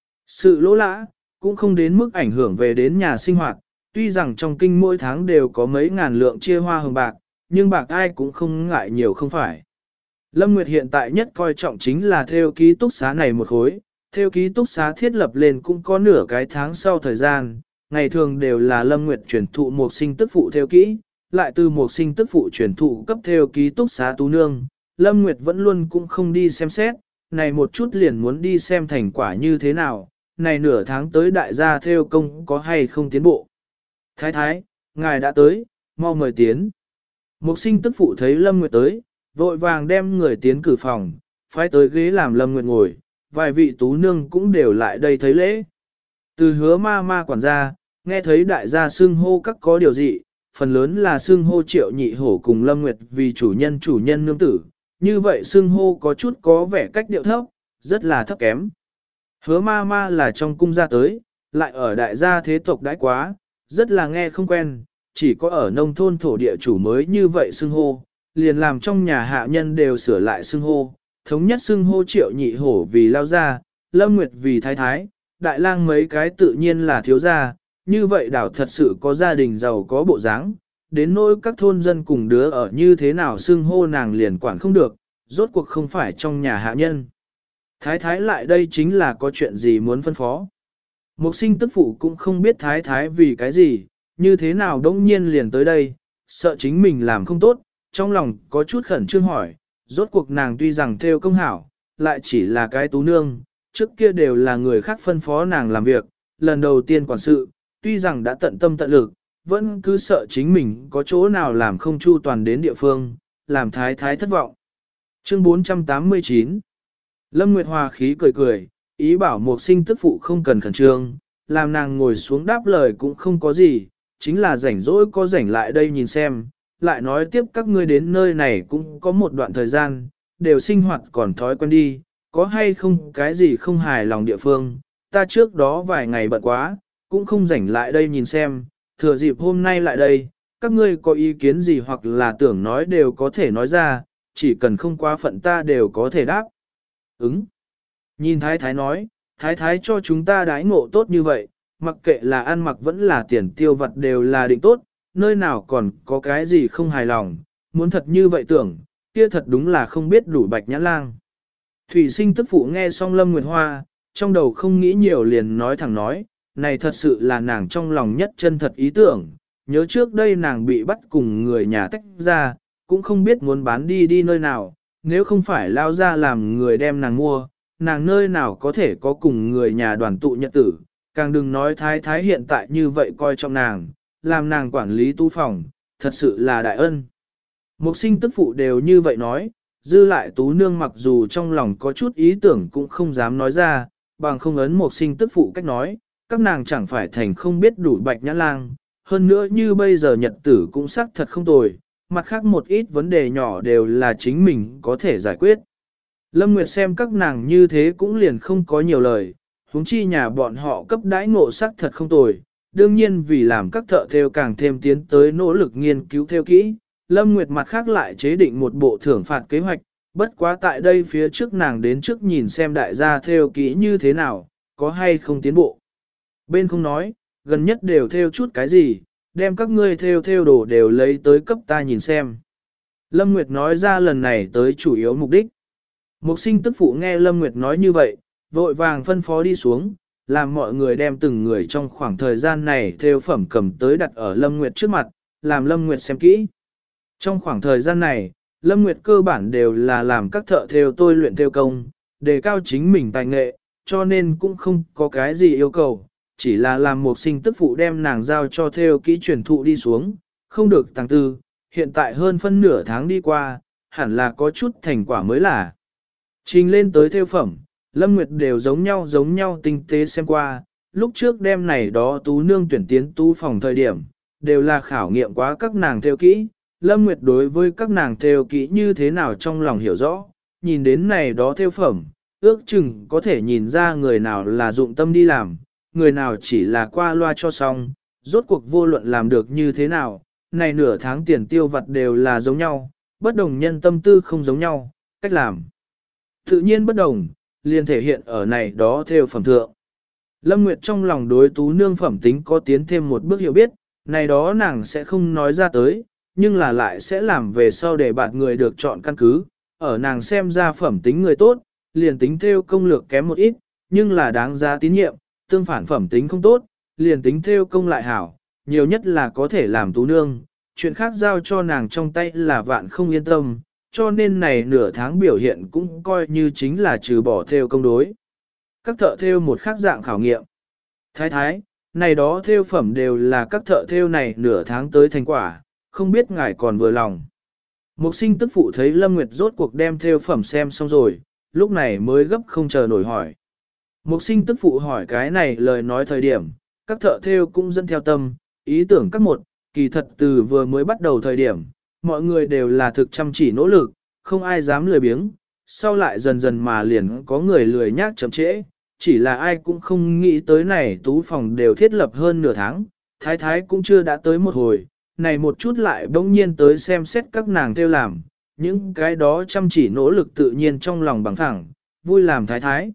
Sự lỗ lã, cũng không đến mức ảnh hưởng về đến nhà sinh hoạt, tuy rằng trong kinh mỗi tháng đều có mấy ngàn lượng chia hoa hồng bạc, nhưng bạc ai cũng không ngại nhiều không phải. Lâm Nguyệt hiện tại nhất coi trọng chính là theo ký túc xá này một khối, theo ký túc xá thiết lập lên cũng có nửa cái tháng sau thời gian, ngày thường đều là Lâm Nguyệt chuyển thụ một sinh tức phụ theo kỹ, lại từ một sinh tức phụ chuyển thụ cấp theo ký túc xá tú nương, Lâm Nguyệt vẫn luôn cũng không đi xem xét, này một chút liền muốn đi xem thành quả như thế nào, này nửa tháng tới đại gia theo công có hay không tiến bộ. Thái thái, ngài đã tới, mau mời tiến. Một sinh tức phụ thấy Lâm Nguyệt tới, vội vàng đem người tiến cử phòng, phái tới ghế làm Lâm Nguyệt ngồi, vài vị tú nương cũng đều lại đây thấy lễ. Từ hứa ma quản gia, nghe thấy đại gia xưng hô các có điều gì, phần lớn là xưng hô Triệu Nhị Hổ cùng Lâm Nguyệt vì chủ nhân nương tử, như vậy xưng hô có chút có vẻ cách điệu thấp, rất là thấp kém. Hứa ma là trong cung gia tới, lại ở đại gia thế tộc đãi quá, rất là nghe không quen, chỉ có ở nông thôn thổ địa chủ mới như vậy xưng hô, liền làm trong nhà hạ nhân đều sửa lại xưng hô, thống nhất xưng hô Triệu Nhị Hổ vì lao gia, Lâm Nguyệt vì thái thái, đại lang mấy cái tự nhiên là thiếu gia, như vậy đảo thật sự có gia đình giàu có bộ dáng, đến nỗi các thôn dân cùng đứa ở như thế nào xưng hô nàng liền quản không được, rốt cuộc không phải trong nhà hạ nhân. Thái thái lại đây chính là có chuyện gì muốn phân phó. Mục sinh tức phụ cũng không biết thái thái vì cái gì, như thế nào đống nhiên liền tới đây, sợ chính mình làm không tốt, trong lòng có chút khẩn trương hỏi, rốt cuộc nàng tuy rằng theo công hảo, lại chỉ là cái tú nương, trước kia đều là người khác phân phó nàng làm việc, lần đầu tiên quản sự, tuy rằng đã tận tâm tận lực, vẫn cứ sợ chính mình có chỗ nào làm không chu toàn đến địa phương, làm thái thái thất vọng. Chương 489 Lâm Nguyệt Hòa khí cười cười, ý bảo một sinh tức phụ không cần khẩn trương, làm nàng ngồi xuống đáp lời cũng không có gì, chính là rảnh rỗi có rảnh lại đây nhìn xem, lại nói tiếp các ngươi đến nơi này cũng có một đoạn thời gian, đều sinh hoạt còn thói quen đi, có hay không cái gì không hài lòng địa phương, ta trước đó vài ngày bận quá, cũng không rảnh lại đây nhìn xem, thừa dịp hôm nay lại đây, các ngươi có ý kiến gì hoặc là tưởng nói đều có thể nói ra, chỉ cần không quá phận ta đều có thể đáp. Nhìn thái thái nói, thái thái cho chúng ta đãi ngộ tốt như vậy, mặc kệ là ăn mặc vẫn là tiền tiêu vặt đều là định tốt, nơi nào còn có cái gì không hài lòng, muốn thật như vậy tưởng, kia thật đúng là không biết đủ bạch nhã lang. Thủy sinh tức phụ nghe xong Lâm Nguyệt Hoa, trong đầu không nghĩ nhiều liền nói thẳng nói, này thật sự là nàng trong lòng nhất chân thật ý tưởng, nhớ trước đây nàng bị bắt cùng người nhà tách ra, cũng không biết muốn bán đi nơi nào, nếu không phải lao ra làm người đem nàng mua, nàng nơi nào có thể có cùng người nhà đoàn tụ nhật tử, càng đừng nói thái thái hiện tại như vậy coi trọng nàng, làm nàng quản lý tu phòng, thật sự là đại ân. Mục sinh tức phụ đều như vậy nói, dư lại tú nương mặc dù trong lòng có chút ý tưởng cũng không dám nói ra, bằng không ấn mục sinh tức phụ cách nói, các nàng chẳng phải thành không biết đủ bạch nhã lang, hơn nữa như bây giờ nhật tử cũng xác thật không tồi, mặt khác một ít vấn đề nhỏ đều là chính mình có thể giải quyết. Lâm Nguyệt xem các nàng như thế cũng liền không có nhiều lời, huống chi nhà bọn họ cấp đãi ngộ sắc thật không tồi, đương nhiên vì làm các thợ thêu càng thêm tiến tới nỗ lực nghiên cứu theo kỹ, Lâm Nguyệt mặt khác lại chế định một bộ thưởng phạt kế hoạch, bất quá tại đây phía trước nàng đến trước nhìn xem đại gia theo kỹ như thế nào, có hay không tiến bộ. Bên không nói, gần nhất đều theo chút cái gì, đem các ngươi theo đồ đều lấy tới cấp ta nhìn xem. Lâm Nguyệt nói ra lần này tới chủ yếu mục đích. Mục sinh tức phụ nghe Lâm Nguyệt nói như vậy, vội vàng phân phó đi xuống, làm mọi người đem từng người trong khoảng thời gian này theo phẩm cầm tới đặt ở Lâm Nguyệt trước mặt, làm Lâm Nguyệt xem kỹ. Trong khoảng thời gian này, Lâm Nguyệt cơ bản đều là làm các thợ theo tôi luyện theo công, đề cao chính mình tài nghệ, cho nên cũng không có cái gì yêu cầu, chỉ là làm một sinh tức phụ đem nàng giao cho theo kỹ truyền thụ đi xuống, không được tăng tư, hiện tại hơn phân nửa tháng đi qua, hẳn là có chút thành quả mới là. Trình lên tới theo phẩm, Lâm Nguyệt đều giống nhau tinh tế xem qua, lúc trước đêm này đó tú nương tuyển tiến tú phòng thời điểm, đều là khảo nghiệm quá các nàng theo kỹ, Lâm Nguyệt đối với các nàng theo kỹ như thế nào trong lòng hiểu rõ, nhìn đến này đó theo phẩm, ước chừng có thể nhìn ra người nào là dụng tâm đi làm, người nào chỉ là qua loa cho xong, rốt cuộc vô luận làm được như thế nào, này nửa tháng tiền tiêu vặt đều là giống nhau, bất đồng nhân tâm tư không giống nhau, cách làm tự nhiên bất đồng, liền thể hiện ở này đó theo phẩm thượng. Lâm Nguyệt trong lòng đối tú nương phẩm tính có tiến thêm một bước hiểu biết, này đó nàng sẽ không nói ra tới, nhưng là lại sẽ làm về sau để bạn người được chọn căn cứ, ở nàng xem ra phẩm tính người tốt, liền tính theo công lược kém một ít, nhưng là đáng giá tín nhiệm, tương phản phẩm tính không tốt, liền tính theo công lại hảo, nhiều nhất là có thể làm tú nương, chuyện khác giao cho nàng trong tay là vạn không yên tâm, cho nên này nửa tháng biểu hiện cũng coi như chính là trừ bỏ theo công đối. Các thợ theo một khác dạng khảo nghiệm. Thái thái, này đó theo phẩm đều là các thợ theo này nửa tháng tới thành quả, không biết ngài còn vừa lòng. Mục sinh tức phụ thấy Lâm Nguyệt rốt cuộc đem theo phẩm xem xong rồi, lúc này mới gấp không chờ nổi hỏi. Mục sinh tức phụ hỏi cái này lời nói thời điểm, các thợ theo cũng dẫn theo tâm, ý tưởng các một, kỳ thật từ vừa mới bắt đầu thời điểm, mọi người đều là thực chăm chỉ nỗ lực, không ai dám lười biếng, sau lại dần dần mà liền có người lười nhác chậm trễ, chỉ là ai cũng không nghĩ tới này tú phòng đều thiết lập hơn nửa tháng, thái thái cũng chưa đã tới một hồi, này một chút lại bỗng nhiên tới xem xét các nàng theo làm, những cái đó chăm chỉ nỗ lực tự nhiên trong lòng bằng phẳng, vui làm thái thái.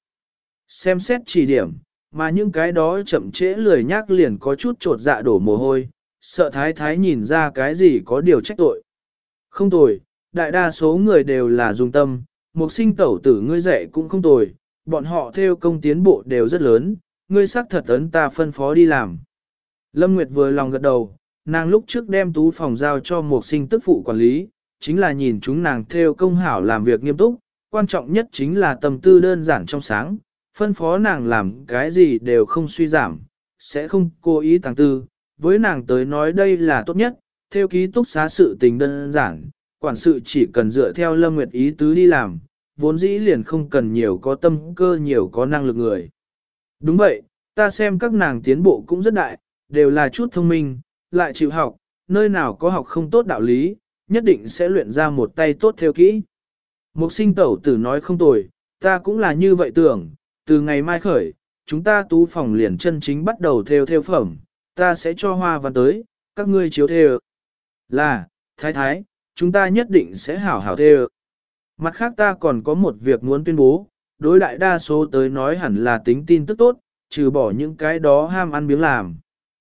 Xem xét chỉ điểm, mà những cái đó chậm trễ lười nhác liền có chút trột dạ đổ mồ hôi, sợ thái thái nhìn ra cái gì có điều trách tội. Không tồi, đại đa số người đều là dùng tâm, một sinh tẩu tử ngươi dạy cũng không tồi, bọn họ theo công tiến bộ đều rất lớn, ngươi xác thật ấn ta phân phó đi làm. Lâm Nguyệt vừa lòng gật đầu, nàng lúc trước đem tú phòng giao cho một sinh tức phụ quản lý, chính là nhìn chúng nàng theo công hảo làm việc nghiêm túc, quan trọng nhất chính là tâm tư đơn giản trong sáng, phân phó nàng làm cái gì đều không suy giảm, sẽ không cố ý tăng tư, với nàng tới nói đây là tốt nhất, theo ký túc xá sự tình đơn giản, quản sự chỉ cần dựa theo Lâm Nguyệt ý tứ đi làm, vốn dĩ liền không cần nhiều có tâm cơ nhiều có năng lực người. Đúng vậy, ta xem các nàng tiến bộ cũng rất đại, đều là chút thông minh, lại chịu học, nơi nào có học không tốt đạo lý, nhất định sẽ luyện ra một tay tốt theo kỹ. Mục sinh tẩu tử nói không tồi, ta cũng là như vậy tưởng, từ ngày mai khởi, chúng ta tú phòng liền chân chính bắt đầu theo phẩm, ta sẽ cho hoa văn tới, các ngươi chiếu theo. Là, thái thái, chúng ta nhất định sẽ hảo hảo theo. Mặt khác ta còn có một việc muốn tuyên bố, đối đại đa số tới nói hẳn là tính tin tức tốt, trừ bỏ những cái đó ham ăn biếng làm.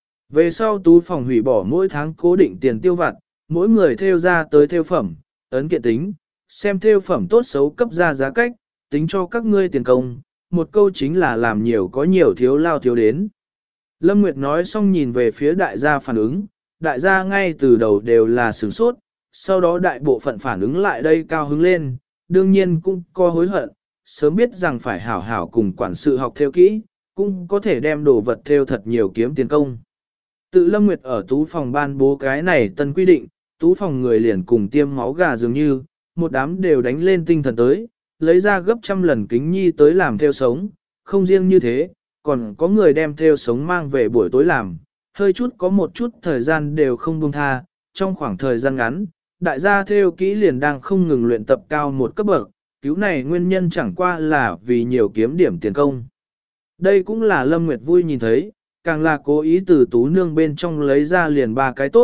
Về sau tú phòng hủy bỏ mỗi tháng cố định tiền tiêu vặt, mỗi người theo ra tới theo phẩm, ấn kiện tính, xem theo phẩm tốt xấu cấp ra giá cách, tính cho các ngươi tiền công, một câu chính là làm nhiều có nhiều thiếu lao thiếu đến. Lâm Nguyệt nói xong nhìn về phía đại gia phản ứng, đại gia ngay từ đầu đều là sửng sốt, sau đó đại bộ phận phản ứng lại đây cao hứng lên, đương nhiên cũng có hối hận, sớm biết rằng phải hảo hảo cùng quản sự học theo kỹ, cũng có thể đem đồ vật theo thật nhiều kiếm tiền công. Tự Lâm Nguyệt ở tú phòng ban bố cái này tân quy định, tú phòng người liền cùng tiêm máu gà dường như, một đám đều đánh lên tinh thần tới, lấy ra gấp trăm lần kính nhi tới làm theo sống, không riêng như thế, còn có người đem theo sống mang về buổi tối làm, hơi chút có một chút thời gian đều không buông tha, trong khoảng thời gian ngắn, đại gia theo kỹ liền đang không ngừng luyện tập cao một cấp bậc, cứu này nguyên nhân chẳng qua là vì nhiều kiếm điểm tiền công. Đây cũng là Lâm Nguyệt vui nhìn thấy, càng là cố ý từ tú nương bên trong lấy ra liền ba cái tốt,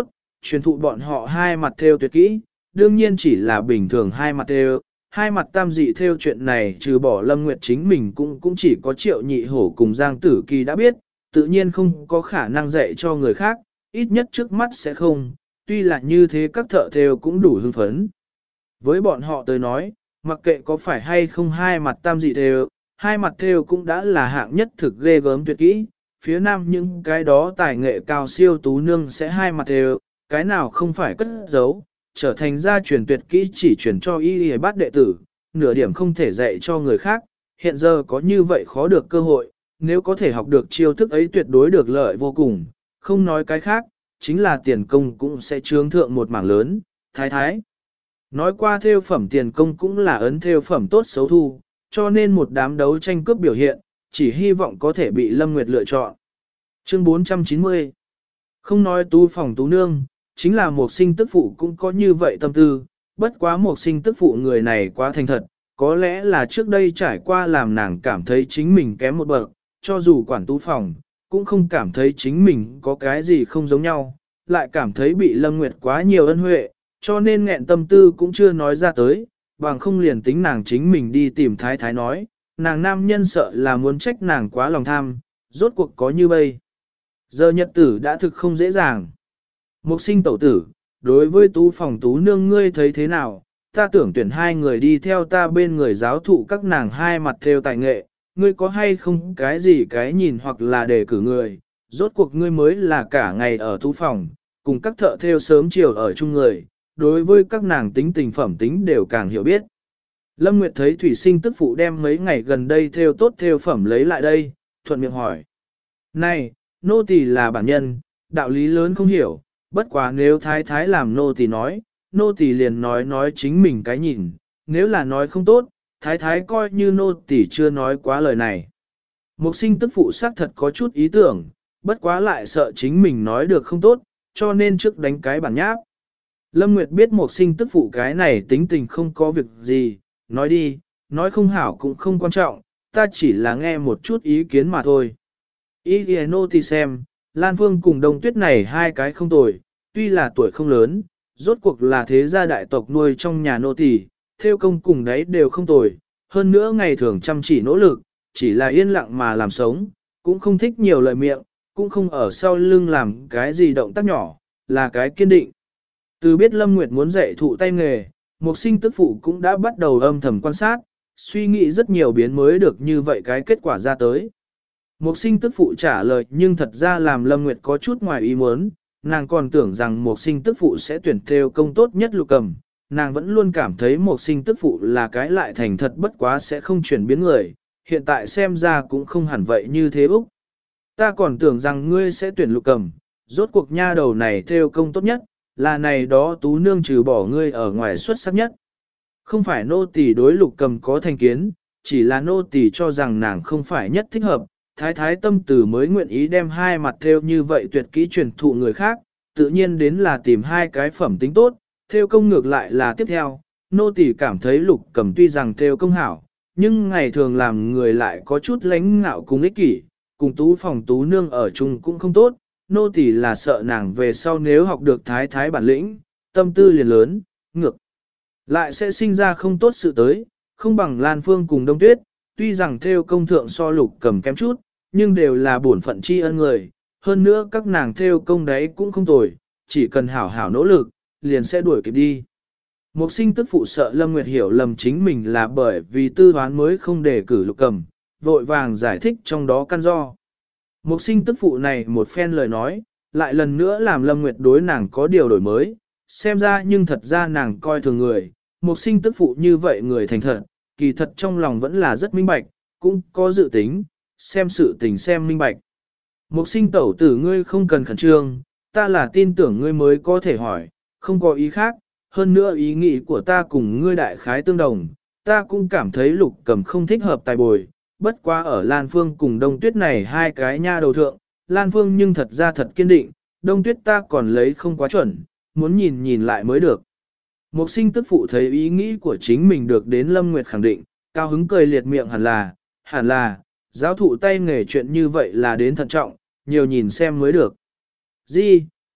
truyền thụ bọn họ hai mặt theo tuyệt kỹ, đương nhiên chỉ là bình thường hai mặt theo. Hai mặt tam dị theo chuyện này trừ bỏ Lâm Nguyệt chính mình cũng chỉ có Triệu Nhị Hổ cùng Giang Tử Kỳ đã biết, tự nhiên không có khả năng dạy cho người khác, ít nhất trước mắt sẽ không, tuy là như thế các thợ theo cũng đủ hưng phấn. Với bọn họ tới nói, mặc kệ có phải hay không hai mặt tam dị theo, hai mặt theo cũng đã là hạng nhất thực ghê gớm tuyệt kỹ, phía nam những cái đó tài nghệ cao siêu tú nương sẽ hai mặt theo, cái nào không phải cất giấu, trở thành gia truyền tuyệt kỹ chỉ truyền cho y bát đệ tử, nửa điểm không thể dạy cho người khác, hiện giờ có như vậy khó được cơ hội, nếu có thể học được chiêu thức ấy tuyệt đối được lợi vô cùng, không nói cái khác, chính là tiền công cũng sẽ trướng thượng một mảng lớn, thái thái. Nói qua theo phẩm tiền công cũng là ấn theo phẩm tốt xấu thu, cho nên một đám đấu tranh cướp biểu hiện, chỉ hy vọng có thể bị Lâm Nguyệt lựa chọn. Chương 490 Không nói tú phòng tú nương, chính là một sinh tức phụ cũng có như vậy tâm tư, bất quá một sinh tức phụ người này quá thành thật, có lẽ là trước đây trải qua làm nàng cảm thấy chính mình kém một bậc, cho dù quản tú phòng, cũng không cảm thấy chính mình có cái gì không giống nhau, lại cảm thấy bị Lâm Nguyệt quá nhiều ân huệ, cho nên nghẹn tâm tư cũng chưa nói ra tới, bằng không liền tính nàng chính mình đi tìm thái thái nói, nàng nam nhân sợ là muốn trách nàng quá lòng tham, rốt cuộc có như bây. Giờ nhật tử đã thực không dễ dàng. Mục sinh tẩu tử, đối với tú phòng tú nương ngươi thấy thế nào, ta tưởng tuyển hai người đi theo ta bên người giáo thụ các nàng hai mặt theo tài nghệ, ngươi có hay không cái gì cái nhìn hoặc là đề cử người, rốt cuộc ngươi mới là cả ngày ở tú phòng, cùng các thợ theo sớm chiều ở chung người, đối với các nàng tính tình phẩm tính đều càng hiểu biết. Lâm Nguyệt thấy thủy sinh tức phụ đem mấy ngày gần đây theo tốt theo phẩm lấy lại đây, thuận miệng hỏi. Này, nô tỳ là bản nhân, đạo lý lớn không hiểu, bất quá nếu thái thái làm nô tỳ nói, nô tỳ liền nói chính mình cái nhìn, nếu là nói không tốt, thái thái coi như nô tỳ chưa nói quá lời này. Mục sinh tức phụ xác thật có chút ý tưởng, bất quá lại sợ chính mình nói được không tốt, cho nên trước đánh cái bản nháp. Lâm Nguyệt biết mục sinh tức phụ cái này tính tình không có việc gì, nói đi, nói không hảo cũng không quan trọng, ta chỉ là nghe một chút ý kiến mà thôi. Ý thì nô tỳ xem, Lan Phương cùng Đông Tuyết này hai cái không tồi, tuy là tuổi không lớn, rốt cuộc là thế gia đại tộc nuôi trong nhà nô tỳ, theo công cùng đấy đều không tồi, hơn nữa ngày thường chăm chỉ nỗ lực, chỉ là yên lặng mà làm sống, cũng không thích nhiều lời miệng, cũng không ở sau lưng làm cái gì động tác nhỏ, là cái kiên định. Từ biết Lâm Nguyệt muốn dạy thụ tay nghề, Mục sinh tức phụ cũng đã bắt đầu âm thầm quan sát, suy nghĩ rất nhiều biến mới được như vậy cái kết quả ra tới. Mục sinh tức phụ trả lời nhưng thật ra làm Lâm Nguyệt có chút ngoài ý muốn, nàng còn tưởng rằng mục sinh tức phụ sẽ tuyển theo công tốt nhất Lục Cầm, nàng vẫn luôn cảm thấy mục sinh tức phụ là cái lại thành thật bất quá sẽ không chuyển biến người, hiện tại xem ra cũng không hẳn vậy như thế Úc. Ta còn tưởng rằng ngươi sẽ tuyển Lục Cầm, rốt cuộc nha đầu này theo công tốt nhất, là này đó tú nương trừ bỏ ngươi ở ngoài xuất sắc nhất. Không phải nô tỳ đối Lục Cầm có thành kiến, chỉ là nô tỳ cho rằng nàng không phải nhất thích hợp, thái thái tâm từ mới nguyện ý đem hai mặt theo như vậy tuyệt kỹ truyền thụ người khác, tự nhiên đến là tìm hai cái phẩm tính tốt, theo công ngược lại là tiếp theo, nô tỳ cảm thấy Lục Cầm tuy rằng theo công hảo, nhưng ngày thường làm người lại có chút lãnh ngạo cùng ích kỷ, cùng tú phòng tú nương ở chung cũng không tốt, nô tỳ là sợ nàng về sau nếu học được thái thái bản lĩnh, tâm tư liền lớn, ngược lại sẽ sinh ra không tốt sự tới, không bằng Lan Phương cùng Đông Tuyết, tuy rằng theo công thượng so Lục Cầm kém chút, nhưng đều là bổn phận tri ân người, hơn nữa các nàng theo công đấy cũng không tồi, chỉ cần hảo hảo nỗ lực, liền sẽ đuổi kịp đi. Mục sinh tức phụ sợ Lâm Nguyệt hiểu lầm chính mình là bởi vì tư toán mới không đề cử Lục Cầm, vội vàng giải thích trong đó căn do. Mục sinh tức phụ này một phen lời nói, lại lần nữa làm Lâm Nguyệt đối nàng có điều đổi mới, xem ra nhưng thật ra nàng coi thường người, mục sinh tức phụ như vậy người thành thật, kỳ thật trong lòng vẫn là rất minh bạch, cũng có dự tính, xem sự tình xem minh bạch. Mục sinh tẩu tử ngươi không cần khẩn trương, ta là tin tưởng ngươi mới có thể hỏi, không có ý khác, hơn nữa ý nghĩ của ta cùng ngươi đại khái tương đồng, ta cũng cảm thấy Lục Cầm không thích hợp tài bồi, bất quá ở Lan Phương cùng Đông Tuyết này hai cái nha đầu thượng, Lan Phương nhưng thật ra thật kiên định, Đông Tuyết ta còn lấy không quá chuẩn, muốn nhìn nhìn lại mới được. Mục sinh tức phụ thấy ý nghĩ của chính mình được đến Lâm Nguyệt khẳng định, cao hứng cười liệt miệng hẳn là, giáo thụ tay nghề chuyện như vậy là đến thận trọng, nhiều nhìn xem mới được. Di,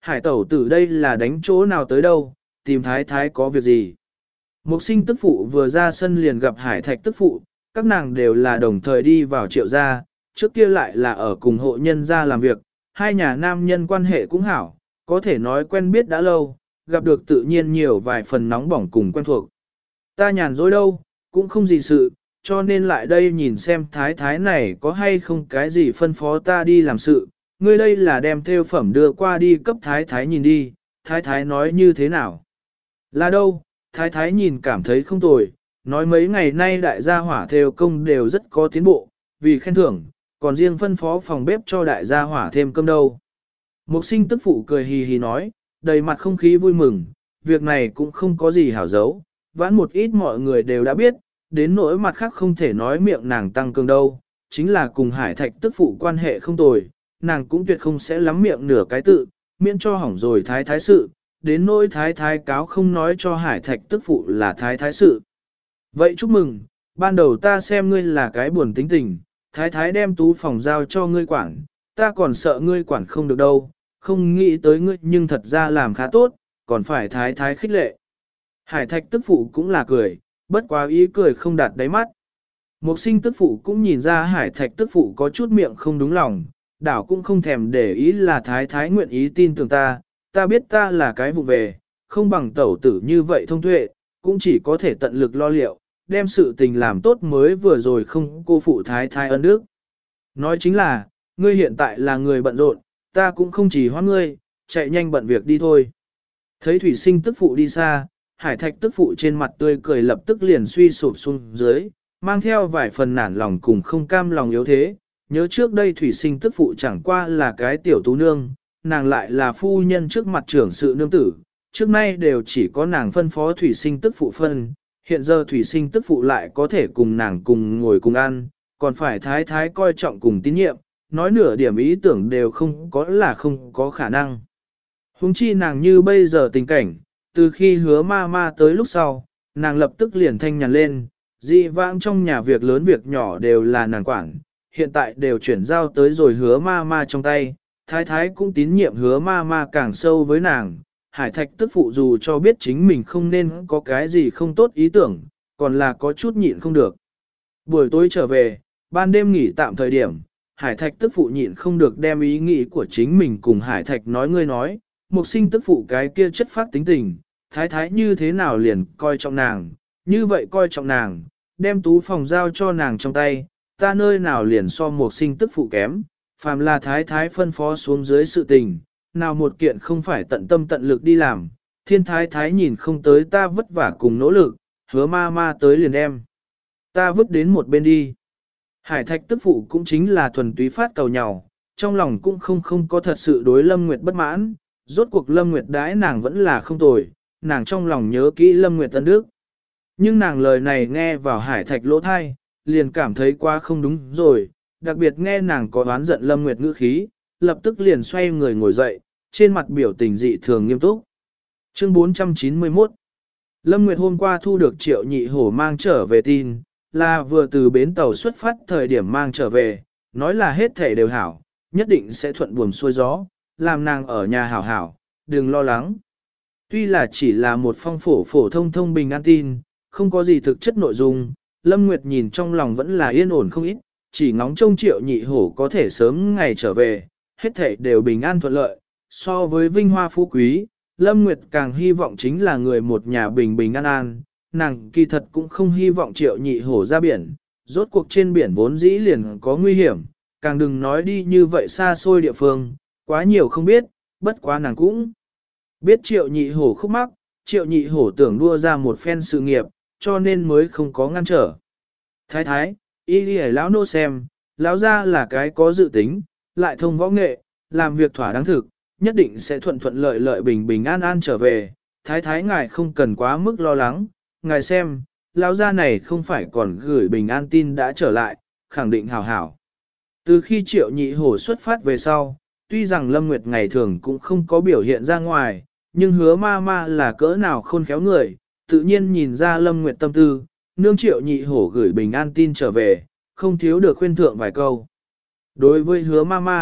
Hải tẩu tử đây là đánh chỗ nào tới đâu, tìm thái thái có việc gì. Mục sinh tức phụ vừa ra sân liền gặp hải thạch tức phụ, các nàng đều là đồng thời đi vào triệu gia, trước kia lại là ở cùng hộ nhân gia làm việc, hai nhà nam nhân quan hệ cũng hảo, có thể nói quen biết đã lâu, gặp được tự nhiên nhiều vài phần nóng bỏng cùng quen thuộc. Ta nhàn dối đâu, cũng không gì sự, cho nên lại đây nhìn xem thái thái này có hay không cái gì phân phó ta đi làm sự, ngươi đây là đem theo phẩm đưa qua đi cấp thái thái nhìn đi, thái thái nói như thế nào. Là đâu, thái thái nhìn cảm thấy không tồi, nói mấy ngày nay đại gia hỏa theo công đều rất có tiến bộ, vì khen thưởng, còn riêng phân phó phòng bếp cho đại gia hỏa thêm cơm đâu. Mục sinh tức phụ cười hì hì nói, đầy mặt không khí vui mừng, việc này cũng không có gì hảo giấu, vãn một ít mọi người đều đã biết, đến nỗi mặt khác không thể nói miệng nàng tăng cường đâu, chính là cùng hải thạch tức phụ quan hệ không tồi, nàng cũng tuyệt không sẽ lắm miệng nửa cái tự, miễn cho hỏng rồi thái thái sự, đến nỗi thái thái cáo không nói cho hải thạch tức phụ là thái thái sự. Vậy chúc mừng, ban đầu ta xem ngươi là cái buồn tính tình, thái thái đem tú phòng giao cho ngươi quản, ta còn sợ ngươi quản không được đâu, không nghĩ tới ngươi nhưng thật ra làm khá tốt, còn phải thái thái khích lệ. Hải thạch tức phụ cũng là cười, bất quá ý cười không đạt đáy mắt. Mục sinh tức phụ cũng nhìn ra hải thạch tức phụ có chút miệng không đúng lòng, đảo cũng không thèm để ý là thái thái nguyện ý tin tưởng ta biết ta là cái vụ về, không bằng tẩu tử như vậy thông tuệ, cũng chỉ có thể tận lực lo liệu, đem sự tình làm tốt mới vừa rồi không cô phụ thái thái ân đức. Nói chính là, ngươi hiện tại là người bận rộn, ta cũng không chỉ hoãn ngươi, chạy nhanh bận việc đi thôi. Thấy thủy sinh tức phụ đi xa, hải thạch tức phụ trên mặt tươi cười lập tức liền suy sụp xuống dưới, mang theo vài phần nản lòng cùng không cam lòng yếu thế. Nhớ trước đây thủy sinh tức phụ chẳng qua là cái tiểu tú nương, nàng lại là phu nhân trước mặt trưởng sự nương tử, trước nay đều chỉ có nàng phân phó thủy sinh tức phụ phân, hiện giờ thủy sinh tức phụ lại có thể cùng nàng cùng ngồi cùng ăn, còn phải thái thái coi trọng cùng tín nhiệm, nói nửa điểm ý tưởng đều không có là không có khả năng. Hùng chi nàng như bây giờ tình cảnh, từ khi hứa ma ma tới lúc sau, nàng lập tức liền thanh nhàn lên, dị vãng trong nhà việc lớn việc nhỏ đều là nàng quản, hiện tại đều chuyển giao tới rồi hứa ma ma trong tay, thái thái cũng tín nhiệm hứa ma ma càng sâu với nàng, hải thạch tức phụ dù cho biết chính mình không nên có cái gì không tốt ý tưởng, còn là có chút nhịn không được. Buổi tối trở về, ban đêm nghỉ tạm thời điểm, hải thạch tức phụ nhịn không được đem ý nghĩ của chính mình cùng hải thạch nói ngươi nói, mục sinh tức phụ cái kia chất phát tính tình, thái thái như thế nào liền coi trọng nàng, như vậy coi trọng nàng, đem tú phòng giao cho nàng trong tay, ta nơi nào liền so mục sinh tức phụ kém, phàm là thái thái phân phó xuống dưới sự tình, nào một kiện không phải tận tâm tận lực đi làm, thiên thái thái nhìn không tới ta vất vả cùng nỗ lực, hứa ma ma tới liền đem. Ta vứt đến một bên đi. Hải thạch tức phụ cũng chính là thuần túy phát cầu nhau, trong lòng cũng không có thật sự đối Lâm Nguyệt bất mãn, rốt cuộc Lâm Nguyệt đãi nàng vẫn là không tồi, nàng trong lòng nhớ kỹ Lâm Nguyệt Tân Đức. Nhưng nàng lời này nghe vào hải thạch lỗ thai, liền cảm thấy quá không đúng rồi, đặc biệt nghe nàng có đoán giận Lâm Nguyệt ngữ khí, lập tức liền xoay người ngồi dậy, trên mặt biểu tình dị thường nghiêm túc. Chương 491 Lâm Nguyệt hôm qua thu được Triệu Nhị Hổ mang trở về tin, là vừa từ bến tàu xuất phát thời điểm mang trở về, nói là hết thể đều hảo, nhất định sẽ thuận buồm xuôi gió, làm nàng ở nhà hảo hảo, đừng lo lắng. Tuy là chỉ là một phong phổ thông bình an tin, không có gì thực chất nội dung, Lâm Nguyệt nhìn trong lòng vẫn là yên ổn không ít, chỉ ngóng trông Triệu Nhị Hổ có thể sớm ngày trở về, hết thể đều bình an thuận lợi. So với vinh hoa phú quý, Lâm Nguyệt càng hy vọng chính là người một nhà bình bình an an, nàng kỳ thật cũng không hy vọng Triệu Nhị Hổ ra biển, rốt cuộc trên biển vốn dĩ liền có nguy hiểm, càng đừng nói đi như vậy xa xôi địa phương, quá nhiều không biết, bất quá nàng cũng biết Triệu Nhị Hổ khúc mắc, Triệu Nhị Hổ tưởng đua ra một phen sự nghiệp, cho nên mới không có ngăn trở. Thái thái, y đi lão nô xem, lão ra là cái có dự tính, lại thông võ nghệ, làm việc thỏa đáng thực, nhất định sẽ thuận thuận lợi lợi bình bình an an trở về. Thái thái ngài không cần quá mức lo lắng, ngài xem, lão gia này không phải còn gửi bình an tin đã trở lại, khẳng định hảo hảo. Từ khi Triệu Nhị Hổ xuất phát về sau, tuy rằng Lâm Nguyệt ngày thường cũng không có biểu hiện ra ngoài, nhưng hứa ma ma là cỡ nào khôn khéo người, tự nhiên nhìn ra Lâm Nguyệt tâm tư, nương Triệu Nhị Hổ gửi bình an tin trở về, không thiếu được khuyên thượng vài câu. Đối với hứa ma ma,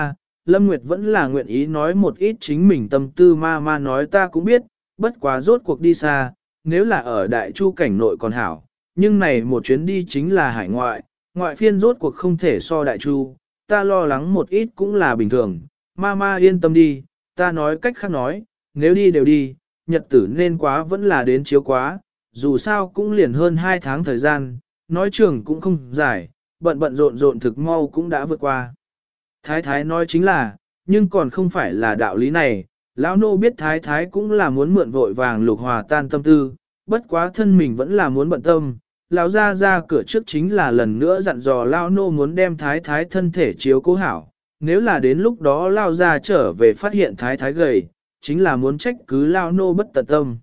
Lâm Nguyệt vẫn là nguyện ý nói một ít chính mình tâm tư. Ma nói ta cũng biết, bất quá rốt cuộc đi xa, nếu là ở Đại Chu cảnh nội còn hảo, nhưng này một chuyến đi chính là hải ngoại, ngoại phiên rốt cuộc không thể so Đại Chu, ta lo lắng một ít cũng là bình thường. Ma yên tâm đi, ta nói cách khác nói, nếu đi đều đi, nhật tử nên quá vẫn là đến chiếu quá, dù sao cũng liền hơn 2 tháng thời gian, nói trường cũng không dài, bận rộn thực mau cũng đã vượt qua. Thái thái nói chính là, nhưng còn không phải là đạo lý này, lão nô biết thái thái cũng là muốn mượn vội vàng lục hòa tan tâm tư, bất quá thân mình vẫn là muốn bận tâm. Lão ra cửa trước chính là lần nữa dặn dò lão nô muốn đem thái thái thân thể chiếu cố hảo, nếu là đến lúc đó lão ra trở về phát hiện thái thái gầy, chính là muốn trách cứ lão nô bất tận tâm.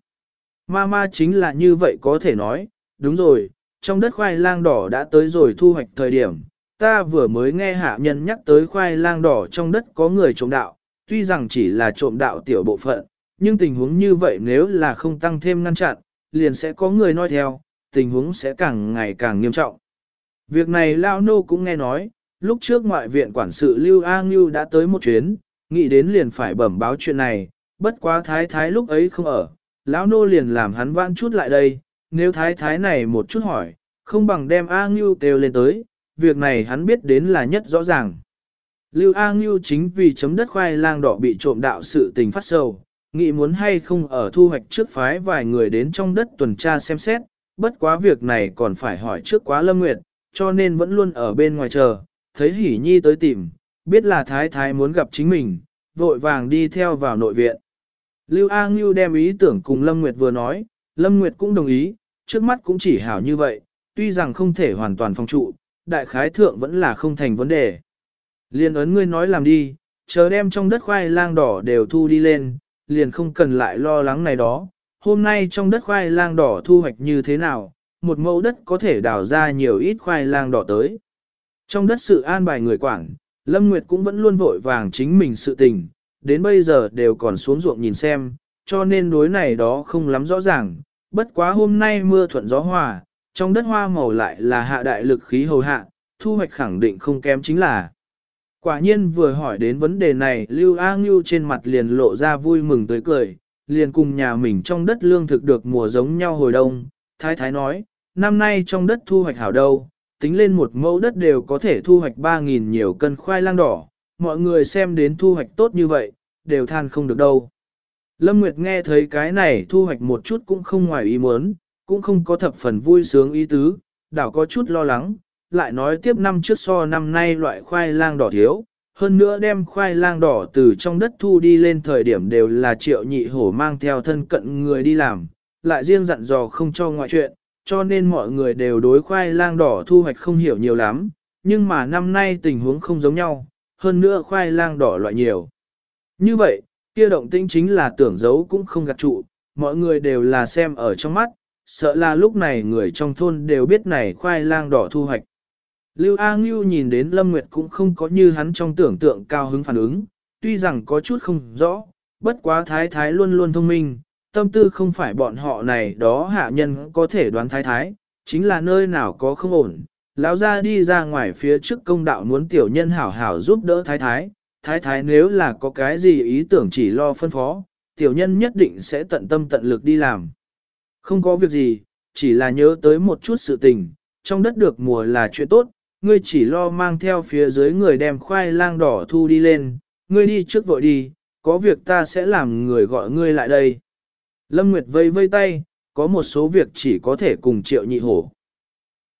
Ma chính là như vậy có thể nói, đúng rồi, trong đất khoai lang đỏ đã tới rồi thu hoạch thời điểm, ta vừa mới nghe hạ nhân nhắc tới khoai lang đỏ trong đất có người trộm đạo, tuy rằng chỉ là trộm đạo tiểu bộ phận, nhưng tình huống như vậy nếu là không tăng thêm ngăn chặn, liền sẽ có người nói theo, tình huống sẽ càng ngày càng nghiêm trọng. Việc này Lao Nô cũng nghe nói, lúc trước ngoại viện quản sự Lưu A Ngưu đã tới một chuyến, nghĩ đến liền phải bẩm báo chuyện này, bất quá thái thái lúc ấy không ở, Lão Nô liền làm hắn vãn chút lại đây, nếu thái thái này một chút hỏi, không bằng đem A Ngưu kêu lên tới, việc này hắn biết đến là nhất rõ ràng. Lưu A Ngưu chính vì chấm đất khoai lang đỏ bị trộm đạo sự tình phát sầu, nghĩ muốn hay không ở thu hoạch trước phái vài người đến trong đất tuần tra xem xét, bất quá việc này còn phải hỏi trước quá Lâm Nguyệt, cho nên vẫn luôn ở bên ngoài chờ, thấy Hỷ Nhi tới tìm, biết là thái thái muốn gặp chính mình, vội vàng đi theo vào nội viện. Lưu A Ngưu đem ý tưởng cùng Lâm Nguyệt vừa nói, Lâm Nguyệt cũng đồng ý, trước mắt cũng chỉ hảo như vậy, tuy rằng không thể hoàn toàn phòng trụ, đại khái thượng vẫn là không thành vấn đề. Liên ấn ngươi nói làm đi, chờ đem trong đất khoai lang đỏ đều thu đi lên, liền không cần lại lo lắng này đó. Hôm nay trong đất khoai lang đỏ thu hoạch như thế nào, một mẫu đất có thể đào ra nhiều ít khoai lang đỏ tới. Trong đất sự an bài người quản, Lâm Nguyệt cũng vẫn luôn vội vàng chính mình sự tình, đến bây giờ đều còn xuống ruộng nhìn xem, cho nên đối này đó không lắm rõ ràng. Bất quá hôm nay mưa thuận gió hòa, trong đất hoa màu lại là hạ đại lực khí hầu hạ, thu hoạch khẳng định không kém chính là. Quả nhiên vừa hỏi đến vấn đề này, Lưu A Ngưu trên mặt liền lộ ra vui mừng tới cười, liền cùng nhà mình trong đất lương thực được mùa giống nhau hồi đông. Thái thái nói, năm nay trong đất thu hoạch hảo đâu, tính lên một mẫu đất đều có thể thu hoạch 3.000 nhiều cân khoai lang đỏ, mọi người xem đến thu hoạch tốt như vậy, đều than không được đâu. Lâm Nguyệt nghe thấy cái này thu hoạch một chút cũng không ngoài ý muốn, cũng không có thập phần vui sướng ý tứ, đảo có chút lo lắng, lại nói tiếp năm trước so năm nay loại khoai lang đỏ thiếu, hơn nữa đem khoai lang đỏ từ trong đất thu đi lên thời điểm đều là Triệu Nhị Hổ mang theo thân cận người đi làm, lại riêng dặn dò không cho ngoại chuyện, cho nên mọi người đều đối khoai lang đỏ thu hoạch không hiểu nhiều lắm, nhưng mà năm nay tình huống không giống nhau, hơn nữa khoai lang đỏ loại nhiều. Như vậy, kia động tĩnh chính là tưởng giấu cũng không gạt trụ, mọi người đều là xem ở trong mắt, sợ là lúc này người trong thôn đều biết này khoai lang đỏ thu hoạch. Lưu A Ngưu nhìn đến Lâm Nguyệt cũng không có như hắn trong tưởng tượng cao hứng phản ứng, tuy rằng có chút không rõ, bất quá thái thái luôn luôn thông minh, tâm tư không phải bọn họ này đó hạ nhân có thể đoán thái thái, chính là nơi nào có không ổn. Lão ra đi ra ngoài phía trước công đạo muốn tiểu nhân hảo hảo giúp đỡ thái thái, thái thái nếu là có cái gì ý tưởng chỉ lo phân phó, tiểu nhân nhất định sẽ tận tâm tận lực đi làm. Không có việc gì, chỉ là nhớ tới một chút sự tình, trong đất được mùa là chuyện tốt, ngươi chỉ lo mang theo phía dưới người đem khoai lang đỏ thu đi lên, ngươi đi trước vội đi, có việc ta sẽ làm người gọi ngươi lại đây. Lâm Nguyệt vây vây tay, có một số việc chỉ có thể cùng Triệu Nhị Hổ.